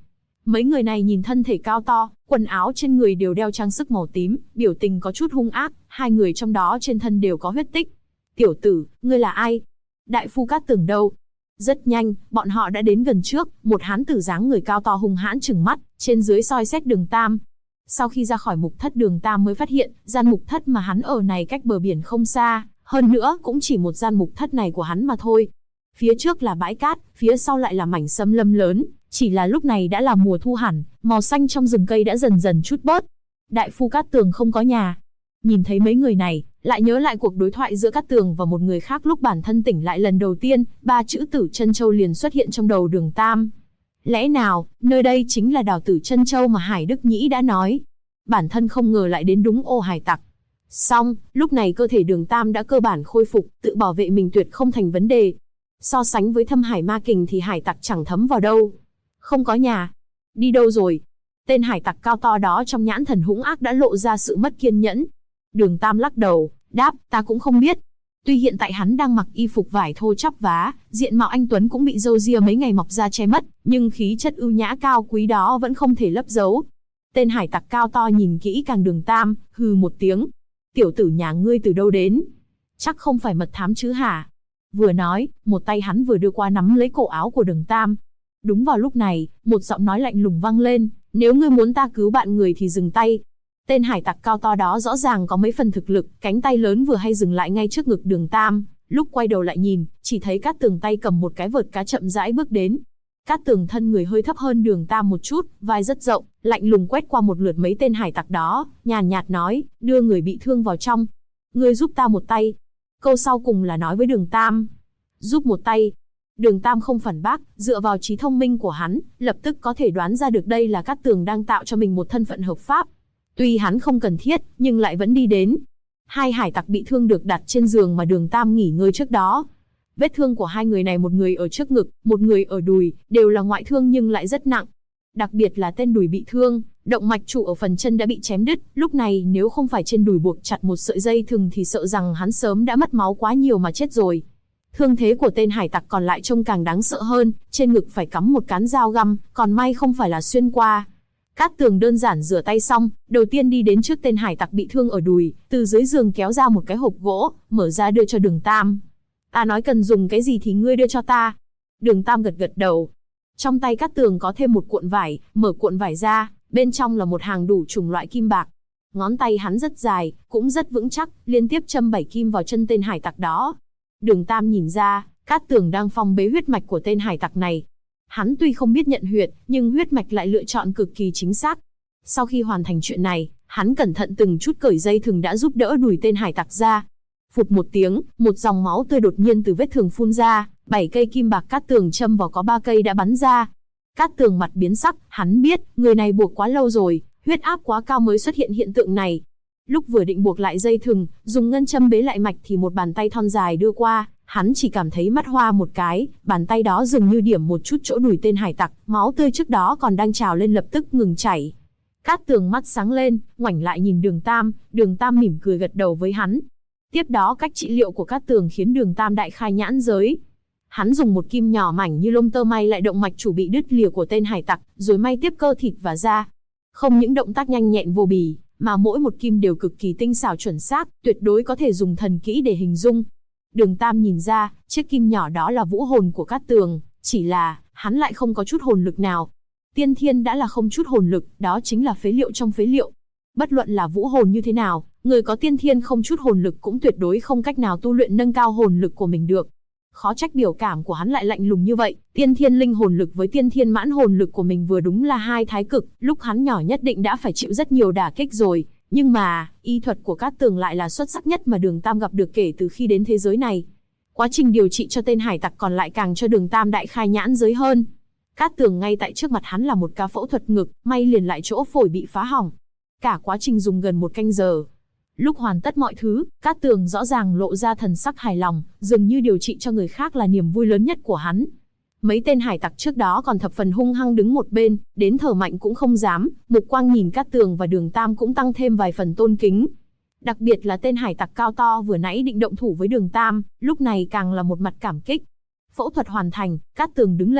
Mấy người này nhìn thân thể cao to, quần áo trên người đều đeo trang sức màu tím, biểu tình có chút hung ác, hai người trong đó trên thân đều có huyết tích. Tiểu tử, ngươi là ai? Đại phu Cát Tường đâu? Rất nhanh, bọn họ đã đến gần trước, một hán tử dáng người cao to hung hãn trừng mắt, trên dưới soi xét Đường Tam. Sau khi ra khỏi mục thất, Đường Tam mới phát hiện, gian mục thất mà hắn ở này cách bờ biển không xa, hơn nữa cũng chỉ một gian mục thất này của hắn mà thôi. Phía trước là bãi cát, phía sau lại là mảnh xâm lâm lớn, chỉ là lúc này đã là mùa thu hẳn, màu xanh trong rừng cây đã dần dần chút bớt. Đại phu Cát Tường không có nhà. Nhìn thấy mấy người này, lại nhớ lại cuộc đối thoại giữa Cát Tường và một người khác lúc bản thân tỉnh lại lần đầu tiên, ba chữ Tử Chân Châu liền xuất hiện trong đầu Đường Tam. Lẽ nào, nơi đây chính là đảo Tử Chân Châu mà Hải Đức Nhĩ đã nói? Bản thân không ngờ lại đến đúng ô hải tặc. Xong, lúc này cơ thể Đường Tam đã cơ bản khôi phục, tự bảo vệ mình tuyệt không thành vấn đề. So sánh với Thâm Hải Ma Kình thì hải tặc chẳng thấm vào đâu. Không có nhà. Đi đâu rồi? Tên hải tặc cao to đó trong nhãn thần hung ác đã lộ ra sự mất kiên nhẫn. Đường Tam lắc đầu, đáp, ta cũng không biết. Tuy hiện tại hắn đang mặc y phục vải thô chắp vá, diện mạo anh tuấn cũng bị râu ria mấy ngày mọc ra che mất, nhưng khí chất ưu nhã cao quý đó vẫn không thể lấp giấu. Tên hải tặc cao to nhìn kỹ càng Đường Tam, hừ một tiếng. Tiểu tử nhà ngươi từ đâu đến? Chắc không phải mật thám chứ hả? Vừa nói, một tay hắn vừa đưa qua nắm lấy cổ áo của Đường Tam. Đúng vào lúc này, một giọng nói lạnh lùng vang lên, nếu ngươi muốn ta cứu bạn người thì dừng tay. Tên hải tặc cao to đó rõ ràng có mấy phần thực lực, cánh tay lớn vừa hay dừng lại ngay trước ngực Đường Tam, lúc quay đầu lại nhìn, chỉ thấy Cát Tường tay cầm một cái vợt cá chậm rãi bước đến. Cát Tường thân người hơi thấp hơn Đường Tam một chút, vai rất rộng, lạnh lùng quét qua một lượt mấy tên hải tặc đó, nhàn nhạt nói, đưa người bị thương vào trong. Ngươi giúp ta một tay. Câu sau cùng là nói với Đường Tam. Giúp một tay. Đường Tam không phản bác, dựa vào trí thông minh của hắn, lập tức có thể đoán ra được đây là Cát Tường đang tạo cho mình một thân phận hợp pháp. Tuy hắn không cần thiết, nhưng lại vẫn đi đến. Hai hải tặc bị thương được đặt trên giường mà Đường Tam nghỉ ngơi trước đó. Vết thương của hai người này, một người ở trước ngực, một người ở đùi, đều là ngoại thương nhưng lại rất nặng. Đặc biệt là tên đùi bị thương, động mạch trụ ở phần chân đã bị chém đứt, lúc này nếu không phải trên đùi buộc chặt một sợi dây thừng thì sợ rằng hắn sớm đã mất máu quá nhiều mà chết rồi. Thương thế của tên hải tặc còn lại trông càng đáng sợ hơn, trên ngực phải cắm một cán dao găm, còn may không phải là xuyên qua. Cát Tường đơn giản rửa tay xong, đầu tiên đi đến trước tên hải tặc bị thương ở đùi, từ dưới giường kéo ra một cái hộp gỗ, mở ra đưa cho Đường Tam. Ta nói cần dùng cái gì thì ngươi đưa cho ta. Đường Tam gật gật đầu. Trong tay Cát Tường có thêm một cuộn vải, mở cuộn vải ra, bên trong là một hàng đủ chủng loại kim bạc. Ngón tay hắn rất dài, cũng rất vững chắc, liên tiếp châm 7 kim vào chân tên hải tặc đó. Đường Tam nhìn ra, Cát Tường đang phong bế huyết mạch của tên hải tặc này. Hắn tuy không biết nhận huyệt, nhưng huyết mạch lại lựa chọn cực kỳ chính xác. Sau khi hoàn thành chuyện này, hắn cẩn thận từng chút cởi dây thừng đã giúp đỡ đùi tên hải tặc ra. Phụt một tiếng, một dòng máu tươi đột nhiên từ vết thương phun ra, 7 cây kim bạc Cát Tường châm vào có 3 cây đã bắn ra. Cát Tường mặt biến sắc, hắn biết, người này buộc quá lâu rồi, huyết áp quá cao mới xuất hiện hiện tượng này. Lúc vừa định buộc lại dây thừng, dùng ngân châm bế lại mạch thì một bàn tay thon dài đưa qua, hắn chỉ cảm thấy mắt hoa một cái, bàn tay đó dường như điểm một chút chỗ đùi tên hải tặc, máu tươi trước đó còn đang trào lên lập tức ngừng chảy. Cát Tường mắt sáng lên, ngoảnh lại nhìn Đường Tam mỉm cười gật đầu với hắn. Tiếp đó cách trị liệu của Cát Tường khiến Đường Tam đại khai nhãn giới. Hắn dùng một kim nhỏ mảnh như lông tơ may lại động mạch chủ bị đứt lìa của tên hải tặc, rồi may tiếp cơ thịt và da. Không những động tác nhanh nhẹn vô bì, mà mỗi một kim đều cực kỳ tinh xảo chuẩn xác, tuyệt đối có thể dùng thần kỹ để hình dung. Đường Tam nhìn ra, chiếc kim nhỏ đó là vũ hồn của Cát Tường, chỉ là, hắn lại không có chút hồn lực nào. Tiên thiên đã là không chút hồn lực, đó chính là phế liệu trong phế liệu. Bất luận là vũ hồn như thế nào, người có tiên thiên không chút hồn lực cũng tuyệt đối không cách nào tu luyện nâng cao hồn lực của mình được. Khó trách biểu cảm của hắn lại lạnh lùng như vậy, tiên thiên linh hồn lực với tiên thiên mãn hồn lực của mình vừa đúng là hai thái cực, lúc hắn nhỏ nhất định đã phải chịu rất nhiều đả kích rồi. Nhưng mà, y thuật của Cát Tường lại là xuất sắc nhất mà Đường Tam gặp được kể từ khi đến thế giới này. Quá trình điều trị cho tên hải tặc còn lại càng cho Đường Tam đại khai nhãn giới hơn. Cát Tường ngay tại trước mặt hắn là một ca phẫu thuật ngực, may liền lại chỗ phổi bị phá hỏng. Cả quá trình dùng gần 1 canh giờ. Lúc hoàn tất mọi thứ, Cát Tường rõ ràng lộ ra thần sắc hài lòng, dường như điều trị cho người khác là niềm vui lớn nhất của hắn. Mấy tên hải tặc trước đó còn thập phần hung hăng đứng một bên, đến thở mạnh cũng không dám, mục quang nhìn Cát Tường và Đường Tam cũng tăng thêm vài phần tôn kính. Đặc biệt là tên hải tặc cao to vừa nãy định động thủ với Đường Tam, lúc này càng là một mặt cảm kích. Phẫu thuật hoàn thành, Cát Tường đứng lên,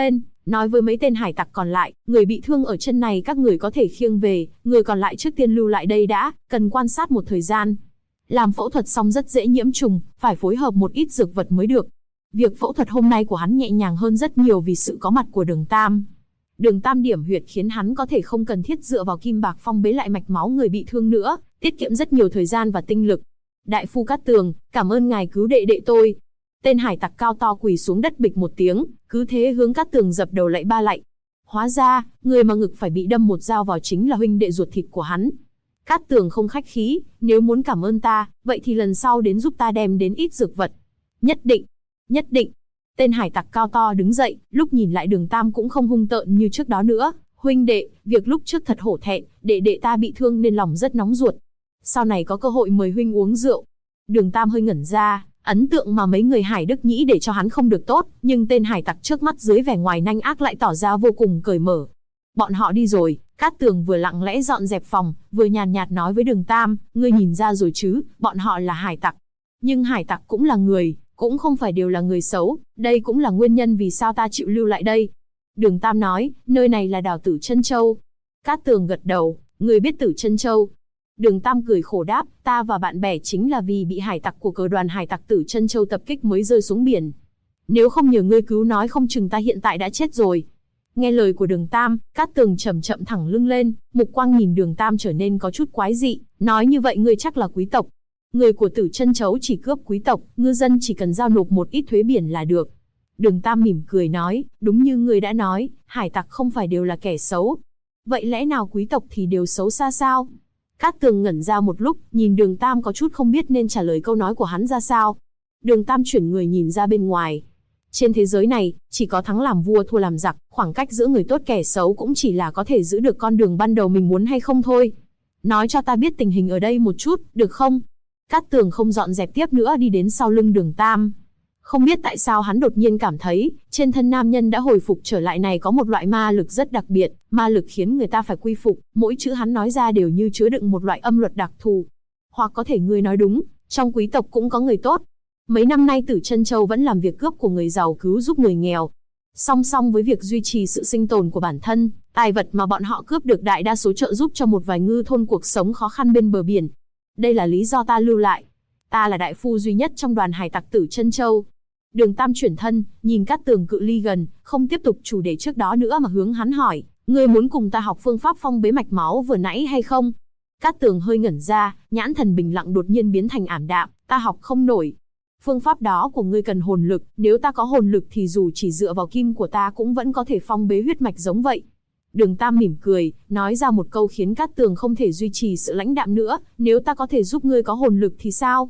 nói với mấy tên hải tặc còn lại, người bị thương ở chân này các người có thể khiêng về, người còn lại trước tiên lưu lại đây đã, cần quan sát một thời gian. Làm phẫu thuật xong rất dễ nhiễm trùng, phải phối hợp một ít dược vật mới được. Việc phẫu thuật hôm nay của hắn nhẹ nhàng hơn rất nhiều vì sự có mặt của Đường Tam. Đường Tam điểm huyệt khiến hắn có thể không cần thiết dựa vào kim bạc phong bế lại mạch máu người bị thương nữa, tiết kiệm rất nhiều thời gian và tinh lực. Đại phu Cát Tường, cảm ơn ngài cứu đệ đệ tôi. Tên hải tặc cao to quỳ xuống đất bịch một tiếng, cứ thế hướng Cát Tường dập đầu lạy ba lạy. Hóa ra, người mà ngực phải bị đâm một dao vào chính là huynh đệ ruột thịt của hắn. Cát Tường không khách khí, nếu muốn cảm ơn ta, vậy thì lần sau đến giúp ta đem đến ít dược vật. Nhất định, nhất định. Tên hải tặc cao to đứng dậy, lúc nhìn lại Đường Tam cũng không hung tợn như trước đó nữa. Huynh đệ, việc lúc trước thật hổ thẹn, đệ đệ ta bị thương nên lòng rất nóng ruột. Sau này có cơ hội mời huynh uống rượu. Đường Tam hơi ngẩn ra, ấn tượng mà mấy người Hải Đức nhĩ để cho hắn không được tốt, nhưng tên hải tặc trước mắt dưới vẻ ngoài nanh ác lại tỏ ra vô cùng cởi mở. Bọn họ đi rồi, Cát Tường vừa lặng lẽ dọn dẹp phòng, vừa nhàn nhạt nói với Đường Tam, ngươi nhìn ra rồi chứ, bọn họ là hải tặc. Nhưng hải tặc cũng là người, cũng không phải đều là người xấu, đây cũng là nguyên nhân vì sao ta chịu lưu lại đây. Đường Tam nói, nơi này là đảo Tử Chân Châu. Cát Tường gật đầu, ngươi biết Tử Chân Châu. Đường Tam cười khổ đáp, ta và bạn bè chính là vì bị hải tặc của cờ đoàn hải tặc Tử Chân Châu tập kích mới rơi xuống biển. Nếu không nhờ ngươi cứu nói không chừng ta hiện tại đã chết rồi. Nghe lời của Đường Tam, Cát Tường chậm chậm thẳng lưng lên, mục quang nhìn Đường Tam trở nên có chút quái dị, nói như vậy ngươi chắc là quý tộc. Người của Tử Chân Châu chỉ cướp quý tộc, ngư dân chỉ cần giao nộp một ít thuế biển là được. Đường Tam mỉm cười nói, đúng như ngươi đã nói, hải tặc không phải đều là kẻ xấu. Vậy lẽ nào quý tộc thì đều xấu xa sao? Cát Tường ngẩn ra một lúc, nhìn Đường Tam có chút không biết nên trả lời câu nói của hắn ra sao. Đường Tam chuyển người nhìn ra bên ngoài. Trên thế giới này, chỉ có thắng làm vua thua làm giặc, khoảng cách giữa người tốt kẻ xấu cũng chỉ là có thể giữ được con đường ban đầu mình muốn hay không thôi. Nói cho ta biết tình hình ở đây một chút, được không? Cát Tường không dọn dẹp tiếp nữa đi đến sau lưng Đường Tam. Không biết tại sao hắn đột nhiên cảm thấy, trên thân nam nhân đã hồi phục trở lại này có một loại ma lực rất đặc biệt, ma lực khiến người ta phải quy phục, mỗi chữ hắn nói ra đều như chứa đựng một loại âm luật đặc thù. Hoặc có thể ngươi nói đúng, trong quý tộc cũng có người tốt. Mấy năm nay Tử Chân Châu vẫn làm việc cướp của người giàu cứu giúp người nghèo. Song song với việc duy trì sự sinh tồn của bản thân, tài vật mà bọn họ cướp được đại đa số trợ giúp cho một vài ngư thôn cuộc sống khó khăn bên bờ biển. Đây là lý do ta lưu lại. Ta là đại phu duy nhất trong đoàn hải tặc Tử Chân Châu. Đường Tam chuyển thân, nhìn Cát Tường cự ly gần, không tiếp tục chủ đề trước đó nữa mà hướng hắn hỏi, ngươi muốn cùng ta học phương pháp phong bế mạch máu vừa nãy hay không? Cát Tường hơi ngẩn ra, nhãn thần bình lặng đột nhiên biến thành ảm đạm, ta học không nổi. Phương pháp đó của ngươi cần hồn lực, nếu ta có hồn lực thì dù chỉ dựa vào kim của ta cũng vẫn có thể phong bế huyết mạch giống vậy. Đường Tam mỉm cười, nói ra một câu khiến Cát Tường không thể duy trì sự lãnh đạm nữa, nếu ta có thể giúp ngươi có hồn lực thì sao?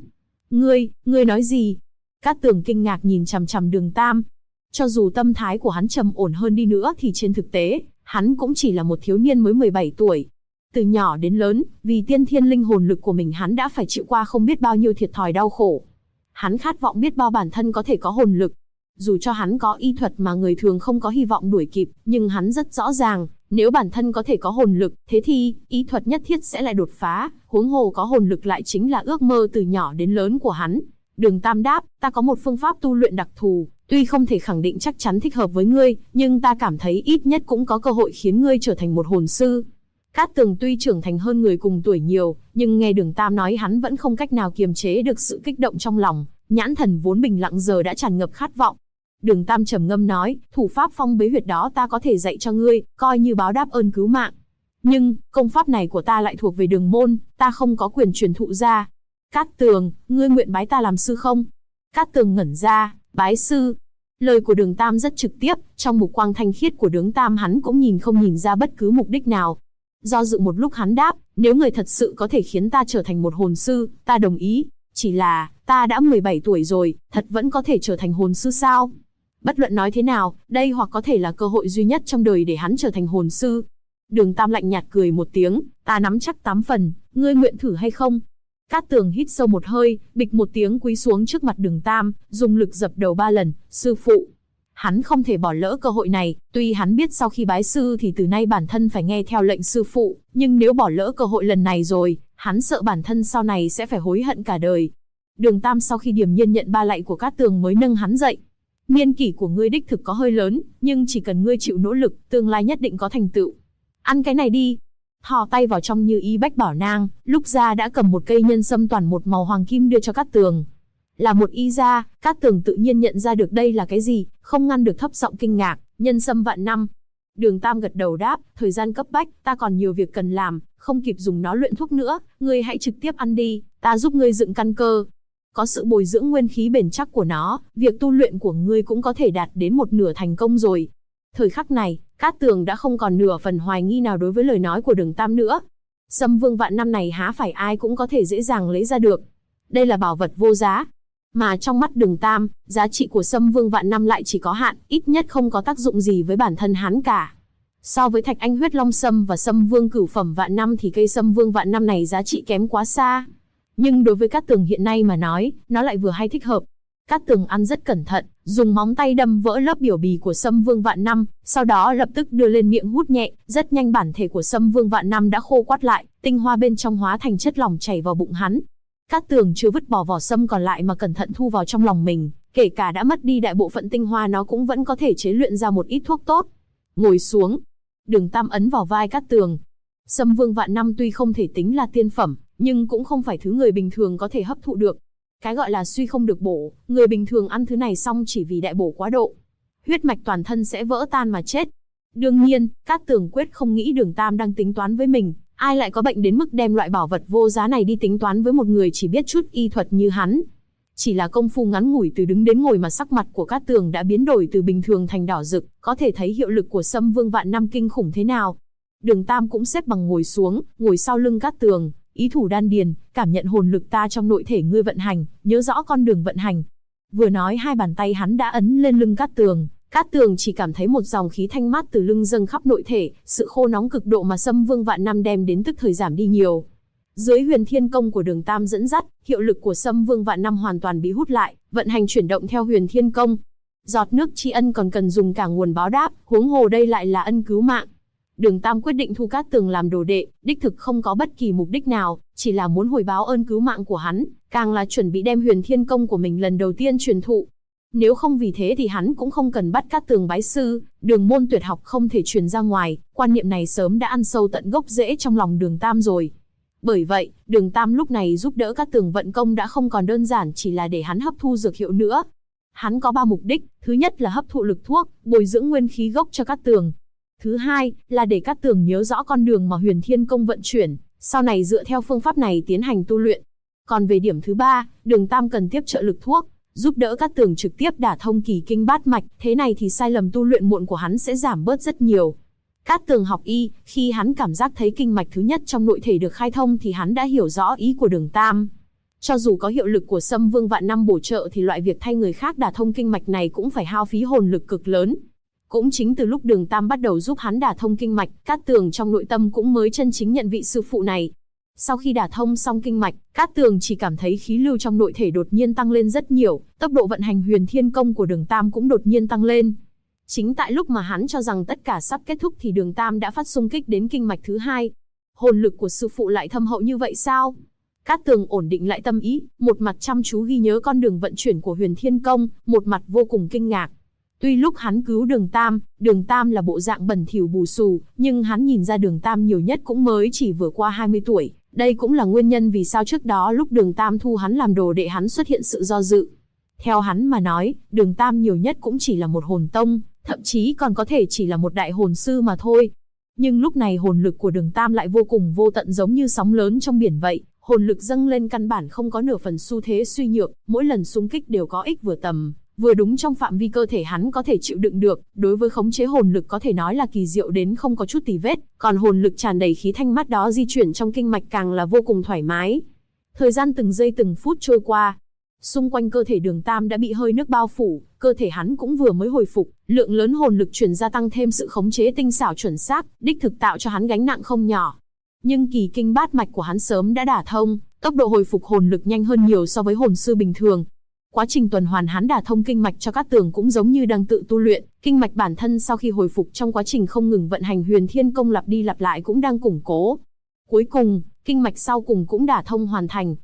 Ngươi nói gì? Cát Tường kinh ngạc nhìn chằm chằm Đường Tam. Cho dù tâm thái của hắn trầm ổn hơn đi nữa thì trên thực tế, hắn cũng chỉ là một thiếu niên mới 17 tuổi. Từ nhỏ đến lớn, vì tiên thiên linh hồn lực của mình hắn đã phải chịu qua không biết bao nhiêu thiệt thòi đau khổ. Hắn khát vọng biết bao bản thân có thể có hồn lực. Dù cho hắn có y thuật mà người thường không có hy vọng đuổi kịp, nhưng hắn rất rõ ràng, nếu bản thân có thể có hồn lực, thế thì, y thuật nhất thiết sẽ lại đột phá, huống hồ có hồn lực lại chính là ước mơ từ nhỏ đến lớn của hắn. Đường Tam đáp, ta có một phương pháp tu luyện đặc thù, tuy không thể khẳng định chắc chắn thích hợp với ngươi, nhưng ta cảm thấy ít nhất cũng có cơ hội khiến ngươi trở thành một hồn sư. Cát Tường tuy trưởng thành hơn người cùng tuổi nhiều, nhưng nghe Đường Tam nói hắn vẫn không cách nào kiềm chế được sự kích động trong lòng, nhãn thần vốn bình lặng giờ đã tràn ngập khát vọng. Đường Tam trầm ngâm nói, thủ pháp phong bế huyệt đó ta có thể dạy cho ngươi, coi như báo đáp ơn cứu mạng. Nhưng, công pháp này của ta lại thuộc về Đường môn, ta không có quyền truyền thụ ra. Cát Tường, ngươi nguyện bái ta làm sư không? Cát Tường ngẩn ra, bái sư. Lời của Đường Tam rất trực tiếp, trong mục quang thanh khiết của Đường Tam hắn cũng không nhìn ra bất cứ mục đích nào. Do dự một lúc hắn đáp, nếu người thật sự có thể khiến ta trở thành một hồn sư, ta đồng ý. Chỉ là, ta đã 17 tuổi rồi, thật vẫn có thể trở thành hồn sư sao? Bất luận nói thế nào, đây hoặc có thể là cơ hội duy nhất trong đời để hắn trở thành hồn sư. Đường Tam lạnh nhạt cười một tiếng, ta nắm chắc 8 phần, ngươi nguyện thử hay không? Cát Tường hít sâu một hơi, bịch một tiếng cúi xuống trước mặt Đường Tam, dùng lực dập đầu 3 lần, sư phụ. Hắn không thể bỏ lỡ cơ hội này, tuy hắn biết sau khi bái sư thì từ nay bản thân phải nghe theo lệnh sư phụ, nhưng nếu bỏ lỡ cơ hội lần này rồi, hắn sợ bản thân sau này sẽ phải hối hận cả đời. Đường Tam sau khi điềm nhiên nhận 3 lạy của Cát Tường mới nâng hắn dậy. Niên kỷ của ngươi đích thực có hơi lớn, nhưng chỉ cần ngươi chịu nỗ lực, tương lai nhất định có thành tựu. Ăn cái này đi. Thò tay vào trong như ý bách bảo nang, lúc ra đã cầm một cây nhân sâm toàn một màu hoàng kim đưa cho Cát Tường. Là một y gia, Cát Tường tự nhiên nhận ra được đây là cái gì, không ngăn được thấp giọng kinh ngạc, nhân sâm vạn năm. Đường Tam gật đầu đáp, thời gian cấp bách, ta còn nhiều việc cần làm, không kịp dùng nó luyện thuốc nữa, ngươi hãy trực tiếp ăn đi, ta giúp ngươi dựng căn cơ. Có sự bồi dưỡng nguyên khí bền chắc của nó, việc tu luyện của ngươi cũng có thể đạt đến một nửa thành công rồi. Thời khắc này, Cát Tường đã không còn nửa phần hoài nghi nào đối với lời nói của Đường Tam nữa. Sâm Vương vạn năm này há phải ai cũng có thể dễ dàng lấy ra được. Đây là bảo vật vô giá. Mà trong mắt Đường Tam, giá trị của Sâm Vương vạn năm lại chỉ có hạn, ít nhất không có tác dụng gì với bản thân hắn cả. So với Thạch Anh huyết long sâm và Sâm Vương cửu phẩm vạn năm thì cây Sâm Vương vạn năm này giá trị kém quá xa. Nhưng đối với Cát Tường hiện nay mà nói, nó lại vừa hay thích hợp. Cát Tường ăn rất cẩn thận, dùng móng tay đâm vỡ lớp biểu bì của Sâm Vương vạn năm, sau đó lập tức đưa lên miệng hút nhẹ, rất nhanh bản thể của Sâm Vương vạn năm đã khô quắt lại, tinh hoa bên trong hóa thành chất lỏng chảy vào bụng hắn. Cát Tường chưa vứt bỏ vỏ sâm còn lại mà cẩn thận thu vào trong lòng mình, kể cả đã mất đi đại bộ phận tinh hoa nó cũng vẫn có thể chế luyện ra một ít thuốc tốt. Ngồi xuống. Đường Tam ấn vào vai Cát Tường. Sâm Vương vạn năm tuy không thể tính là tiên phẩm, nhưng cũng không phải thứ người bình thường có thể hấp thụ được. Cái gọi là suy không được bổ, người bình thường ăn thứ này xong chỉ vì đại bổ quá độ, huyết mạch toàn thân sẽ vỡ tan mà chết. Đương nhiên, Cát Tường quyết không nghĩ Đường Tam đang tính toán với mình, ai lại có bệnh đến mức đem loại bảo vật vô giá này đi tính toán với một người chỉ biết chút y thuật như hắn. Chỉ là công phu ngắn ngủi từ đứng đến ngồi mà sắc mặt của Cát Tường đã biến đổi từ bình thường thành đỏ rực, có thể thấy hiệu lực của Sâm Vương vạn năm kinh khủng thế nào. Đường Tam cũng xếp bằng ngồi xuống, ngồi sau lưng Cát Tường, ý thủ đan điền, cảm nhận hồn lực ta trong nội thể ngươi vận hành, nhớ rõ con đường vận hành. Vừa nói hai bàn tay hắn đã ấn lên lưng Cát Tường chỉ cảm thấy một dòng khí thanh mát từ lưng dâng khắp nội thể, sự khô nóng cực độ mà Sâm Vương vạn năm đem đến tức thời giảm đi nhiều. Dưới Huyền Thiên Công của Đường Tam dẫn dắt, hiệu lực của Sâm Vương vạn năm hoàn toàn bị hút lại, vận hành chuyển động theo Huyền Thiên Công. Giọt nước tri ân còn cần dùng cả nguồn báo đáp, huống hồ đây lại là ân cứu mạng. Đường Tam quyết định thu Cát Tường làm đồ đệ, đích thực không có bất kỳ mục đích nào, chỉ là muốn hồi báo ơn cứu mạng của hắn, càng là chuẩn bị đem Huyền Thiên Công của mình lần đầu tiên truyền thụ. Nếu không vì thế thì hắn cũng không cần bắt Cát Tường bái sư, đường môn tuyệt học không thể truyền ra ngoài, quan niệm này sớm đã ăn sâu tận gốc rễ trong lòng Đường Tam rồi. Bởi vậy, Đường Tam lúc này giúp đỡ Cát Tường vận công đã không còn đơn giản chỉ là để hắn hấp thu dược hiệu nữa. Hắn có 3 mục đích, thứ nhất là hấp thụ lực thuốc, bồi dưỡng nguyên khí gốc cho Cát Tường. Thứ hai là để Cát Tường nhớ rõ con đường mà Huyền Thiên Công vận chuyển, sau này dựa theo phương pháp này tiến hành tu luyện. Còn về điểm thứ ba, Đường Tam cần tiếp trợ lực thuốc, giúp đỡ Cát Tường trực tiếp đả thông kỳ kinh bát mạch, thế này thì sai lầm tu luyện muộn của hắn sẽ giảm bớt rất nhiều. Cát Tường học y, khi hắn cảm giác thấy kinh mạch thứ nhất trong nội thể được khai thông thì hắn đã hiểu rõ ý của Đường Tam. Cho dù có hiệu lực của Sâm Vương vạn năm bổ trợ thì loại việc thay người khác đả thông kinh mạch này cũng phải hao phí hồn lực cực lớn. Cũng chính từ lúc Đường Tam bắt đầu giúp hắn đả thông kinh mạch, Cát Tường trong nội tâm cũng mới chân chính nhận vị sư phụ này. Sau khi đả thông xong kinh mạch, Cát Tường chỉ cảm thấy khí lưu trong nội thể đột nhiên tăng lên rất nhiều, tốc độ vận hành Huyền Thiên Công của Đường Tam cũng đột nhiên tăng lên. Chính tại lúc mà hắn cho rằng tất cả sắp kết thúc thì Đường Tam đã phát xung kích đến kinh mạch thứ hai. Hồn lực của sư phụ lại thâm hậu như vậy sao? Cát Tường ổn định lại tâm ý, một mặt chăm chú ghi nhớ con đường vận chuyển của Huyền Thiên Công, một mặt vô cùng kinh ngạc. Tuy lúc hắn cứu Đường Tam là bộ dạng bẩn thỉu bù xù, nhưng hắn nhìn ra Đường Tam nhiều nhất cũng mới chỉ vừa qua 20 tuổi. Đây cũng là nguyên nhân vì sao trước đó lúc Đường Tam thu hắn làm đồ đệ hắn xuất hiện sự do dự. Theo hắn mà nói, Đường Tam nhiều nhất cũng chỉ là một hồn tông, thậm chí còn có thể chỉ là một đại hồn sư mà thôi. Nhưng lúc này hồn lực của Đường Tam lại vô cùng vô tận giống như sóng lớn trong biển vậy, hồn lực dâng lên căn bản không có nửa phần xu thế suy nhược, mỗi lần xung kích đều có ích vừa tầm, vừa đúng trong phạm vi cơ thể hắn có thể chịu đựng được, đối với khống chế hồn lực có thể nói là kỳ diệu đến không có chút tì vết, còn hồn lực tràn đầy khí thanh mát đó di chuyển trong kinh mạch càng là vô cùng thoải mái. Thời gian từng giây từng phút trôi qua, xung quanh cơ thể Đường Tam đã bị hơi nước bao phủ, cơ thể hắn cũng vừa mới hồi phục, lượng lớn hồn lực truyền ra tăng thêm sự khống chế tinh xảo chuẩn xác, đích thực tạo cho hắn gánh nặng không nhỏ. Nhưng kỳ kinh bát mạch của hắn sớm đã đả thông, tốc độ hồi phục hồn lực nhanh hơn nhiều so với hồn sư bình thường. Quá trình tuần hoàn hắn đả thông kinh mạch cho Cát Tường cũng giống như đang tự tu luyện, kinh mạch bản thân sau khi hồi phục trong quá trình không ngừng vận hành Huyền Thiên Công lặp đi lặp lại cũng đang củng cố. Cuối cùng, kinh mạch sau cùng cũng đả thông hoàn thành.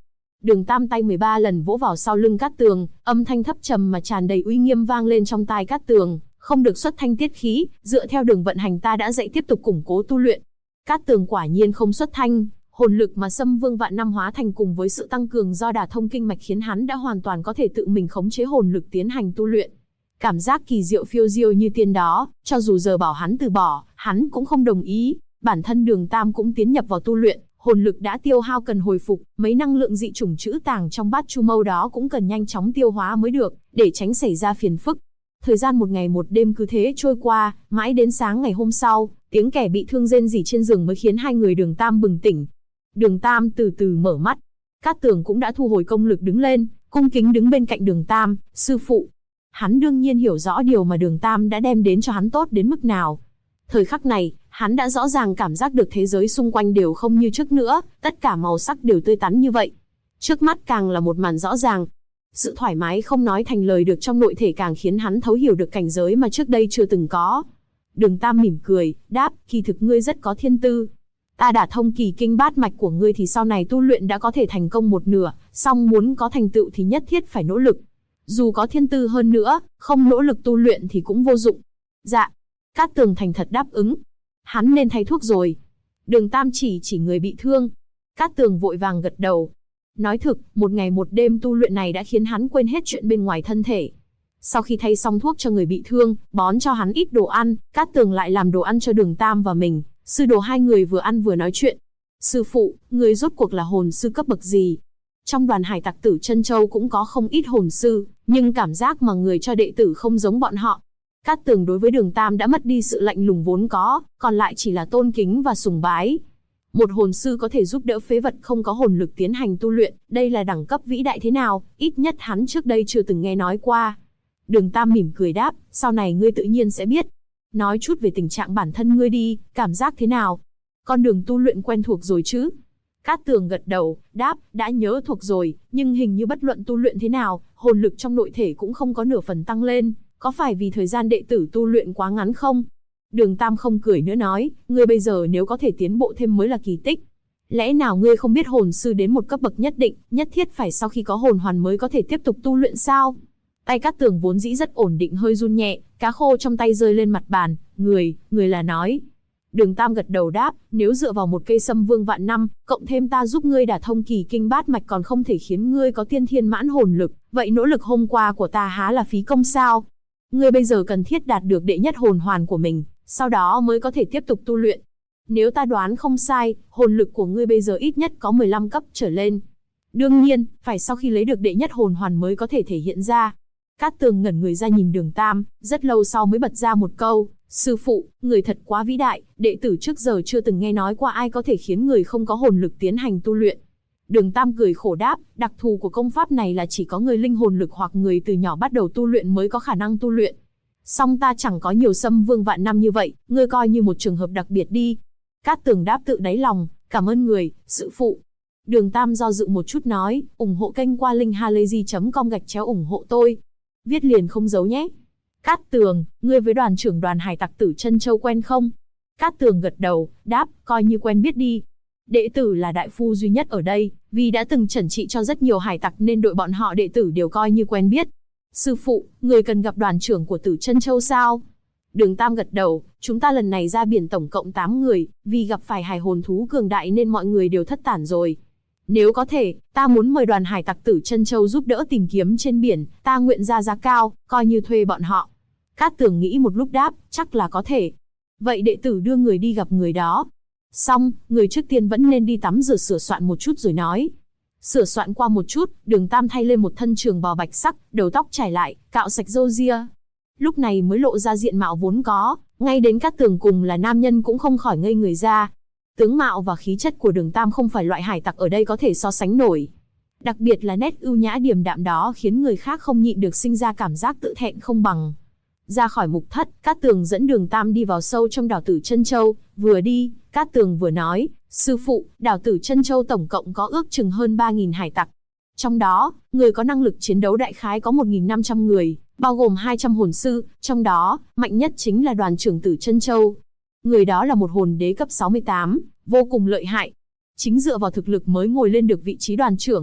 Đường Tam tay 13 lần vỗ vào sau lưng Cát Tường, âm thanh thấp trầm mà tràn đầy uy nghiêm vang lên trong tai Cát Tường, không được xuất thanh tiết khí, dựa theo đường vận hành ta đã dạy tiếp tục củng cố tu luyện. Cát Tường quả nhiên không xuất thanh, hồn lực mà Sâm Vương vạn năm hóa thành cùng với sự tăng cường do đả thông kinh mạch khiến hắn đã hoàn toàn có thể tự mình khống chế hồn lực tiến hành tu luyện. Cảm giác kỳ diệu phiêu diêu như tiên đó, cho dù giờ bảo hắn từ bỏ, hắn cũng không đồng ý. Bản thân Đường Tam cũng tiến nhập vào tu luyện, hồn lực đã tiêu hao cần hồi phục, mấy năng lượng dị chủng trữ tàng trong bát chu mâu đó cũng cần nhanh chóng tiêu hóa mới được, để tránh xảy ra phiền phức. Thời gian một ngày một đêm cứ thế trôi qua, mãi đến sáng ngày hôm sau, tiếng kẻ bị thương rên rỉ trên giường mới khiến hai người Đường Tam bừng tỉnh. Đường Tam từ từ mở mắt, Cát Tường cũng đã thu hồi công lực đứng lên, cung kính đứng bên cạnh Đường Tam, sư phụ. Hắn đương nhiên hiểu rõ điều mà Đường Tam đã đem đến cho hắn tốt đến mức nào. Thời khắc này, hắn đã rõ ràng cảm giác được thế giới xung quanh đều không như trước nữa, tất cả màu sắc đều tươi tắn như vậy. Trước mắt càng là một màn rõ ràng. Sự thoải mái không nói thành lời được trong nội thể càng khiến hắn thấu hiểu được cảnh giới mà trước đây chưa từng có. Đường Tam mỉm cười, đáp, kỳ thực ngươi rất có thiên tư. Ta đả thông kỳ kinh bát mạch của ngươi thì sau này tu luyện đã có thể thành công một nửa, song muốn có thành tựu thì nhất thiết phải nỗ lực. Dù có thiên tư hơn nữa, không nỗ lực tu luyện thì cũng vô dụng. Dạ. Cát Tường thành thật đáp ứng. Hắn nên thay thuốc rồi. Đường Tam chỉ người bị thương. Cát Tường vội vàng gật đầu. Nói thực, một ngày một đêm tu luyện này đã khiến hắn quên hết chuyện bên ngoài thân thể. Sau khi thay xong thuốc cho người bị thương, bón cho hắn ít đồ ăn, Cát Tường lại làm đồ ăn cho Đường Tam và mình. Sư đồ hai người vừa ăn vừa nói chuyện. Sư phụ, người rốt cuộc là hồn sư cấp bậc gì? Trong đoàn hải tặc Tử Chân Châu cũng có không ít hồn sư, nhưng cảm giác mà người cho đệ tử không giống bọn họ. Cát Tường đối với Đường Tam đã mất đi sự lạnh lùng vốn có, còn lại chỉ là tôn kính và sùng bái. Một hồn sư có thể giúp đỡ phế vật không có hồn lực tiến hành tu luyện, đây là đẳng cấp vĩ đại thế nào, ít nhất hắn trước đây chưa từng nghe nói qua. Đường Tam mỉm cười đáp, sau này ngươi tự nhiên sẽ biết. Nói chút về tình trạng bản thân ngươi đi, cảm giác thế nào? Con đường tu luyện quen thuộc rồi chứ? Cát Tường gật đầu, đáp, đã nhớ thuộc rồi, nhưng hình như bất luận tu luyện thế nào, hồn lực trong nội thể cũng không có nửa phần tăng lên, có phải vì thời gian đệ tử tu luyện quá ngắn không? Đường Tam không cười nữa nói, ngươi bây giờ nếu có thể tiến bộ thêm mới là kỳ tích. Lẽ nào ngươi không biết hồn sư đến một cấp bậc nhất định, nhất thiết phải sau khi có hồn hoàn mới có thể tiếp tục tu luyện sao? Tay Cát Tường vốn dĩ rất ổn định hơi run nhẹ, cá khô trong tay rơi lên mặt bàn, người là nói. Đường Tam gật đầu đáp, nếu dựa vào một cây Sâm Vương vạn năm, cộng thêm ta giúp ngươi đả thông kỳ kinh bát mạch còn không thể khiến ngươi có tiên thiên mãn hồn lực, vậy nỗ lực hôm qua của ta há là phí công sao? Ngươi bây giờ cần thiết đạt được đệ nhất hồn hoàn của mình, sau đó mới có thể tiếp tục tu luyện. Nếu ta đoán không sai, hồn lực của ngươi bây giờ ít nhất có 15 cấp trở lên. Đương nhiên, phải sau khi lấy được đệ nhất hồn hoàn mới có thể thể hiện ra. Cát Tường ngẩn người ra nhìn Đường Tam, rất lâu sau mới bật ra một câu, sư phụ, người thật quá vĩ đại, đệ tử trước giờ chưa từng nghe nói qua ai có thể khiến người không có hồn lực tiến hành tu luyện. Đường Tam cười khổ đáp, đặc thù của công pháp này là chỉ có người linh hồn lực hoặc người từ nhỏ bắt đầu tu luyện mới có khả năng tu luyện. Song ta chẳng có nhiều Sâm Vương vạn năm như vậy, ngươi coi như một trường hợp đặc biệt đi. Cát Tường đáp tự đáy lòng, cảm ơn người, sư phụ. Đường Tam do dự một chút nói, ủng hộ kênh qua link halayzi.com ủng hộ tôi. Viết liền không giấu nhé. Cát Tường, ngươi với đoàn trưởng đoàn hải tặc Tử Chân Châu quen không? Cát Tường gật đầu, đáp, coi như quen biết đi. Đệ tử là đại phu duy nhất ở đây, vì đã từng chẩn trị cho rất nhiều hải tặc nên đội bọn họ đệ tử đều coi như quen biết. Sư phụ, người cần gặp đoàn trưởng của Tử Chân Châu sao? Đường Tam gật đầu, chúng ta lần này ra biển tổng cộng 8 người, vì gặp phải hải hồn thú cường đại nên mọi người đều thất tản rồi. Nếu có thể, ta muốn mời đoàn hải tặc Tử Chân Châu giúp đỡ tìm kiếm trên biển, ta nguyện ra giá cao, coi như thuê bọn họ. Cát Tường nghĩ một lúc đáp, chắc là có thể. Vậy đệ tử đưa người đi gặp người đó. Xong, người trước tiên vẫn nên đi tắm rửa sửa soạn một chút rồi nói. Sửa soạn qua một chút, Đường Tam thay lên một thân trường bào bạch sắc, đầu tóc trải lại, cạo sạch râu ria. Lúc này mới lộ ra diện mạo vốn có, ngay đến Cát Tường cùng là nam nhân cũng không khỏi ngây người ra. Tướng mạo và khí chất của Đường Tam không phải loại hải tặc ở đây có thể so sánh nổi. Đặc biệt là nét ưu nhã điềm đạm đó khiến người khác không nhịn được sinh ra cảm giác tự thẹn không bằng. Ra khỏi mục thất, Cát Tường dẫn Đường Tam đi vào sâu trong đảo Tử Chân Châu, vừa đi, Cát Tường vừa nói, sư phụ, đảo Tử Chân Châu tổng cộng có ước chừng hơn 3.000 hải tặc. Trong đó, người có năng lực chiến đấu đại khái có 1.500 người, bao gồm 200 hồn sư, trong đó, mạnh nhất chính là đoàn trưởng Tử Chân Châu. Người đó là một hồn đế cấp 68, vô cùng lợi hại. Chính dựa vào thực lực mới ngồi lên được vị trí đoàn trưởng.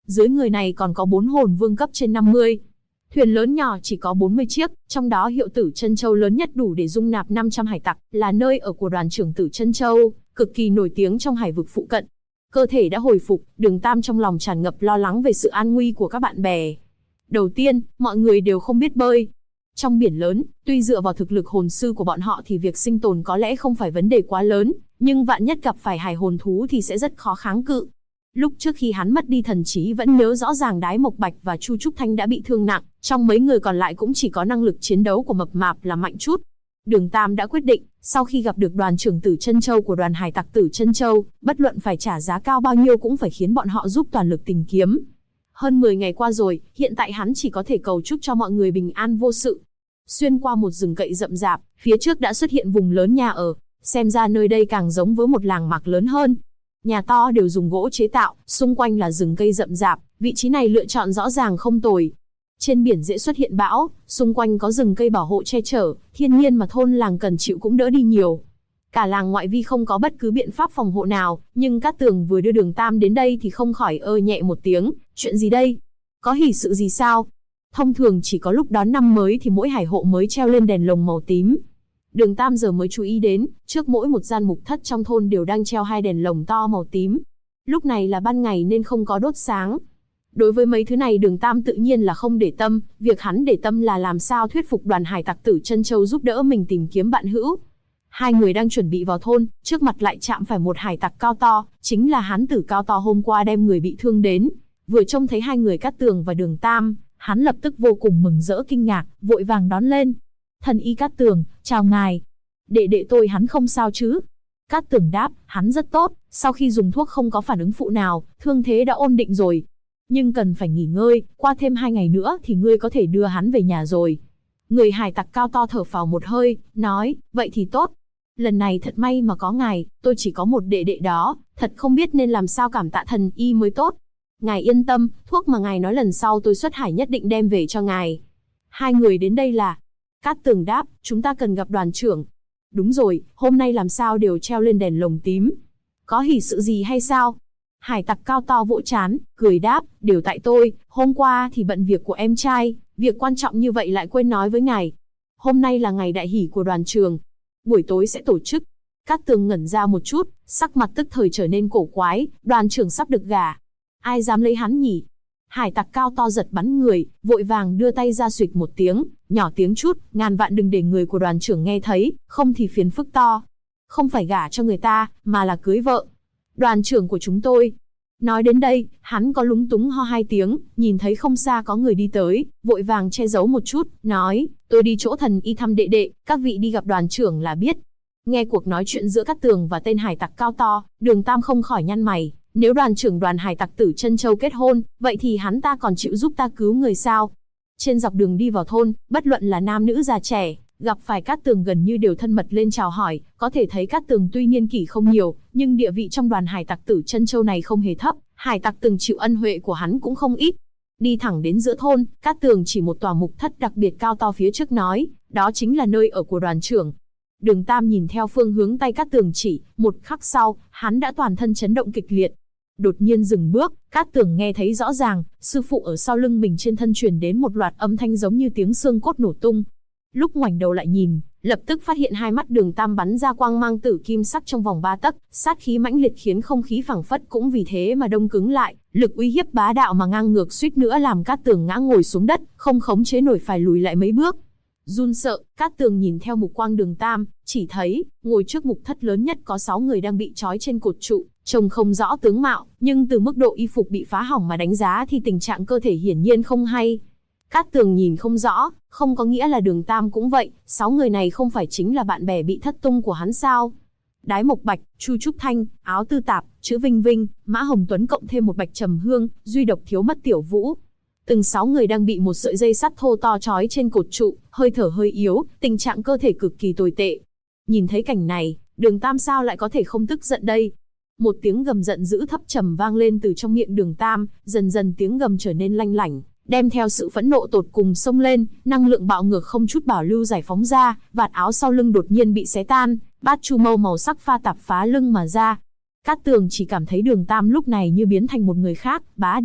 Dưới người này còn có 4 hồn vương cấp trên 50. Thuyền lớn nhỏ chỉ có 40 chiếc, trong đó Hiệu Tử Chân Châu lớn nhất đủ để dung nạp 500 hải tặc, là nơi ở của đoàn trưởng Tử Chân Châu, cực kỳ nổi tiếng trong hải vực phụ cận. Cơ thể đã hồi phục, Đường Tam trong lòng tràn ngập lo lắng về sự an nguy của các bạn bè. Đầu tiên, mọi người đều không biết bơi. Trong biển lớn, tuy dựa vào thực lực hồn sư của bọn họ thì việc sinh tồn có lẽ không phải vấn đề quá lớn, nhưng vạn nhất gặp phải hải hồn thú thì sẽ rất khó kháng cự. Lúc trước khi hắn mất đi thần trí vẫn nhớ rõ ràng Đái Mộc Bạch và Chu Trúc Thanh đã bị thương nặng, trong mấy người còn lại cũng chỉ có năng lực chiến đấu của Mập Mạp là mạnh chút. Đường Tam đã quyết định, sau khi gặp được đoàn trưởng Tử Chân Châu của đoàn hải tặc Tử Chân Châu, bất luận phải trả giá cao bao nhiêu cũng phải khiến bọn họ giúp toàn lực tìm kiếm. Hơn 10 ngày qua rồi, hiện tại hắn chỉ có thể cầu chúc cho mọi người bình an vô sự. Xuyên qua một rừng cậy rậm rạp, phía trước đã xuất hiện vùng lớn nhà ở, xem ra nơi đây càng giống với một làng mạc lớn hơn. Nhà to đều dùng gỗ chế tạo, xung quanh là rừng cây rậm rạp, vị trí này lựa chọn rõ ràng không tồi. Trên biển dễ xuất hiện bão, xung quanh có rừng cây bảo hộ che chở, thiên nhiên mà thôn làng cần chịu cũng đỡ đi nhiều. Cả làng ngoại vi không có bất cứ biện pháp phòng hộ nào, nhưng Cát Tường vừa đưa Đường Tam đến đây thì không khỏi ơ nhẹ một tiếng, chuyện gì đây? Có hỉ sự gì sao? Thông thường chỉ có lúc đón năm mới thì mỗi hải hộ mới treo lên đèn lồng màu tím. Đường Tam giờ mới chú ý đến, trước mỗi một gian mục thất trong thôn đều đang treo 2 đèn lồng to màu tím. Lúc này là ban ngày nên không có đốt sáng. Đối với mấy thứ này Đường Tam tự nhiên là không để tâm, việc hắn để tâm là làm sao thuyết phục đoàn hải tặc Tử Chân Châu giúp đỡ mình tìm kiếm bạn hữu. Hai người đang chuẩn bị vào thôn, trước mặt lại chạm phải một hải tặc cao to, chính là hán tử cao to hôm qua đem người bị thương đến. Vừa trông thấy hai người Cát Tường và Đường Tam, hắn lập tức vô cùng mừng rỡ kinh ngạc, vội vàng đón lên. Thần y Cát Tường, chào ngài. Đệ đệ tôi hắn không sao chứ? Cát Tường đáp, hắn rất tốt, sau khi dùng thuốc không có phản ứng phụ nào, thương thế đã ổn định rồi. Nhưng cần phải nghỉ ngơi, qua thêm 2 ngày nữa thì ngươi có thể đưa hắn về nhà rồi. Người hải tặc cao to thở phào một hơi, nói, vậy thì tốt. Lần này thật may mà có ngài, tôi chỉ có một đệ đệ đó, thật không biết nên làm sao cảm tạ thần y mới tốt. Ngài yên tâm, thuốc mà ngài nói lần sau tôi xuất hải nhất định đem về cho ngài. Hai người đến đây là... Cát Tường đáp, chúng ta cần gặp đoàn trưởng. Đúng rồi, hôm nay làm sao đều treo lên đèn lồng tím? Có hỉ sự gì hay sao? Hải tặc cao to vỗ trán, cười đáp, đều tại tôi, hôm qua thì bận việc của em trai, việc quan trọng như vậy lại quên nói với ngài. Hôm nay là ngày đại hỷ của đoàn trường, buổi tối sẽ tổ chức. Cát Tường ngẩn ra một chút, sắc mặt tức thời trở nên cổ quái, đoàn trưởng sắp được gả. Ai dám lấy hắn nhỉ? Hải tặc cao to giật bắn người, vội vàng đưa tay ra xuịch một tiếng, nhỏ tiếng chút, ngàn vạn đừng để người của đoàn trưởng nghe thấy, không thì phiền phức to. Không phải gả cho người ta, mà là cưới vợ. Đoàn trưởng của chúng tôi. Nói đến đây, hắn có lúng túng ho 2 tiếng, nhìn thấy không xa có người đi tới, vội vàng che giấu một chút, nói, tôi đi chỗ thần y thăm đệ đệ, các vị đi gặp đoàn trưởng là biết. Nghe cuộc nói chuyện giữa Cát Tường và tên hải tặc cao to, Đường Tam không khỏi nhăn mày. Nếu đoàn trưởng đoàn hải tặc Tử Chân Châu kết hôn, vậy thì hắn ta còn chịu giúp ta cứu người sao? Trên dọc đường đi vào thôn, bất luận là nam nữ già trẻ, gặp phải Cát Tường gần như đều thân mật lên chào hỏi, có thể thấy Cát Tường tuy niên kỷ không nhiều, nhưng địa vị trong đoàn hải tặc Tử Chân Châu này không hề thấp, hải tặc từng chịu ân huệ của hắn cũng không ít. Đi thẳng đến giữa thôn, Cát Tường chỉ một tòa mục thất đặc biệt cao to phía trước nói, đó chính là nơi ở của đoàn trưởng. Đường Tam nhìn theo phương hướng tay Cát Tường chỉ, một khắc sau, hắn đã toàn thân chấn động kịch liệt. Đột nhiên dừng bước, Cát Tường nghe thấy rõ ràng, sư phụ ở sau lưng mình trên thân truyền đến một loạt âm thanh giống như tiếng xương cốt nổ tung. Lúc ngoảnh đầu lại nhìn, lập tức phát hiện hai mắt Đường Tam bắn ra quang mang tử kim sắc trong vòng 3 tấc, sát khí mãnh liệt khiến không khí phảng phất cũng vì thế mà đông cứng lại, lực uy hiếp bá đạo mà ngang ngược suýt nữa làm Cát Tường ngã ngồi xuống đất, không khống chế nổi phải lùi lại mấy bước. Run sợ, Cát Tường nhìn theo mục quang Đường Tam, chỉ thấy, ngồi trước mục thất lớn nhất có 6 người đang bị trói trên cột trụ, trông không rõ tướng mạo, nhưng từ mức độ y phục bị phá hỏng mà đánh giá thì tình trạng cơ thể hiển nhiên không hay. Cát Tường nhìn không rõ, không có nghĩa là Đường Tam cũng vậy, 6 người này không phải chính là bạn bè bị thất tung của hắn sao? Đái Mộc Bạch, Chu Trúc Thanh, Áo Tư Tạp, Chữ Vinh Vinh, Mã Hồng Tuấn cộng thêm một Bạch Trầm Hương, duy độc thiếu mất Tiểu Vũ. Từng 6 người đang bị một sợi dây sắt thô to trói trên cột trụ, hơi thở hơi yếu, tình trạng cơ thể cực kỳ tồi tệ. Nhìn thấy cảnh này, Đường Tam sao lại có thể không tức giận đây? Một tiếng gầm giận dữ thấp trầm vang lên từ trong miệng Đường Tam, dần dần tiếng gầm trở nên lanh lảnh, đem theo sự phẫn nộ tột cùng xông lên, năng lượng bạo ngược không chút bảo lưu giải phóng ra, vạt áo sau lưng đột nhiên bị xé tan, bát chu mâu màu sắc pha tạp phá lưng mà ra. Cát Tường chỉ cảm thấy Đường Tam lúc này như biến thành một người khác, bá đạo,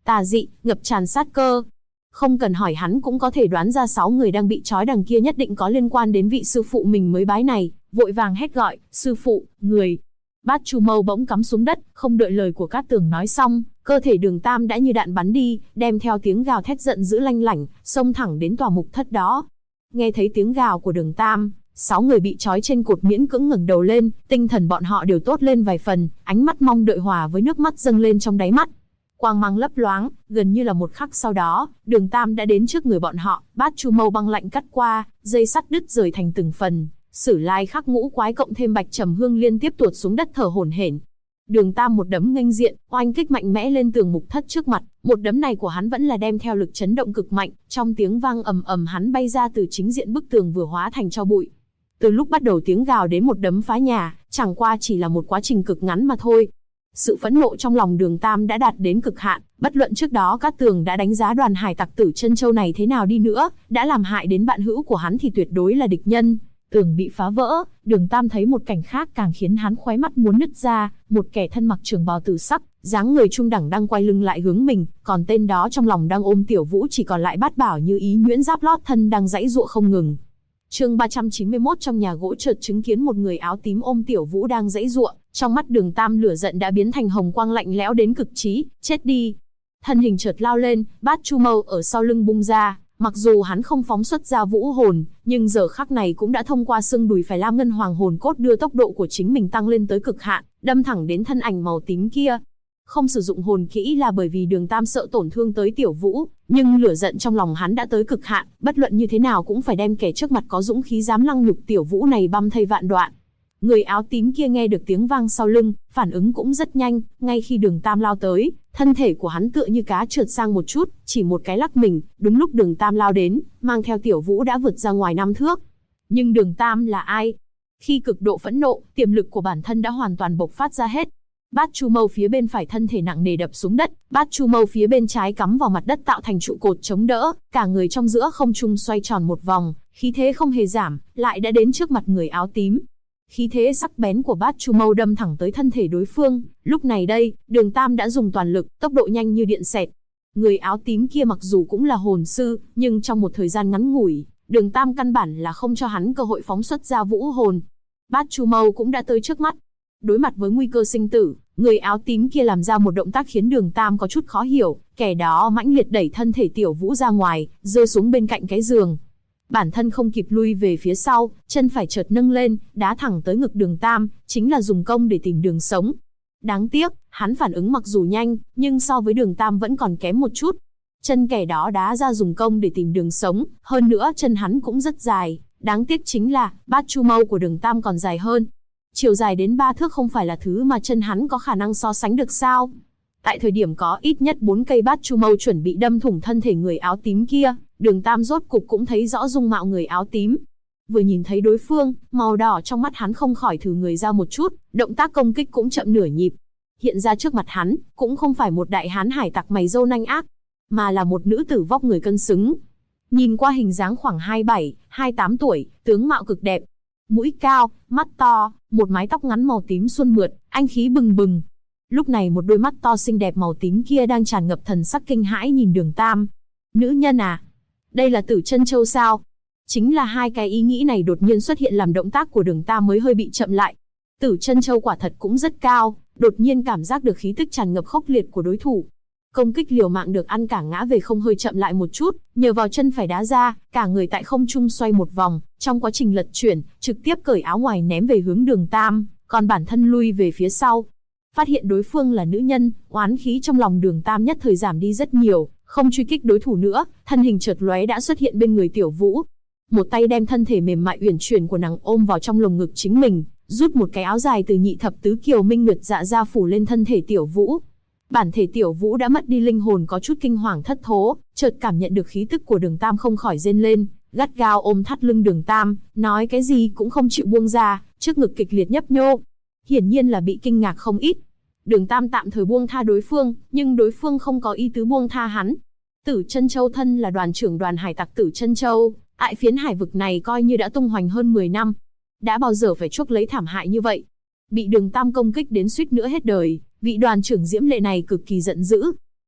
tà dị, ngập tràn sát cơ. Không cần hỏi hắn cũng có thể đoán ra 6 người đang bị trói đằng kia nhất định có liên quan đến vị sư phụ mình mới bái này, vội vàng hét gọi, sư phụ, người. Bát Chu Mâu bỗng cắm xuống đất, không đợi lời của Cát Tường nói xong, cơ thể Đường Tam đã như đạn bắn đi, đem theo tiếng gào thét giận dữ lanh lảnh, xông thẳng đến tòa mục thất đó. Nghe thấy tiếng gào của Đường Tam, 6 người bị trói trên cột miễn cưỡng ngẩng đầu lên, tinh thần bọn họ đều tốt lên vài phần, ánh mắt mong đợi hòa với nước mắt dâng lên trong đáy mắt. Quang mang lấp loáng, gần như là một khắc sau đó, Đường Tam đã đến trước người bọn họ, Bát Chu Mâu băng lạnh cắt qua, dây sắt đứt rời thành từng phần. Sử Lai Khắc Ngũ Quái cộng thêm Bạch Trầm Hương liên tiếp tuột xuống đất thở hổn hển. Đường Tam một đấm nghênh diện, oanh kích mạnh mẽ lên tường mục thất trước mặt, một đấm này của hắn vẫn là đem theo lực chấn động cực mạnh, trong tiếng vang ầm ầm hắn bay ra từ chính diện bức tường vừa hóa thành tro bụi. Từ lúc bắt đầu tiếng gào đến một đấm phá nhà, chẳng qua chỉ là một quá trình cực ngắn mà thôi. Sự phẫn nộ trong lòng Đường Tam đã đạt đến cực hạn, bất luận trước đó Cát Tường đã đánh giá đoàn hải tặc Tử Chân Châu này thế nào đi nữa, đã làm hại đến bạn hữu của hắn thì tuyệt đối là địch nhân. Tường bị phá vỡ, Đường Tam thấy một cảnh khác càng khiến hắn khóe mắt muốn nứt ra, một kẻ thân mặc trường bào tử sắc, dáng người trung đẳng đang quay lưng lại hướng mình, còn tên đó trong lòng đang ôm Tiểu Vũ chỉ còn lại Bát Bảo Như Ý nhuyễn giáp lót thân đang giãy giụa không ngừng. Chương 391 trong nhà gỗ chợt chứng kiến một người áo tím ôm Tiểu Vũ đang giãy giụa, trong mắt Đường Tam lửa giận đã biến thành hồng quang lạnh lẽo đến cực trí, chết đi. Thân hình chợt lao lên, Bát Chu Mâu ở sau lưng bung ra, mặc dù hắn không phóng xuất ra vũ hồn, nhưng giờ khắc này cũng đã thông qua xương đùi phải lam ngân hoàng hồn cốt đưa tốc độ của chính mình tăng lên tới cực hạn, đâm thẳng đến thân ảnh màu tím kia. Không sử dụng hồn kỹ là bởi vì Đường Tam sợ tổn thương tới Tiểu Vũ, nhưng lửa giận trong lòng hắn đã tới cực hạn, bất luận như thế nào cũng phải đem kẻ trước mặt có dũng khí dám lăng nhục Tiểu Vũ này băm thây vạn đoạn. Người áo tím kia nghe được tiếng vang sau lưng, phản ứng cũng rất nhanh, ngay khi Đường Tam lao tới, thân thể của hắn tựa như cá trượt sang một chút, chỉ một cái lắc mình, đúng lúc Đường Tam lao đến, mang theo Tiểu Vũ đã vượt ra ngoài 5 thước. Nhưng Đường Tam là ai? Khi cực độ phẫn nộ, tiềm lực của bản thân đã hoàn toàn bộc phát ra hết. Bát Chu Mâu phía bên phải thân thể nặng nề đập xuống đất, Bát Chu Mâu phía bên trái cắm vào mặt đất tạo thành trụ cột chống đỡ, cả người trong giữa không trung xoay tròn một vòng, khí thế không hề giảm, lại đã đến trước mặt người áo tím. Khí thế sắc bén của Bát Chu Mâu đâm thẳng tới thân thể đối phương, lúc này đây, Đường Tam đã dùng toàn lực, tốc độ nhanh như điện xẹt. Người áo tím kia mặc dù cũng là hồn sư, nhưng trong một thời gian ngắn ngủi, Đường Tam căn bản là không cho hắn cơ hội phóng xuất ra vũ hồn. Bát Chu Mâu cũng đã tới trước mắt. Đối mặt với nguy cơ sinh tử, người áo tím kia làm ra một động tác khiến Đường Tam có chút khó hiểu, kẻ đó mãnh liệt đẩy thân thể Tiểu Vũ ra ngoài, rơi xuống bên cạnh cái giường. Bản thân không kịp lui về phía sau, chân phải chợt nâng lên, đá thẳng tới ngực Đường Tam, chính là dùng công để tìm đường sống. Đáng tiếc, hắn phản ứng mặc dù nhanh, nhưng so với Đường Tam vẫn còn kém một chút. Chân kẻ đó đá ra dùng công để tìm đường sống, hơn nữa chân hắn cũng rất dài, đáng tiếc chính là, Bát Chu Mâu của Đường Tam còn dài hơn. Chiều dài đến 3 thước không phải là thứ mà chân hắn có khả năng so sánh được sao? Tại thời điểm có ít nhất 4 cây Bát Chu Mâu chuẩn bị đâm thủng thân thể người áo tím kia, Đường Tam rốt cục cũng thấy rõ dung mạo người áo tím. Vừa nhìn thấy đối phương, màu đỏ trong mắt hắn không khỏi thử người ra một chút, động tác công kích cũng chậm nửa nhịp. Hiện ra trước mặt hắn, cũng không phải một đại hán hải tặc mày râu nanh ác, mà là một nữ tử vóc người cân xứng. Nhìn qua hình dáng khoảng 27, 28 tuổi, tướng mạo cực đẹp. Mũi cao, mắt to, một mái tóc ngắn màu tím suôn mượt, anh khí bừng bừng. Lúc này một đôi mắt to xinh đẹp màu tím kia đang tràn ngập thần sắc kinh hãi nhìn Đường Tam. Nữ nhân à? Đây là Tử Chân Châu sao? Chính là hai cái ý nghĩ này đột nhiên xuất hiện làm động tác của Đường Tam mới hơi bị chậm lại. Tử Chân Châu quả thật cũng rất cao, đột nhiên cảm giác được khí tức tràn ngập khốc liệt của đối thủ. Công kích liều mạng được ăn cả ngã về không hơi chậm lại một chút, nhờ vào chân phải đá ra, cả người tại không trung xoay một vòng, trong quá trình lật chuyển, trực tiếp cởi áo ngoài ném về hướng Đường Tam, còn bản thân lui về phía sau. Phát hiện đối phương là nữ nhân, oán khí trong lòng Đường Tam nhất thời giảm đi rất nhiều, không truy kích đối thủ nữa, thân hình chợt lóe đã xuất hiện bên người Tiểu Vũ. Một tay đem thân thể mềm mại uyển chuyển của nàng ôm vào trong lồng ngực chính mình, rút một cái áo dài từ nhị thập tứ kiều minh nguyệt dạ ra phủ lên thân thể Tiểu Vũ. Bản thể Tiểu Vũ đã mất đi linh hồn có chút kinh hoàng thất thố, chợt cảm nhận được khí tức của Đường Tam không khỏi rên lên, gắt gao ôm thắt lưng Đường Tam, nói cái gì cũng không chịu buông ra, trước ngực kịch liệt nhấp nhô. Hiển nhiên là bị kinh ngạc không ít. Đường Tam tạm thời buông tha đối phương, nhưng đối phương không có ý tứ buông tha hắn. Tử Chân Châu thân là đoàn trưởng đoàn hải tặc Tử Chân Châu, tại phiến hải vực này coi như đã tung hoành hơn 10 năm. Đã bao giờ phải chuốc lấy thảm hại như vậy. Bị Đường Tam công kích đến suýt nữa hết đời, vị đoàn trưởng diễm lệ này cực kỳ giận dữ.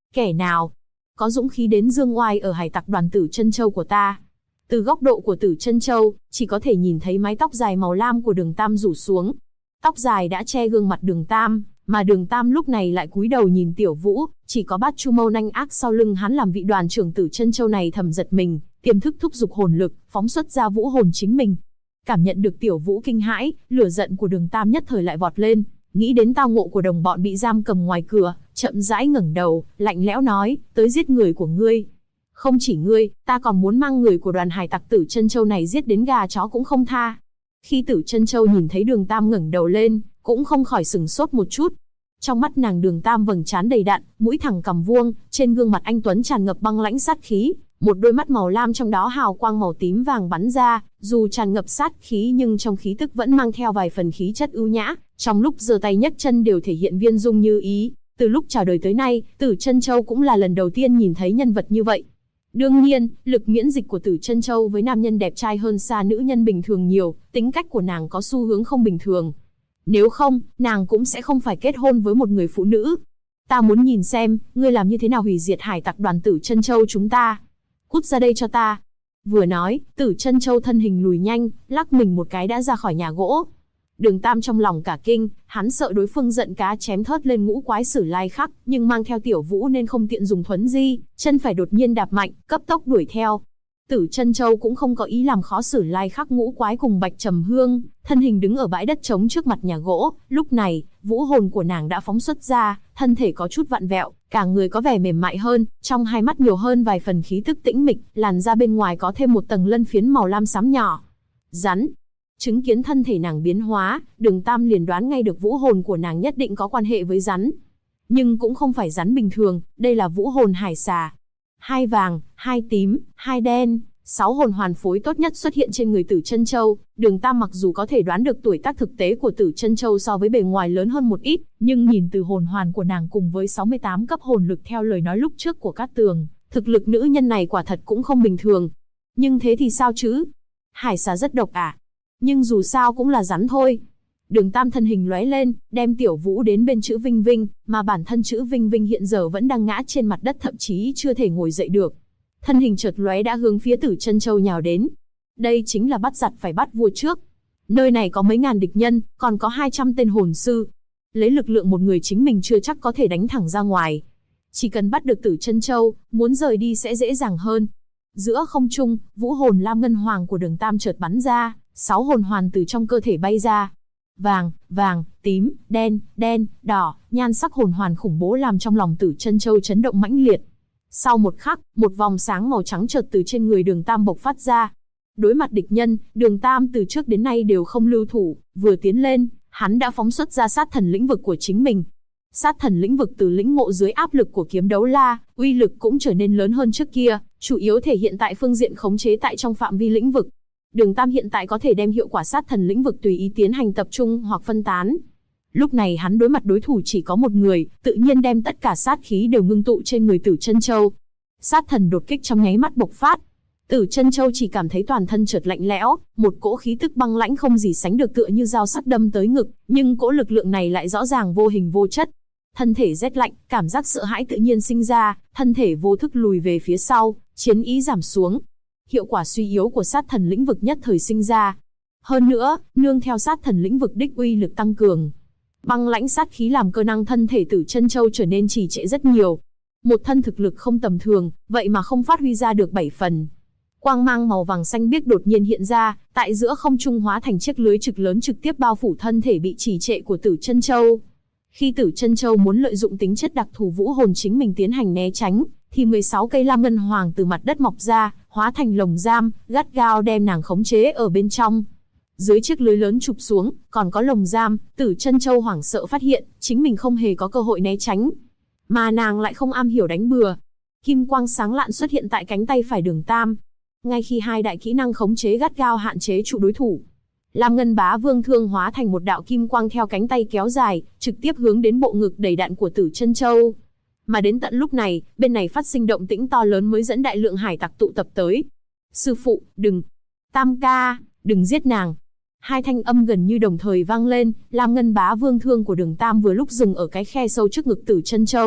Kẻ nào có dũng khí đến dương oai ở hải tặc đoàn Tử Chân Châu của ta? Từ góc độ của Tử Chân Châu, chỉ có thể nhìn thấy mái tóc dài màu lam của Đường Tam rủ xuống. Tóc dài đã che gương mặt Đường Tam, mà Đường Tam lúc này lại cúi đầu nhìn Tiểu Vũ, chỉ có Bát Chu Mâu nanh ác sau lưng hắn làm vị đoàn trưởng Tử Chân Châu này thầm giật mình, tiềm thức thúc giục hồn lực, phóng xuất ra vũ hồn chính mình. Cảm nhận được Tiểu Vũ kinh hãi, lửa giận của Đường Tam nhất thời lại vọt lên, nghĩ đến tao ngộ của đồng bọn bị giam cầm ngoài cửa, chậm rãi ngẩng đầu, lạnh lẽo nói, tới giết người của ngươi. Không chỉ ngươi, ta còn muốn mang người của đoàn hải tặc Tử Chân Châu này giết đến gà chó cũng không tha. Khi Tử Chân Châu nhìn thấy Đường Tam ngẩng đầu lên, cũng không khỏi sừng sốt một chút. Trong mắt nàng Đường Tam vầng trán đầy đặn, mũi thẳng cằm vuông, trên gương mặt anh tuấn tràn ngập băng lãnh sát khí, một đôi mắt màu lam trong đó hào quang màu tím vàng bắn ra, dù tràn ngập sát khí nhưng trong khí tức vẫn mang theo vài phần khí chất ưu nhã, trong lúc giơ tay nhấc chân đều thể hiện viên dung như ý. Từ lúc chào đời tới nay, Tử Chân Châu cũng là lần đầu tiên nhìn thấy nhân vật như vậy. Đương nhiên, lực miễn dịch của Tử Chân Châu với nam nhân đẹp trai hơn xa nữ nhân bình thường nhiều, tính cách của nàng có xu hướng không bình thường. Nếu không, nàng cũng sẽ không phải kết hôn với một người phụ nữ. Ta muốn nhìn xem, ngươi làm như thế nào hủy diệt hải tặc đoàn Tử Chân Châu chúng ta. Cút ra đây cho ta. Vừa nói, Tử Chân Châu thân hình lùi nhanh, lắc mình một cái đã ra khỏi nhà gỗ. Đường Tam trong lòng cả kinh, hắn sợ đối phương giận cá chém thớt lên ngũ quái Sử Lai Khắc, nhưng mang theo Tiểu Vũ nên không tiện dùng thuấn di, chân phải đột nhiên đạp mạnh, cấp tốc đuổi theo. Tử Chân Châu cũng không có ý làm khó Sử Lai Khắc ngũ quái cùng Bạch Trầm Hương, thân hình đứng ở bãi đất trống trước mặt nhà gỗ, lúc này, vũ hồn của nàng đã phóng xuất ra, thân thể có chút vặn vẹo, cả người có vẻ mềm mại hơn, trong hai mắt nhiều hơn vài phần khí tức tĩnh mịch, làn da bên ngoài có thêm một tầng lân phiến màu lam xám nhỏ. Rắn. Chứng kiến thân thể nàng biến hóa, Đường Tam liền đoán ngay được vũ hồn của nàng nhất định có quan hệ với rắn. Nhưng cũng không phải rắn bình thường, đây là vũ hồn hải xà. 2 vàng, 2 tím, 2 đen, 6 hồn hoàn phối tốt nhất xuất hiện trên người Tử Chân Châu. Đường Tam mặc dù có thể đoán được tuổi tác thực tế của Tử Chân Châu so với bề ngoài lớn hơn một ít, nhưng nhìn từ hồn hoàn của nàng cùng với 68 cấp hồn lực theo lời nói lúc trước của Cát Tường, thực lực nữ nhân này quả thật cũng không bình thường. Nhưng thế thì sao chứ? Hải xà rất độc à? Nhưng dù sao cũng là rắn thôi. Đường Tam thân hình lóe lên, đem Tiểu Vũ đến bên chữ Vinh Vinh, mà bản thân chữ Vinh Vinh hiện giờ vẫn đang ngã trên mặt đất, thậm chí chưa thể ngồi dậy được. Thân hình chợt lóe đã hướng phía Tử Chân Châu nhào đến. Đây chính là bắt giặc phải bắt vua trước. Nơi này có mấy ngàn địch nhân, còn có 200 tên hồn sư. Lấy lực lượng một người chính mình chưa chắc có thể đánh thẳng ra ngoài. Chỉ cần bắt được Tử Chân Châu, muốn rời đi sẽ dễ dàng hơn. Giữa không trung, vũ hồn lam ngân hoàng của Đường Tam chợt bắn ra, 6 hồn hoàn từ trong cơ thể bay ra. Vàng, vàng, tím, đen, đen, đỏ, nhan sắc hồn hoàn khủng bố làm trong lòng Tử Chân Châu chấn động mãnh liệt. Sau một khắc, một vòng sáng màu trắng chợt từ trên người Đường Tam bộc phát ra. Đối mặt địch nhân, Đường Tam từ trước đến nay đều không lưu thủ, vừa tiến lên, hắn đã phóng xuất ra sát thần lĩnh vực của chính mình. Sát thần lĩnh vực từ lĩnh ngộ dưới áp lực của kiếm đấu la, uy lực cũng trở nên lớn hơn trước kia, chủ yếu thể hiện tại phương diện khống chế tại trong phạm vi lĩnh vực. Đường Tam hiện tại có thể đem hiệu quả sát thần lĩnh vực tùy ý tiến hành tập trung hoặc phân tán. Lúc này hắn đối mặt đối thủ chỉ có một người, tự nhiên đem tất cả sát khí đều ngưng tụ trên người Tử Chân Châu. Sát thần đột kích trong nháy mắt bộc phát. Tử Chân Châu chỉ cảm thấy toàn thân chợt lạnh lẽo, một cỗ khí tức băng lãnh không gì sánh được tựa như dao sắc đâm tới ngực, nhưng cỗ lực lượng này lại rõ ràng vô hình vô chất. Thân thể rét lạnh, cảm giác sợ hãi tự nhiên sinh ra, thân thể vô thức lùi về phía sau, chiến ý giảm xuống. Hiệu quả suy yếu của sát thần lĩnh vực nhất thời sinh ra. Hơn nữa, nương theo sát thần lĩnh vực đích uy lực tăng cường, băng lãnh sát khí làm cơ năng thân thể Tử Chân Châu trở nên trì trệ rất nhiều. Một thân thực lực không tầm thường, vậy mà không phát huy ra được 7 phần. Quang mang màu vàng xanh biếc đột nhiên hiện ra, tại giữa không trung hóa thành chiếc lưới trực lớn trực tiếp bao phủ thân thể bị trì trệ của Tử Chân Châu. Khi Tử Chân Châu muốn lợi dụng tính chất đặc thù vũ hồn chính mình tiến hành né tránh, thì 16 cây lam ngân hoàng từ mặt đất mọc ra, hóa thành lồng giam, gắt gao đem nàng khống chế ở bên trong. Dưới chiếc lưới lớn chụp xuống, còn có lồng giam, Tử Chân Châu hoảng sợ phát hiện, chính mình không hề có cơ hội né tránh. Mà nàng lại không am hiểu đánh bừa. Kim quang sáng lạn xuất hiện tại cánh tay phải Đường Tam. Ngay khi hai đại kỹ năng khống chế gắt gao hạn chế trụ đối thủ, Lam Ngân Bá Vương thương hóa thành một đạo kim quang theo cánh tay kéo dài, trực tiếp hướng đến bộ ngực đầy đặn của Tử Chân Châu. Mà đến tận lúc này, bên này phát sinh động tĩnh to lớn mới dẫn đại lượng hải tặc tụ tập tới. Sư phụ, đừng! Tam ca, đừng giết nàng! Hai thanh âm gần như đồng thời vang lên, Lam Ngân Bá Vương thương của Đường Tam vừa lúc dừng ở cái khe sâu trước ngực Tử Chân Châu,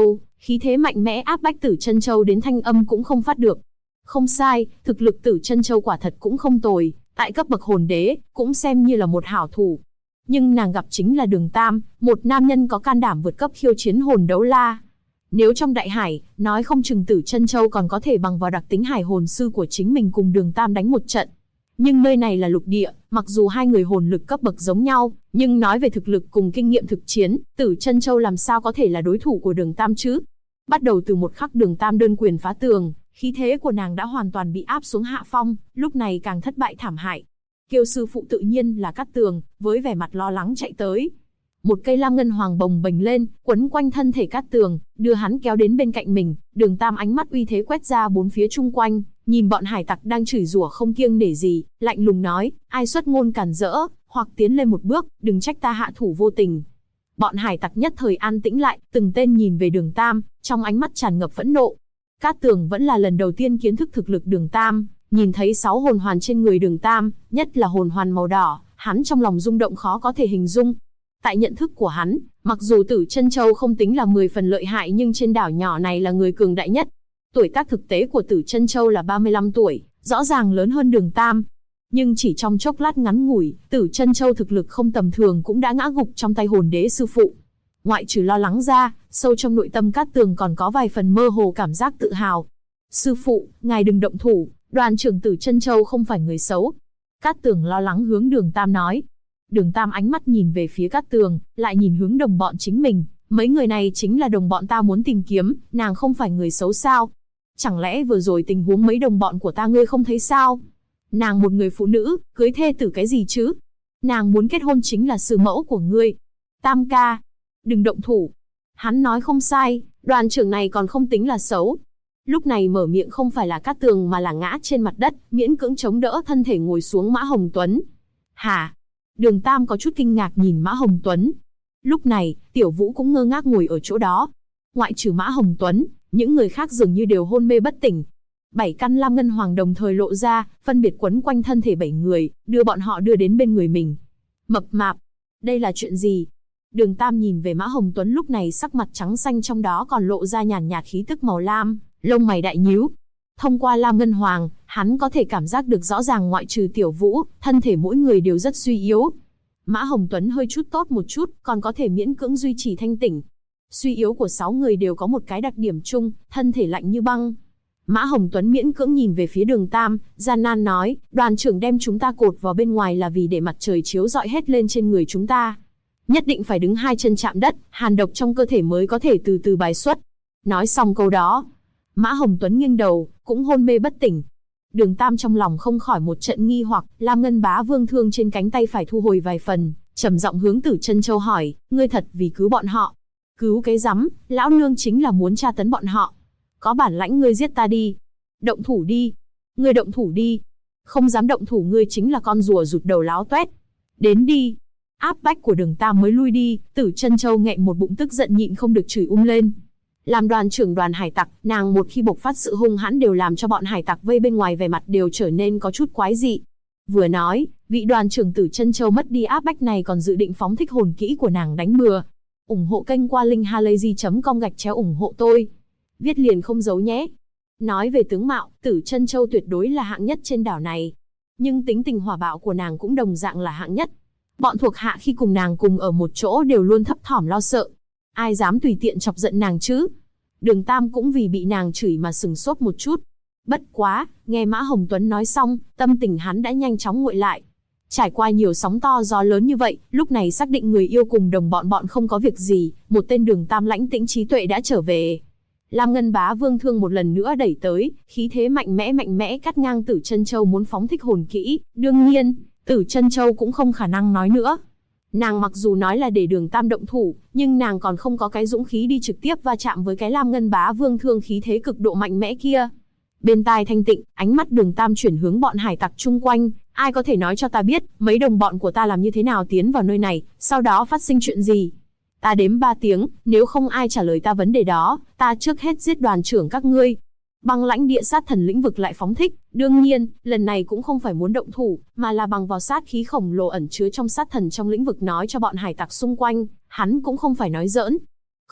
khí thế mạnh mẽ áp bách Tử Chân Châu đến thanh âm cũng không phát được. Không sai, thực lực Tử Chân Châu quả thật cũng không tồi, tại cấp bậc hồn đế, cũng xem như là một hảo thủ. Nhưng nàng gặp chính là Đường Tam, một nam nhân có can đảm vượt cấp khiêu chiến hồn đấu la. Nếu trong đại hải, nói không chừng Tử Chân Châu còn có thể bằng vào đặc tính hải hồn sư của chính mình cùng Đường Tam đánh một trận. Nhưng nơi này là lục địa, mặc dù hai người hồn lực cấp bậc giống nhau, nhưng nói về thực lực cùng kinh nghiệm thực chiến, Tử Chân Châu làm sao có thể là đối thủ của Đường Tam chứ? Bắt đầu từ một khắc Đường Tam đơn quyền phá tường, khí thế của nàng đã hoàn toàn bị áp xuống hạ phong, lúc này càng thất bại thảm hại. Kêu sư phụ tự nhiên là Cát Tường, với vẻ mặt lo lắng chạy tới. Một cây lam ngân hoàng bồng bềnh lên, quấn quanh thân thể Cát Tường, đưa hắn kéo đến bên cạnh mình. Đường Tam ánh mắt uy thế quét ra bốn phía chung quanh, nhìn bọn hải tặc đang chửi rủa không kiêng nể gì, lạnh lùng nói: ai xuất ngôn cản rỡ, hoặc tiến lên một bước, đừng trách ta hạ thủ vô tình. Bọn hải tặc nhất thời an tĩnh lại, từng tên nhìn về Đường Tam, trong ánh mắt tràn ngập phẫn nộ. Cát Tường vẫn là lần đầu tiên kiến thức thực lực Đường Tam, nhìn thấy 6 hồn hoàn trên người Đường Tam, nhất là hồn hoàn màu đỏ, hắn trong lòng rung động khó có thể hình dung. Tại nhận thức của hắn, mặc dù Tử Chân Châu không tính là 10 phần lợi hại nhưng trên đảo nhỏ này là người cường đại nhất. Tuổi tác thực tế của Tử Chân Châu là 35 tuổi, rõ ràng lớn hơn Đường Tam. Nhưng chỉ trong chốc lát ngắn ngủi, Tử Chân Châu thực lực không tầm thường cũng đã ngã gục trong tay hồn đế sư phụ. Ngoại trừ lo lắng ra, sâu trong nội tâm Cát Tường còn có vài phần mơ hồ cảm giác tự hào. Sư phụ, ngài đừng động thủ, đoàn trưởng Tử Chân Châu không phải người xấu. Cát Tường lo lắng hướng Đường Tam nói. Đường Tam ánh mắt nhìn về phía Cát Tường, lại nhìn hướng đồng bọn chính mình. Mấy người này chính là đồng bọn ta muốn tìm kiếm, nàng không phải người xấu sao? Chẳng lẽ vừa rồi tình huống mấy đồng bọn của ta ngươi không thấy sao? Nàng một người phụ nữ, cưới thê tử cái gì chứ? Nàng muốn kết hôn chính là sư mẫu của ngươi. Tam ca, đừng động thủ. Hắn nói không sai, đoàn trưởng này còn không tính là xấu. Lúc này mở miệng không phải là Cát Tường mà là ngã trên mặt đất, miễn cưỡng chống đỡ thân thể ngồi xuống Mã Hồng Tuấn. Hả? Đường Tam có chút kinh ngạc nhìn Mã Hồng Tuấn. Lúc này, Tiểu Vũ cũng ngơ ngác ngồi ở chỗ đó. Ngoại trừ Mã Hồng Tuấn, những người khác dường như đều hôn mê bất tỉnh. 7 căn lam ngân hoàng đồng thời lộ ra, phân biệt quấn quanh thân thể 7 người, đưa bọn họ đưa đến bên người mình. Mập mạp, đây là chuyện gì? Đường Tam nhìn về Mã Hồng Tuấn lúc này sắc mặt trắng xanh, trong đó còn lộ ra nhàn nhạt khí tức màu lam, lông mày đại nhíu. Thông qua lam ngân hoàng, hắn có thể cảm giác được rõ ràng ngoại trừ Tiểu Vũ, thân thể mỗi người đều rất suy yếu. Mã Hồng Tuấn hơi chút tốt một chút, còn có thể miễn cưỡng duy trì thanh tỉnh. Suy yếu của 6 người đều có một cái đặc điểm chung, thân thể lạnh như băng. Mã Hồng Tuấn miễn cưỡng nhìn về phía Đường Tam, gian nan nói, đoàn trưởng đem chúng ta cột vào bên ngoài là vì để mặt trời chiếu rọi hết lên trên người chúng ta. Nhất định phải đứng 2 chân chạm đất, hàn độc trong cơ thể mới có thể từ từ bài xuất. Nói xong câu đó, Mã Hồng Tuấn nghiêng đầu, cũng hôn mê bất tỉnh. Đường Tam trong lòng không khỏi một trận nghi hoặc, lam ngân bá vương thương trên cánh tay phải thu hồi vài phần, trầm giọng hướng Tử Chân Châu hỏi, ngươi thật vì cứu bọn họ? Cứu cái rắm, lão nương chính là muốn tra tấn bọn họ. Có bản lãnh ngươi giết ta đi. Động thủ đi. Ngươi động thủ đi. Không dám động thủ ngươi chính là con rùa rụt đầu láo toét. Đến đi. Áp bách của Đường Tam mới lui đi, Tử Chân Châu nghẹn một bụng tức giận nhịn không được chửi lên. Làm đoàn trưởng đoàn hải tặc, nàng một khi bộc phát sự hung hãn đều làm cho bọn hải tặc vây bên ngoài vẻ mặt đều trở nên có chút quái dị. Vừa nói, vị đoàn trưởng Tử Chân Châu mất đi áp bách này còn dự định phóng thích hồn kỹ của nàng đánh bừa. Ủng hộ kênh qua link halayzi.com ủng hộ tôi. Viết liền không giấu nhé. Nói về tướng mạo, Tử Chân Châu tuyệt đối là hạng nhất trên đảo này. Nhưng tính tình hỏa bạo của nàng cũng đồng dạng là hạng nhất. Bọn thuộc hạ khi cùng nàng cùng ở một chỗ đều luôn thấp thỏm lo sợ. Ai dám tùy tiện chọc giận nàng chứ? Đường Tam cũng vì bị nàng chửi mà sừng sốt một chút. Bất quá, nghe Mã Hồng Tuấn nói xong, tâm tình hắn đã nhanh chóng nguội lại. Trải qua nhiều sóng to gió lớn như vậy, lúc này xác định người yêu cùng đồng bọn không có việc gì, một tên Đường Tam lãnh tĩnh trí tuệ đã trở về. Lam Ngân Bá Vương thương một lần nữa đẩy tới, khí thế mạnh mẽ cắt ngang Tử Chân Châu muốn phóng thích hồn kỹ, đương nhiên, Tử Chân Châu cũng không khả năng nói nữa. Nàng mặc dù nói là để Đường Tam động thủ, nhưng nàng còn không có cái dũng khí đi trực tiếp va chạm với cái Lam Ngân Bá Vương thương khí thế cực độ mạnh mẽ kia. Bên tai thanh tịnh, ánh mắt Đường Tam chuyển hướng bọn hải tặc chung quanh, ai có thể nói cho ta biết, mấy đồng bọn của ta làm như thế nào tiến vào nơi này, sau đó phát sinh chuyện gì? Ta đếm 3 tiếng, nếu không ai trả lời ta vấn đề đó, ta trước hết giết đoàn trưởng các ngươi. Băng lãnh địa sát thần lĩnh vực lại phóng thích, đương nhiên, lần này cũng không phải muốn động thủ, mà là bằng vào sát khí khổng lồ ẩn chứa trong sát thần trong lĩnh vực nói cho bọn hải tặc xung quanh, hắn cũng không phải nói giỡn.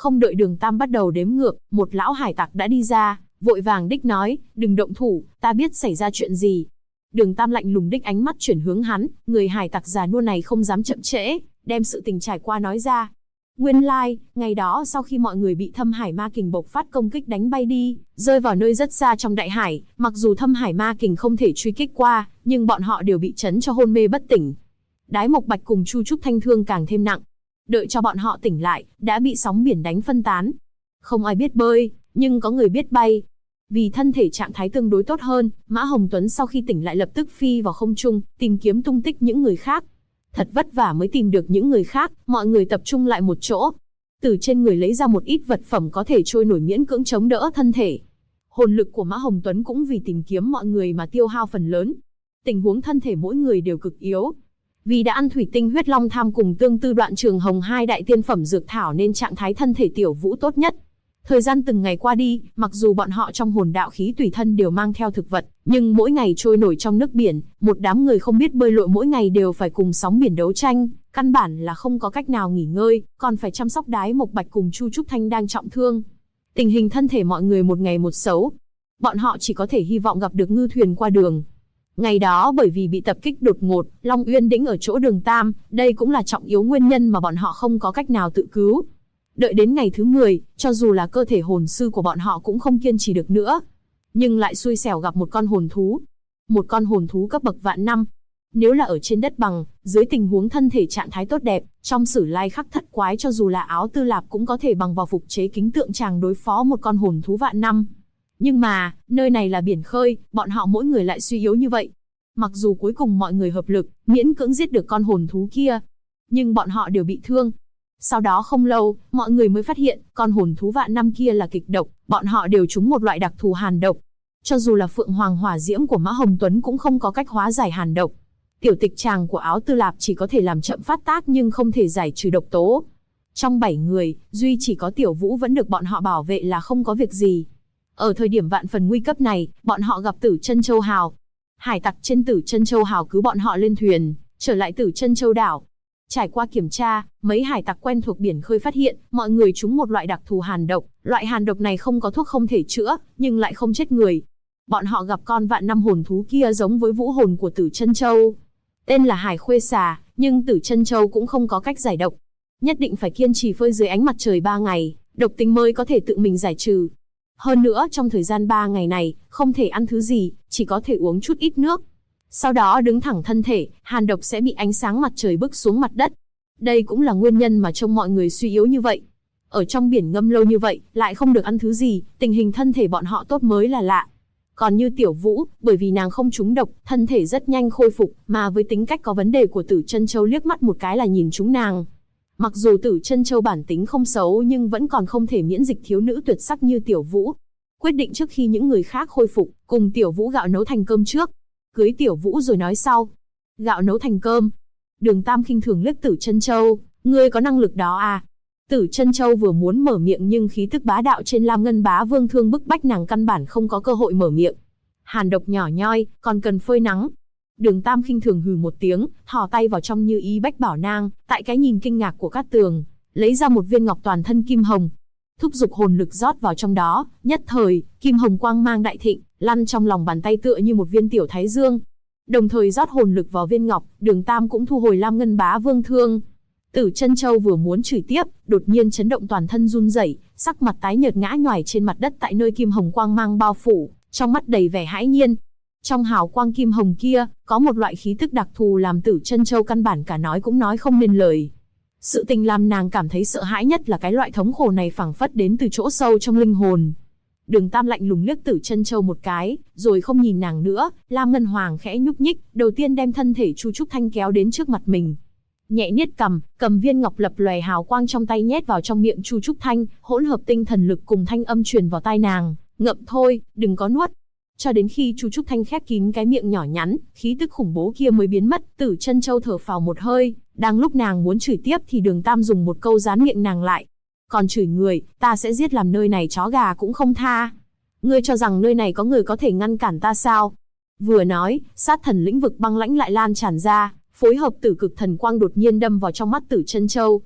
Không đợi Đường Tam bắt đầu đếm ngược, một lão hải tặc đã đi ra, vội vàng đích nói, đừng động thủ, ta biết xảy ra chuyện gì. Đường Tam lạnh lùng đích ánh mắt chuyển hướng hắn, người hải tặc già nua này không dám chậm trễ, đem sự tình trải qua nói ra. Nguyên lai, ngày đó sau khi mọi người bị Thâm Hải Ma Kình bộc phát công kích đánh bay đi, rơi vào nơi rất xa trong đại hải, mặc dù Thâm Hải Ma Kình không thể truy kích qua, nhưng bọn họ đều bị chấn cho hôn mê bất tỉnh. Đái Mộc Bạch cùng Chu Trúc Thanh thương càng thêm nặng. Đợi cho bọn họ tỉnh lại, đã bị sóng biển đánh phân tán. Không ai biết bơi, nhưng có người biết bay. Vì thân thể trạng thái tương đối tốt hơn, Mã Hồng Tuấn sau khi tỉnh lại lập tức phi vào không trung, tìm kiếm tung tích những người khác. Thật vất vả mới tìm được những người khác, mọi người tập trung lại một chỗ. Từ trên người lấy ra một ít vật phẩm có thể trôi nổi miễn cưỡng chống đỡ thân thể. Hồn lực của Mã Hồng Tuấn cũng vì tìm kiếm mọi người mà tiêu hao phần lớn. Tình huống thân thể mỗi người đều cực yếu. Vì đã ăn thủy tinh huyết long tham cùng tương tư đoạn trường hồng hai đại tiên phẩm dược thảo nên trạng thái thân thể Tiểu Vũ tốt nhất. Thời gian từng ngày qua đi, mặc dù bọn họ trong hồn đạo khí tùy thân đều mang theo thực vật, nhưng mỗi ngày trôi nổi trong nước biển, một đám người không biết bơi lội mỗi ngày đều phải cùng sóng biển đấu tranh, căn bản là không có cách nào nghỉ ngơi, còn phải chăm sóc Đái Mộc Bạch cùng Chu Trúc Thanh đang trọng thương. Tình hình thân thể mọi người một ngày một xấu. Bọn họ chỉ có thể hy vọng gặp được ngư thuyền qua đường. Ngày đó bởi vì bị tập kích đột ngột, Long Uyên Đĩnh ở chỗ Đường Tam, đây cũng là trọng yếu nguyên nhân mà bọn họ không có cách nào tự cứu. Đợi đến ngày thứ 10, cho dù là cơ thể hồn sư của bọn họ cũng không kiên trì được nữa. Nhưng lại xui xẻo gặp một con hồn thú. Một con hồn thú cấp bậc vạn năm. Nếu là ở trên đất bằng, dưới tình huống thân thể trạng thái tốt đẹp, trong sử lai khắc thất quái cho dù là Áo Tư Lạp cũng có thể bằng vào phục chế kính tượng tràng đối phó một con hồn thú vạn năm. Nhưng mà, nơi này là biển khơi, bọn họ mỗi người lại suy yếu như vậy. Mặc dù cuối cùng mọi người hợp lực, miễn cưỡng giết được con hồn thú kia, nhưng bọn họ đều bị thương. Sau đó không lâu, mọi người mới phát hiện, con hồn thú vạn năm kia là kịch độc, bọn họ đều trúng một loại đặc thù hàn độc. Cho dù là Phượng Hoàng Hỏa Diễm của Mã Hồng Tuấn cũng không có cách hóa giải hàn độc. Tiểu tịch tràng của Áo Tư Lạp chỉ có thể làm chậm phát tác nhưng không thể giải trừ độc tố. Trong 7 người, duy chỉ có Tiểu Vũ vẫn được bọn họ bảo vệ là không có việc gì. Ở thời điểm vạn phần nguy cấp này, bọn họ gặp Tử Chân Châu Hào. Hải tặc trên Tử Chân Châu Hào cứu bọn họ lên thuyền, trở lại Tử Chân Châu đảo. Trải qua kiểm tra, mấy hải tặc quen thuộc biển khơi phát hiện, mọi người trúng một loại đặc thù hàn độc. Loại hàn độc này không có thuốc không thể chữa, nhưng lại không chết người. Bọn họ gặp con vạn năm hồn thú kia giống với vũ hồn của Tử Chân Châu. Tên là Hải Khuê Xà, nhưng Tử Chân Châu cũng không có cách giải độc. Nhất định phải kiên trì phơi dưới ánh mặt trời 3 ngày, độc tính mới có thể tự mình giải trừ. Hơn nữa trong thời gian 3 ngày này, không thể ăn thứ gì, chỉ có thể uống chút ít nước. Sau đó đứng thẳng thân thể, hàn độc sẽ bị ánh sáng mặt trời bức xuống mặt đất. Đây cũng là nguyên nhân mà trông mọi người suy yếu như vậy. Ở trong biển ngâm lâu như vậy, lại không được ăn thứ gì, tình hình thân thể bọn họ tốt mới là lạ. Còn như Tiểu Vũ, bởi vì nàng không trúng độc, thân thể rất nhanh khôi phục, mà với tính cách có vấn đề của Tử Chân Châu liếc mắt một cái là nhìn trúng nàng. Mặc dù Tử Chân Châu bản tính không xấu nhưng vẫn còn không thể miễn dịch thiếu nữ tuyệt sắc như Tiểu Vũ. Quyết định trước khi những người khác khôi phục, cùng Tiểu Vũ gạo nấu thành cơm trước. Cưới Tiểu Vũ rồi nói sau. Gạo nấu thành cơm. Đường Tam khinh thường liếc Tử Chân Châu, ngươi có năng lực đó à? Tử Chân Châu vừa muốn mở miệng nhưng khí tức bá đạo trên Lam Ngân Bá Vương Thương bức bách nàng căn bản không có cơ hội mở miệng. Hàn độc nhỏ nhoi, còn cần phơi nắng. Đường Tam khinh thường hừ một tiếng, thò tay vào trong như ý bách bảo nang, tại cái nhìn kinh ngạc của Cát Tường, lấy ra một viên ngọc toàn thân kim hồng. Thúc giục hồn lực rót vào trong đó, nhất thời, kim hồng quang mang đại thịnh, lăn trong lòng bàn tay tựa như một viên tiểu thái dương. Đồng thời rót hồn lực vào viên ngọc, Đường Tam cũng thu hồi Lam Ngân Bá Vương Thương. Tử Chân Châu vừa muốn chửi tiếp, đột nhiên chấn động toàn thân run rẩy, sắc mặt tái nhợt ngã nhoài trên mặt đất tại nơi kim hồng quang mang bao phủ, trong mắt đầy vẻ hãi nhiên. Trong hào quang kim hồng kia, có một loại khí tức đặc thù làm Tử Chân Châu căn bản cả nói cũng nói không nên lời. Sự tình làm nàng cảm thấy sợ hãi nhất là cái loại thống khổ này phảng phất đến từ chỗ sâu trong linh hồn. Đường Tam lạnh lùng liếc Tử Chân Châu một cái, rồi không nhìn nàng nữa, Lam Ngân Hoàng khẽ nhúc nhích, đầu tiên đem thân thể Chu Trúc Thanh kéo đến trước mặt mình. Nhẹ niết cầm viên ngọc lập lòe hào quang trong tay nhét vào trong miệng Chu Trúc Thanh, hỗn hợp tinh thần lực cùng thanh âm truyền vào tai nàng, ngậm thôi, đừng có nuốt. Cho đến khi Chu Trúc Thanh khép kín cái miệng nhỏ nhắn, khí tức khủng bố kia mới biến mất. Tử Chân Châu thở phào một hơi, đang lúc nàng muốn chửi tiếp thì Đường Tam dùng một câu dán miệng nàng lại. Còn chửi người, ta sẽ giết làm nơi này chó gà cũng không tha. Ngươi cho rằng nơi này có người có thể ngăn cản ta sao? Vừa nói, sát thần lĩnh vực băng lãnh lại lan tràn ra, phối hợp tử cực thần quang đột nhiên đâm vào trong mắt Tử Chân Châu.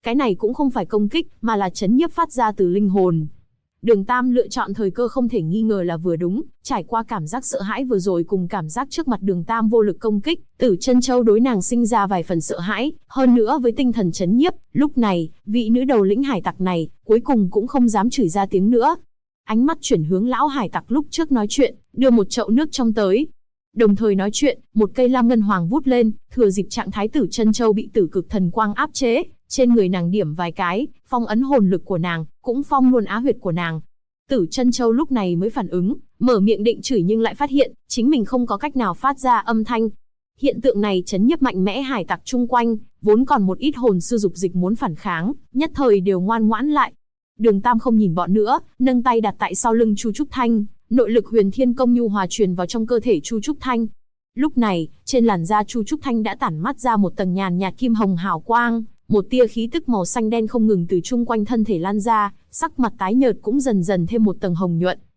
Cái này cũng không phải công kích, mà là chấn nhiếp phát ra từ linh hồn. Đường Tam lựa chọn thời cơ không thể nghi ngờ là vừa đúng, trải qua cảm giác sợ hãi vừa rồi cùng cảm giác trước mặt Đường Tam vô lực công kích, Tử Chân Châu đối nàng sinh ra vài phần sợ hãi, hơn nữa với tinh thần chấn nhiếp, lúc này, vị nữ đầu lĩnh hải tặc này, cuối cùng cũng không dám chửi ra tiếng nữa. Ánh mắt chuyển hướng lão hải tặc lúc trước nói chuyện, đưa một chậu nước trong tới. Đồng thời nói chuyện, một cây lam ngân hoàng vút lên, thừa dịp trạng thái Tử Chân Châu bị tử cực thần quang áp chế, trên người nàng điểm vài cái, phong ấn hồn lực của nàng, cũng phong luôn á huyệt của nàng. Tử Chân Châu lúc này mới phản ứng, mở miệng định chửi nhưng lại phát hiện, chính mình không có cách nào phát ra âm thanh. Hiện tượng này chấn nhiếp mạnh mẽ hải tặc chung quanh, vốn còn một ít hồn sư dục dịch muốn phản kháng, nhất thời đều ngoan ngoãn lại. Đường Tam không nhìn bọn nữa, nâng tay đặt tại sau lưng Chu Trúc Thanh, nội lực Huyền Thiên Công nhu hòa truyền vào trong cơ thể Chu Trúc Thanh. Lúc này, trên làn da Chu Trúc Thanh đã tản mắt ra một tầng nhàn nhạt kim hồng hào quang, một tia khí tức màu xanh đen không ngừng từ chung quanh thân thể lan ra, sắc mặt tái nhợt cũng dần dần thêm một tầng hồng nhuận.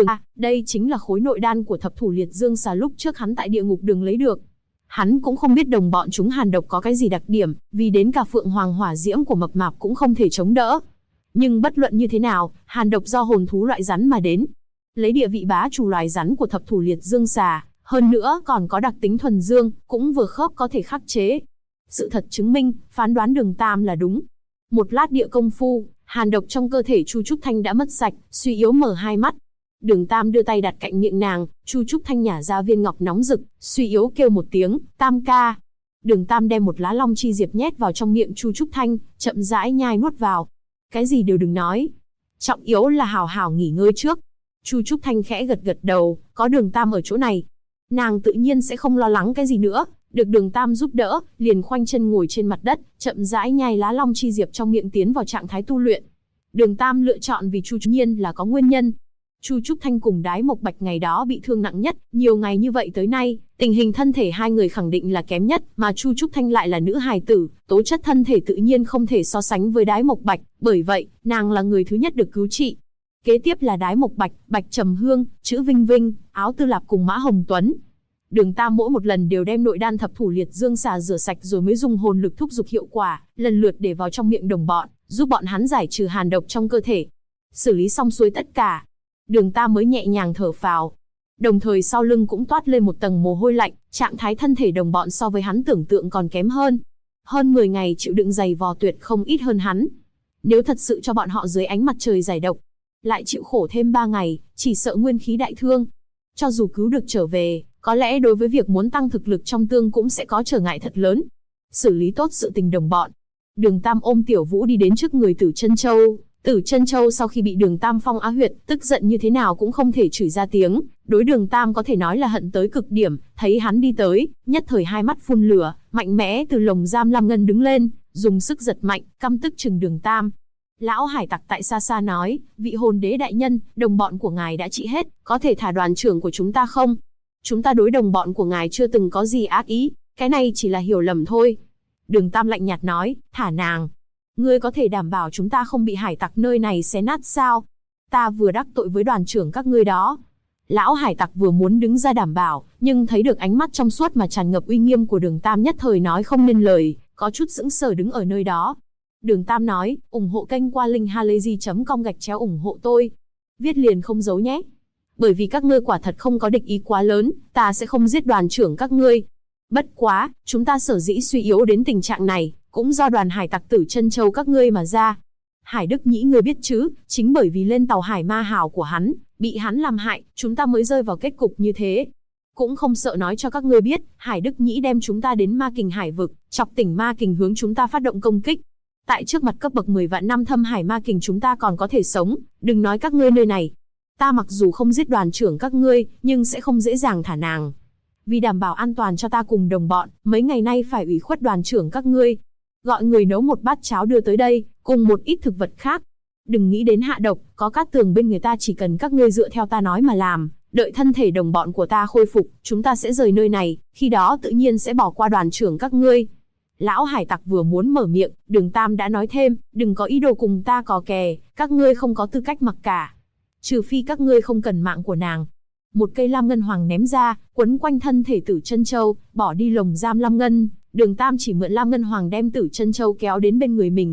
Đây chính là khối nội đan của thập thủ liệt dương xà lúc trước hắn tại địa ngục đường lấy được. Hắn cũng không biết đồng bọn chúng hàn độc có cái gì đặc điểm, vì đến cả phượng hoàng hỏa diễm của mập mạp cũng không thể chống đỡ. Nhưng bất luận như thế nào, hàn độc do hồn thú loại rắn mà đến. Lấy địa vị bá chủ loài rắn của thập thủ liệt dương xà, hơn nữa còn có đặc tính thuần dương, cũng vừa khớp có thể khắc chế. Sự thật chứng minh, phán đoán Đường Tam là đúng. Một lát địa công phu, hàn độc trong cơ thể Chu Trúc Thanh đã mất sạch, suy yếu mở hai mắt. Đường Tam đưa tay đặt cạnh miệng nàng, Chu Trúc Thanh nhả ra viên ngọc nóng rực, suy yếu kêu một tiếng, Tam ca. Đường Tam đem một lá long chi diệp nhét vào trong miệng Chu Trúc Thanh, chậm rãi nhai nuốt vào. Cái gì đều đừng nói. Trọng yếu là hào hào nghỉ ngơi trước. Chu Trúc Thanh khẽ gật gật đầu, có Đường Tam ở chỗ này, nàng tự nhiên sẽ không lo lắng cái gì nữa. Được Đường Tam giúp đỡ, liền khoanh chân ngồi trên mặt đất, chậm rãi nhai lá long chi diệp trong miệng tiến vào trạng thái tu luyện. Đường Tam lựa chọn vì Chu Trúc Nhiên là có nguyên nhân. Chu Trúc Thanh cùng Đái Mộc Bạch ngày đó bị thương nặng nhất, nhiều ngày như vậy tới nay, tình hình thân thể hai người khẳng định là kém nhất, mà Chu Trúc Thanh lại là nữ hài tử, tố chất thân thể tự nhiên không thể so sánh với Đái Mộc Bạch, bởi vậy, nàng là người thứ nhất được cứu trị. Kế tiếp là Đái Mộc Bạch, Bạch Trầm Hương, Chữ Vinh Vinh, Áo Tư Lạp cùng Mã Hồng Tuấn. Đường Tam mỗi một lần đều đem nội đan thập thủ liệt dương xà rửa sạch rồi mới dùng hồn lực thúc giục hiệu quả, lần lượt để vào trong miệng đồng bọn, giúp bọn hắn giải trừ hàn độc trong cơ thể. Xử lý xong xuôi tất cả, Đường Tam mới nhẹ nhàng thở phào. Đồng thời sau lưng cũng toát lên một tầng mồ hôi lạnh, trạng thái thân thể đồng bọn so với hắn tưởng tượng còn kém hơn. Hơn 10 ngày chịu đựng dày vò tuyệt không ít hơn hắn. Nếu thật sự cho bọn họ dưới ánh mặt trời giải độc, lại chịu khổ thêm 3 ngày, chỉ sợ nguyên khí đại thương. Cho dù cứu được trở về, có lẽ đối với việc muốn tăng thực lực trong tương cũng sẽ có trở ngại thật lớn. Xử lý tốt sự tình đồng bọn, Đường Tam ôm Tiểu Vũ đi đến trước người Tử Chân Châu. Tử Chân Châu sau khi bị Đường Tam phong á huyệt, tức giận như thế nào cũng không thể chửi ra tiếng, đối Đường Tam có thể nói là hận tới cực điểm, thấy hắn đi tới, nhất thời hai mắt phun lửa, mạnh mẽ từ lồng giam lam ngân đứng lên, dùng sức giật mạnh, căm tức chừng Đường Tam. Lão hải tặc tại xa xa nói, vị hồn đế đại nhân, đồng bọn của ngài đã trị hết, có thể thả đoàn trưởng của chúng ta không? Chúng ta đối đồng bọn của ngài chưa từng có gì ác ý, cái này chỉ là hiểu lầm thôi. Đường Tam lạnh nhạt nói, thả nàng. Ngươi có thể đảm bảo chúng ta không bị hải tặc nơi này xé nát sao? Ta vừa đắc tội với đoàn trưởng các ngươi đó. Lão hải tặc vừa muốn đứng ra đảm bảo, nhưng thấy được ánh mắt trong suốt mà tràn ngập uy nghiêm của Đường Tam nhất thời nói không nên lời, có chút sững sờ đứng ở nơi đó. Đường Tam nói, ủng hộ kênh qua link halayzi.com ủng hộ tôi. Viết liền không giấu nhé. Bởi vì các ngươi quả thật không có địch ý quá lớn, ta sẽ không giết đoàn trưởng các ngươi. Bất quá, chúng ta sở dĩ suy yếu đến tình trạng này, cũng do đoàn hải tặc Tử Chân Châu các ngươi mà ra. Hải Đức Nhĩ ngươi biết chứ, chính bởi vì lên tàu hải ma hào của hắn, bị hắn làm hại, chúng ta mới rơi vào kết cục như thế. Cũng không sợ nói cho các ngươi biết, Hải Đức Nhĩ đem chúng ta đến ma kình hải vực, chọc tỉnh ma kình hướng chúng ta phát động công kích. Tại trước mặt cấp bậc 10 vạn năm thâm hải ma kình chúng ta còn có thể sống, đừng nói các ngươi nơi này. Ta mặc dù không giết đoàn trưởng các ngươi, nhưng sẽ không dễ dàng thả nàng. Vì đảm bảo an toàn cho ta cùng đồng bọn, mấy ngày nay phải ủy khuất đoàn trưởng các ngươi. Gọi người nấu một bát cháo đưa tới đây, cùng một ít thực vật khác. Đừng nghĩ đến hạ độc, có Cát Tường bên người ta chỉ cần các ngươi dựa theo ta nói mà làm, đợi thân thể đồng bọn của ta khôi phục, chúng ta sẽ rời nơi này, khi đó tự nhiên sẽ bỏ qua đoàn trưởng các ngươi. Lão hải tặc vừa muốn mở miệng, Đường Tam đã nói thêm, đừng có ý đồ cùng ta cò kè, các ngươi không có tư cách mặc cả. Trừ phi các ngươi không cần mạng của nàng. Một cây lam ngân hoàng ném ra, quấn quanh thân thể Tử Chân Châu, bỏ đi lồng giam lam ngân. Đường Tam chỉ mượn lam ngân hoàng đem Tử Chân Châu kéo đến bên người mình.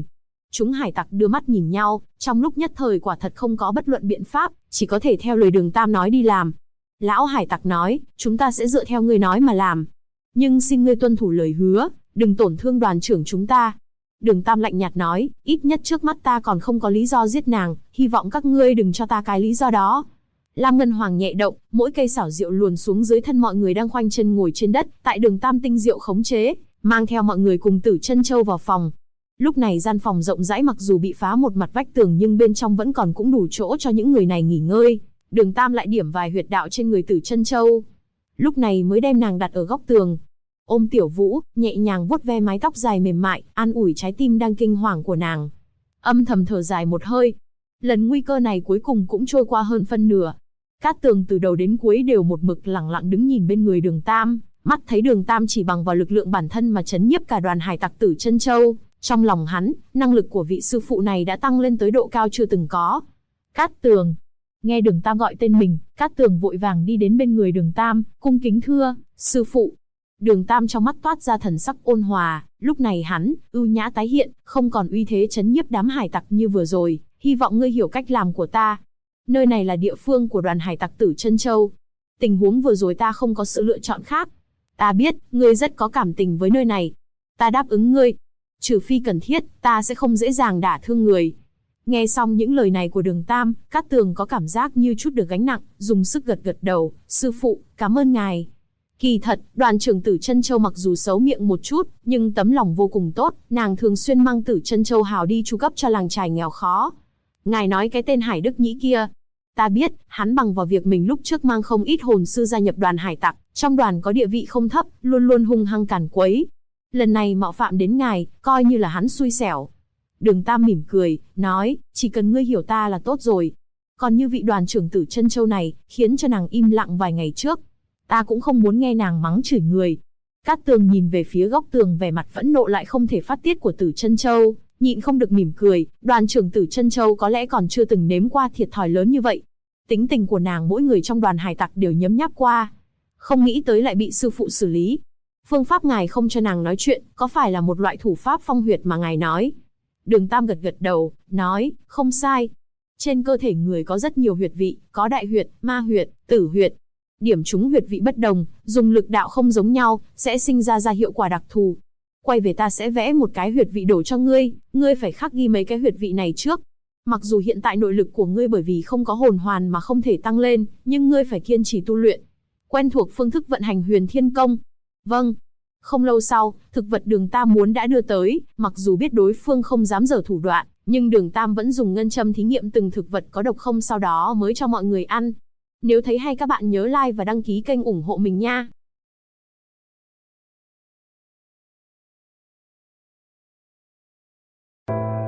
Chúng hải tặc đưa mắt nhìn nhau, trong lúc nhất thời quả thật không có bất luận biện pháp, chỉ có thể theo lời Đường Tam nói đi làm. Lão hải tặc nói, chúng ta sẽ dựa theo ngươi nói mà làm. Nhưng xin ngươi tuân thủ lời hứa, đừng tổn thương đoàn trưởng chúng ta. Đường Tam lạnh nhạt nói, ít nhất trước mắt ta còn không có lý do giết nàng, hy vọng các ngươi đừng cho ta cái lý do đó. Lam Ngân Hoàng nhẹ động, mỗi cây xảo diệu luồn xuống dưới thân mọi người đang khoanh chân ngồi trên đất, tại Đường Tam tinh diệu khống chế, mang theo mọi người cùng Tử Chân Châu vào phòng. Lúc này gian phòng rộng rãi mặc dù bị phá một mặt vách tường nhưng bên trong vẫn còn cũng đủ chỗ cho những người này nghỉ ngơi. Đường Tam lại điểm vài huyệt đạo trên người Tử Chân Châu. Lúc này mới đem nàng đặt ở góc tường. Ôm Tiểu Vũ, nhẹ nhàng vuốt ve mái tóc dài mềm mại, an ủi trái tim đang kinh hoàng của nàng. Âm thầm thở dài một hơi. Lần nguy cơ này cuối cùng cũng trôi qua hơn phân nửa. Cát Tường từ đầu đến cuối đều một mực lẳng lặng đứng nhìn bên người Đường Tam, mắt thấy Đường Tam chỉ bằng vào lực lượng bản thân mà chấn nhiếp cả đoàn hải tặc Tử Chân Châu. Trong lòng hắn, năng lực của vị sư phụ này đã tăng lên tới độ cao chưa từng có. Cát Tường. Nghe Đường Tam gọi tên mình, Cát Tường vội vàng đi đến bên người Đường Tam, cung kính thưa, sư phụ. Đường Tam trong mắt toát ra thần sắc ôn hòa, lúc này hắn, ưu nhã tái hiện, không còn uy thế chấn nhiếp đám hải tặc như vừa rồi, hy vọng ngươi hiểu cách làm của ta. Nơi này là địa phương của đoàn hải tặc Tử Chân Châu. Tình huống vừa rồi ta không có sự lựa chọn khác. Ta biết, ngươi rất có cảm tình với nơi này. Ta đáp ứng ngươi. Trừ phi cần thiết, ta sẽ không dễ dàng đả thương người. Nghe xong những lời này của Đường Tam, Cát Tường có cảm giác như chút được gánh nặng, dùng sức gật gật đầu, sư phụ, cảm ơn ngài. Kỳ thật, đoàn trưởng Tử Chân Châu mặc dù xấu miệng một chút, nhưng tấm lòng vô cùng tốt, nàng thường xuyên mang Tử Chân Châu hào đi chu cấp cho làng trài nghèo khó. Ngài nói cái tên Hải Đức Nhĩ kia. Ta biết, hắn bằng vào việc mình lúc trước mang không ít hồn sư gia nhập đoàn hải tặc, trong đoàn có địa vị không thấp, luôn luôn hung hăng càn quấy. Lần này mạo phạm đến ngài, coi như là hắn xui xẻo. Đường Tam mỉm cười, nói, chỉ cần ngươi hiểu ta là tốt rồi. Còn như vị đoàn trưởng Tử Chân Châu này, khiến cho nàng im lặng vài ngày trước. Ta cũng không muốn nghe nàng mắng chửi người. Cát Tường nhìn về phía góc tường vẻ mặt phẫn nộ lại không thể phát tiết của Tử Chân Châu, nhịn không được mỉm cười, đoàn trưởng Tử Chân Châu có lẽ còn chưa từng nếm qua thiệt thòi lớn như vậy. Tính tình của nàng mỗi người trong đoàn hải tặc đều nhấm nháp qua. Không nghĩ tới lại bị sư phụ xử lý. Phương pháp ngài không cho nàng nói chuyện, có phải là một loại thủ pháp phong huyệt mà ngài nói? Đường Tam gật gật đầu, nói, không sai. Trên cơ thể người có rất nhiều huyệt vị, có đại huyệt, ma huyệt, tử huyệt. Điểm trúng huyệt vị bất đồng, dùng lực đạo không giống nhau, sẽ sinh ra hiệu quả đặc thù. Quay về ta sẽ vẽ một cái huyệt vị đổ cho ngươi, ngươi phải khắc ghi mấy cái huyệt vị này trước. Mặc dù hiện tại nội lực của ngươi bởi vì không có hồn hoàn mà không thể tăng lên, nhưng ngươi phải kiên trì tu luyện. Quen thuộc phương thức vận hành Huyền Thiên Công. Vâng. Không lâu sau, thực vật Đường Tam muốn đã đưa tới, mặc dù biết đối phương không dám giở thủ đoạn, nhưng Đường Tam vẫn dùng ngân châm thí nghiệm từng thực vật có độc không sau đó mới cho mọi người ăn. Nếu thấy hay các bạn nhớ like và đăng ký kênh ủng hộ mình nha.